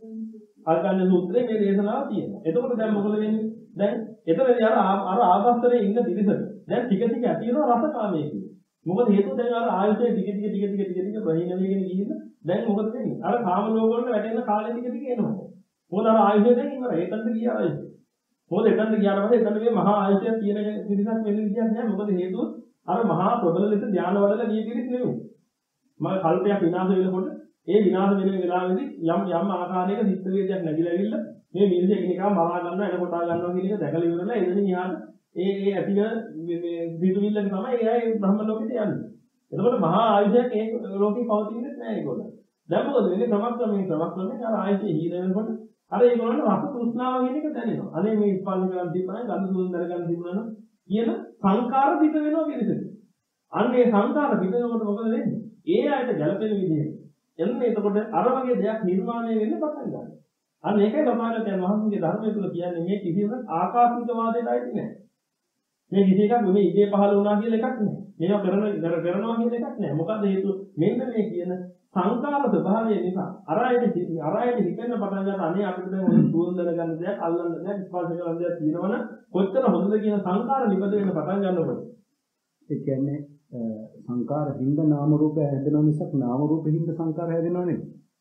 ආගන්න සූත්‍රයේ මේ දේශනාව තියෙනවා. එතකොට දැන් මොකද වෙන්නේ? දැන් එතනදී අර අර ආගස්තරේ ඉන්න පිරිසට දැන් ටික ටික ඇති වෙනවා රසකාමයේ කියන්නේ. මොකද හේතුව දැන් අර ආයතනයේ ටික ටික ටික ටික ටික ටික ප්‍රහීන වෙගෙන ගිහින් දැන් මොකද වෙන්නේ? අර කාම ලෝක වලට වැටෙන කාලෙ ටික ටික එනවා. මොකද අර ආයතනය දැන් ඉවරයි. ඒකන්ට ගියා ආයතනය. මොකද එතනට ගියාට පස්සේ එතන මේ මහා ආයතනය තියෙන පිරිසක් වෙන්න විදියක් නැහැ. මොකද හේතුව අර මහා ප්‍රබල ලෙස ධානය වඩලා ගිය පිරිස නෙමෙයි. මම කල්පයක් විනාශ වෙනකොට ඒ විනාශ වෙන වෙලාවෙදී යම් යම් ආකාරයක සිත් වේදයක් නැగిලා ඇවිල්ලා මේ මිනිස්සු එකිනෙකා මරා ගන්නවා එන කොටා ගන්නවා කියන එක දැකලා ඉවරලා එදින ඉහාට ඒ ඒ ඇතින මේ සිතුවිල්ලක තමයි ඒ අය බ්‍රහ්ම ලෝකෙට යන්නේ. එතකොට මහා ආයුෂයක් ඒ ලෝකේ පවතින්නේ නැහැ ඒගොල්ලෝ. දැන් මොකද වෙන්නේ? ක්‍රමක්‍රමයෙන් ක්‍රමක්‍රමයෙන් අර ආයුෂය හීන වෙනකොට අර ඒගොල්ලන්ට රස තෘෂ්ණාව කියන එක දැනෙනවා. අනේ මේ ස්පර්ශ කරන් තිබුණා ගඳ සුවඳ දරගන්න තිබුණා නම් කියන සංකාර පිට වෙනවා පිළිසෙට. අන්න ඒ සංකාර පිට වෙනකොට මොකද වෙන්නේ? ඒ ආයත ගැළපෙන විදිහට එන්නේ එතකොට අර වගේ දෙයක් නිර්මාණය වෙන්න පටන් ගන්නවා. අන්න ඒකයි සමාජයෙන් වහන්සේගේ ධර්මය තුල කියන්නේ මේ කිසිම ආකාශික වාදයට අයිති නැහැ. මේ කිසි එකක් මේ ඉදී පහළ වුණා කියලා එකක් නැහැ. මේවා කරන කරනවා කියන එකක් නැහැ. මොකද හේතුව මෙන්න මේ කියන සංකාර ස්වභාවය නිසා අර ආයත අර ආයත හිතෙන්න පටන් ගන්න අනේ අපිට දැන් ඔය සුවඳ දරගන්න දෙයක් අල්ලන්න දෙයක් ස්පර්ශ කරන්න දෙයක් තියෙනවනම් කොච්චර හොඳද කියන සංකාර නිපද වෙන්න පටන් ගන්නකොට ඒ කියන්නේ සංකාර හිඳ නාම රූපය හැදෙනවා මිසක් නාම රූප හිඳ සංකාර හැදෙනව නෙවෙයි.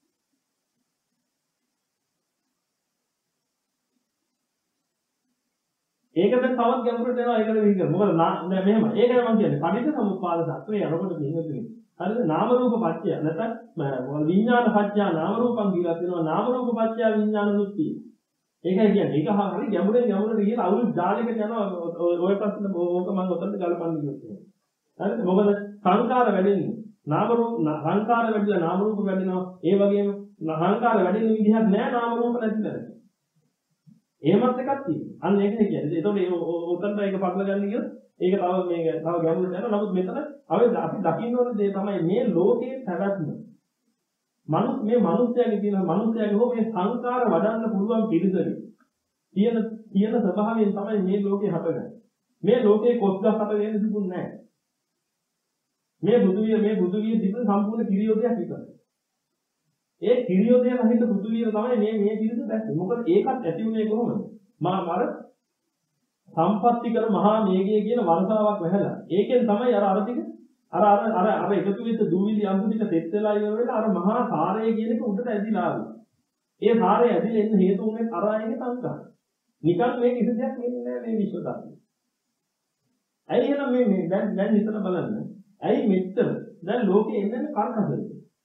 ඒක දැන් තවත් ගැඹුරට යනවා ඒකට විහිද. මොකද දැන් මෙහෙම. ඒකයි මම කියන්නේ. පටිච්ච සමුප්පාද සත්‍යය යනකොට කියන්නේ. හරිද? නාම රූප පත්‍ය නැත්නම් විඥාන පත්‍ය නාම රූපං කියලා තියෙනවා. නාම රූප පත්‍ය විඥාන දෘෂ්ටි. ඒකයි කියන්නේ. ඒක හරිය ගැඹුරෙන් ගැඹුරට ගිහලා අවුල් ජාලයකට යනවා. ඔය ප්‍රශ්න ඕක මම ඔතනට ගලපන්න කිව්වා. හරිද? මොකද සංකාර වැඩෙන්නේ. නාම රූප සංකාර වැඩිලා නාම රූප වැඩිනවා. ඒ වගේම සංකාර වැඩෙන විදිහක් නෑ නාම රූප නැතිලා. එහෙමත් එකක් තියෙනවා. අන්න ඒකනේ කියන්නේ. ඒතකොට ඒ උතන්ට ඒක පටල ගන්න කියොත් ඒක තව මේ තව ගැඹුරට යනවා. නමුත් මෙතන අපි අපි දකින්න ඕන දේ තමයි මේ ලෝකයේ පැවැත්ම. මනුස්ස මේ මිනිස්යාගේ තියෙන මිනිස්යාගේ හෝ මේ සංකාර වඩන්න පුළුවන් පිළිසෙරි. තියෙන තියෙන ස්වභාවයෙන් තමයි මේ ලෝකේ හටගන්නේ. මේ ලෝකේ කොස්ගස් හට වෙන්න තිබුණේ නැහැ. මේ බුදුවිය මේ බුදුවිය තිබෙන සම්පූර්ණ කිරියෝදයක් විතරයි. ඒ කිරියෝදය රහිත පෘථිවිය තමයි මේ මේ පිරිස දැක්කේ. මොකද ඒකත් ඇති වුණේ කොහොමද? මා මර සම්පත්‍ති කර මහා මේඝය කියන වර්ෂාවක් වැහැලා. ඒකෙන් තමයි අර අර ටික අර අර අර අර එකතු වෙච්ච දූවිලි අංශු ටික තෙත් වෙලා ඉවර වෙලා අර මහා සාරය කියන එක උඩට ඇදිලා ආවා. ඒ සාරය ඇදිලා එන්න හේතු වුණේ අර ආයේ සංකාර. නිකන් මේ කිසි දෙයක් වෙන්නේ නැහැ මේ විශ්ව ධර්මයේ. ඇයි එහෙනම් මේ මේ දැන් දැන් හිතලා බලන්න. ඇයි මෙච්චර දැන් ලෝකේ එන්නේ කරකසද?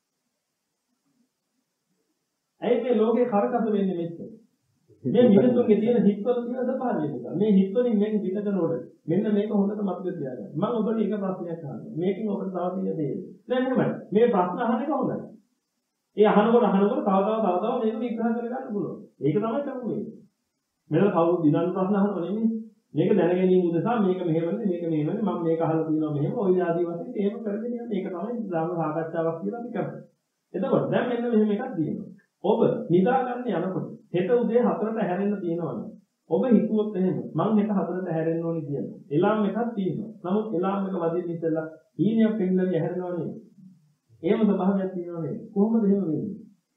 ඇයි මේ ලෝකේ කරකස වෙන්නේ මෙච්චර? මේ මිනිස්සුන්ගේ තියෙන හිත්වල තියෙන ස්වභාවය එක. මේ හිත්වලින් මේක පිට කරනකොට මෙන්න මේක හොඳට මතක තියාගන්න. මම ඔබට එක ප්‍රශ්නයක් අහනවා. මේකෙන් ඔබට තව තියෙන දේ. දැන් එහෙමයි. මේ ප්‍රශ්න අහන එක හොඳයි. ඒ අහනකොට අහනකොට තව තව තව තව මේක විග්‍රහ කරගන්න පුළුවන්. ඒක තමයි කරුණේ. මෙතන කවුරු දිනන ප්‍රශ්න අහනව නෙමෙයි. මේක දැනගැනීම උදෙසා මේක මෙහෙමනේ මේක මෙහෙමනේ මම මේක අහලා තියෙනවා මෙහෙම ওই ආදී වශයෙන් එහෙම කරගෙන යනවා. මේක තමයි ධර්ම සාකච්ඡාවක් කියලා අපි කරන්නේ. එතකොට දැන් මෙන්න මෙහෙම එකක් තියෙනවා. ඔබ නිදා ගන්න යනකොට හෙට උදේ හතරට හැරෙන්න තියෙනවනේ. ඔබ හිතුවොත් එහෙම මම හෙට හතරට හැරෙන්න ඕනේ කියලා. එලාම් එකක් තියෙනවා. නමුත් එලාම් එක වදින්න ඉස්සෙල්ලා හීනයක් පෙන්නලා හැරෙනවා නේ. එහෙම ස්වභාවයක් තියෙනවා නේ. කොහොමද එහෙම වෙන්නේ?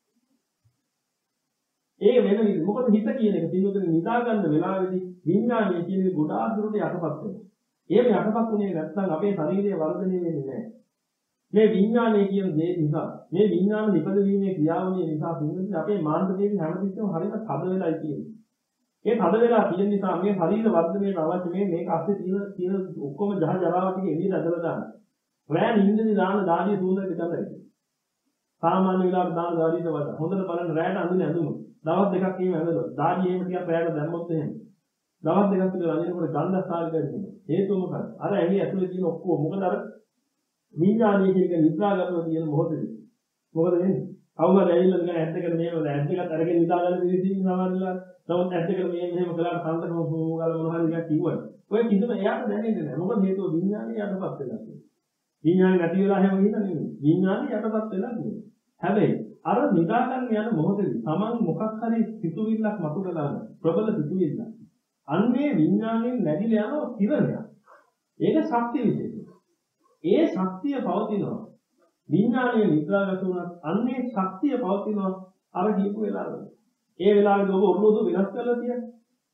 ඒ වෙන විදිහ මොකද හිත කියන එක පිළිවෙලින් නිදා ගන්න වෙලාවේදී විඥානය කියන එක ගොඩාක් දුරට යටපත් වෙනවා. එහෙම යටපත් වුණේ නැත්නම් අපේ ශරීරය වර්ධනය වෙන්නේ නැහැ. මේ විඥානය කියන දේ නිසා මේ විඥාන නිපදවීමේ ක්‍රියාවලිය නිසා පිළිවෙලින් අපේ මානසිකයෙන් හැමතිස්සෙම හරියට තද වෙලායි තියෙන්නේ. ඒ තද වෙලා තියෙන නිසා මේ ශරීර වර්ධනයට අවශ්‍ය මේ මේක අස්සේ තියෙන තියෙන ඔක්කොම ජහ ජරාව ටික එළියට ඇදලා දාන්න. රෑ නිින්දේ දාන දාඩිය සූඳට විතරයි. සාමාන්‍ය වෙලාවට දාන දාඩියට වඩා හොඳට බලන්න රෑට අඳුනේ ඇඳුම. දවස් දෙකක් එහෙම ඇඳලා දාඩිය එහෙම ටිකක් රෑට දැම්මොත් එහෙම. දවස් දෙකක් විතර අඳිනකොට ගන්ධස්ථානික වෙනවා. හේතුව මොකක්ද? අර ඇඟේ ඇතුලේ තියෙන ඔක්කොම මොකද අර විඥානීය කියන නිද්‍රාගතව තියෙන මොහොතේ. මොකද වෙන්නේ? කවුරුහරි ඇවිල්ලා නිකන් ඇස් දෙකට මේව ඇස් දෙකත් අරගෙන නිදා ගන්න විදිහට සමහරවිට නමුත් ඇස් දෙකට මේ මෙහෙම කළාට කන්දක මොකද මොනවා හරි එකක් කිව්වද? ඔය කිසිම එයාට දැනෙන්නේ නැහැ. මොකද හේතුව විඥානේ යටපත් වෙලා තියෙනවා. විඥානේ නැති වෙලා හැම ගිහින් නෙමෙයි. විඥානේ යටපත් වෙලා තියෙනවා. හැබැයි අර නිදා ගන්න යන මොහොතේදී Taman මොකක් හරි සිතුවිල්ලක් මතු කරගන්න ප්‍රබල සිතුවිල්ලක්. අන්නේ විඥාණයෙන් නැగిලා යන කිරණයක්. ඒක ශක්තිය විශේෂයි. ඒ ශක්තිය පවතිනවා. විඥානීය නිද්‍රාගත වුණත් අන්නේ ශක්තිය පවතිනවා අර කියපු වෙලාවල. ඒ වෙලාවේදී ඔබ ඔරුව වෙනස් කරලා තියන්නේ.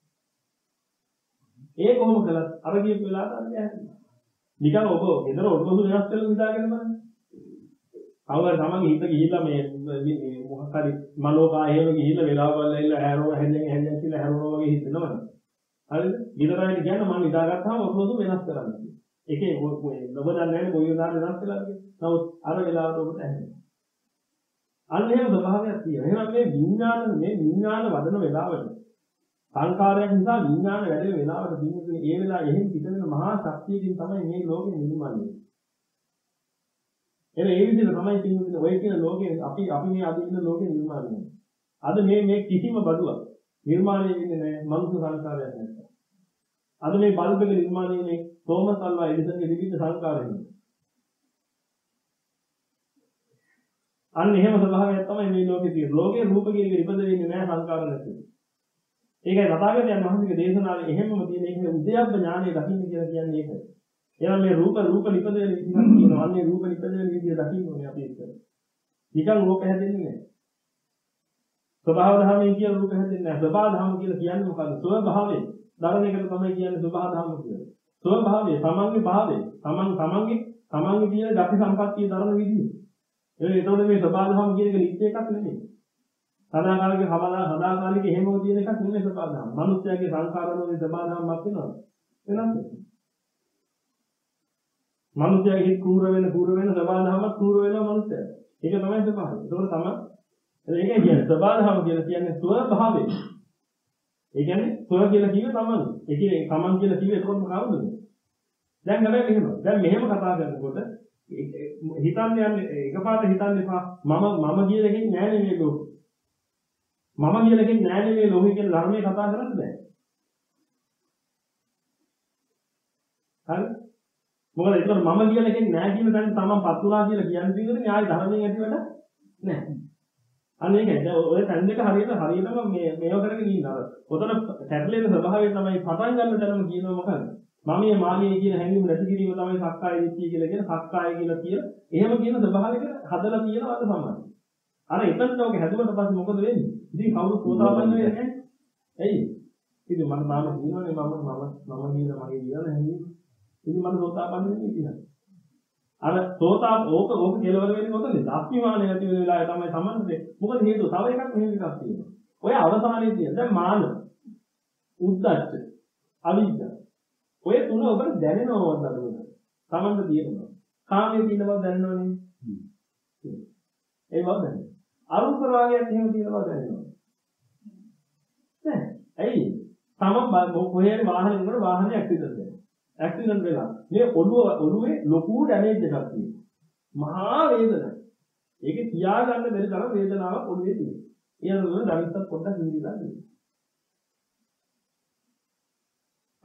ඒ කොහොම කළත් අර කියපු වෙලාවට අර යන්නේ. නිකන් ඔබ ගෙදර ඔරුව වෙනස් කරලා නිදාගෙන බලන්න. කවුරුහරි තමන්ගේ හිත ගිහිල්ලා මේ මේ මොකක් හරි මනෝකායේම ගිහිල්ලා වෙලාව බලලා ඉල්ල හැරෝ හැදෙන් හැදෙන් කියලා හැරෝනවා වගේ හිතෙනවද? හරිද? ගෙදරයින් කියන්නේ මම නිදාගත්තාම ඔරුව වෙනස් කරන්න. ඒකේ ඔබ දන්නේ නැහැ කොයි වෙලාවද වෙනස් වෙලා කියන්නේ. නමුත් අර වෙලාවට ඔබට ඇහෙනවා. අන්න එහෙම ස්වභාවයක් තියෙනවා. එහෙනම් මේ විඥාන මේ විඥාන වදන වෙලාවට සංකාරයක් නිසා විඥාන වැඩ වෙන වෙලාවට දිනුනේ ඒ වෙලාව එහෙම පිටවෙන මහා ශක්තියකින් තමයි මේ ලෝකෙ නිර්මාණය වෙන්නේ. එන ඒ විදිහට තමයි තින්නේ ඔය කියන ලෝකේ අපි අපි මේ අද ඉන්න ලෝකෙ නිර්මාණය වෙන්නේ. අද මේ මේ කිසිම බඩුවක් නිර්මාණය වෙන්නේ නැහැ මනුස්ස සංකාරයක් නැත්නම්. අද මේ බල්බ් එක නිර්මාණය වෙන්නේ තෝමස් අල්වා එඩිසන්ගේ විවිධ සංකාරයෙන්. අන්න එහෙම ස්වභාවයක් තමයි මේ ලෝකේ තියෙන්නේ. ලෝකේ රූප කියන එක ඉපද වෙන්නේ නැහැ සංකාර නැතුව. ඒකයි තථාගතයන් වහන්සේගේ දේශනාවේ එහෙමම තියෙන එක උද්‍යප්ප ඥානය දකින්න කියලා කියන්නේ ඒකයි. එහෙනම් මේ රූප රූප නිපද වෙන විදිහක් කියනවා. අන්නේ රූප නිපද වෙන විදිහ දකින්න ඕනේ අපි ඒක. නිකන් රූප හැදෙන්නේ නැහැ. ස්වභාව ධර්මයෙන් කියන රූප හැදෙන්නේ නැහැ. ස්වභාව ධර්ම කියලා කියන්නේ මොකද්ද? ස්වභාවය. ධර්ම එකට තමයි කියන්නේ ස්වභාව ධර්ම කියලා. ස්වභාවය, තමන්ගේ භාවය, තමන් තමන්ගේ තමන්ගේ තියෙන ගති සම්පත්තිය ධර්ම විදිහ. ඒ ඒතකොට මේ ස්වභාව ධර්ම කියන එක නිත්‍ය එකක් නෙමෙයි. සදාකාලික හවලා සදාකාලික එහෙමව තියෙන එකක් නෙමෙයි ස්වභාව ධර්ම. මනුස්සයාගේ සංකාරවල ස්වභාව ධර්මයක් වෙනවා. වෙනස් වෙනවා. මනුස්සයාගේ ක්‍රූර වෙන ක්‍රූර වෙන ස්වභාව ධර්මයක් ක්‍රූර වෙනවා මනුස්සයා. ඒක තමයි ස්වභාවය. ඒතකොට තමයි ඒකයි කියන්නේ ස්වභාව ධර්ම කියලා කියන්නේ ස්වභාවය. ඒ කියන්නේ ස්ව කියලා කිව්වේ තමන්. ඒ කියන්නේ තමන් කියලා කිව්වේ එතකොට කවුද? දැන් හැබැයි මෙහෙම. දැන් මෙහෙම කතා කරනකොට හිතන්න යන්නේ එකපාරට හිතන්න එපා මම මම කියන එකෙන් නෑ නෙමෙයි ලෝකෙ. මම කියන එකෙන් නෑ නෙමෙයි ලෝකෙ කියන ධර්මයේ කතා කරන්න බෑ. හරි? මොකද ඒතකොට මම කියන එකෙන් නෑ කියන තැන තමන් පත්ුණා කියලා කියන්නේ පිළිගන්නේ ආයි ධර්මයෙන් ඇති වැඩ නෑ. අන්න ඒකයි. දැන් ඔය තැන් දෙක හරියට හරියටම මේ මේව කරගෙන ඉන්නවා. ඔතන සැටලෙන ස්වභාවය තමයි පටන් ගන්න තැනම කියනවා මොකද? මම මේ මාගේ කියන හැඟීම නැති කිරීම තමයි සක්කාය දිට්ඨිය කියලා කියන සක්කාය කියලා කියන. එහෙම කියන ස්වභාවයක හදලා තියෙනවා අද සමාජය. අර එතනට ඔක හැදුවට පස්සේ මොකද වෙන්නේ? ඉතින් කවුරුත් සෝතාපන්න වෙන්නේ නැහැ. ඇයි? ඉතින් මම තාම කියනවානේ මම මම මම කියන මගේ කියන හැඟීම. ඉතින් මම සෝතාපන්න වෙන්නේ කියලා. අර සෝතා ඕක ඕක කෙලවර වෙන්නේ මොකද? ධාත්මිමානය ඇති වෙන වෙලාවේ තමයි සම්මන්නේ. මොකද හේතුව තව එකක් මෙහෙම එකක් තියෙනවා. ඔය අවසානයේ තියෙන දැන් මාන, උද්දච්ච, අවිද්‍යාව. ඔය තුන ඔබට දැනෙනවද නේද? තමන්ට තියෙනවා. කාමයේ තියෙන බව දැනෙනවනේ. ඒ බව දැනෙනවා. අරුප රාගයක් එහෙම තියෙන බව දැනෙනවා. නෑ. ඇයි? තමන් කොහේ හරි වාහනයක යනකොට වාහනේ ඇක්සිඩන්ට් වෙනවා. ඇක්සිඩන්ට් වෙලා මේ ඔළුව ඔළුවේ ලොකු ඩැමේජ් එකක් තියෙනවා. මහා වේදනයි. ඒකේ තියාගන්න බැරි තරම් වේදනාවක් ඔළුවේ තියෙනවා. ඒ අනුව ධනිත්තක් පොඩ්ඩක් නිදිලා තියෙනවා.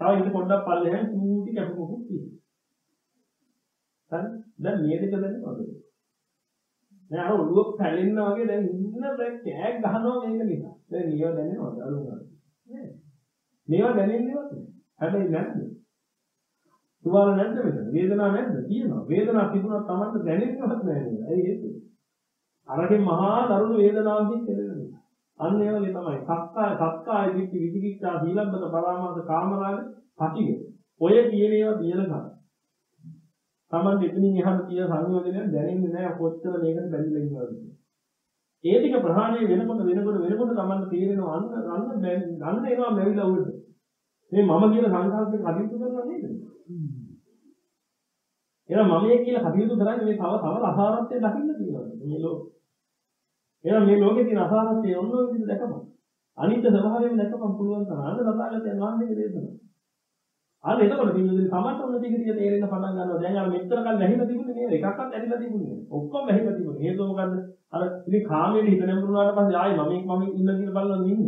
තව ඉත පොඩ්ඩක් පල්ලෙහාම චූටි කැපුමකුත් තියෙනවා. හරි? දැන් මේ දෙක දැනෙනවද? දැන් අර ඔළුව පැලෙන්න වගේ දැන් ඉන්න දැන් කෑක් ගහනවා මේක නිසා. දැන් මේව දැනෙනවද? අරුණා. නෑ. මේවා දැනෙන්නේවත් නෑ. හැබැයි නැද්ද? තුවාල නැද්ද මෙතන? වේදනාවක් නැද්ද? තියෙනවා. වේදනාවක් තිබුණා Tamanට දැනෙන්නේවත් නෑ නේද? ඇයි ඒක? අරගේ මහා දරුණු වේදනාවකින් කෙරෙන්නේ. අන්න ඒ වගේ තමයි. සක්කාය සක්කාය දිට්ඨි විචිකිච්ඡා සීලබ්බත පරාමාස කාමරාග පටිග. ඔය කියන ඒවා තියෙනකම් Taman දෙකකින් එහාට තියෙන සංයෝජනයක් දැනෙන්නේ නැහැ කොච්චර මේකට බැඳිලා ඉන්නවද කියලා. ඒ ටික ප්‍රහාණය වෙනකොට වෙනකොට වෙනකොට Tamanට තේරෙනවා අන්න අන්න අන්න එනවා මැවිලා උඩට. මේ මම කියන සංකල්පෙ කටයුතු කරනවා නේද? එහෙනම් මම මේ කියලා කටයුතු කරන්නේ මේ තව තව අසාරත්වය දකින්න තියෙනවා. මේ ලෝක. එහෙනම් මේ ලෝකේ තියෙන අසාරත්වය ඔන්න ඔය විදිහට දැකපන්. අනිත්‍ය ස්වභාවයෙන් දැකපන් පුළුවන් තරම්. අන්න තථාගතයන් වහන්සේගේ දේශනාව. අන්න එතකොට පිළිදෙන සමත් ඔන්න ටික ටික තේරෙන්න පටන් ගන්නවා. දැන් අර මෙච්චර කල් වැහිලා තිබුණේ නේද? එකක්වත් ඇරිලා තිබුණේ නෑ. ඔක්කොම වැහිලා තිබුණේ. හේතුව මොකද්ද? අර ඉතින් කාමයේ හිත නැඹුරුනාට පස්සේ ආයේ මම මම ඉන්න කියලා බලනවා ඉන්නේ.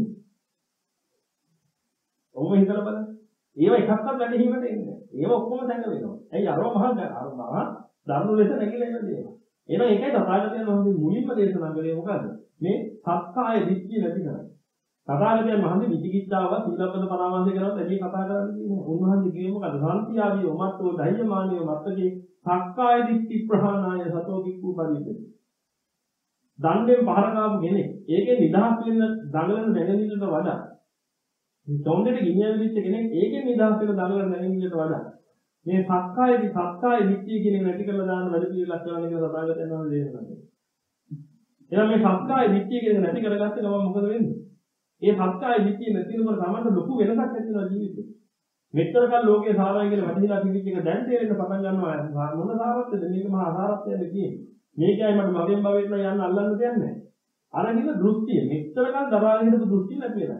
ඔබ හිතලා බලන්න. ඒව එකක්වත් වැටහීමට එන්නේ නෑ. ඒව ඔක්කොම දැඟ වෙනවා. ඇයි අරව මහා අර මහා ධර්ම ලෙස නැగిලා ඉන්න දේවල්. එහෙනම් ඒකයි තථාගතයන් වහන්සේ මුලින්ම දේශනා කළේ මොකද්ද? මේ සක්කාය දිට්ඨිය නැති කරන්නේ. තථාගතයන් වහන්සේ විචිකිච්ඡාව සීලබ්බත පරාමාසය කරනකොට එදී කතා කරන්නේ කියන්නේ. උන්වහන්සේ කිව්වේ මොකද්ද? සාන්තියාදී ඔමත්තෝ ධෛර්යමානිය මත්තකේ සක්කාය දිට්ඨි ප්‍රහාණාය සතෝ කික්කු පරිදේ. දණ්ඩෙන් පහර කාපු කෙනෙක් ඒකේ නිදහස් වෙන්න දඟලන දැනෙන්නට වඩා මේ තොණ්ඩේට ගිනියවිච්ච කෙනෙක් ඒකේ නිදහස් වෙන දඟලන දැනෙන්නට වඩා මේ සක්කායදී සක්කාය දිට්ඨිය කියන එක නැති කරලා දාන්න වැඩ පිළිවෙලක් කරන්න කියලා තථාගතයන් වහන්සේ දේශනා කළා. එහෙනම් මේ සක්කාය දිට්ඨිය කියන එක නැති කරගත්තේ ගමන් මොකද වෙන්නේ? ඒ සක්කාය දිට්ඨිය නැති වෙනකොට තමයි ලොකු වෙනසක් ඇති වෙනවා ජීවිතේ. මෙච්චර කල් ලෝකේ සාරයි කියලා වැටහිලා තිබිච්ච එක දැන් තේරෙන්න පටන් ගන්නවා. මොන සාරත්වද මේක මහා අසාරත්වයද කියන්නේ. මේකයි මට මගෙන් භවෙන්න යන්න අල්ලන්න දෙයක් නැහැ. අර කියන දෘෂ්ටිය මෙච්චර කල් දරාගෙන හිටපු දෘෂ්ටිය නැති වෙලා.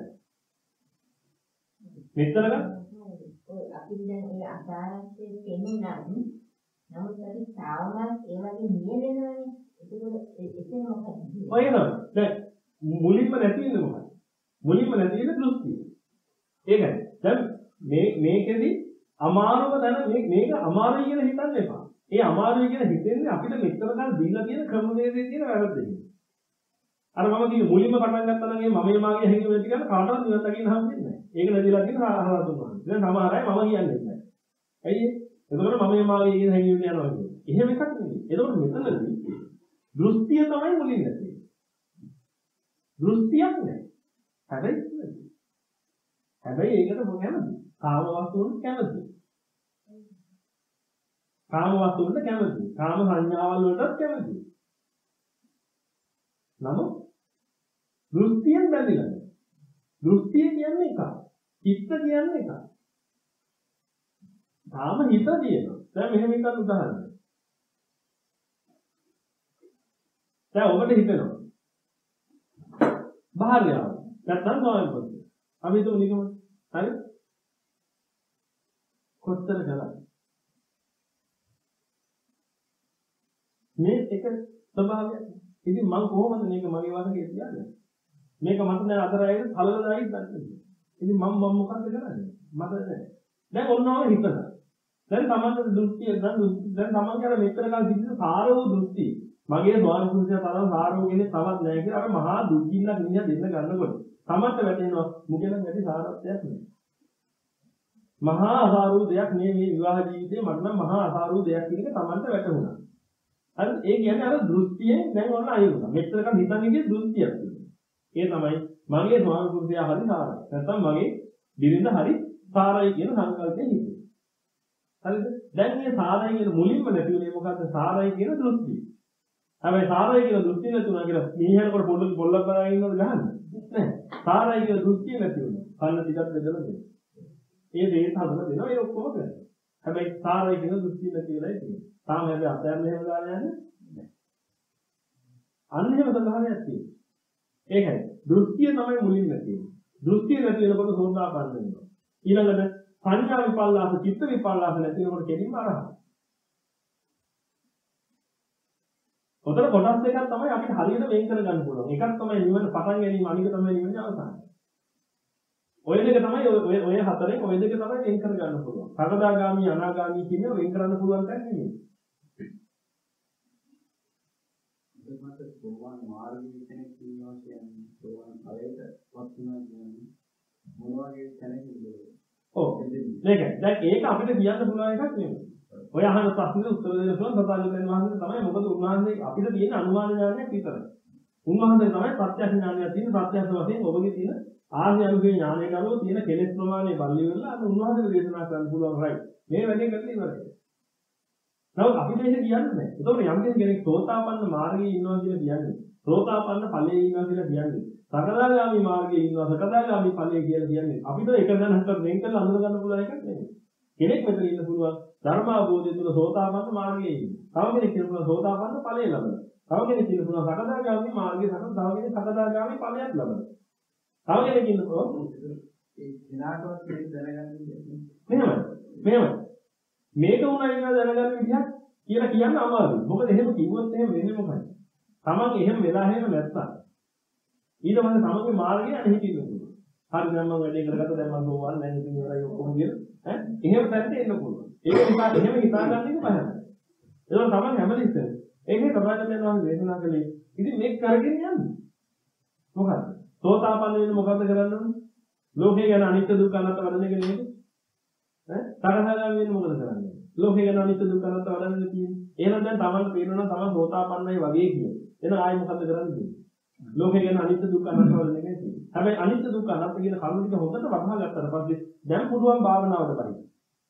මෙච්චර කල් අපි දැන් ඒ අසාරත්වයේ පෙනුනනම් නමුත් අපි තාමත් ඒ වගේ නියැලෙනවනේ. ඒකවල එතන මොකක්ද? ඔය නේද? දැන් මුලින්ම නැති වෙන්නේ මොකක්ද? මුලින්ම නැති වෙන්නේ දෘෂ්ටිය. ඒකයි. දැන් මේ මේකෙදි අමාරුම දැන මේ මේක අමාරුයි කියලා හිතන්න එපා. ඒ අමාරුයි කියලා හිතෙන්නේ අපිට මෙච්චර කල් දීලා තියෙන ක්‍රමවේදයේ තියෙන වැරද්දකින්. අර මම කිව්වේ මුලින්ම පටන් ගත්තා නම් මේ මමේ මාගේ හැංගීම නැති කරලා කාටවත් නිවන් දකින්න හම්බෙන්නේ නැහැ. ඒක නැතිලා තියෙන ආහාරතුන් වහන්සේ. දැන් සමහර අය මම කියන්නේ නැහැ. ඇයි ඒ? එතකොට මමේ මාගේ කියන හැංගීම යනවා කියන්නේ. එහෙම එකක් නෙවෙයි. එතකොට මෙතනදී දෘෂ්ටිය තමයි මුලින් නැති. දෘෂ්ටියක් නැහැ. හැබැයි හැබැයි ඒකට මොකද කැමති? කාම වස්තුන් කැමති. කාම වස්තුන්ට කැමති. කාම සංඥාවල් වලටත් කැමති. නමුත් දෘෂ්ටියෙන් බැඳිලා නැහැ. දෘෂ්ටිය කියන්නේ එකක්. චිත්ත කියන්නේ එකක්. කාම හිත තියෙනවා. දැන් මෙහෙම එකක් උදාහරණයක්. දැන් ඔබට හිතෙනවා. භාර්යාව. නැත්නම් ස්වාමීන් වහන්සේ. අපි හිතමු නිකම. හරි? කොච්චර කළා? මේ එක ස්වභාවයක්. ඉතින් මම කොහොමද මේක මගේ වගේ කියන්නේ? මේක මට දැන් අතරයිද කලලදායි දන්නේ. ඉතින් මම මම මොකද කරන්නේ? මට නෑ. දැන් ඔන්නෝම හිතනවා. දැන් තමන්ගේ දෘෂ්ටිය දැන් දැන් තමන් කර මෙතර කල් සිද්ධ සාර වූ දෘෂ්ටි. මගේ ස්වාමි පුරුෂයා තරම් සාර වූ කෙනෙක් තවත් නෑ කියලා අර මහා දුක්ගින්නක් නිය දෙන්න ගන්නකොට තමන්ට වැටෙනවා මුකෙල වැඩි සාරත්වයක් නෑ. මහා අසාරු දෙයක් මේ මේ විවාහ ජීවිතේ මට නම් මහා අසාරු දෙයක් කියන එක තමන්ට වැටහුණා. හරි ඒ කියන්නේ අර දෘෂ්ටියෙන් දැන් ඔන්න අයියුණා. මෙච්චර කල් හිතන්නේ කිය දෘෂ්ටියක් තියෙනවා. ඒ තමයි මගේ ස්වාමි පුරුෂයා හරි සාරයි. නැත්නම් මගේ බිරිඳ හරි සාරයි කියන සංකල්පයෙන් හිතේ. හරිද? දැන් මේ සාරයි කියන මුලින්ම නැති උනේ මොකද්ද? සාරයි කියන දෘෂ්ටිය. හැබැයි සාරයි කියන දෘෂ්ටිය නැතුණා කියලා මීහනකොට පොඩ්ඩක් පොල්ලක් බලාගෙන ඉන්නවද ගහන්නේ? නැහැ. සාරයි කියන දෘෂ්ටිය නැති වුණා. කන්න ටිකක් බෙදලා දෙන්න. ඒ දේ හදලා දෙනවා ඒ ඔක්කොම කරනවා. හැබැයි සාරයි කියන දෘෂ්ටිය නැති වෙලායි තියෙන්නේ. තාම හැබැයි අතෑරලා එහෙම දාලා යන්නේ නැහැ. අන්න එහෙම සඳහනයක් තියෙනවා. ඒකයි. දෘෂ්ටිය තමයි මුලින් නැති වෙන්නේ. දෘෂ්ටිය නැති වෙනකොට සෝතාපන්න වෙනවා. ඊළඟට සංඥා විපල්ලාස චිත්ත විපල්ලාස නැති වෙනකොට කෙලින්ම අරහත්. ඔතන කොටස් දෙකක් තමයි අපිට හරියට වෙන් කර ගන්න පුළුවන්. එකක් තමයි නිවන පටන් ගැනීම අනික තමයි නිවනේ අවසානය. ඔය දෙක තමයි ඔය ඔය හතරෙන් ඔය දෙක තමයි වෙන් කර ගන්න පුළුවන්. සකදාගාමි අනාගාමි කියන්නේ වෙන් කරන්න පුළුවන් තැන නෙමෙයි. ඒකට සෝවාන් මාර්ගයේ කෙනෙක් ඉන්නවා කියන්නේ සෝවාන් ඵලයට පත් වෙනවා කියන්නේ මොන වගේ තැනකද? ඔව්. මේක දැන් ඒක අපිට කියන්න පුළුවන් එකක් නෙමෙයි. ඔය අහන ප්‍රශ්නෙට උත්තර දෙන්න පුළුවන් සතාජිතෙන් වහන්සේ තමයි. මොකද උන්වහන්සේ අපිට තියෙන අනුමාන ඥානයක් විතරයි. උන්වහන්සේ තමයි ප්‍රත්‍යක්ෂ ඥානයක් තියෙන ප්‍රත්‍යක්ෂ වශයෙන් ඔබගේ තියෙන ආර්ය අනුගේ ඥානයක අනුව තියෙන කෙලෙස් ප්‍රමාණය බලලි වෙලා අන්න උන්වහන්සේට දේශනා කරන්න පුළුවන් රයි. මේ වැඩේ කරලා ඉවරයි. නමුත් අපිට ඒක කියන්නේ නැහැ. ඒතකොට යම් කෙනෙක් සෝතාපන්න මාර්ගයේ ඉන්නවා කියලා කියන්නේ සෝතාපන්න ඵලයේ ඉන්නවා කියලා කියන්නේ සකදාගාමි මාර්ගයේ ඉන්නවා සකදාගාමි ඵලයේ කියලා කියන්නේ අපිට එක දැනකට වෙන් කරලා අඳුර ගන්න පුළුවන් එකක් නෙමෙයි. කෙනෙක් මෙතන ඉන්න පුළුවන් ධර්ම අවබෝධය තුළ සෝතාපන්න මාර්ගයේ ඉන්නවා. තව කෙනෙක් ඉන්න පුළුවන් සෝතාපන්න ඵලයේ ලබනවා. තව කෙනෙක් ඉන්න පුළුවන් සකදාගාමි මාර්ගයේ සකද තව කෙනෙක් සකදාගාමි ඵලයක් ලබනවා. තව කෙනෙක් ඉන්න පුළුවන් ඒ දිනාටවත් මේක දැනගන්න මෙහෙමයි. මෙහෙමයි. මේක උනා ඉන්න දැනගන්න විදිහක් කියලා කියන්න අමාරුයි. මොකද එහෙම කිව්වොත් එහෙම වෙන්නේ මොකක්ද? තමන් එහෙම වෙලා හැම නැත්තම් ඊට පස්සේ තමන්ගේ මාර්ගය අනිහිටින්න පුළුවන්. හරි දැන් මම වැඩේ කරගත්ත දැන් මම සෝවන් දැන් ඉතින් ඉවරයි ඔක්කොම කියලා ඈ එහෙම පැත්තට එන්න පුළුවන්. ඒක නිසා එහෙම හිතා ගන්න එක බයයි. ඒක තමයි හැමදෙස්සෙම. ඒකේ තමයි මම දේශනා කළේ. ඉතින් මේක කරගෙන යන්න. මොකද්ද? සෝතාපන්න වෙන්න මොකද්ද කරන්න ඕනේ? ලෝකේ ගැන අනිත්‍ය දුක්ඛ අනාත්ම වඩන එක නේද? ඈ සතරහාගාමී වෙන්න මොකද කරන්නේ? ලෝකේ ගැන අනිත්‍ය දුක්ඛ අනාත්ම වඩන්නේ කියන්නේ. එහෙනම් දැන් තමන් පේනවා නම් තමන් සෝතාපන්නයි වගේ කියන්නේ. එහෙනම් ආයෙ මොකද්ද කරන්නේ? ලෝකේ ගැන අනිත්‍ය දුක්ඛ අනාත්ම වඩන එක නෙමෙයි. හැබැයි අනිත්‍ය දුක්ඛ අනාත්ම කියන කරුණු ටික හොඳට වටහා ගත්තට පස්සේ දැන් පුළුවන් භාවනාවට බහින්න.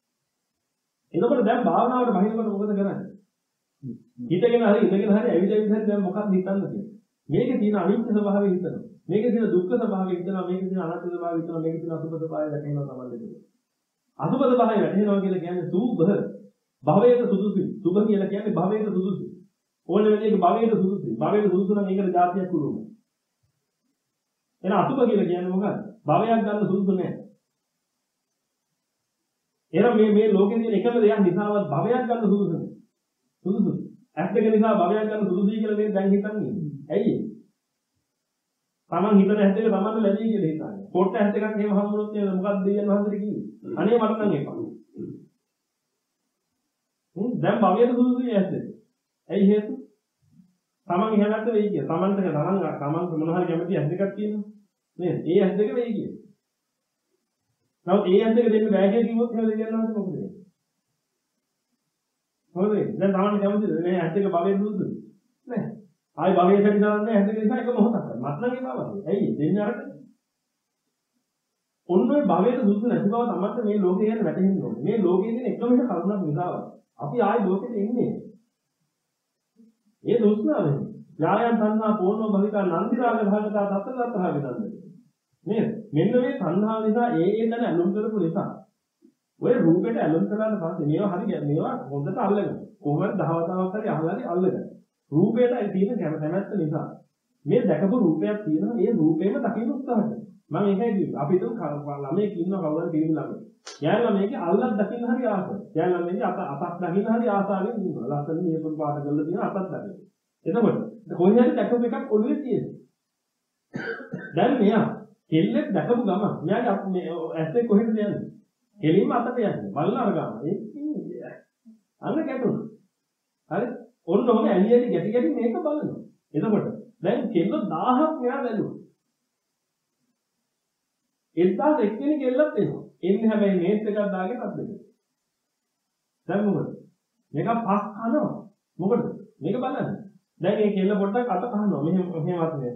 එතකොට දැන් භාවනාවට බහිනකොට මොකද කරන්නේ? හිතගෙන හරි ඉඳගෙන හරි ඇවිද ඇවිද හරි දැන් මොකක්ද හිතන්නේ කියන්නේ? මේකේ තියෙන අනිත්‍ය ස්වභාවය හිතනවා. මේකේ තියෙන දුක්ඛ ස්වභාවය හිතනවා. මේකේ තියෙන අනාත්ම ස්වභාවය හිතනවා. මේකේ තියෙන අසුබ ස්වභාවය වැටෙනවා තමයි දෙක. අසුබ ස්වභාවය වැටෙනවා කියලා කියන්නේ සූභ භවයට සුදුසුයි. සුභ කියලා කියන්නේ භවයට සුදුසුයි. ඕනෙ වෙලේක භවයට සුදුසුයි. භවයට සුදුසු නම් ඒකට જાතියක් උරුමයි. එහෙනම් අසුබ කියලා කියන්නේ මොකක්ද? භවයක් ගන්න සුදුසු නැහැ. එහෙනම් මේ මේ ලෝකේ තියෙන එකම දෙයක් නිසාවත් භවයක් ගන්න සුදුසු නැහැ. සුදුසුයි. ඇස් දෙක නිසා භවයක් ගන්න සුදුසුයි කියලා මේ දැන් හිතන්නේ. ඇයි ඒ? තමන් හිතන ඇස් දෙක තමන්ට ලැබෙයි කියලා හිතන්නේ. පොට්ට ඇස් දෙකක් එහෙම හම්බුනොත් එහෙම මොකක්ද දෙවියන් වහන්සේට කිව්වේ? අනේ මට නම් එපා. හ්ම් දැන් භවයට සුදුසුයි ඇස් දෙක. ඇයි හේතුව? තමන් ඉහළට වෙයි කිය. තමන්ට තමන් තමන් මොන හරි කැමති ඇස් දෙකක් තියෙනවා. නේද? ඒ ඇස් දෙක වෙයි කිය. නමුත් ඒ ඇස් දෙක දෙන්න බෑ කියලා කිව්වොත් එහෙම දෙවියන් වහන්සේ මොකද වෙන්නේ? මොකද වෙන්නේ? දැන් තමන් කැමතිද මේ ඇස් දෙක භවයට සුදුසුයි? නෑ. ආයි භවයට සැකසන්නේ ඇස් දෙක නිසා එක මොහොතක්. මත් නම් එපා වගේ. ඇයි දෙන්නේ අරට? ඔන්න ඔය භවයට සුදුසු නැති බව තමයි මේ ලෝකේ ගැන වැටහෙන්න ඕනේ. මේ ලෝකයේ තියෙන එකම එක කරුණක් නිසාවත් අපි ආයි ලෝකෙට එන්නේ. ඒ දුෂ්ණාවෙන් යායන් තණ්හා පෝර්ණ භවිකා නන්දි රාග භාගතා තත්තරතරහ විදන්නේ. නේද? මෙන්න මේ තණ්හාව නිසා ඒ ඒ තැන ඇලුම් කරපු නිසා ඔය රූපෙට ඇලුම් කරාට පස්සේ මේවා හරි මේවා හොඳට අල්ලගෙන කොහොමද දහවතාවක් හරි අහලාරි අල්ලගෙන රූපයට තියෙන කැමැත්ත නිසා මේ දැකපු රූපයක් තියෙනවා ඒ රූපේම දකින්න උත්සාහ කරනවා. මම ඒකයි කිව්වේ. අපි හිතමු ළමයෙක් ඉන්නවා කවුරුහරි පිළිම ළමයෙක්. යාන් ළමයෙක්ගේ අල්ලක් දකින්න හරි ආසයි. යාන් ළමයෙක්ගේ අත අතක් දකින්න හරි ආසාවෙන් ඉන්නවා. ලස්සන නියපොත් පාට කරලා තියෙන අතක් දකින්න. එතකොට කොහේ හරි දැකපු එකක් ඔළුවේ තියෙනවා. දැන් මෙයා කෙල්ලෙක් දැකපු ගම මෙයාගේ මේ ඇස්සේ කොහෙද යන්නේ? කෙලින්ම අතට යන්නේ. බලන අර ගම. ඒක ඉන්නේ. අන්න ගැටුණා. හරි? ඔන්න ඔහම ඇලි ඇලි ගැටි ගැටි මේක බලනවා. එතකොට දැන් කෙල්ල දහයක් මෙයා බැලුවා. එක්දාස් එක්කෙනෙක් එල්ලත් එනවා. එන්නේ හැබැයි මේස් එකක් දාගෙන අත් දෙක. දැන් මොකද? මේක පස් කනවා. මොකද? මේක බලන්න. දැන් මේ කෙල්ල පොඩ්ඩක් අත කහනවා. මෙහෙම මෙහෙමවත් නේ.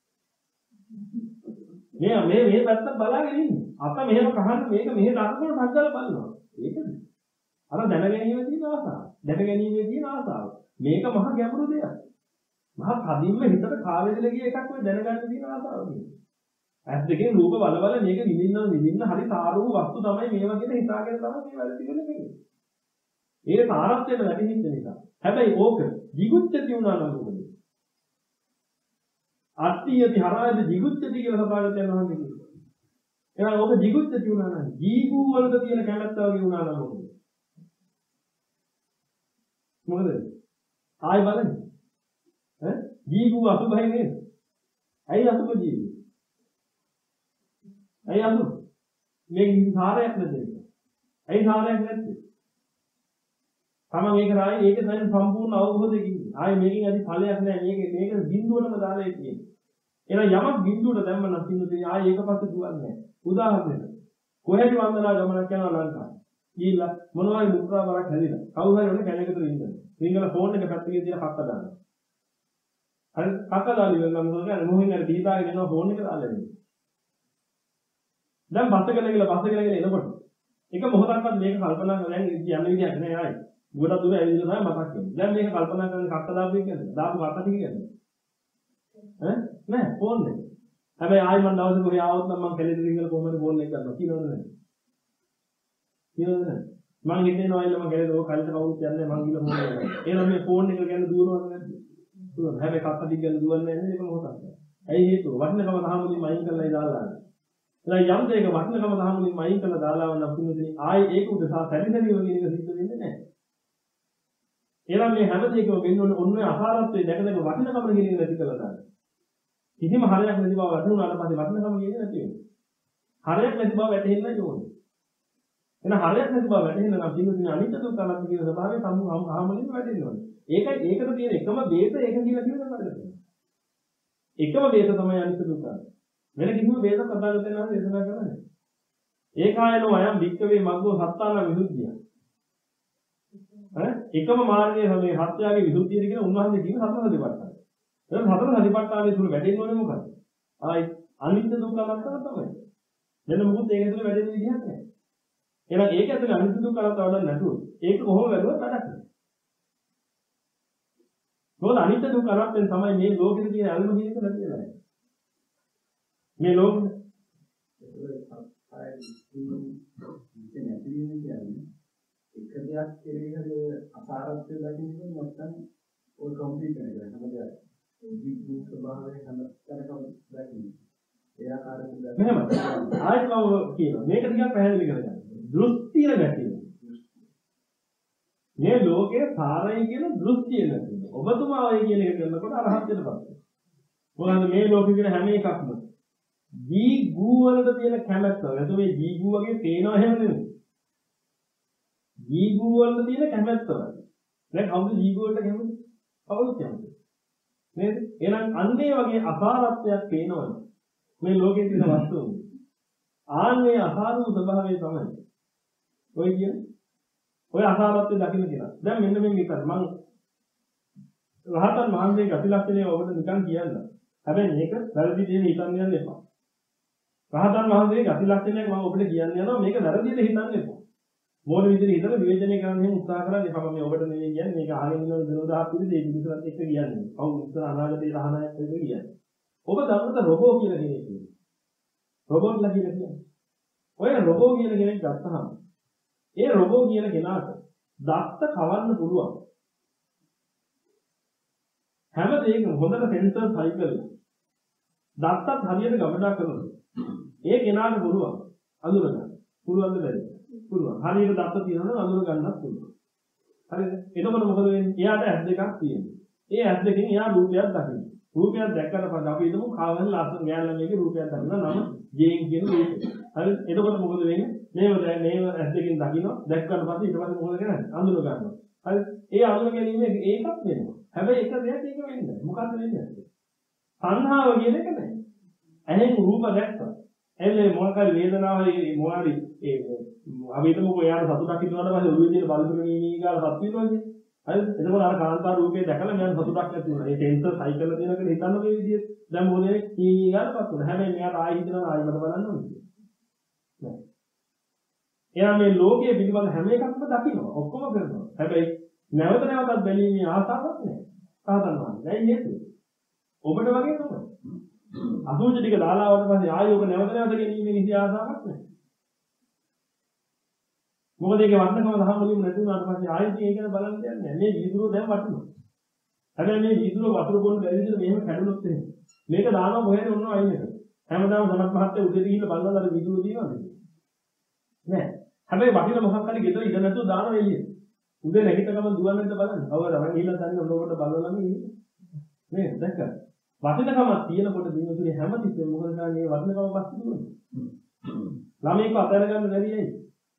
මේ මේ මේ පැත්ත බලාගෙන ඉන්නේ. අත මෙහෙම කහන්න මේක මෙහෙ දානකොට සංකල්ප බලනවා. ඒකද? අර දැනගැනීමේ තියෙන ආසාව. දැනගැනීමේ තියෙන ආසාව. මේක මහ ගැඹුරු දෙයක්. මහ කදින්ම හිතට කාවැදලා ගිය එකක් ඔය දැනගන්න තියෙන ආසාව කියන්නේ. ඇස් දෙකේ රූප බල බල මේක විඳින්න විඳින්න හරි සාරූප වස්තු තමයි මේවා කියන හිතාගෙන තමයි මේ වැඩ ටිකනේ කරන්නේ. ඒ සාරත්වයට වැටෙන්න නිසා. හැබැයි ඕක jigucchati වුණා නම් මොකද? අට්ඨියති හරායද jigucchati කියලා සපාගත යනවා නම් කියනවා. එහෙනම් ඕක jigucchati වුණා නම් ජීගු වලද තියෙන කැමැත්ත වගේ වුණා නම් මොකද? මොකද? ආයි බලන්න. ඈ ජීගු අසුභයි නේද? ඇයි අසුභ ජීගු? ඇයි අසුභ? මේක කිසි සාරයක් නැද්ද ඒක? ඇයි සාරයක් නැත්තේ? තමන් ඒක රායි ඒක දැන් සම්පූර්ණ අවබෝධයකින් ආයේ මේකෙන් ඇති ඵලයක් නැහැ. මේක මේක බිඳුවටම දාලා ඉන්නේ. එහෙනම් යමක් බිඳුවට දැම්ම නම් පින්නුනේ ආයේ ඒක පස්සේ දුවන්නේ නැහැ. උදාහරණයක්. කොහෙද වන්දනා ගමනක් යනවා ලංකාවේ. ගිහිල්ලා මොනවා හරි මුත්‍රා බරක් හැදිලා. කවුරු හරි ඔන්න කැලේකට ඉන්නවා. සිංගල ෆෝන් එක පැත්තකින් තියලා කක්ක දානවා. හරි කක්ක දාලා ඉවරනම් මොකද කරන්නේ? මොහින් හරි දීපාගෙන යනවා ෆෝන් එක දාලා ඉන්නේ. දැන් බස් එක ගිහලා බස් එක ගිහලා එනකොට එක මොහොතක්වත් මේක කල්පනා කරලා දැන් යන්න විදියක් නෑ ආයි. ගොඩක් දුර ඇවිල්ලා තමයි මතක් වෙන්නේ. දැන් මේක කල්පනා කරන කක්ක දාපු එක කියන්නේ. දාපු කක්ක ටික කියන්නේ. ඈ නෑ ෆෝන් එක. හැබැයි ආයි මම දවසක ඔය ආවොත් නම් මම කැලේට ගිහලා කොහමද ෆෝන් එක කරනවා කියනවද නේද? කියනවද නේද? මං හිතේනවා අයියලා මම කැලේට ඔය කල්ට කවුරුත් යන්නේ මං ගිහලා ෆෝන් එක කරනවා. එහෙනම් මේ ෆෝන් එක ගැන දුවනවද නැද්ද? දුවන. හැබැයි කක්ක ටික ගැන දුවන්නේ නැහැ නේද? ඒක මොකක්ද? ඇයි හේතුව? වටිනකම තහමුලින් මයින් කරලායි දාලා. එහෙනම් යම් දෙයක වටිනකම තහමුලින් මයින් කරලා දාලා වුණා පින්වතුනි ආයි ඒක උදසා සැරිසැරිව කියන එක සිද්ධ වෙන්නේ නැහැ. එහෙනම් මේ හැම දෙයකම වෙන්න ඕනේ ඔන්න අසාරත්වයේ දැක දැක වටිනකම කියන එක නැති කරලා දාන්න. කිසිම හරයක් නැති බව වටිනුනාට පස්සේ වටිනකම කියන්නේ නැති වෙනවා. හරයක් නැති බව වැටහෙන්නයි ඕනේ. එහෙනම් හරයක් නැති බව වැටහෙන්න නම් පින්වතුනි අනිත්‍ය දුක්ඛ අනාත්ම කියන ස්වභාවය සම්මුඛාමලින් වැටෙන්න ඕනේ. ඒකයි ඒකට තියෙන එකම බේත ඒක කියලා කියන කරන්නේ. එකම බේත තමයි අනිත්‍ය දුක්ඛ. වෙන කිසිම බේතක් කතා කරන්නේ නැහැ දේශනා කරන්නේ. ඒකායනෝ අයම් වික්කවේ මග්ගෝ සත්තාන විසුද්ධිය. ඈ එකම මාර්ගයේ මේ සත්‍යයේ විසුද්ධිය කියන උන්වහන්සේ කියන සතර සතිපට්ඨාන. එහෙනම් සතර සතිපට්ඨානයේ තුල වැටෙන්න ඕනේ මොකක්ද? ආයි අනිත්‍ය දුක්ඛ අනාත්ම තමයි. මෙන්න මොකද ඒක ඇතුලේ වැඩෙන විදිහක් නැහැ. එහෙනම් ඒක ඇතුලේ අනිත්‍ය දුක්ඛ අනාත්ම වඩන්න නැතුව ඒක කොහොම වැළුවත් වැඩක් නැහැ. මොකද අනිත්‍ය දුක්ඛ අනාත්මෙන් තමයි මේ ලෝකෙට තියෙන අල්ම කියන එක නැති වෙලා යන්නේ. මේ ලෝකෙ ඒක නැති වෙන කියන්නේ එක දෙයක් කෙරෙහි අසාරත්වය දකින්න නැත්නම් ඔය කම්ප්ලීට් කරන එක හැම දෙයක්. ජීවිත ස්වභාවය හැම තැනකම දකින්න. ඒ ආකාරයෙන් මෙහෙම ආයෙත් මම කියනවා මේක ටිකක් පැහැදිලි කරගන්න. දෘෂ්ටිය ගැටීම. මේ ලෝකයේ සාරයි කියන දෘෂ්ටිය නැතිව. ඔබතුමා ඔය කියන එක කරනකොට අරහත් වෙනපත්. මොකද මේ ලෝකෙ කියන හැම එකක්ම ජී ගූ වලට තියෙන කැමැත්ත. නැත්නම් මේ ජී ගූ වගේ පේනවා එහෙම නෙමෙයි. ජී ගූ වලට තියෙන කැමැත්ත වගේ. දැන් කවුද ජී ගූ වලට කැමති? කවුරුත් කැමති. නේද? එහෙනම් අන්නේ වගේ අසාරත්වයක් පේනවනේ. මේ ලෝකයේ තියෙන වස්තුන්. ආන්නේ අසාරු ස්වභාවය තමයි. ඔය කියන්නේ ඔය අසාරත්වය දකින්න කියලා. දැන් මෙන්න මේ විතර මම රහතන් වහන්සේ ගති ලක්ෂණය ඔබට නිකන් කියන්න. හැබැයි මේක වැරදි දෙයක් හිතන්න යන්න එපා. රහතන් වහන්සේ ගති ලක්ෂණයක් මම ඔබට කියන්න යනවා මේක වැරදිද හිතන්න එපා. මොන විදිහට හිතලා විවේචනය කරන්න එහෙම උත්සාහ කරන්න එපා. මම ඔබට නෙවෙයි කියන්නේ මේක අහගෙන ඉන්න විනෝදාහක් විදිහට ඒ විදිහට එක්ක කියන්නේ. කවුරු ඉස්සර අනාගතේ රහණයක් එක කියන්නේ. ඔබ දන්නද රොබෝ කියලා කෙනෙක් ඉන්නේ. රොබෝට්ලා කියලා කියන්නේ. ඔය රොබෝ කියන කෙනෙක් ගත්තහම ඒ රොබෝ කියන කෙනාට දත්ත කවන්න පුළුවන්. හැම දෙයකම හොඳට සෙන්සර් සයිකල් දත්තත් හරියට ගමනක් කරනවා. ඒ කෙනාට පුළුවන් අඳුර ගන්න. පුළුවන්ද බැරිද? පුළුවන්. හරියට දත්ත තියෙනවා නම් අඳුර ගන්නත් පුළුවන්. හරිද? එතකොට මොකද වෙන්නේ? එයාට ඇස් දෙකක් තියෙනවා. ඒ ඇස් දෙකෙන් එයා රූපයක් දකිනවා. රූපයක් දැක්කට පස්සේ අපි හිතමු කාවන ලස්සන ගෑනලා මේකේ රූපයක් දකිනවා නම් ජේන් කියන රූපය. හරිද? එතකොට මොකද වෙන්නේ? මේව දැන් මේව ඇස් දෙකෙන් දකිනවා. දැක්කට පස්සේ ඊට පස්සේ මොකද කරන්නේ? අඳුර ගන්නවා. හරිද? ඒ අඳුර ගැනීම ඒකක් වෙනවා. හැබැයි එක දෙයක් ඒක වෙන්නේ නැහැ. මොකද්ද වෙන්නේ? සංහාව කියන එක නැහැ. ඇහෙන් රූප දැක්කා. එල්ලේ මොනකාරී වේදනාවයි මොනාරි ඒ අපි හිතමුකෝ යාර සතුටක් හිතුවාට පස්සේ ඔළුවේ තියෙන බලපෑම නීනී ගාලා පත් වෙනවා කියන්නේ. හරිද? එතකොට අර කාන්තාර රූපේ දැකලා මම සතුටක් නැති වුණා. ඒ සෙන්සර් සයිකල් තියෙන කෙනෙක් හිතන්න මේ විදිහට දැන් මොකද නීනී ගාලා පත් වුණා. හැබැයි මෙයාට ආයෙ හිතනවා ආයෙ මට බලන්න ඕනේ. නෑ. එයා මේ ලෝකයේ පිළිබඳ හැම එකක්ම දකිනවා. ඔක්කොම කරනවා. හැබැයි නැවත නැවතත් බැලීමේ ආසාවක් නැහැ. සාධනවාද. දැන් හේතුව. ඔබට වගේ තමයි. අසුචි ටික දාලා ආවට පස්සේ ආයෙ ඔබ නැවත නැවත ගැනීමේ කිසි ආසාවක් නැහැ. මොකද ඒකේ වර්ණකම දහම් වලින් නැති වුණාට පස්සේ ආයෙත් ඒක ගැන බලන්න දෙයක් නැහැ. මේ වීදුරුව දැන් වටිනවා. හැබැයි මේ වීදුරුව වතුර බොන්න බැරි විදිහට මෙහෙම කැඩුනොත් එහෙම. මේක දානවා කොහෙද ඔන්න අයින් එක. හැමදාම සමත් මහත්තයා උදේට ගිහිල්ලා බලනවා අර වීදුරුව දිනවද? නෑ. හැබැයි වටින මොකක් හරි ගෙදර ඉඳ නැතුව දානවා එළියට. උදේ නැගිටගම දුවන්නද බලන්න. අවුව රමන් ගිහිල්ලා තනියම ඔන්නකොට බලනවා නම් ඉන්නේ. නේද? දැක්කද? වටිනකමක් තියෙනකොට දිනුතුනේ හැමතිස්සෙම මොකද කරන්නේ? වටිනකම පස්සේ දුවන්නේ. ළමයින්ව අතහැර ගන්න බැරි ඇයි?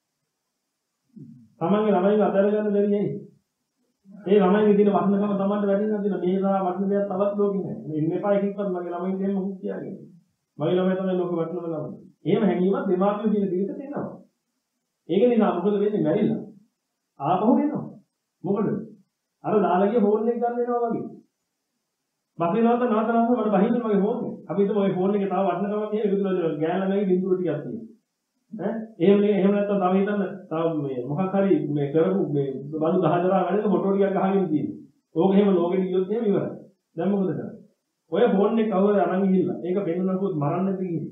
තමන්ගේ ළමයින්ව අතහැර ගන්න බැරි ඇයි? ඒ ළමයින්ගේ දින වටිනකම තමන්ට වැඩිලා තියෙන මේ සා වටින දෙයක් තවත් ලෝකෙ නැහැ. මේ ඉන්න එපා එකක්වත් මගේ ළමයින් දෙන්න මොකක් කියන්නේ. මගේ ළමයි තමයි ලෝකෙ වටිනම ළමයි. එහෙම හැඟීමක් දෙමාපියෝ කියන දෙයකට තියෙනවා. ඒක නිසා මොකද වෙන්නේ මැරිලා. ආපහු එනවා. මොකද? අර දාලගේ ෆෝන් එක ගන්න වෙනවා වගේ. බස්සේ නැවත නැවත නැවත මට බහින්න මගේ ෆෝන් එක. අපි හිතමු ඔය ෆෝන් එකේ තව වටිනකමක් තියෙන විදුලි ගෑනලා නැගි බින්දුව ටිකක් තියෙනවා. ඈ එහෙම නේ එහෙම නැත්නම් තව හිතන්න තව මේ මොකක් හරි මේ කරපු මේ බඳු ගහදරා වැඩක ෆොටෝ ටිකක් ගහගෙන තියෙනවා. ඕක එහෙම ලෝකෙට ගියොත් එහෙම ඉවරයි. දැන් මොකද කරන්නේ? ඔය ෆෝන් එක කවුරු අරන් ගිහිල්ලා ඒක පෙන්නුනකොත් මරන්නද කියන්නේ.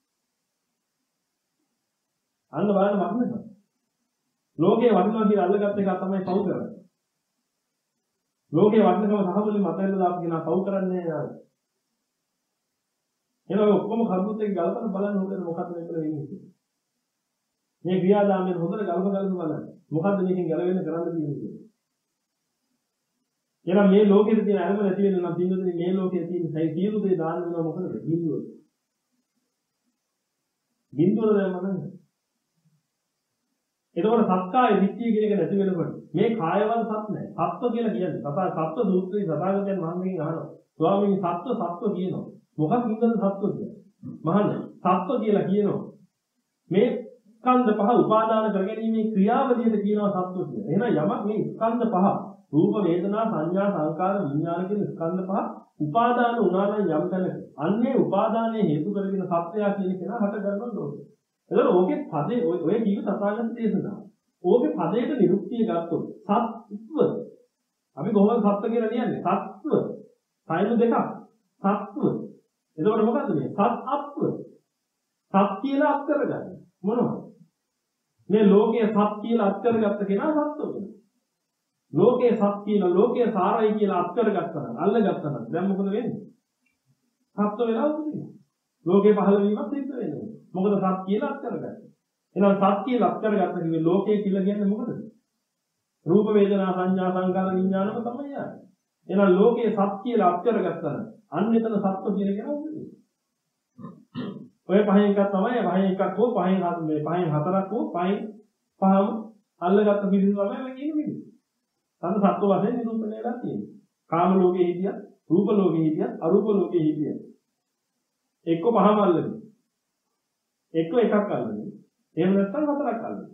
අන්න බලන්න මරන්නද? ලෝකේ වටිනවා කියලා අල්ලගත්ත එක තමයි පව් කරන්නේ. ලෝකේ වටිනකම සහමුලින් මතෙන්ද දාපු කෙනා පව් කරන්නේ නැහැ. එහෙනම් ඔය ඔක්කොම කරුණුත් එක්ක ගලපලා බලන්න හොඳට මොකක්ද මේකල වෙන්නේ කියලා. මේ ක්‍රියාදාමයෙන් හොඳට ගලප ගලප බලන්න. මොකද්ද මේකෙන් ගැලවෙන්න කරන්න තියෙන්නේ කියලා. එහෙනම් මේ ලෝකෙට තියෙන අරම නැති වෙන්න නම් පින්නතුනේ මේ ලෝකයේ තියෙන සයි සියලු දේ දාන්න වෙනවා මොකද? බිඳුව. බිඳුව දැම්ම නැහැ. එතකොට සක්කාය දිට්ඨිය කියන එක නැති වෙනකොට මේ කායවල සත් නැහැ. සත්ව කියලා කියන්නේ. තථා සත්ව සූත්‍රයේ සදාගතයන් වහන්සේගෙන් අහනවා. ස්වාමීනි සත්ව සත්ව කියනවා. මොකක් නින්දද සත්ව කියන්නේ? මහන්නේ සත්ව කියලා කියනවා. මේ ස්කන්ධ පහ උපාදාන කරගැනීමේ ක්‍රියාවලියට කියනවා සත්ව කියලා. එහෙනම් යමක් මේ ස්කන්ධ පහ රූප වේදනා සංඥා සංකාර විඥාන කියන ස්කන්ධ පහ උපාදාන වුණා නම් යම් තැනක අන්නේ උපාදානයේ හේතු කරගෙන සත්‍යය කියන කෙනා හට ගන්නව ඕනේ. එතකොට ඕකේ පදේ ඔය කීව තථාගත දේශනා. ඕකේ පදේට නිරුක්තිය ගත්තොත් සත්ව අපි කොහොමද සත්ව කියලා කියන්නේ? සත්ව සයින් දෙකක් සත්ව. එතකොට මොකද්ද මේ? සත් අත්ව. සත් කියලා අත් කරගන්න. මොනවද? මේ ලෝකයේ සත් කියලා අත් කරගත්ත කෙනා සත්ව වෙනවා. ලෝකයේ සත් කියලා ලෝකයේ සාරයි කියලා අත් කරගත්තා නම් අල්ලගත්තා නම් දැන් මොකද වෙන්නේ? සත්ව වෙලා උපදිනවා. ලෝකේ පහළ වීමක් සිද්ධ වෙනවා. මොකද සත් කියලා අත් කරගත්තා. එහෙනම් සත් කියලා අත් කරගත්ත කිව්වේ ලෝකයේ කියලා කියන්නේ මොකද? රූප වේදනා සංඥා සංකාර විඥානම තමයි යන්නේ. එහෙනම් ලෝකයේ සත් කියලා අත් කරගත්තා නම් අන්න එතන සත්ව කියන කෙනා උපදිනවා. ඔය පහෙන් එකක් තමයි පහෙන් එකක් හෝ පහෙන් මේ පහෙන් හතරක් හෝ පහෙන් පහම අල්ලගත්ත පිළිතුර තමයි මේ කියන්නේ පිළිතුර. තන සත්ව වශයෙන් නිරූපණය වෙලා තියෙනවා. කාම ලෝකයේ හිටියත්, රූප ලෝකයේ හිටියත්, අරූප ලෝකයේ හිටියත්. එක්ක පහම අල්ලගෙන. එක්ක එකක් අල්ලගෙන. එහෙම නැත්නම් හතරක් අල්ලගෙන.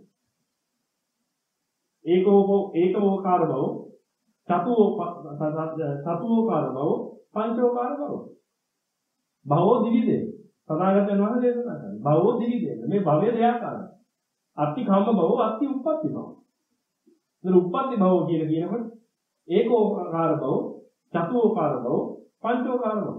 ඒකෝ ඒකෝකාර බව, චතුෝ සතුෝකාර බව, පංචෝකාර බව. භවෝ දිවිදේ. සදාගතයන් වහන්සේ දේශනා කරනවා. භවෝ දිවිදේ. මේ භවය දෙයාකාරයි. අත්ති කම්ම භව, අත්ති උප්පත්ති භව. මේ උප්පත්ති භව කියලා කියනකොට ඒකෝකාර භව, චතුෝකාර භව, පංචෝකාර භව.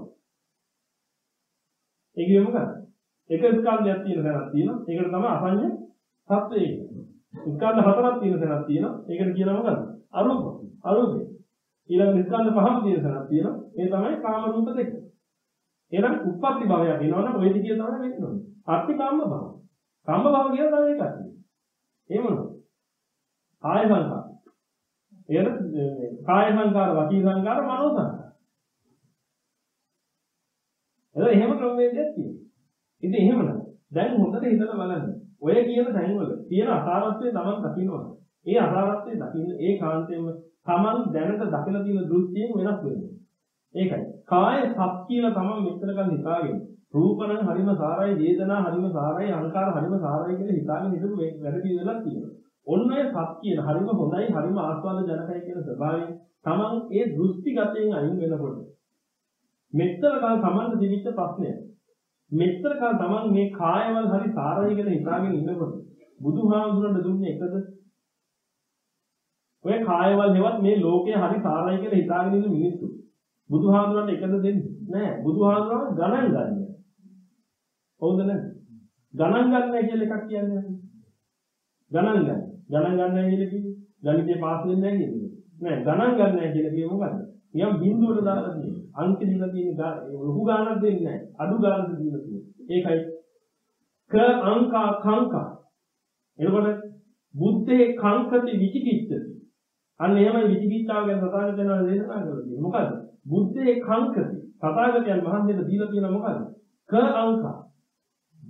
ඒ කියන්නේ මොකක්ද? එක ස්කන්ධයක් තියෙන තැනක් තියෙනවා. ඒකට තමයි අසඤ්ඤ සත්වය කියන්නේ. ස්කන්ධ හතරක් තියෙන තැනක් තියෙනවා. ඒකට කියනවා මොකද්ද? අරූප. අරූපේ. ඊළඟ ස්කන්ධ පහක් තියෙන තැනක් තියෙනවා. ඒ තමයි කාම රූප දෙක. එහෙනම් උප්පත්ති භවයක් වෙනවනම් ওই දිගිය තමයි වෙන්න ඕනේ. අත්ති කාම භව. කාම භව කියන තමයි එකක් තියෙන්නේ. එහෙම නෝ. කාය සංකාර. එන කාය සංකාර, වාචී සංකාර, මනෝ සංකාර. එතකොට එහෙම ක්‍රමවේදයක් තියෙනවා. ඉතින් එහෙමනම් දැන් හොඳට හිතලා බලන්න. ඔය කියන තැන්වල තියෙන අසාරත්වය Taman දකින්නවා. ඒ අසාරත්වය දකින්න ඒ කාන්තේම Taman දැනට දකින තියෙන දෘෂ්ටියෙන් වෙනස් වෙනවා. ඒකයි. කාය සත් කියලා Taman මෙතන කල් හිතාගෙන රූපණං හරිම සාරයි, වේදනා හරිම සාරයි, අංකාර හරිම සාරයි කියලා හිතාගෙන හිටපු වැඩ පිළිවෙලක් තියෙනවා. ඔන්න ඔය සත් කියන හරිම හොඳයි, හරිම ආස්වාද ජනකයි කියන ස්වභාවයෙන් Taman ඒ දෘෂ්ටිගතයෙන් අයින් වෙනකොට මෙතන කල් Taman දිවිච්ච ප්‍රශ්නය. මෙතන කල් Taman මේ කායවල හරි සාරයි කියලා හිතාගෙන ඉන්නකොට බුදුහාමුදුරන්ට දුන්නේ එකද? ඔය කායවල හෙවත් මේ ලෝකේ හරි සාරයි කියලා හිතාගෙන ඉන්න මිනිස්සු බුදුහාමුදුරන්ට එකද දෙන්නේ? නෑ. බුදුහාමුදුරන් ගණන් ගන්නෑ. හවුද නැද්ද? ගණන් ගන්නෑ කියලා එකක් කියන්නේ නැහැ. ගණන් ගන්න. ගණන් ගන්නෑ කියලා කිව්වේ ගණිතේ පාස් වෙන්නේ නැහැ කියන්නේ. නෑ. ගණන් ගන්නෑ කියලා කිව්වේ මොකද්ද? නියම් බිඳුවට දාලා තියෙන්නේ. අංක දීලා තියෙන ලොකු ගාණක් දෙන්නේ නැහැ. අඩු ගාණක් දීලා තියෙන්නේ. ඒකයි ක අංකා කංකා. එතකොට බුද්ධේ කංකති විචිකිච්ඡති. අන්න එහෙමයි විචිකිච්ඡාව ගැන සතාගතයන් වහන්සේ දේශනා කරලා තියෙන්නේ. මොකද්ද? බුද්ධේ කංකති. සතාගතයන් වහන්සේට දීලා තියෙන මොකද්ද? ක අංකා. ක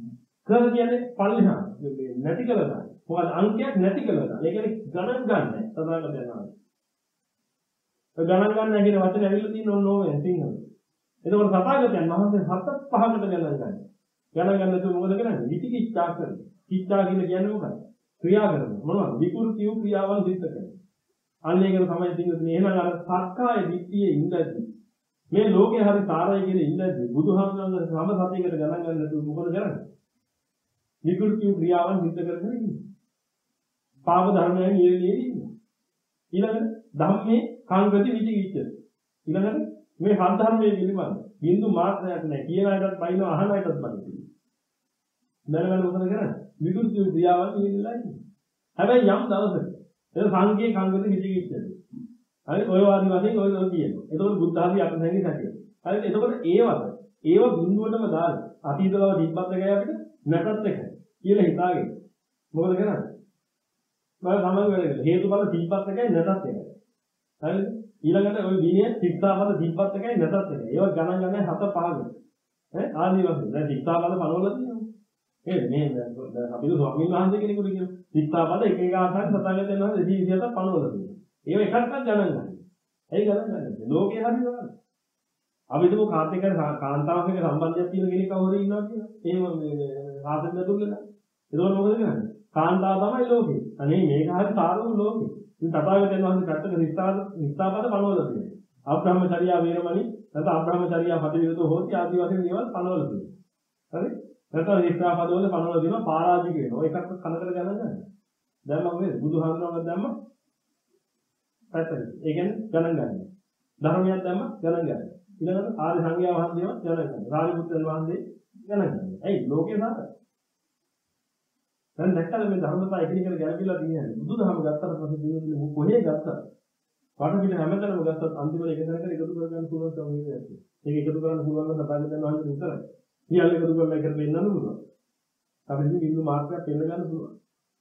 කර කියන්නේ පල්ලෙහා නැති කළා දාන. මොකද අංකයක් නැති කළා දාන. ඒ කියන්නේ ගණන් ගන්න තථාගතයන් වහන්සේ. ඒ ගණන් ගන්න කියන වචනේ ඇවිල්ලා තියෙන ඕන නෝමෙන් සිංහල. එතකොට තථාගතයන් වහන්සේ හත පහකට ගණන් ගන්නවා. ගණන් ගන්න නැතුව මොකද කරන්නේ? විචිකිච්ඡා කරනවා. කිච්ඡා කියලා කියන්නේ මොකක්ද? ක්‍රියා කරනවා. මොනවද? විකෘති වූ ක්‍රියාවන් සිද්ධ කරනවා. අන්න ඒකට තමයි තියෙන්නේ. එහෙනම් අර සක්කාය දිට්ඨියේ ඉඳද්දි මේ ලෝකේ හරි සාරයි කියන ඉඳද්දි බුදුහාමුදුරන්ගේ සම සතියකට ගණන් ගන්න නැතුව මොකද කරන්නේ? විකෘති වූ ක්‍රියාවන් සිද්ධ කරගෙන ඉන්නේ. පාප ධර්මයන් ඉරෙලියේ ඉන්නේ. ඊළඟට ධම්මේ කාංගති විචිකිච්ඡති. ඊළඟට මේ හත් ධර්මයේ පිළිබඳ බින්දු මාත්‍රයක් නැහැ. කියන අයටත් බයින අහන අයටත් බයින. දැනගන්න මොකද කරන්නේ? විකෘති වූ ක්‍රියාවන් ඉරෙලිලා ඉන්නේ. හැබැයි යම් දවසක ඒ සංකේ කාංගති විචිකිච්ඡති. හරි ඔය වාදී වශයෙන් ඔය ඔය කියනවා. එතකොට බුද්ධ ආදී අටසැඟි සැකේ. හරි එතකොට ඒවද ඒව බිඳුවටම දාලා අතීත බව තිබ්බත් එකයි අපිට නැතත් එකයි කියලා හිතාගෙන මොකද කරන්නේ? මම සමග වැඩ කරලා හේතුඵල තිබ්බත් එකයි නැතත් එකයි. හරිද? ඊළඟට ඔය විනය ශික්ෂාපද තිබ්බත් එකයි නැතත් එකයි. ඒවා ගණන් ගන්න හත පහකට. ඈ ආදී වශයෙන් දැන් ශික්ෂාපද පනවලා තියෙනවා. ඒ මේ දැන් අපි ස්වාමීන් වහන්සේ කෙනෙකුට කියන ශික්ෂාපද එක එක ආකාරයෙන් සතාගත වෙනවා දෙවි විදියට පනවලා තියෙනවා. ඒව එකක්වත් ගණන් ගන්න. ඇයි ගණන් ගන්නේ? ලෝකේ හරි නේද? අපි හිතමු කාත් එක්ක කාන්තාවක් එක්ක සම්බන්ධයක් තියෙන කෙනෙක් කවුරු ඉන්නවා කියලා. එහෙම මේ ආසන්න දුන්නලා. ඒකෝර මොකද කරන්නේ? කාන්තාව තමයි ලෝකේ. අනේ මේක හරි සාරවු ලෝකේ. ඉතින් තථාගතයන් වහන්සේ පැත්තක නිස්සාර නිස්සාපද පනවලා තියෙනවා. අබ්‍රහ්මචර්යා වේරමණී නැත්නම් අබ්‍රහ්මචර්යා පටිවිදෝ හෝති ආදී වශයෙන් දේවල් පනවලා තියෙනවා. හරි? නැත්නම් නිස්සාපද වල පනවලා දෙනවා පරාජික වෙනවා. ඒකත් කනකට ගණන් ගන්න. දැන් මම මේ බුදුහාමුදුරුවෝ දැම්ම පැත්තට. ඒ කියන්නේ ගණන් ගන්න. ධර්මයක් දැම්ම ගණන් ගන්න. ඊළඟට ආර්ය සංඝයා වහන්සේව ගණන් ගන්න. රාජපුත්‍රයන් වහන්සේ ගණන් ගන්න. ඇයි ලෝකේ සාරයි. දැන් දැක්කද මේ ධර්මතා එකිනෙකට ගැළපීලා තියෙන්නේ. බුදුදහම ගත්තට පස්සේ දිනුනේ කොහේ ගත්තත් පාඩ පිට හැමතැනම ගත්තත් අන්තිමට එක තැනකට එකතු කරගන්න පුළුවන් කම නේද? ඒක එකතු කරන්න පුළුවන් නම් තථාගතයන් වහන්සේ විතරයි. සියල්ල එකතු කරලා එකට දෙන්නම පුළුවන්. අපිට ඉතින් බිඳු මාත්‍රයක් පෙන්න ගන්න පුළුවන්.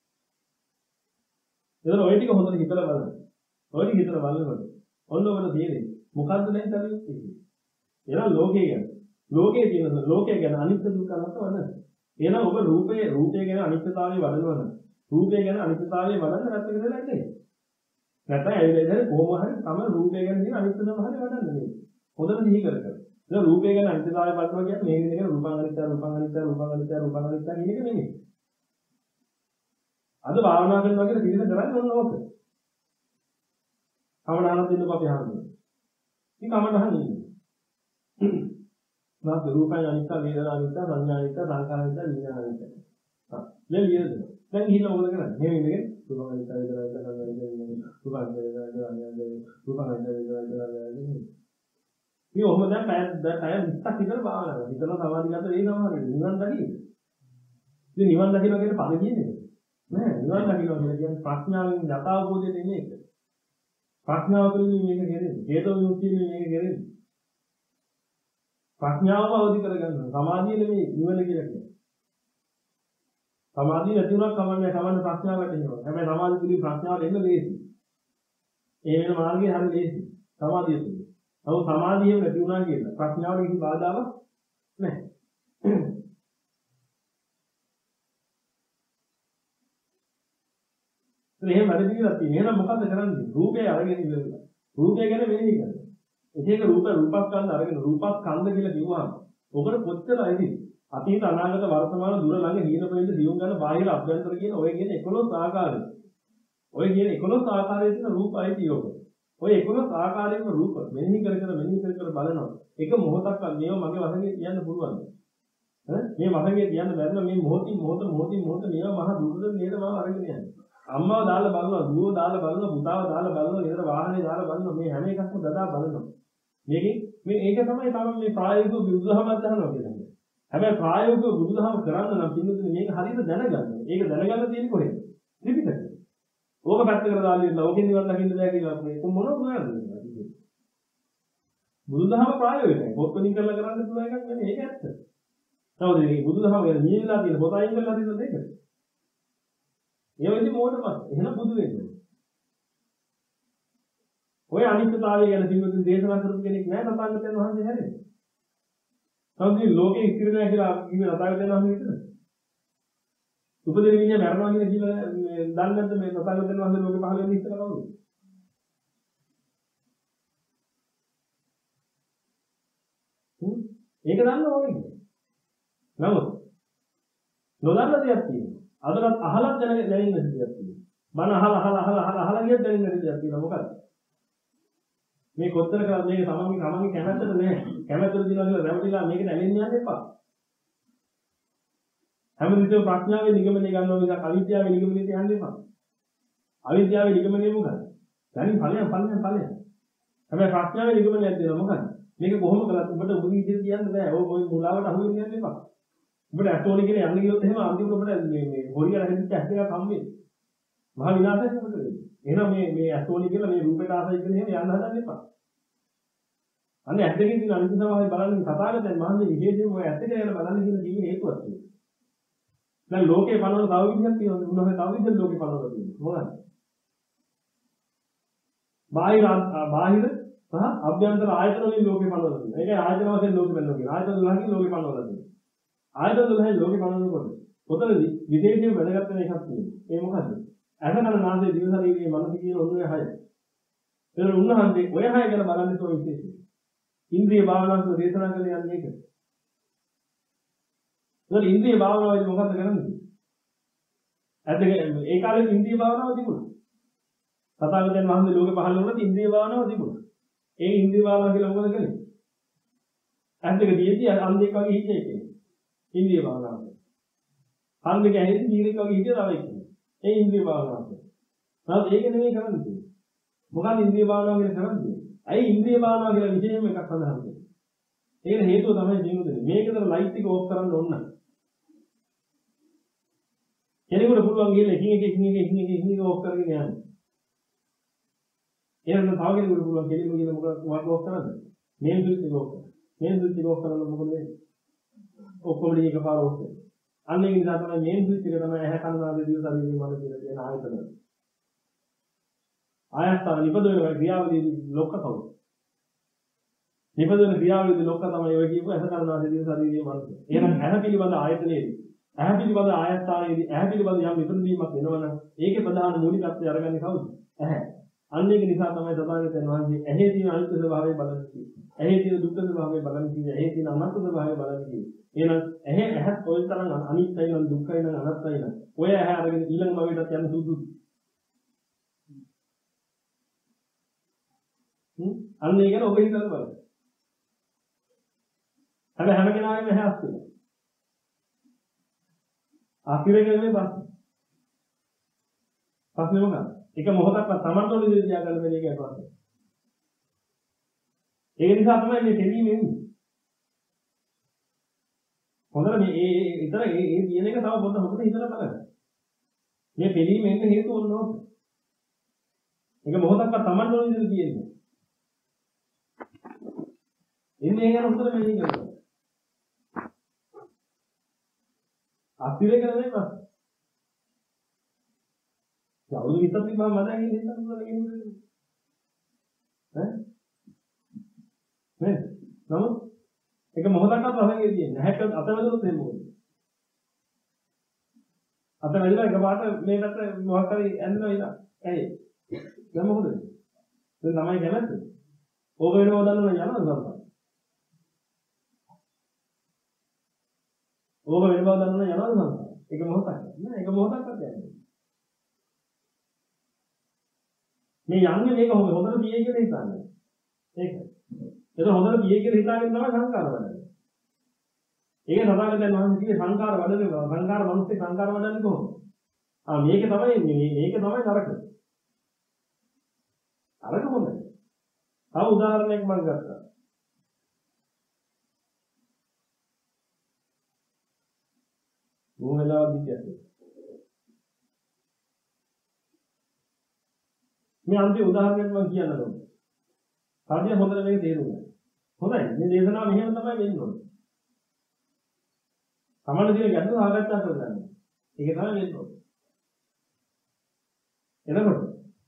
එතන ඔය ටික හොඳට හිතලා බලන්න. ඔය ටික හිතලා බලනකොට ඔන්න ඔබට තේරෙයි මොකද්ද දැන් තලියෙන්නේ. එහෙනම් ලෝකේ ගැන ලෝකේ තියෙන ලෝකේ ගැන අනිත්‍ය දුක්ඛ අනාත්ම වදන්න. එහෙනම් ඔබ රූපේ රූපේ ගැන අනිත්‍යතාවය වඩනවා නම් රූපේ ගැන අනිත්‍යතාවය වඩන්න නැත්නම් ඉඳලා ඉන්නේ. නැත්නම් ඇවිල්ලා කොහොම හරි තමයි රූපේ ගැන තියෙන අනිත්‍ය ස්වභාවය වඩන්න මේ. හොඳට සිහි කර කර. ඒක රූපේ ගැන අනිත්‍යතාවය වඩනවා කියන්නේ මේ විදිහට රූපං අනිත්‍ය රූපං අනිත්‍ය රූපං අනිත්‍ය රූපං අනිත්‍ය කියන එක නෙමෙයි. අද භාවනා කරනවා කියලා පිළිද කරන්නේ මොන ඕක. කමඩහන දෙන්නකො අපි අහන්නේ. මේ කමඩහන ඉන්නේ. මාත් රූපය අනිත්‍ය වේදනා අනිත්‍ය සංඥා අනිත්‍ය සංඛාර අනිත්‍ය විඥාන අනිත්‍ය. හා දැන් ලියද. දැන් ගිහිල්ලා මොකද කරන්නේ? මේ ඉන්නේ රූප අනිත්‍ය වේදනා අනිත්‍ය සංඥා අනිත්‍ය රූප අනිත්‍ය වේදනා අනිත්‍ය රූප අනිත්‍ය වේදනා අනිත්‍ය. මේ ඔහොම දැන් පැය දැන් පැය විස්සක් විතර භාවනා කරනවා. හිතලා සමාධිගත වෙනවා හරියට. නිවන් දකින්න. ඉතින් නිවන් දකින්න කියන්නේ පද කියන්නේ නෑ. නිවන් දකින්න කියන්නේ ප්‍රඥාවෙන් යථාභූතයෙන් එන්නේ ඒක. ප්‍රඥාව තුළින් මේක කෙරෙන්නේ. හේතු විමුක්තියෙන් මේක කෙරෙන්නේ. ප්‍රඥාවම අවදි කරගන්න. සමාධිය නෙමෙයි නිවන කියලා කියන්නේ. සමාධිය නැති වුණා කමන්නේ කමන්න ප්‍රඥාවට එනවා. හැබැයි සමාධිය තුළින් ප්‍රඥාවට එන්න ලේසි. ඒ වෙන මාර්ගය හරි ලේසි. සමාධිය තුළින්. නමුත් සමාධිය නැති වුණා කියලා ප්‍රඥාවට කිසි බාධාවක් නැහැ. එහෙනම් වැඩ පිළිවෙලක් තියෙනවා. එහෙනම් මොකද්ද කරන්නේ? රූපය අරගෙන ඉවරලා. රූපය ගැන මෙනෙහි කරනවා. ඒක රූප රූපස්කන්ධ අරගෙන රූපස්කන්ධ කියලා කිව්වහම ඔකට කොච්චර අයිති? අතීත අනාගත වර්තමාන දුර ළඟ හීන පෙළෙන්න දියුම් ගන්න බාහිර අභ්‍යන්තර කියන ඔය කියන එකොළොස් ආකාරය. ඔය කියන එකොළොස් ආකාරයේ තියෙන රූප අයිති යෝග. ඔය එකොළොස් ආකාරයේම රූප මෙනෙහි කර කර මෙනෙහි කර කර බලනවා. එක මොහොතක් මේව මගේ වශයෙන් කියන්න පුළුවන්ද? ඈ මේ වශයෙන් කියන්න බැරිම මේ මොහොතින් මොහොත මොහොතින් මොහොත මේව මහ දුරද නේද මම අරගෙන යන්නේ. අම්මව දාලා බලනවා, දුවව දාලා බලනවා, පුතාව දාලා බලනවා, ඊතර වාහනේ දාලා බලනවා. මේ හැම එකක්ම දදා බලනවා. මේකේ මේ ඒක තමයි තමයි මේ ප්‍රායෝගික බුදුදහම අදහනවා කියන්නේ. හැබැයි ප්‍රායෝගික බුදුදහම කරන්න නම් පින්නතුනේ මේක හරියට දැනගන්න. ඒක දැනගන්න තියෙන්නේ කොහෙද? ත්‍රිපිටකේ. ඕක පැත්තකට දාලා ඉන්න. ඕකෙන් නිවන් දකින්න බෑ කියලා මේ මොනවද කියන්නේ? බුදුදහම ප්‍රායෝගිකයි. පොත් වලින් කරලා කරන්න පුළුවන් එකක් නෙමෙයි. ඒක ඇත්ත. තවද මේ බුදුදහම ගැන නියමලා තියෙන පොත අයින් කරලා තියෙන දෙයක. ඒ වෙලෙදි මොකටද? එහෙනම් බුදු වෙන්නේ. ඔය අනිත්‍යතාවය ගැන සිංහතුන් දේශනා කරපු කෙනෙක් නෑ තථාගතයන් වහන්සේ හැරෙන්නේ. තවදී ලෝකේ ඉතිරි නෑ කියලා කිව්වේ තථාගතයන් වහන්සේ විතරයි. උපදින මිනිහා මරනවා කියන කියලා මේ දන්නේ නැද්ද මේ තථාගතයන් වහන්සේ ලෝකේ පහළ වෙන්නේ ඉස්සර කවුද? හ්ම් ඒක දන්න ඕනේ නේද? නමුත් නොදන්න දෙයක් තියෙනවා. අදවත් අහලත් දැන දැනෙන්න දෙයක් තියෙනවා. බණ අහලා අහලා අහලා අහලා අහලා ගියත් දැනෙන්න දෙයක් තියෙනවා. මොකක්ද? මේ කොච්චර කරත් මේක තමන්ගේ තමන්ගේ කැමැත්තට නෑ. කැමැත්තට දිනවා කියලා රැවටිලා මේකට ඇලෙන්න යන්න එපා. හැමදෙස්සම ප්‍රඥාවේ නිගමනය ගන්නවා මිසක් අවිද්‍යාවේ නිගමනයට යන්න එපා. අවිද්‍යාවේ නිගමනය මොකක්ද? දැනින් ඵලයන් ඵලයන් ඵලයන්. හැබැයි ප්‍රඥාවේ නිගමනයක් දෙනවා මොකක්ද? මේක කොහොම කළත් ඔබට ඔබ විදිහට කියන්න බෑ. ඔය ඔය මුලාවට අහු වෙන්න යන්න එපා. ඔබට ඇටෝනි කියලා යන්න ගියොත් එහෙම අන්තිමට ඔබට මේ මේ හොරියලා හැදිච්ච ඇස් දෙකක් හම්බෙන්නේ. මහා විනාශයක් මොකද වෙන්නේ? එහෙනම් මේ මේ ඇටෝනි කියලා මේ රූපයට ආසයි කියන එහෙම යන්න හදන්න එපා. අනේ ඇස් දෙකකින් තියෙන අනිත් සමාවයි බලන්නේ තථාගතයන් වහන්සේ විශේෂයෙන්ම ඔය ඇස් දෙක ගැන බලන්න කියන ජීවන හේතුවක් තියෙනවා. දැන් ලෝකේ පනවන තව විදිහක් තියෙනවා. උන්වහන්සේ තව විදිහක් ලෝකේ පනවලා තියෙනවා. මොකක්ද? බාහිර බාහිර සහ අභ්‍යන්තර ආයතන වලින් ලෝකේ පනවලා තියෙනවා. ඒකයි ආයතන වශයෙන් ලෝකෙ පනවලා තියෙනවා. ආයතන දොළහකින් ලෝකේ පනවලා තියෙනවා. ආයතන දොළහෙන් ලෝකේ පනවනකොට පොතලදී විශේෂයෙන්ම වැදගත් වෙන එකක් තියෙනවා. ඒ මොකද්ද? අසකන නාසය දිව ශරීරයේ මනස කියන ඔන්නේ හය. ඒතර උන්වහන්සේ ඔය හය ගැන බලන්නේ තෝ විශේෂයි. ඉන්ද්‍රිය භාවනාවක දේශනා කළේ යන්නේ ඒක. ඒතර ඉන්ද්‍රිය භාවනාවේදී මොකද්ද කරන්නේ? ඇත්ත ඒ කාලේ ඉන්ද්‍රිය භාවනාව තිබුණා. තථාගතයන් වහන්සේ ලෝකේ පහළ වුණත් ඉන්ද්‍රිය භාවනාව තිබුණා. ඒ ඉන්ද්‍රිය භාවනාව කියලා මොකද කළේ? ඇත්ත දෙක දීදී අන්ධෙක් වගේ හිටියේ ඒක. ඉන්ද්‍රිය භාවනාව. කන් දෙක ඇහෙද්දි දීර්ඝ වගේ හිටිය තව එකක්. ඒ ඉන්ද්‍රිය භාවනාව. නමුත් ඒක නෙමෙයි කරන්නේ. මොකක්ද ඉන්ද්‍රිය භාවනාව කියලා කරන්නේ? ඇයි ඉන්ද්‍රිය භාවනාව කියලා විශේෂම එකක් සඳහන් කරන්නේ? ඒකට හේතුව තමයි ජීවිතේ. මේකතර ලයිට් එක ඕෆ් කරන්න ඕන නැහැ. කෙනෙකුට පුළුවන් ගිහලා එකින් එක එකින් එක එකින් එක එකින් එක ඕෆ් කරගෙන යන්න. එහෙනම් තව කෙනෙකුට පුළුවන් කෙලින්ම ගිහලා මොකක්ද මොකක්ද ඕෆ් කරන්නේ? මේන් ස්විච් එක ඕෆ් කරන්න. මේන් ස්විච් එක ඕෆ් කරනකොට මොකද වෙන්නේ? ඔක්කොම ටික එකපාර ඕෆ් වෙනවා. අන්න ඒ නිසා තමයි මේන් ස්විච් එක තමයි ඇහැ කන නාසය දිව ශරීරය මන කියලා කියන ආයතන. ආයතන නිපදවන ක්‍රියාවලියේදී ලොක්ක කවුද? නිපදවන ක්‍රියාවලියේදී ලොක්ක තමයි ඔය කියපු ඇහැ කන නාසය දිව ශරීරය මන. එහෙනම් ඇහැ පිළිබඳ ආයතනයේදී ඇහැ පිළිබඳ ආයතනයේදී ඇහැ පිළිබඳ යම් විපරීතීමක් වෙනවනම් ඒකේ ප්‍රධාන මූලිකත්වය අරගන්නේ කවුද? ඇහැ. අන්න ඒක නිසා තමයි තථාගතයන් වහන්සේ ඇහි තියෙන අනිත්‍ය ස්වභාවය බලන්නේ කිව්වේ. ඇහි තියෙන දුක්ඛ ස්වභාවය බලන්නේ කිව්වේ. ඇහි තියෙන අනාත්ම ස්වභාවය බලන්නේ කිව්වේ. එහෙනම් ඇහැ ඇහත් ඔය තරම් අනිත්‍යයි නම් දුක්ඛයි නම් අනාත්මයි නම් ඔය ඇහැ අරගෙන ඊළඟ භවයටත් යන්න සුදුසුද? හ්ම් අන්න ඒක ගැන ඔබ හිතලා බලන්න. හැබැයි හැම කෙනාගේම ඇහැ අස්තුයි. ආකිරේකේ මේ බස්. පස්සේ මොකක්ද? එක මොහොතක්වත් Tamanට ඕන විදිහට තියාගන්න බැරි එකයි ප්‍රශ්නේ. ඒ නිසා තමයි මේ දෙවීම එන්නේ. හොඳට මේ ඒ ඒ විතර ඒ ඒ කියන එක තව පොත හොඳට හිතලා බලන්න. මේ දෙවීම එන්න හේතුව මොනවද? එක මොහොතක්වත් Tamanට ඕන විදිහට කියන්නේ. එන්නේ ඒ ගැන හොඳට මෙහෙම කරනවා. අතිරේක නෙමෙයි ප්‍රශ්නේ. අවුරුදු විස්සක් තිබ්බම මම දැන් ඉන්නේ හිතන්න පුළුවන් ඈ නේද නමුත් ඒක මොහොතක්වත් වශයෙන් තියෙන්නේ හැට අතවලුත් එහෙම මොකද අතවලුලා එකපාරට මේ පැත්ත මොකක් හරි ඇන්දනවා ඉතින් ඇයි දැන් මොකද දැන් තමයි කැමැත්ත ඕක වෙනව දන්නවද යනවද සම්පත ඕක වෙනව දන්නවද යනවද සම්පත ඒක මොහොතක් නෑ ඒක මොහොතක්වත් යන්නේ මේ යන්නේ මේක හොඳ හොඳට පියේ කියලා හිතන්නේ. ඒක. ඒක හොඳට පියේ කියලා හිතාගෙන තමයි සංකාර වඩන්නේ. ඒක සදාගතයන් වහන්සේ කිව්වේ සංකාර වඩන්නේ සංකාර මිනිස්සේ සංකාර වඩන්නේ කොහොමද? ආ මේක තමයි මේ මේක තමයි නරක. අරක හොඳයි. තව උදාහරණයක් මම ගත්තා. මොහොලාවදී කියන්නේ මේ අන්තිම උදාහරණයක් මම කියන්න ඕනේ. සාධ්‍ය හොඳට මේක තේරුම් ගන්න. හොඳයි. මේ දේශනාව මෙහෙම තමයි වෙන්න ඕනේ. සමාන දින ගැටලු සාකච්ඡා කරගන්න. ඒක තමයි වෙන්න ඕනේ. එතකොට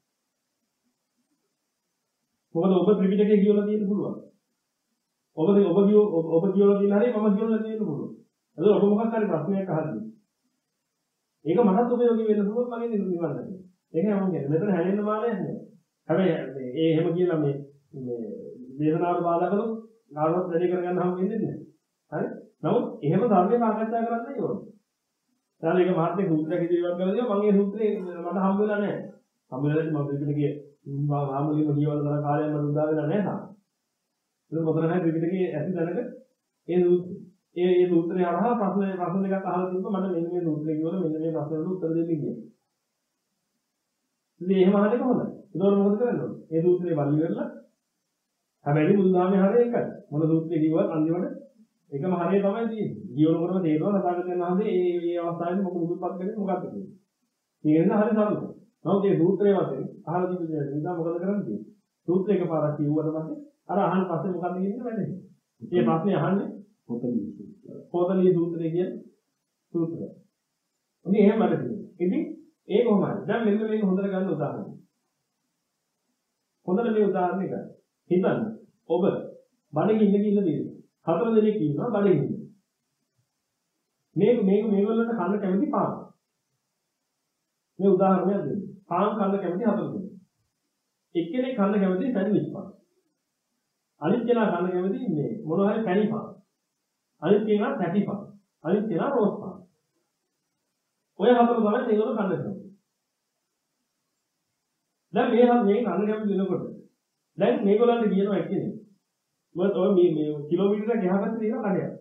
මොකද ඔබ ත්‍රිපිටකය කියවලා තියෙන්න පුළුවන්. ඔබ ඔබ කියව ඔබ කියවලා තියෙන හැටි මම කියවලා තියෙන්න පුළුවන්. එතකොට ඔබ මොකක් හරි ප්‍රශ්නයක් අහද්දී ඒක මටත් උපයෝගී වෙන්න පුළුවන් මගේ නිවන් දැකීම. ඒකයි මම කියන්නේ. මෙතන හැලෙන්න මානයක් නෑ. හැබැයි ඒ එහෙම කියලා මේ මේ දේශනාවට බාධා කළොත් කාටවත් වැඩි කරගන්න හම් වෙන්නේ නැහැ. හරි? නමුත් එහෙම ධර්මයේ සාකච්ඡා කරන්නයි ඕනේ. දැන් ඒක මාත්‍යේ සූත්‍රයක් ඉදිරියට කරලා මම ඒ සූත්‍රේ මට හම් වෙලා නැහැ. හම් වෙලා මම ත්‍රිපිටකයේ රාමුලිම කියවල තරම් කාලයක් මට උදා වෙලා නැහැ තාම. ඒක මොකද නැහැ ත්‍රිපිටකයේ ඇති දැනක ඒ සූත්‍රය. ඒ ඒ සූත්‍රය අරහා ප්‍රශ්න ප්‍රශ්න දෙකක් අහලා තිබ්බ මට මෙන්න මේ සූත්‍රය කියවල මෙන්න මේ ප්‍රශ්න වලට උත්තර දෙන්න කියලා. ඉතින් එහෙම අහන්නේ කොහොමද? ඒතකොට මොකද කරන්න ඕනේ? ඒ සූත්‍රේ බලලි වෙලා හැබැයි බුදුදහමේ හරිය එකයි. මොන සූත්‍රය කිව්වත් අන්තිමට එකම හරිය තමයි තියෙන්නේ. ජීවනකරම තේරෙනවා සතාගතයන් වහන්සේ මේ මේ අවස්ථාවේදී මොකද උදුපත් කරන්නේ මොකක්ද කියන්නේ. මේක නේ හරිය සරලයි. නමුත් මේ සූත්‍රයේ වශයෙන් අහලා තිබෙන දේ නිසා මොකද කරන්නේ? සූත්‍රය එකපාරක් කියුවට පස්සේ අර අහන පස්සේ මොකක්ද කියන්නේ වැඩේ. මේ ප්‍රශ්නේ අහන්නේ පොතලී සූත්‍රය. පොතලී සූත්‍රය කියන සූත්‍රය. ඉතින් එහෙම වැඩ තියෙනවා. ඉතින් ඒ කොහොමද? දැන් මෙන්න මේක හොඳට ගන්න උදාහරණයක්. හොඳට මේ උදාහරණය ගන්න. හිතන්න ඔබ බඩගින්න ඉන්න දෙයක්. හතර දෙනෙක් ඉන්නවා බඩගින්න. මේක මේක මේගොල්ලන්ට කන්න කැමති පාන්. මේ උදාහරණයක් දෙන්න. පාන් කන්න කැමති හතර දෙනෙක්. එක්කෙනෙක් කන්න කැමති සැන්ඩ්විච් පාන්. අනිත් කෙනා කන්න කැමති මේ මොන හරි පැණි පාන්. අනිත් කෙනා පැටි පාන්. අනිත් කෙනා රෝස් පාන්. ඔය හතර තමයි මේගොල්ලෝ කන්න කැමති. දැන් මේ හත් මේ කන්න කැමති වෙනකොට දැන් මේගොල්ලන්ට කියනවා එක්කෙනෙක් මොකද ඔය මේ මේ කිලෝමීටරයක් එහා පැත්තේ තියෙන කඩයක්.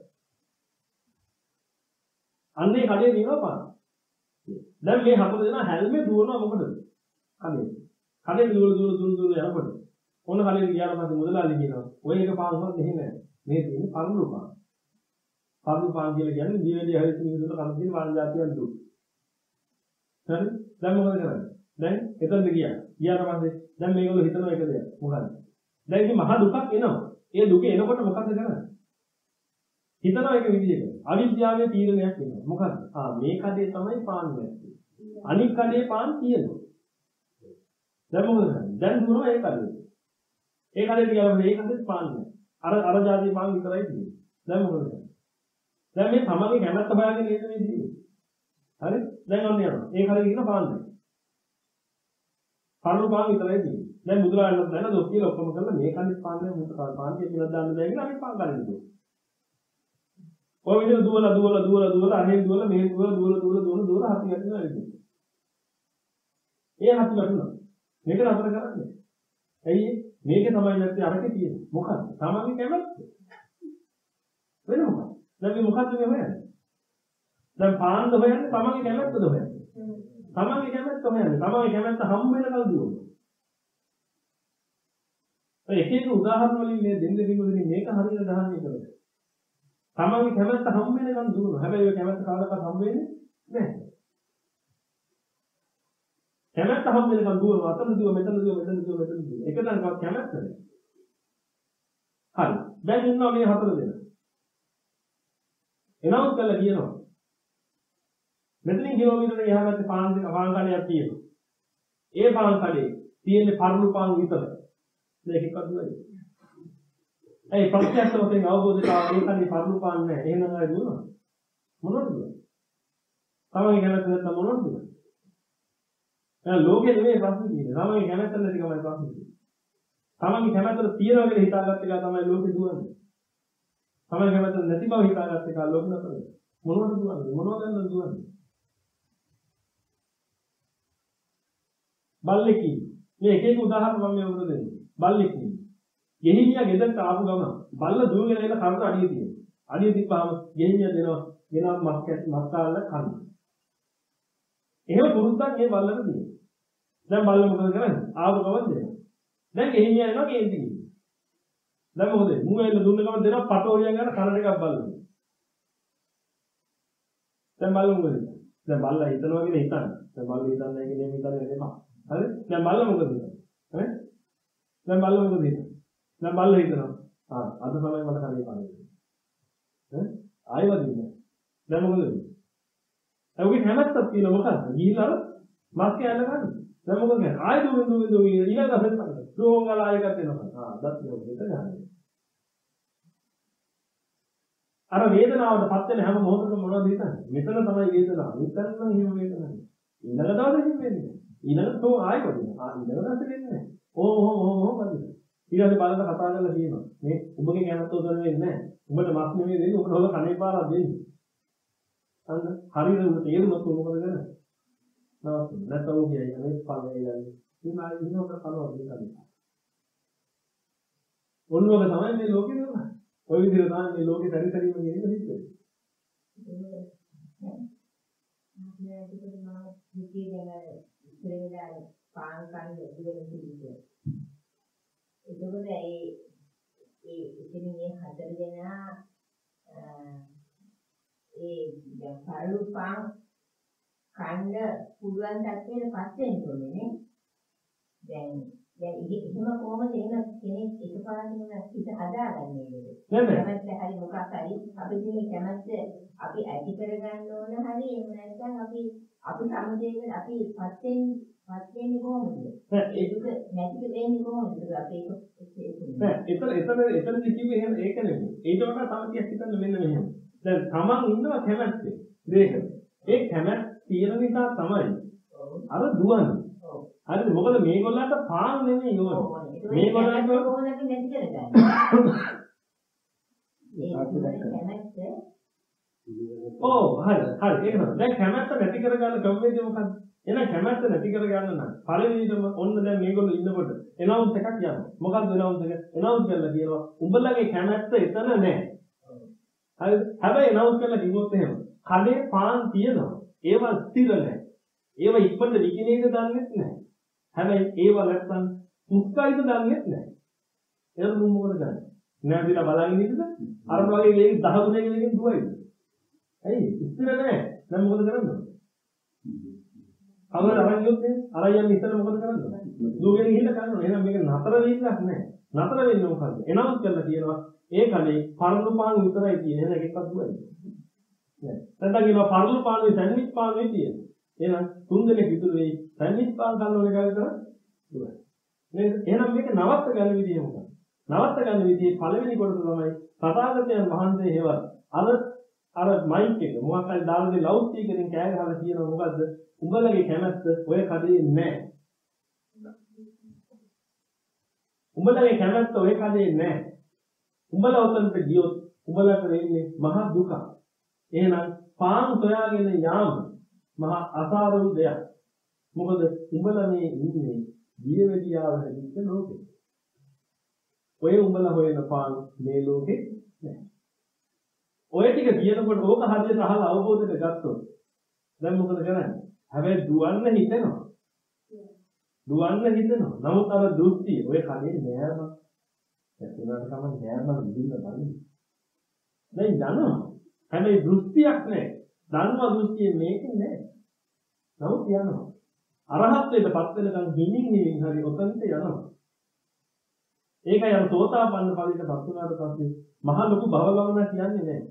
අන්නේ කඩේ තියෙනවා පාන්. දැන් මේ හතර දෙනා හැල්මේ දුවනවා මොකටද? කඩේ. කඩේ දුවල දුවල දුවල දුවල යනකොට ඕන කඩේ ගියාට පස්සේ මුදලාලි කියනවා ඔය එක පාන් වුණත් මෙහෙ නෑ. මේ තියෙන්නේ පරණු පාන්. පරණු පාන් කියලා කියන්නේ දිවෙලි හරි මිනිස්සුන්ට කන තියෙන පාන් જાතියක් දුක්. හරි? දැන් මොකද කරන්නේ? දැන් එතනද ගියා. ගියාට පස්සේ දැන් මේගොල්ලෝ හිතනවා එක දෙයක්. මොකද්ද? දැන් ඉතින් මහ දුකක් එනවා. ඒ දුක එනකොට මොකද කරන්නේ? හිතනවා එක විදිහකට. අවිද්‍යාවේ තීරණයක් වෙනවා. මොකද්ද? ආ මේ කඩේ තමයි පාන් නැත්තේ. අනිත් කඩේ පාන් තියෙනවා. දැන් මොකද කරන්නේ? දැන් දුරම ඒ කඩේ. ඒ කඩේ ගියාම මේ කඩේ පාන් නැහැ. අර අර જાති පාන් විතරයි තියෙන්නේ. දැන් මොකද කරන්නේ? දැන් මේ තමන්ගේ කැමැත්ත හොයාගෙන නේද මේ තියෙන්නේ. හරි? දැන් ඔන්න යනවා. ඒ කඩේ ගිහින් පාන් නැහැ. පරණු පාන් විතරයි තියෙන්නේ. දැන් මුදලාලට දැන දොස් කියලා ඔක්කොම කරලා මේ කන්නේ පාන් නැහැ මුත පාන් කියලා දාන්න බෑ කියලා අනිත් පාන් ගන්න දුන්නා. ඔය විදිහට දුවලා දුවලා දුවලා දුවලා අනේ දුවලා මේ දුවලා දුවලා දුවලා දුවලා දුවලා හති යනවා ඉතින්. ඒ හති වටුණා. මේක නතර කරන්නේ. ඇයි මේකේ තමයි නැත්තේ අරකේ තියෙන්නේ. මොකක්ද? තමන්ගේ කැමැත්ත. වෙන මොකක්ද? දැන් මේ මොකක්ද මේ හොයන්නේ? දැන් පාන්ද හොයන්නේ තමන්ගේ කැමැත්තද හොයන්නේ? තමන්ගේ කැමැත්ත හොයන්නේ. තමන්ගේ කැමැත්ත හම් වෙනකල් දුවනවා. එක එක උදාහරණ වලින් මේ දෙන්න කිව්වොත් මේක හරියට දහන්නේ කරලා. තමන්ගේ කැමැත්ත හම් වෙනකන් දුවනවා. හැබැයි ඔය කැමැත්ත කාලකවත් හම් වෙන්නේ නැහැ. කැමැත්ත හම් වෙනකන් දුවනවා. අතන දුව මෙතන දුව මෙතන දුව මෙතන දුව. එක තැනකවත් කැමැත්ත නැහැ. හරි. දැන් ඉන්නවා මේ හතර දෙනා. එනවුස් කළා කියනවා. මෙතනින් කිලෝමීටර් එහා පැත්තේ පාන් දෙක පාන් කඩයක් තියෙනවා. ඒ පාන් කඩේ තියෙන්නේ පරණු පාන් විතරයි. මේකවත් නෙවෙයි. ඒ ප්‍රත්‍යක්ෂ වශයෙන් අවබෝධ කරගන්න ඒකනේ පරණු පාන් නැහැ. එහෙනම් ආයෙ දුවනවා. මොනවද දුවන්නේ? තමන්ගේ කැමැත්ත නැත්නම් මොනවද දුවන්නේ? දැන් ලෝකෙ නෙමෙයි ප්‍රශ්නේ තියෙන්නේ. තමන්ගේ කැමැත්ත නැති කමයි ප්‍රශ්නේ තියෙන්නේ. තමන්ගේ කැමැත්ත තියනවා කියලා හිතාගත්ත එක තමයි ලෝකෙ දුවන්නේ. තමන්ගේ කැමැත්ත නැති බව හිතාගත්ත එක ලෝකෙ නතර. මොනවද දුවන්නේ? මොනවද ගන්නද දුවන්නේ? බල්ලෙක් ඉන්නේ. මේ එක එක උදාහරණ මම මේ උගල දෙන්නේ. බල්ලෙක් ඉන්නේ. ගෙහිමියා ගෙදරට ආපු ගමන් බල්ල දුවගෙන එන කරට අඩිය තියෙනවා. අඩිය තිබ්බාම ගෙහිමියා දෙනවා ගෙනා මස් කැටි මස් කාලා කන්න. එහෙම පුරුද්දක් මේ බල්ලට තියෙනවා. දැන් බල්ල මොකද කරන්නේ? ආපු ගමන් දෙනවා. දැන් ගෙහිමියා එනවා කේන්ති ගිහින්. දැන් මොකද? මූ එල්ල දුන්න ගමන් දෙනවා පටෝරියන් ගන්න කන ටිකක් බල්ලට. දැන් බල්ල මොකද? දැන් බල්ලා හිතනවා කියලා හිතන්නේ. දැන් බල්ල හිතන්නේ කියලා හිතන්නේ නෙමෙයි. හරි? දැන් බල්ල මොකද කරන්නේ? හරි? දැන් බල්ල මොකද කරන්නේ? දැන් බල්ල හිතනවා. ආ අද තමයි මට කන්නේ පාන්නේ. ඈ ආයෙත් නෑ. දැන් මොකද වෙන්නේ? ඒ වගේ හැමත්තක් තියෙන මොකද්ද? ගිහිල්ලා මස් කෑල්ල ගන්න. දැන් මොකද කරන්නේ? ආයෙ දුවෙන් දුවෙන් දුවෙන් ඊළඟ අසෙත් ගන්න. ඩෝංගල ආයෙත් එනවා. ආ දත් දෙක ගන්න. අර වේදනාවටපත් වෙන හැම මොහොතකම මොනවද හිතන්නේ? මෙතන තමයි වේදනාව. මෙතන නම් එහෙම වේදනාවක්. ඊළඟ දවසේ එහෙම වෙන්නේ. ඊළඟ තෝ ආයෙ වදිනවා. ආ ඊළඟ දවසේ වෙන්නේ නැහැ. ඕ ඕ ඕ ඕ වදිනවා. ඊළඟ බලන්න කතා කරලා කියනවා. මේ ඔබගේ කැමැත්ත උදේ වෙන්නේ නැහැ. උඹට මස් නෙමෙයි දෙන්නේ. ඔබට හොල කණේ පාරක් දෙන්නේ. අන්න හරියට උඹ තේරුණොත් මොකද කරන්නේ? නවත්තුන. නැත්නම් ඔය කියයි අනේ පල්ලේ යන්නේ. මේ මායි ඉන්නකොට කනවා දෙකක්. ඔන්නෝක තමයි මේ ලෝකේ නේද? ඔය විදිහට තමයි මේ ලෝකේ සැරි සැරිම කියන එක සිද්ධ වෙන්නේ. පාන් කන්න ඉගෙන ගන්න. එතකොට ඒ ඒ ඉතින් මේ හතර දෙනා ඒ දැන් පළු පාන් කන්න පුළුවන් තත්ත්වයට පත් වෙන්න ඕනේ නේ. දැන් දැන් ඉතින් එහෙම කොහොමද එහෙම කෙනෙක් එකපාරටම හිත හදාගන්නේ නේද? කැමැත්ත හරි මොකක් හරි අපි මේ කැමැත්ත අපි ඇති කරගන්න ඕන හරි එහෙම නැත්නම් අපි අපි සමුදේක අපි පත් වෙන්නේ පත් වෙන්නේ කොහොමද? ඒක නැති වෙන්නේ කොහොමද? අපි ඒක නෑ එතන එතන එතනදි කිව්වේ එහෙම ඒක නෙමෙයි. ඊට වඩා තව ටිකක් හිතන්න මෙන්න මෙහෙම. දැන් තමන් ඉන්නවා කැමැත්තේ. දෙයක. ඒ කැමැත්ත තියෙන නිසා තමයි අර දුවන්නේ. හරිද? මොකද මේගොල්ලන්ට පාන් නෙමෙයි ඕනේ. මේගොල්ලන්ට කොහොමද අපි නැති කරගන්නේ? ඒ කැමැත්ත ඔව් හරි හරි ඒක තමයි. දැන් කැමැත්ත නැති කරගන්න ක්‍රමවේදය මොකක්ද? එහෙනම් කැමැත්ත නැති කරගන්න නම් පළවෙනිදම ඔන්න දැන් මේගොල්ලෝ ඉන්නකොට එනවුන්ස් එකක් යනවා. මොකක්ද එනවුන්ස් එක? එනවුන්ස් කරලා කියනවා උඹලගේ කැමැත්ත එතන නැහැ. හරිද? හැබැයි එනවුන්ස් කරලා කිව්වොත් එහෙම කඩේ පාන් තියෙනවා. ඒවා ස්ථිර නැහැ. ඒවා ඉක්මනට විකිනේද දන්නේ නැහැ. හැබැයි ඒවා නැත්තම් මුස්කයිද දන්නේ නැහැ. එහෙනම් මොකද කරන්නේ? නැතිලා බලන් ඉන්නද? අර වගේ වේග දහ ගුණයකින් දුවයිද? ඇයි? ඉස්සර නැහැ. දැන් මොකද කරන්නේ? අවර අරන් ගියොත් අරයන් ඉස්සර මොකද කරන්නේ? දුවගෙන ගිහින් කරනවා. එහෙනම් මේක නතර වෙන්නක් නැහැ. නතර වෙන්නේ මොකද්ද? එනවුස් කරලා කියනවා ඒ කලේ පරළු පාන් විතරයි තියෙන්නේ. එහෙනම් එකක්වත් දුවයිද? නෑ. නැත්නම් කියනවා පරළු පාන් සැන්ඩ්විච් පාන් නේ තියෙන්නේ. එහෙනම් තුන් දෙනෙක් ඉතුරු වෙයි සැන්ඩ්විච් පාන් ගන්න ඕනේ කාලේ කරා දුවයි. නේද? එහෙනම් මේක නවත්ත ගන්න විදිය මොකක්ද? නවත්ත ගන්න විදියේ පළවෙනි කොටස තමයි තථාගතයන් වහන්සේ හේවත් අර අර මයික් එක මොකක් හරි දාලා දෙ ලවුඩ් ස්පීකරෙන් කෑ ගහලා කියනවා මොකද්ද? උඹලගේ කැමැත්ත ඔය කඩේ නැහැ. උඹලගේ කැමැත්ත ඔය කඩේ නැහැ. උඹලා උතන්ට ගියොත් උඹලට වෙන්නේ මහ දුක. එහෙනම් පාන් සොයාගෙන යාම මහ අසාරු දෙයක්. මොකද උඹලා මේ ඉන්නේ දියවැඩියාව හැදිච්ච ලෝකෙ. ඔය උඹලා හොයන පාන් මේ ලෝකෙ නැහැ. ඔය ටික කියනකොට ඕක හරියට අහලා අවබෝධයට ගත්තොත් දැන් මොකද කරන්නේ? හැබැයි දුවන්න හිතෙනවා. දුවන්න හිතෙනවා. නමුත් අර දෘෂ්ටි ඔය කලේ නෑම. එතනට තමයි නෑම විදින්න බලන්නේ. දැන් යනවා. හැබැයි දෘෂ්ටියක් නෑ. ධර්ම දෘෂ්ටිය මේකේ නෑ. නමුත් යනවා. අරහත්ත්වයටපත් වෙනකන් හිමින් හිමින් හරි ඔතනට යනවා. ඒකයි අර සෝතාපන්න ඵලයටපත් වුණාට පස්සේ මහ ලොකු භව ගමනක් කියන්නේ නෑ.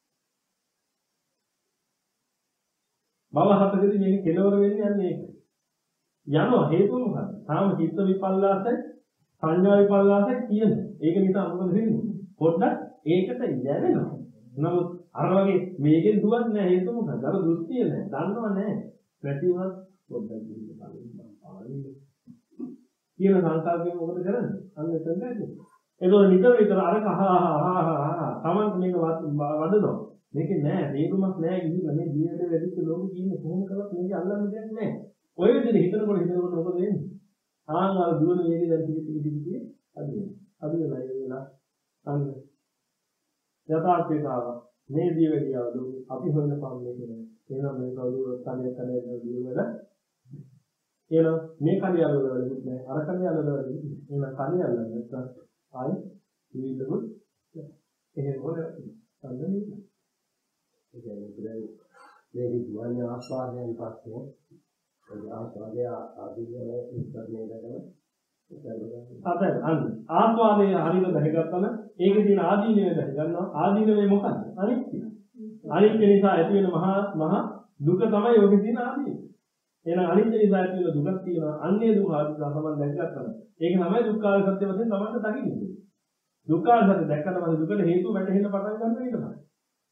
භව හතරකදී මේක කෙලවර වෙන්නේ යන්නේ ඒක. යනවා හේතුව මොකක්ද? තාම චිත්ත විපල්ලාසයි සංඥා විපල්ලාසයි කියන්නේ. ඒක නිසා මොකද වෙන්නේ? පොඩ්ඩක් ඒකට යැවෙනවා. නමුත් අර වගේ මේකෙන් දුවන්නේ නැහැ හේතුව මොකක්ද? අර දෘෂ්ටිය නැහැ. දන්නව නැහැ. නැති වුණත් පොඩ්ඩක් දිහා බලන්න. කියන සංකල්පයෙන් මොකද කරන්නේ? අන්න එතන ඇති. ඒකෝ නිතර විතර අර කහ තමන්ට මේක වඩනවා. මේකේ නෑ තේරුමක් නෑ ගිහිල්ලා මේ ජීවිතේ වැඩිච්ච ලෝකෙ කියන්නේ කොහොම කරත් මේක අල්ලන්න දෙයක් නෑ. ඔය විදිහට හිතනකොට හිතනකොට මොකද වෙන්නේ? ආන් අර දුවන වේගය දැන් ටික ටික ටික ටික අදිනවා. අදිනවා ඒ වෙලාව අන්න යථාර්ථයට ආවා. මේ ජීවිතයවලු අපි හොයන පාන්නේ කියන්නේ. එහෙනම් මේ කවුරුත් කඩේ කඩේ දියවල එහෙනම් මේ කඩේ අල්ලවල වැඩිත් නෑ. අර කඩේ අල්ලවල වැඩිත් නෑ. එහෙනම් කඩේ අල්ලන්න නැත්නම් ආයි ජීවිතවල එහෙම හොයලා සම්බන්ධයි. ඒ කියන්නේ මේ දුවන්නේ ආස්වාදයෙන් පස්සේ ඒ ආස්වාදය ආදීනව ඉස්සරහේ දාගෙන අපෙන් අන්න ආස්වාදයේ හරියට දැකගත්තම ඒකේ තියෙන ආදීනවේ දැක ගන්නවා. ආදීනවේ මොකක්ද? අනිත්‍ය. අනිත්‍ය නිසා ඇති වෙන මහා මහා දුක තමයි ඔකේ තියෙන ආදීනව. එහෙනම් අනිත්‍ය නිසා ඇති වෙන දුකක් තියෙනවා. අන්නේ දුක ආදී සමන් දැකගත්තම ඒක තමයි දුක්ඛාර සත්‍ය වශයෙන් තමයි දකින්නේ. දුක්ඛාර සත්‍ය දැක්කට පස්සේ දුකට හේතුව වැටහෙන්න පටන් ගන්න එක තමයි.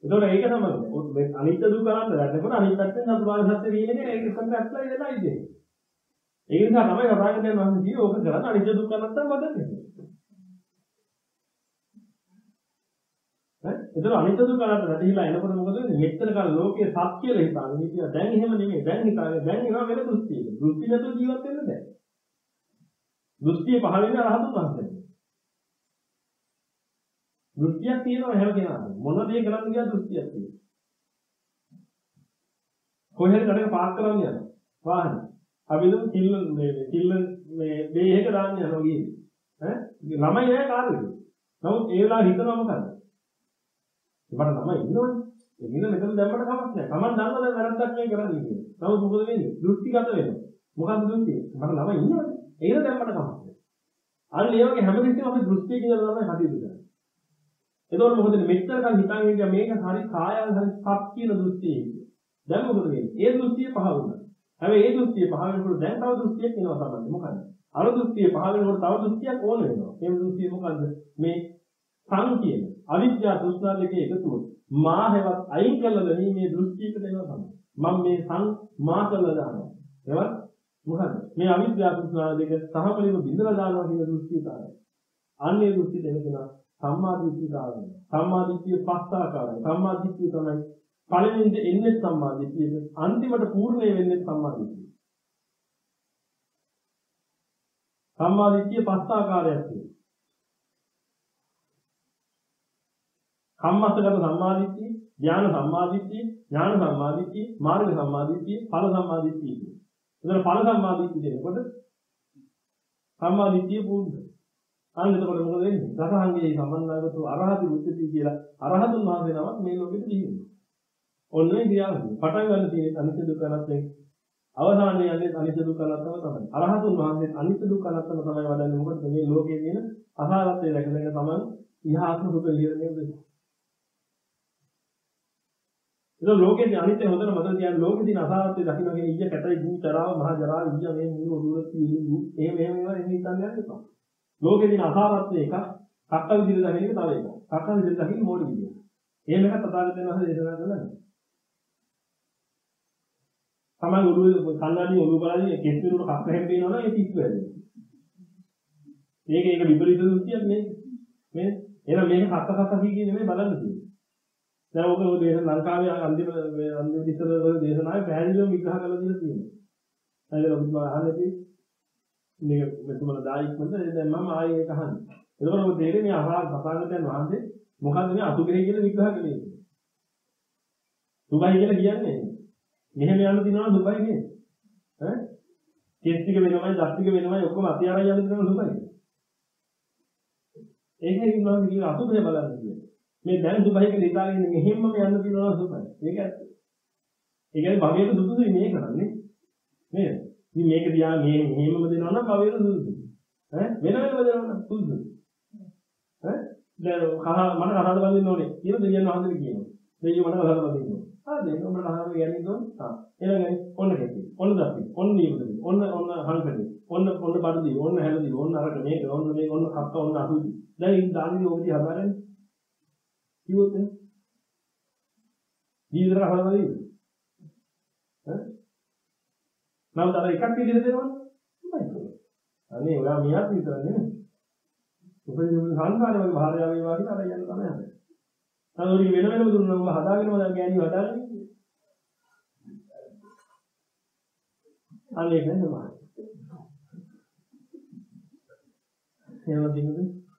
ඒතකොට ඒක තමයි මේ අනිත්‍ය දුක්ඛ අනාත්ම දැක්නකොට අනිත් පැත්තෙන් චතුරාර්ය සත්‍ය වීමනේ ඒක එකට ඇප්ලයි වෙලා ඉන්නේ. ඒ නිසා තමයි රාගයෙන් වහන්සේ කිව්වේ ඕක කරන්න අනිත්‍ය දුක්ඛ අනාත්ම වදන්නේ. ඈ ඒතකොට අනිත්‍ය දුක්ඛ අනාත්ම වැටහිලා එනකොට මොකද වෙන්නේ? මෙච්චර කාල ලෝකයේ සත්‍ය කියලා හිතාගෙන ඉතියා දැන් එහෙම නෙමෙයි. දැන් හිතාගෙන දැන් එනවා වෙන දෘෂ්ටියක. දෘෂ්ටි නැතුව ජීවත් වෙන්න බෑ. දෘෂ්ටිය පහළ වෙන රහතුන් වහන්සේ. දෘෂ්ටියක් තියෙනවා හැම කෙනාටම. මොන දේ කරන්න ගියා දෘෂ්ටියක් තියෙනවා. කොහෙද කඩක පාක් කරන්න යනවා. වාහනේ. අපි දුම් කිල්ල මේ කිල්ල මේ මේ එක දාන්න යනවා ගියේ. ඈ ළමයි නෑ කාර් එකේ. නමුත් ඒ වෙලාව හිතනවා මොකද? ඒකට ළමයි ඉන්නවනේ. ඒ ඉන්න මෙතන දැම්මට කමක් නෑ. Taman දන්නවා දැන් වැරද්දක් නේ කරන්නේ කියලා. නමුත් මොකද වෙන්නේ? දෘෂ්ටිගත වෙනවා. මොකක්ද දෘෂ්ටිය? මට ළමයි ඉන්නවනේ. ඒක දැම්මට කමක් නෑ. අන්න ඒ වගේ හැමදෙස්සෙම අපි දෘෂ්ටියකින් ඉඳලා තමයි කටයුතු කරන්නේ. එතකොට මොකද මෙච්චර කල් හිතන් ඉඳලා මේක හරි කායල් හරි සත් කියන දෘෂ්ටියයි. දැන් මොකද වෙන්නේ? ඒ දෘෂ්ටිය පහ වුණා. හැබැයි ඒ දෘෂ්ටිය පහ වෙනකොට දැන් තව දෘෂ්ටියක් එනවා තමයි. මොකද? අර දෘෂ්ටිය පහ වෙනකොට තව දෘෂ්ටියක් ඕන වෙනවා. ඒ දෘෂ්ටිය මොකද්ද? මේ සං කියන අවිද්‍යාව තෘෂ්ණා දෙකේ එකතුව මා හැවත් අයින් කළා ගැනීමේ දෘෂ්ටියකට එනවා තමයි. මම මේ සං මා කළා දානවා. ඒවත් මොකද? මේ අවිද්‍යාව තෘෂ්ණා දෙක සහපලිව බිඳලා දානවා කියන දෘෂ්ටිය තමයි. අන්නේ දෘෂ්ටි දෙන කෙනා සම්මා දිට්ඨිය දානවා. සම්මා දිට්ඨිය පස් ආකාරයි. සම්මා දිට්ඨිය තමයි පළවෙනිද එන්නේ සම්මා දිට්ඨියද අන්තිමට පූර්ණේ වෙන්නේ සම්මා දිට්ඨිය. සම්මා දිට්ඨිය පස් ආකාරයක් තියෙනවා. කම්මස්සගත සම්මා දිට්ඨිය, ඥාන සම්මා දිට්ඨිය, ඥාන සම්මා දිට්ඨිය, මාර්ග සම්මා දිට්ඨිය, ඵල සම්මා දිට්ඨිය කියනවා. එතන ඵල සම්මා දිට්ඨිය දෙනකොට සම්මා දිට්ඨිය පූර්ණ. අන්න එතකොට මොකද වෙන්නේ? රසහංගේ සම්මන්නාගත අරහතු උච්චති කියලා අරහතුන් වහන්සේ නමක් මේ ලෝකෙට දිවෙනවා. ඔන්නේ ක්‍රියාවලිය. පටන් ගන්න තියෙන අනිත්‍ය දුක්ඛ අනාත්මයෙන් අවසානයේ යන්නේ අනිත්‍ය දුක්ඛ අනාත්මව තමයි. අරහතුන් වහන්සේ අනිත්‍ය දුක්ඛ අනාත්මව තමයි වඩන්නේ. මොකද මේ ලෝකයේ තියෙන අසාරත්වය දැකගෙන තමයි ඉහාත්ම සුඛ විහරණය වෙන්නේ. ඒක ලෝකයේ අනිත්‍ය හොඳට මතක තියාගන්න. ලෝකයේ තියෙන අසාරත්වය දකින්න කියන ඊය කැටයි භූ චරාව මහ ජරාව ඊය මේ මුළු ඔළුවට පිළිගු එහෙම එහෙම ඒවා එන්නේ හිතන්න යන්න එපා. ලෝකයේ තියෙන අසාරත්වය එක කක්ක විදිහට දකින්න එක තව එකක්. කක්ක විදිහට දකින්න මොඩ විදිහ. එහෙම එකක් තථාගතයන් වහන්සේ දේශනා කළා. තමයි ඔළුවේ කන්නඩි ඔළුව බලන්නේ කෙස් විරුට කක්ක හැම පේනවනම් ඒක පිස්සු වැදෙනවා. මේක ඒක විපරීත දෘෂ්ටියක් නේ. මේ එහෙනම් මේක කක්ක කක්ක කී නෙමෙයි බලන්න තියෙන්නේ. දැන් ඔක ඔය දේශන ලංකාවේ අන්තිම අන්තිම ඉස්සර වල දේශනාවේ පැහැදිලිවම විග්‍රහ කරලා දීලා තියෙනවා. හරිද ඔබතුමා අහන්නේ මේක මෙතුමලා දායික්මද දැන් මම ආයේ ඒක අහන්නේ. එතකොට ඔය තේරෙන්නේ අහලා තථාගතයන් වහන්සේ මොකද්ද මේ අතුග්‍රහය කියලා විග්‍රහ කළේ. දුබයි කියලා කියන්නේ මෙහෙම යන්න දිනනවා දුබයි නේ. ඈ? කෙස් ටික වෙනවයි, දත් ටික වෙනවයි ඔක්කොම අතියාරයි යන්න දිනනවා දුබයි. ඒකයි ඉන්නවා කියන අතුග්‍රහය බලන්න කියන්නේ. මේ දැන් දුබයි කියලා ඉතාලේ ඉන්නේ මෙහෙම්ම යන්න දිනනවා දුබයි. ඒක ඇත්ත. ඒ කියන්නේ භවයට සුදුසුයි මේ කරන්නේ. නේද? ඉතින් මේක දිහා මේ මෙහෙමම දෙනවා නම් භවයට සුදුසුයි. ඈ? වෙන වෙනම දෙනවා නම් සුදුසුයි. ඈ? දැන් කහ මට කතාද බඳින්න ඕනේ කියලා දෙවියන් වහන්සේ කියනවා. දෙවියෝ මට කතාද බඳින්න ඕනේ. ආ දෙන්න උඹට කතාද කියන්නේ කොහොමද? ආ එහෙනම් ඔන්න කෙටි. ඔන්න දප්පි. ඔන්න නීවදේ. ඔන්න ඔන්න හංකඩේ. ඔන්න ඔන්න බඩදී. ඔන්න හැලදී. ඔන්න අරක මේක. ඔන්න මේක. ඔන්න කප්ප. ඔන්න අසුචි. දැන් ඉතින් දාන්නේ ඔබදී හදාගන්නේ. කිව්වොත් නේ. ජීවිතේ හදාගන්නද? ඈ? නම් තර එකක් විදිහට දෙනවනේ. අනේ ඔයා මියක් විතර නෙමෙයි. උපදින සංස්කාර වගේ භාර්යාව වේවා කියලා අර යන්න තමයි හදන්නේ. නමුත් වෙන වෙනම දුන්නා උඹ හදාගෙනම දැන් ගෑණි හදාගන්නේ. අනේ ඒක නෙමෙයි. එහෙම දිනුද?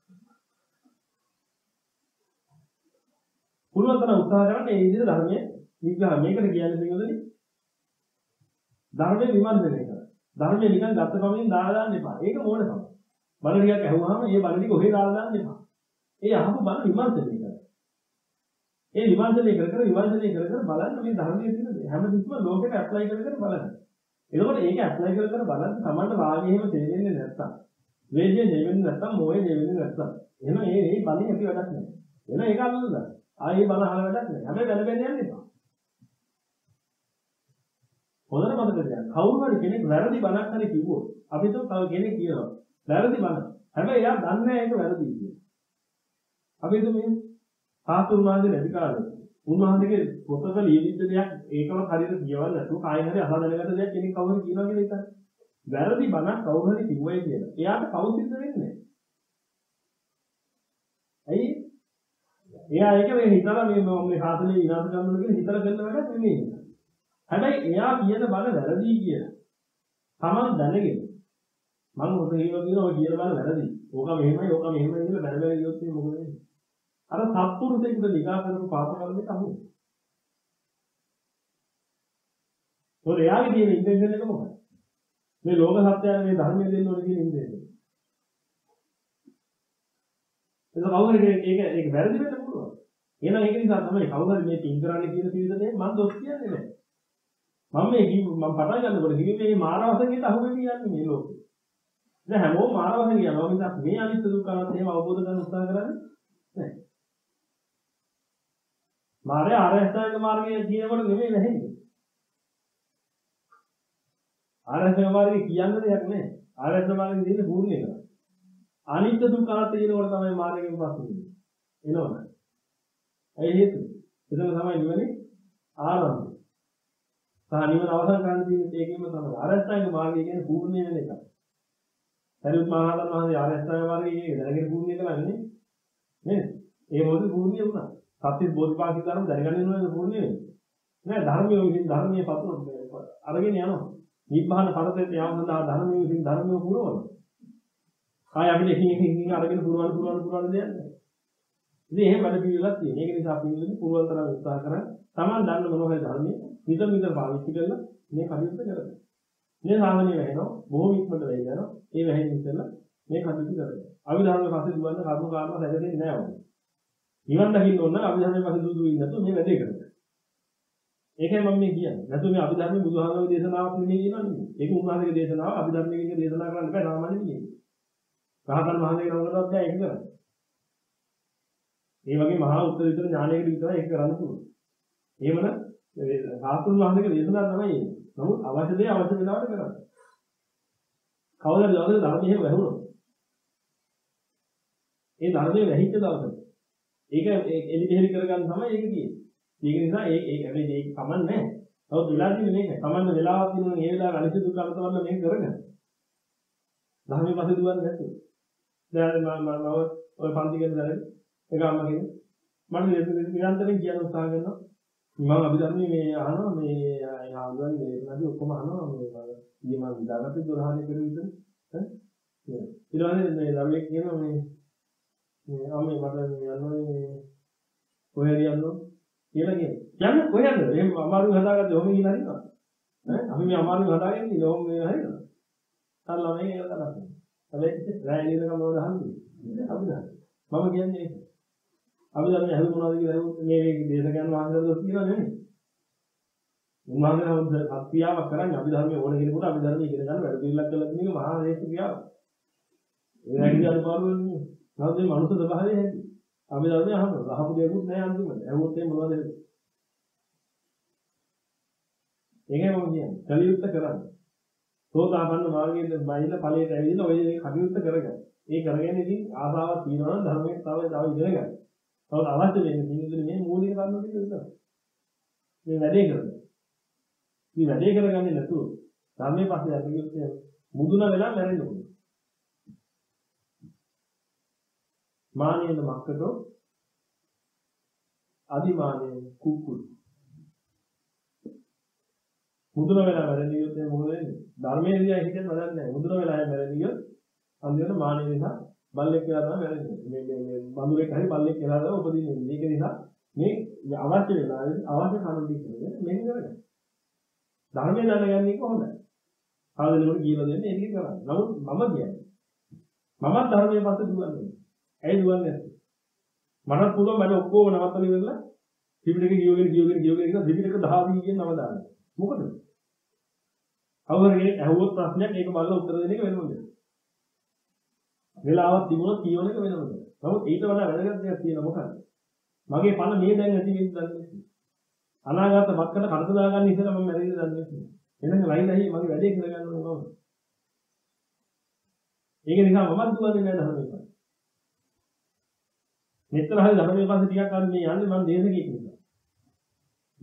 පුළුවන් තරම් උත්සාහ කරන්න මේ විදිහට ධර්මයේ විග්‍රහ මේකට කියන්නේ මොකදනේ? ධර්මයේ විමර්ශනය කරා. ධර්මයේ නිකන් ගත්ත කමින් දාලා දාන්න එපා. ඒක මොනකම. බණ ටිකක් ඇහුවාම ඒ බණ ටික ඔහේ දාලා දාන්න එපා. ඒ අහපු බණ විමර්ශනය කරා. ඒ විමර්ශනය කර කර විමර්ශනය කර කර බලන්න මේ ධර්මයේ තියෙන හැම කිසිම ලෝකෙට ඇප්ලයි කර කර බලන්න. එතකොට ඒක ඇප්ලයි කර කර බලන්න තමන්ට රාගය එහෙම තේරෙන්නේ නැත්තම්, ද්වේෂය නෙවෙන්නේ නැත්තම්, මොහය නෙවෙන්නේ නැත්තම්. එහෙනම් ඒ ඒ බණේ ඇති වැඩක් නැහැ. එහෙනම් ඒක අල්ලලා ආයේ බණ අහලා වැඩක් නැහැ. හැබැයි බැල බැල යන්න එපා. හොඳට මතක තියාගන්න. කවුරු හරි කෙනෙක් වැරදි බණක් හරි කිව්වොත් අපි හිතුව තව කෙනෙක් කියනවා වැරදි බණ. හැබැයි එයා දන්නේ නැහැ ඒක වැරදි කියලා. අපි හිතුව මේ සාතුන් වහන්සේ නැති කාලේ උන්වහන්සේගේ පොතක ලියවිච්ච දෙයක් ඒකවත් හරියට කියවන්න නැතුව කායින් හරි අහලා දැනගත්ත දෙයක් කෙනෙක් කවුරු කියනවා කියලා හිතන්න. වැරදි බණක් කවුරු හරි කිව්වයි කියලා. එයාට කවුරුද වෙන්නේ නැහැ. ඇයි? එයා ඒක මේ හිතලා මේ මේ සාසනේ විනාශ කරනවා කියලා හිතලා කරන වැඩක් නෙමෙයි. හැබැයි එයා කියන බණ වැරදි කියලා. Taman දැනගෙන මම ඔතන කියනවා කියනවා ඔය කියන බණ වැරදි. ඕක මෙහෙමයි ඕක මෙහෙමයි කියලා බැල බැල ගියොත් මොකද වෙන්නේ? අර සත්පුරුෂයෙකුට නිගා කරපු පාප කර්මයට අහු වෙනවා. ඔය එයාගේ තියෙන ඉන්ටෙන්ෂන් එක මොකක්ද? මේ ලෝක සත්‍යය මේ ධර්මයේ දෙන්න ඕනේ කියන ඉන්ටෙන්ෂන්. ඒක කවුරුද ඒක ඒක වැරදි වෙන්න පුළුවන්. එහෙනම් ඒක නිසා තමයි කවුරුහරි මේ පින් කරන්නේ කියන පිළිදේ මම දොස් කියන්නේ නැහැ. මම මේ මම පටන් ගන්නකොට කිව්වේ මේ මානවසංගීත අහුවෙන්නේ යන්නේ මේ ලෝකේ. දැන් හැමෝම මානවසංගීත යනවා මිසක් මේ අනිත්‍ය දුක්ඛවත් එහෙම අවබෝධ කරගන්න උත්සාහ කරන්නේ නැහැ. මාර්ගය ආරෂ්ඨාංග මාර්ගය කියනකොට නෙමෙයි නැහෙන්නේ. ආරෂ්ඨාංග මාර්ගය කියන්න දෙයක් නැහැ. ආරෂ්ඨාංග මාර්ගය දෙන්නේ පූර්ණේ කරා. අනිත්‍ය දුක්ඛ අනාත්ම කියනකොට තමයි මාර්ගයෙන් පස්සේ එන්නේ. එනවනේ. ඒ හේතුව. එතන තමයි නිවනේ ආරම්භය. සහ නිවන අවසන් කරන්න තියෙන දෙයකින්ම තමයි. ආරෂ්ඨාංග මාර්ගය කියන්නේ පූර්ණේ වෙන එක. සරියුත් මහ රහතන් වහන්සේ ආරෂ්ඨාංග මාර්ගය කියන්නේ දැනගෙන පූර්ණේ කරන්නේ නේද? ඒ මොකද පූර්ණේ වුණා. සත්‍ය බෝධිපාක්ෂික ධර්ම දැනගන්න ඕනේ පූර්ණේ වෙන්නේ. නෑ ධර්මයේ විසින් ධර්මයේ පතුන අරගෙන යනවා. නිබ්බාන පරතේ යාම සඳහා ධර්මයේ විසින් ධර්මයේ පුරවනවා. ආය අපිට එකින් එකින් අරගෙන පුරවන්න පුරවන්න පුරවන්න දෙයක් නෑ. ඉතින් එහෙම වැඩ පිළිවෙලක් තියෙන. ඒක නිසා අපි මෙතන පුරවල් තරම් උත්සාහ කරන් Taman දන්න මොනවද ධර්මයේ විතර විතර පාවිච්චි කරලා මේ කටයුත්ත කරගන්න. මේ සාමාන්‍ය වෙනවා බොහෝ ඉක්මනට වෙයි යනවා. ඒ වෙහෙන් ඉස්සෙල්ලා මේ කටයුතු කරගන්න. අවිධර්ම පස්සේ දුවන්න කර්ම කාරණා සැකසෙන්නේ නෑ වගේ. නිවන් දකින්න ඕන නම් අභිධර්මයේ පස්සේ දුදු වෙන්නේ නැතුව මේ වැඩේ කරන්න. ඒකයි මම මේ කියන්නේ. නැතුව මේ අභිධර්මයේ බුදුහාමගේ දේශනාවක් නෙමෙයි කියනවා නෙමෙයි. ඒක උන්වහන්සේගේ දේශනාව අභිධර්මයේ කියන දේශනා කරන්න බෑ සාමාන්‍ය විදිහට. රහතන් වහන්සේගේ නමකටවත් බෑ ඒක කරන්න. මේ වගේ මහා උත්තරීතර ඥානයකට විතරයි ඒක කරන්න පුළුවන්. එහෙමනම් සාස්ත්‍රුන් වහන්සේගේ දේශනාව තමයි එන්නේ. නමුත් අවශ්‍ය දේ අවශ්‍ය වෙලාවට කරන්න. කවදාද දවසේ ධර්මයේ වැහුණොත්. ඒ ධර්මයේ වැහිච්ච දවසේ ඒක එලි දෙහෙලි කරගන්න තමයි ඒක තියෙන්නේ. ඒක නිසා ඒ ඒ හැබැයි ඒක කමන්නේ නැහැ. තවත් වෙලා තියෙන්නේ මේක. කමන්න වෙලාවක් තියෙනවා මේ වෙලාව අනිත්‍ය දුක්ඛ අනත්තවල මේක කරගන්න. ධර්මයේ පස්සේ දුවන්නේ නැතුව. දැන් මම මම ඔය පන්ති කියන දරේ එක අම්මා කෙනෙක් මම නිරන්තරයෙන් කියන උත්සාහ කරනවා. මම අභිධර්මයේ මේ අහනවා මේ ආන්දරන් දේශනාදී ඔක්කොම අහනවා මේ මම ඊයේ මම විදාගත්තේ දොළහ දෙක විතර ඈ ඊළඟට මේ ළමයි කියනවා මේ මේ අම්මේ මට යන්නේ කොහෙද යන්නේ කියලා කියනවා. යන්නේ කොහෙද? එහෙම අමාරු හදාගත්තේ ඔහොම ගිහින් හරිනවා. ඈ අපි මේ අමාරු හදාගෙන ඉන්නේ ඔහොම මේ හරිනවා. අර ළමයි ඒක කතා කරනවා. හැබැයි රැය ඉඳලා මොනවද අහන්නේ? අභිධර්ම. මම කියන්නේ ඒක. අභිධර්ම ඇහුව මොනවද කියලා මේ මේ දේශකයන් වහන්සේලා කියනවා නෙමෙයි. උන්වහන්සේලා සත්‍යාවක් කරන්නේ අභිධර්මයේ ඕන කෙනෙකුට අභිධර්මයේ ඉගෙන ගන්න වැඩ පිළිලක් කරලා තියෙන එක මහා දේශ ක්‍රියාවක්. ඒ නැගිටි අනුපාඩු වෙන්නේ. නැවත මේ මනුස්ස ස්වභාවය හැටි. අභිධර්මයේ අහනවා. අහපු දෙයක්වත් නැහැ අන්තිමට. ඇහුවොත් ඒ මොනවද වෙන්නේ? ඒකයි මම කියන්නේ. කලියුත්ත කරන්නේ. සෝතාපන්න මාර්ගයේ බයිලා ඵලයට ඇවිල්ලා ඔය මේ කටයුත්ත කරගන්න. ඒ කරගෙන ඉතින් ආසාවක් තියෙනවා නම් ධර්මයේ තව තව ඉගෙන ගන්න. තවත් අවශ්‍ය වෙන්නේ ඉතින් මේ මූලික කර්ම ටික විතරයි. මේ වැඩේ කරන්නේ. මේ වැඩේ කරගන්නේ නැතුව ධර්මයේ පස්සේ අදිගියොත් මුදුන වෙලා මැරෙන්න ඕනේ. මානෙන මක්කතෝ අදිමානෙන කුකුල්. මුදුන වෙලා මැරෙනියොත් මොකද වෙන්නේ? ධර්මයේ දිහා හිතෙන් වැඩක් නැහැ. මුදුන වෙලා මැරෙනියොත් අන්තිමට මානෙ නිසා බල්ලෙක් කියලා තමයි මැරෙන්නේ. මේ මේ මේ බඳුරෙක් හරි බල්ලෙක් කියලා තමයි උපදින්නේ. මේක නිසා මේ අවශ්‍ය වෙලාවෙ අවශ්‍ය කරුණු ටික මෙහෙම කරගන්න. ධර්මයේ දැනගන්නේ කොහොමද? ආවදලට කියලා දෙන්නේ ඒක කරන්නේ. නමුත් මම කියන්නේ මමත් ධර්මයේ පස්සේ දුවන්නේ. ඇයි දුවන්නේ නැත්තේ? මනස් පුළුවන් වැඩ ඔක්කොම නවත්තලා ඉවරලා ත්‍රිපිටක ගියෝගෙන ගියෝගෙන ගියෝගෙන ඉන්න ත්‍රිපිටක දහවී කියන නම දාන්න. මොකද? අවුරුගේ ඇහුවොත් ප්‍රශ්නයක් ඒක බලලා උත්තර දෙන එක වෙනම දෙයක්. වෙලාවක් තිබුණොත් කියවන එක වෙනම දෙයක්. නමුත් ඊට වඩා වැදගත් දෙයක් තියෙනවා මොකක්ද? මගේ පණ මේ දැන් ඇති වෙන්නේ දන්නේ නැහැ. අනාගත මක්කට කඩත දාගන්න ඉස්සෙල්ලා මම මැරෙන්නේ දන්නේ නැහැ. එහෙනම් ලයින් ඇහි මගේ වැඩේ කරගන්න ඕනේ මම. ඒක නිසා මමත් දුවන්නේ නැහැ ධර්මයේ. මෙතන හරි ධර්මයේ පස්සේ ටිකක් අර මේ යන්නේ මම දේශකයෙක් නිසා.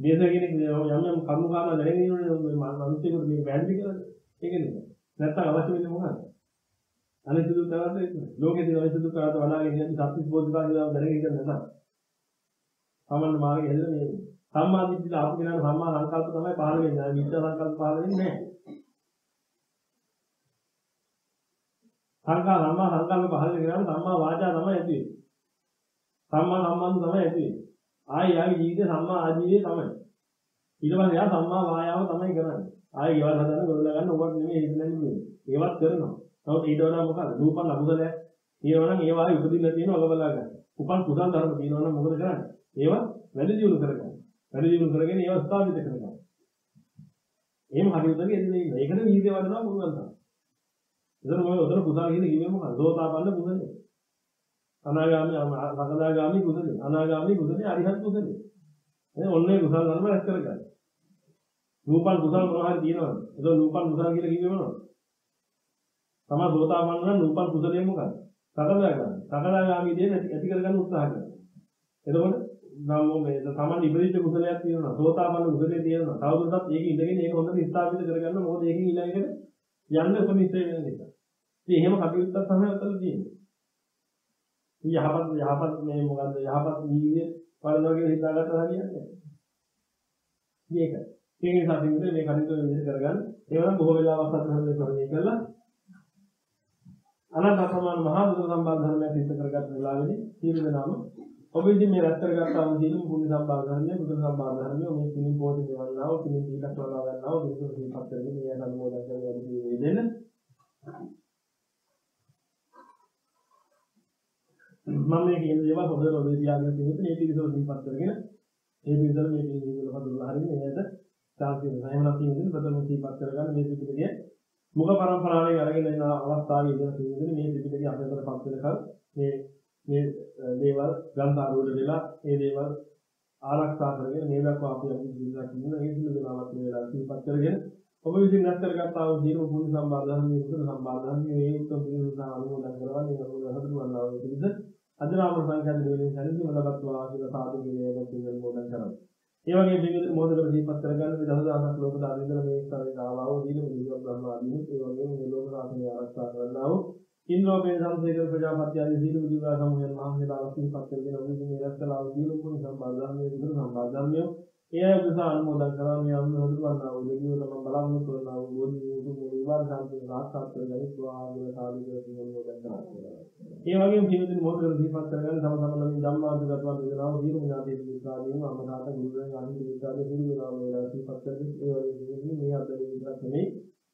දේශ කෙනෙක් යම් යම් කර්ම කාරණා දැනගෙන ඉන්නනේ මිනිස්සුන්ට මේක වැරදි කියලා. ඒක නෙමෙයි. නැත්තම් අවශ්‍ය වෙන්නේ මොකක්ද? අනිසුදු කරාද ඒක. ලෝකේ තියෙන අනිසුදු කරාද වලාගෙන ඉන්නේ සත්‍විස් බෝධිපාක්ෂික දැනගෙන ඉන්න නැත. සාමාන්‍ය මාර්ගය හැදෙලා මේ සම්මා දිට්ඨිය ආපු කෙනාට සම්මා සංකල්ප තමයි පහළ වෙන්නේ. මිත්‍යා සංකල්ප පහළ වෙන්නේ නැහැ. සංකල්ප සම්මා සංකල්ප පහළ වෙන කෙනාට සම්මා වාචා තමයි ඇති වෙන්නේ. සම්මා සම්බන්ධ තමයි ඇති වෙන්නේ. ආයි යාගේ ජීවිතේ සම්මා ආජීවයේ තමයි. ඊට පස්සේ යා සම්මා වායාව තමයි කරන්නේ. ආයි ඒවල් හදන්න ගොඩනගා ගන්න ඔබට නෙමෙයි හිතන්නේ නෙමෙයි. ඒවත් කරනවා. නමුත් ඊට වඩා මොකද? රූපන් අකුසලයක්. ඊවනම් ඒවා උපදින්න තියෙනවා ඔබ බලා ගන්න. උපන් කුසල් ධර්ම තියෙනවා නම් මොකද කරන්නේ? ඒවා වැඩි දියුණු කරගන්න. වැඩි දියුණු කරගෙන ඒවා ස්ථාපිත කරගන්න. එහෙම හරියටම එන්නේ නැහැ. ඒකට වීර්ය වඩනවා පුළුවන් තමයි. එතන මොකද? උතන කුසල් කියන කිව්වේ මොකක්ද? සෝතාපන්න කුසලයි. අනාගාමී සකදාගාමී කුසලයි. අනාගාමී කුසලයි අරිහත් කුසලයි. එහෙනම් ඔන්නේ කුසල් ධර්ම රැස් කරගන්න. රූපන් කුසල් මොනවා හරි තියෙනවද? ඒක රූපන් කුසල කියලා කිව්වේ මොනවද? තමයි සෝතාපන්න නම් රූපන් කුසලයේ මොකක්ද? සකදාගාමී. සකදාගාමී දේ ඇති කරගන්න උත්සාහ කරනවා. එතකොට නම් මේ සාමාන්‍ය ඉබ්‍රිච්ච කුසලයක් තියෙනවා. සෝතාපන්න කුසලයේ තියෙනවා. තවදුරටත් ඒක ඉඳගෙන ඒක හොඳට ස්ථාපිත කරගන්න මොකද ඒකෙන් ඊළඟට යන්න උපනිෂය වෙන නිසා. ඉතින් එහෙම කටයුත්තක් තමයි අතල තියෙන්නේ. ඉතින් යහපත් යහපත් මේ මොකද්ද යහපත් ජීවිතය වලනවා කියලා හිතාගත්ත හරියන්නේ නැහැ. මේක. ඒ නිසා තිබුණේ මේ කටයුතු විදිහට කරගන්න. ඒවනම් බොහෝ වෙලාවක් අත්හරින්න කරන්නේ කියලා අනන්ත සමාන මහා බුදු සම්බන්ධ ධර්මයක් සිද්ධ කරගත්ත වෙලාවේදී සියලු දෙනාම ඔබ ඉතින් මේ රැස් කරගත්තා වූ සියලුම පුණ්‍ය සම්බන්ධ ධර්මය බුදු සම්බන්ධ ධර්මය මේ කිනි පොතේ දෙවන්නාව කිනි දීකට වලා ගන්නාව බුදු සිහිපත් කරගෙන මේ අනුමෝදන් කරගෙන මේ දෙන්න මම මේ කියන දේවල් හොඳට ඔබේ තියාගෙන තියෙන්නේ මේ පිළිසොර සිහිපත් කරගෙන ඒ පිළිසොර මේ පිළිසොර හදුලා හරිනේ නේද සාර්ථක වෙනවා එහෙනම් තියෙන්නේ ප්‍රථම සිහිපත් කරගන්න මේ පිළිපිටකයේ මුඛ පරම්පරාවෙන් අරගෙන යන අවස්ථාවේ ඉඳලා තියෙන්නේ මේ පිළිපිටකයේ අපතරපත් වෙනකල් මේ මේ දේවල් ග්‍රන්ථාරූඪ වෙලා ඒ දේවල් ආරක්ෂා කරගෙන මේ දක්වා අපි අපි ජීවිතයක් ඉන්න ඒ සිළු දනාවක් මේ වෙලාවට සිහිපත් කරගෙන ඔබ විසින් රැස් කරගත්තා වූ ජීව පුණ්‍ය සම්බාධනයේ උතුම් සම්බාධනයේ මේ උතුම් පිළිසුසා අනුමෝදන් කරනවා මේ අනුමෝදන් හඳුන්වනවා මේ පිළිද අදනාම සංඛ්‍යාත දෙවියන් සැලසීම ලබත්වා කියලා සාදු කියන අනුමෝදන් කරනවා. ඒ වගේම මේ මොහොතකට සිහිපත් කරගන්න මේ දසදහසක් ලෝක දානෙන්දලා මේ ස්ථානයේ ආවා වූ දීන මුලික බ්‍රහ්ම ආදීන් ඒ වගේම මේ ලෝක සාසනය ආරක්ෂා කරනවා වූ ඉන්ද්‍රෝපේ සංසේකර ප්‍රජාපති ආදී සීල මුදිවා සමුයන් මහන්සියලා සිහිපත් කරගෙන අපි මේ රැස් කළා වූ ජීව පුණ්‍ය සම්බාධනයේ උතුම් සම්බාධනයේ ඒ අනුසාර අනුමෝදන් කරනවා මේ අනුමෝදන්වන්නා වූ දෙවියෝ තම බලාපොරොත්තු වන්නා වූ බෝධි උතුම් නිවාර ශාන්තිය සාක්ෂාත් කරගනිත්වා ආදී සාදු කියලා අනුමෝදන් කරනවා. ඒ වගේම ජීවිතින් මොහොතකට සිහිපත් කරගන්න තම තමන් නම් ධම්මාදිගතවත් වේදනාව දීර්ඝ ඥාතී විද්‍යාදීන් අමනාත ගුරුවරයන් ආදී විද්‍යාදීන් පිළිවෙලව වේලා සිහිපත් කරගෙන ඒ වගේ මේ අතරින් විතරක් නෙමෙයි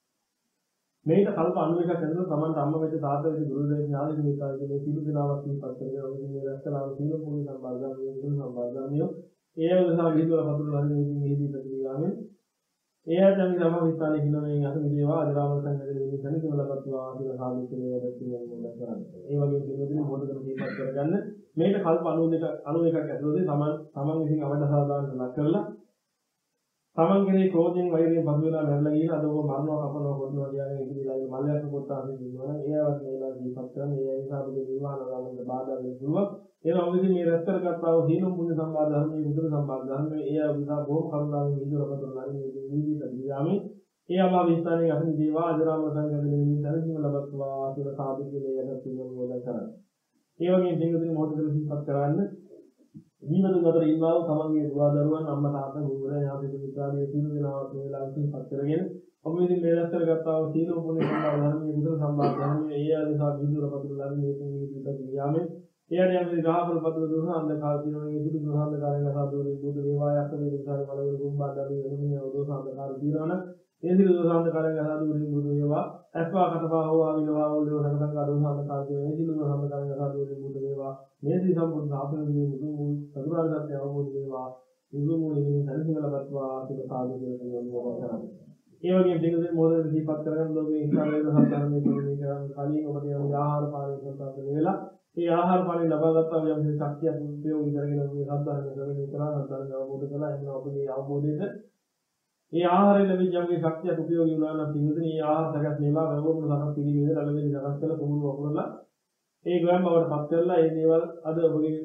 මේක කල්ප අනුවේක කරන තමන්ට අම්ම වෙච්ච තාත්තා වෙච්ච ගුරුවරයෙක් ඥාති මිත්‍රාගේ මේ සිළු දෙනාවක් සිහිපත් කරගෙන ඔබ මේ රැස්කලාව සීල පුණ්‍ය සම්බාධනයේ උතුම් සම්බාධනයේ ඒ උදෙසා විහිදුවල පතුරලා හරි මේ මේදී ප්‍රතික්‍රියාවෙන් ඒ ආයතන ගම විස්තරයේ හිනෝනේ අත මිදේවා අදරාම සංගදේ මේ තනිකම ලබත්වා කියලා සාදු කියලා දැක්කේ මොකද කරන්නේ. ඒ වගේ පිළිවෙලින් මොහොතකට සිහිපත් කරගන්න මේක කල්ප අනුවේක අනුවේකක් ඇතුළතදී තමන් තමන් විසින් අවදාසාදාන්න ලක් කරලා තමන් කෙරේ ක්‍රෝධයෙන් වෛරයෙන් පසු වෙලා මැරලා ගිහින් අද ඔබ මරනවා කපනවා කොටනවා කියන්නේ ඉතිරිලා ඒ මල්ලයක් කොට ආදී දිනවන ඒවත් මේලා දීපත් කරන ඒ නිසා බුදු නිවහන ගන්න බාධා වෙන පුළුවන් ඒ වගේම මේ රැස් කරගත්තා වූ හීන පුණ්‍ය සම්බාධ ධර්මයේ බුදු සම්බාධ ධර්මයේ ඒ අවිසා බොහෝ කරුණාවෙන් විදුරපතලා මේ ජීවිත දියාමේ ඒ අභාව ස්ථානයේ අපි දේවා අජරාම සංගදෙන මේ ධර්මීය ලබත්වා කියලා සාදු කියලා යන තුනම මොදා කරන්නේ. ඒ වගේම දෙවියන් මොහොතකට සිහිපත් කරන්න ජීවිත ගතර ඉන්නවා තමන්ගේ දුවා දරුවන් අම්මා තාත්තා ගුරුවරයා ඥාති මිත්‍රාදී සියලු දෙනාට මේ වෙලාවට සිහිපත් කරගෙන ඔබ විසින් මේ රැස් කරගත්තා වූ සීල පුණ්‍ය සම්බාධ ධර්මයේ බුදු සම්බාධ ධර්මයේ ඒ අදිසා විදුරපතලා මේ ජීවිත දියාමේ එයාට යම් ග්‍රහවල පතුල දුන අන්ධකාර දිනවනේ දුරු දුර අන්ධකාරයෙන් අසාදුරේ බුදු වේවායක් මේ විකාර වලවල ගුම්බාදාරි වෙනමින දෝෂ අන්ධකාර දිනවන ඒ දිරු දෝෂ අන්ධකාරයෙන් අසාදුරේ බුදු වේවා අස්වා කතවා හෝ ආවිලවා වූ දෝෂ සංගත දෝෂ අන්ධකාර දිනේ දිරු දෝෂ අන්ධකාරයෙන් අසාදුරේ බුදු වේවා මේ දී සම්පූර්ණ ආපරණයේ මුතු සතුරාර්ය සත්‍ය අවබෝධ වේවා මුළු මුලින් සැලසීම ලබත්වා කියලා සාදු කියලා කියනවා. ඒ වගේම දෙකෙන් මොහොතේ දීපත් කරගෙන ලෝකේ ඉස්සරහට සත්‍යධර්මයේ ප්‍රවේශ කරන කලින් ඔබට යන ආහාර පානය සම්පූර්ණ වෙලා ඒ ආහාර පානය ලබා ගත්තා යම් ශක්තියක් උපයෝගී කරගෙන මේ සත්‍යධර්මයේ ප්‍රවේශ කරලා සත්‍යධර්මය අවබෝධ කළා එන්න ඔබගේ අවබෝධයෙන් ඒ ආහාරය ලැබී යම් ශක්තියක් උපයෝගී වුණා නම් පිළිවෙලින් ඒ ආහාර සකස් මේවා වැවුණු සකස් පිළිවෙල රැළවෙලි සකස් කරලා පුහුණු වපුරලා ඒ ගොයම් බවට පත් කරලා ඒ දේවල් අද ඔබගේ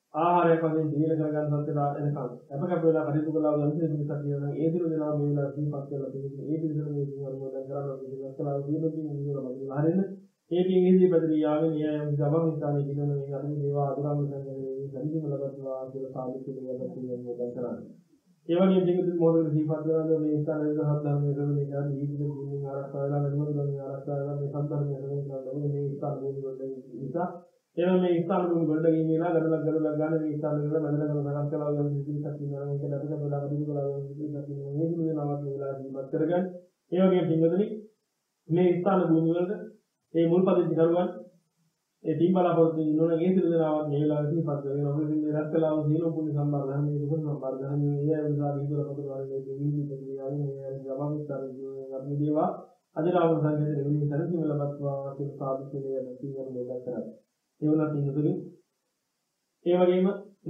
ආහාරයක් වශයෙන් ජීවන කරගන්න සත්‍යලා එනකම් අප කැප වෙලා කටයුතු කළා වගේ අනිත් පිටසක් කියනවා ඒ දින දෙනවා මේ වෙලාව දීපත් කරලා තියෙන්නේ ඒ පිටසට මේ දින අනුමෝදන් කරනවා කියන කලාව දිනුකින් නියම බදින හරින්න ඒ පින් ඉදී බදරී යාමේ න්‍යායම් ගමන් ස්ථානයේ දිනන මේ අනුම දේවා අදුරාම සංගමයේ සම්පූර්ණ ලබත්වා කියලා සාදු කියලා කියන මොදන් කරන්නේ ඒ වගේම ජීවිත මොහොතේ දීපත් කරනවා මේ ස්ථානයේ සහත් ධර්මයේ කරන එක ජීවිත දිනින් ආරක්ෂා වෙලා වෙනවද ගන්නේ ආරක්ෂා වෙලා මේ සම්පූර්ණ කරනවා මේ ස්ථාන භූමිය නිසා ඒවා මේ ස්ථාන භූමිය වලට ගිහින් ගඩලක් ගඩලක් ගන්න මේ ස්ථාන වල මැදලා කරන සකස් කළා වගේ විදිහට තියෙනවා මේක ලැබෙන බලා බදින කළා වගේ විදිහට තියෙනවා මේ දුන්නේ නමක් වෙලා දීපත් කරගන්න ඒ වගේම පින්වතුනි මේ ස්ථාන භූමිය වලට ඒ මුල් පදිච්ච කරුවන් ඒ ටීම් බලාපොරොත්තු ඉන්නෝන ඒ සිළු දෙනාවක් මේ වෙලාවට දීපත් කරගෙන ඔබ ඉතින් රැස් කළා වූ සීල පුණ්‍ය සම්බාර ධර්මයේ දුක සම්බාර ධර්මයේ ඒ විසා විදුර පොතවල මේ ජීවිත ක්‍රියාවෙන් මේ ගමමිතර ජීවන දේවා අදලාව සංකේතයේ වෙනින් සරසිම ලබත්වා කියන සාදු කියලා කියන මොදක් කරා ඒ වුණත් ඉන්නතුනි ඒ වගේම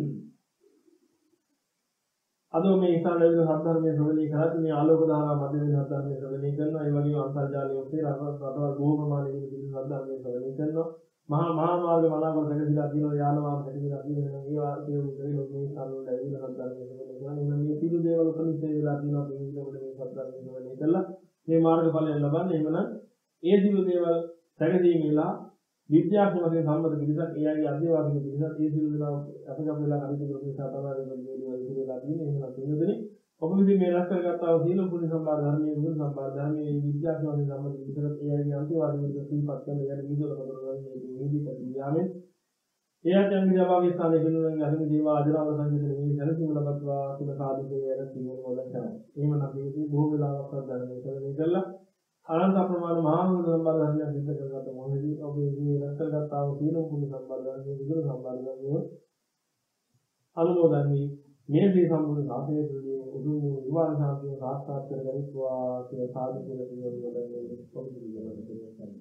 අද මේ ඉස්ලාමයේ සත්‍යධර්මයේ ශ්‍රවණය කරලා මේ ආලෝක ධාරා මැද වෙන සත්‍යධර්මයේ ශ්‍රවණය කරනවා ඒ වගේම අන්තර්ජාලයේ ඔස්සේ රටවල් බොහෝ ප්‍රමාණයකින් පිළිතුරු සත්‍යධර්මයේ ශ්‍රවණය කරනවා මහා මහා මාර්ග මනාවකට දැකලා තියෙනවා යාන වාහන දැකලා තියෙනවා ඒවා තේරුම් කරගෙන මේ සාරවල ඇවිල්ලා සත්‍යධර්මයේ ශ්‍රවණය කරනවා මේ පිළි දේවල් උපනිෂේ වෙලා තියෙනවා පිළිතුරු මේ සත්‍යධර්මයේ ශ්‍රවණය කළා මේ මාර්ගඵලය ලබන්නේ එහෙමනම් ඒ දිවි දේවල් සැකසීමේලා විද්‍යාත්මක වශයෙන් සම්මත පිළිසක් ඒ අයගේ අධ්‍යයනාත්මක පිළිසක් ඒ සිළු දෙනා අපගම වෙලා කටයුතු කරන නිසා තමයි මේ වීඩියෝ ඉදිරි වෙලා තියෙන්නේ එහෙනම් පිළිදෙනි ඔබ විසින් මේ රැස් කරගත්තා වූ සීල පුණ්‍ය සම්බාර ධර්මයේ ගුණ සම්බාර ධර්මයේ විද්‍යාත්මක වශයෙන් සම්මත පිළිසක් ඒ අයගේ අන්තිවාදී ප්‍රතිපත් කරන යන වීඩියෝ කරන මේ වීඩියෝ ප්‍රතියාමෙන් ඒ අධ්‍යයන විභාගයේ ස්ථානයේ වෙනුවෙන් අහිමි දේවා ආජරාව සංකේතන මේ සැලසීම ලබත්වා කියන සාධකයේ යන සිංහල මොලක් කරනවා එහෙමනම් මේකදී බොහෝ වෙලාවක් ධර්මයේ කරන්නේ කළා අනන්ත ප්‍රමාණ මහා මුල සම්බාර ධර්මයන් සිද්ධ කරගත්ත මොහොතදී ඔබ මේ රැස් කරගත්තා වූ සීල පුණ්‍ය සම්බාර ධර්මයේ විදුර සම්බාර ධර්මයේ අනුමෝදන් වී මේ දී සම්පූර්ණ සාසනය තුළින් උතුම් නිවන් සාන්තිය සාක්ෂාත් කරගනිත්වා කියලා සාදු කියලා කියන මොදන් මේ පොදු පිළිගන්නවා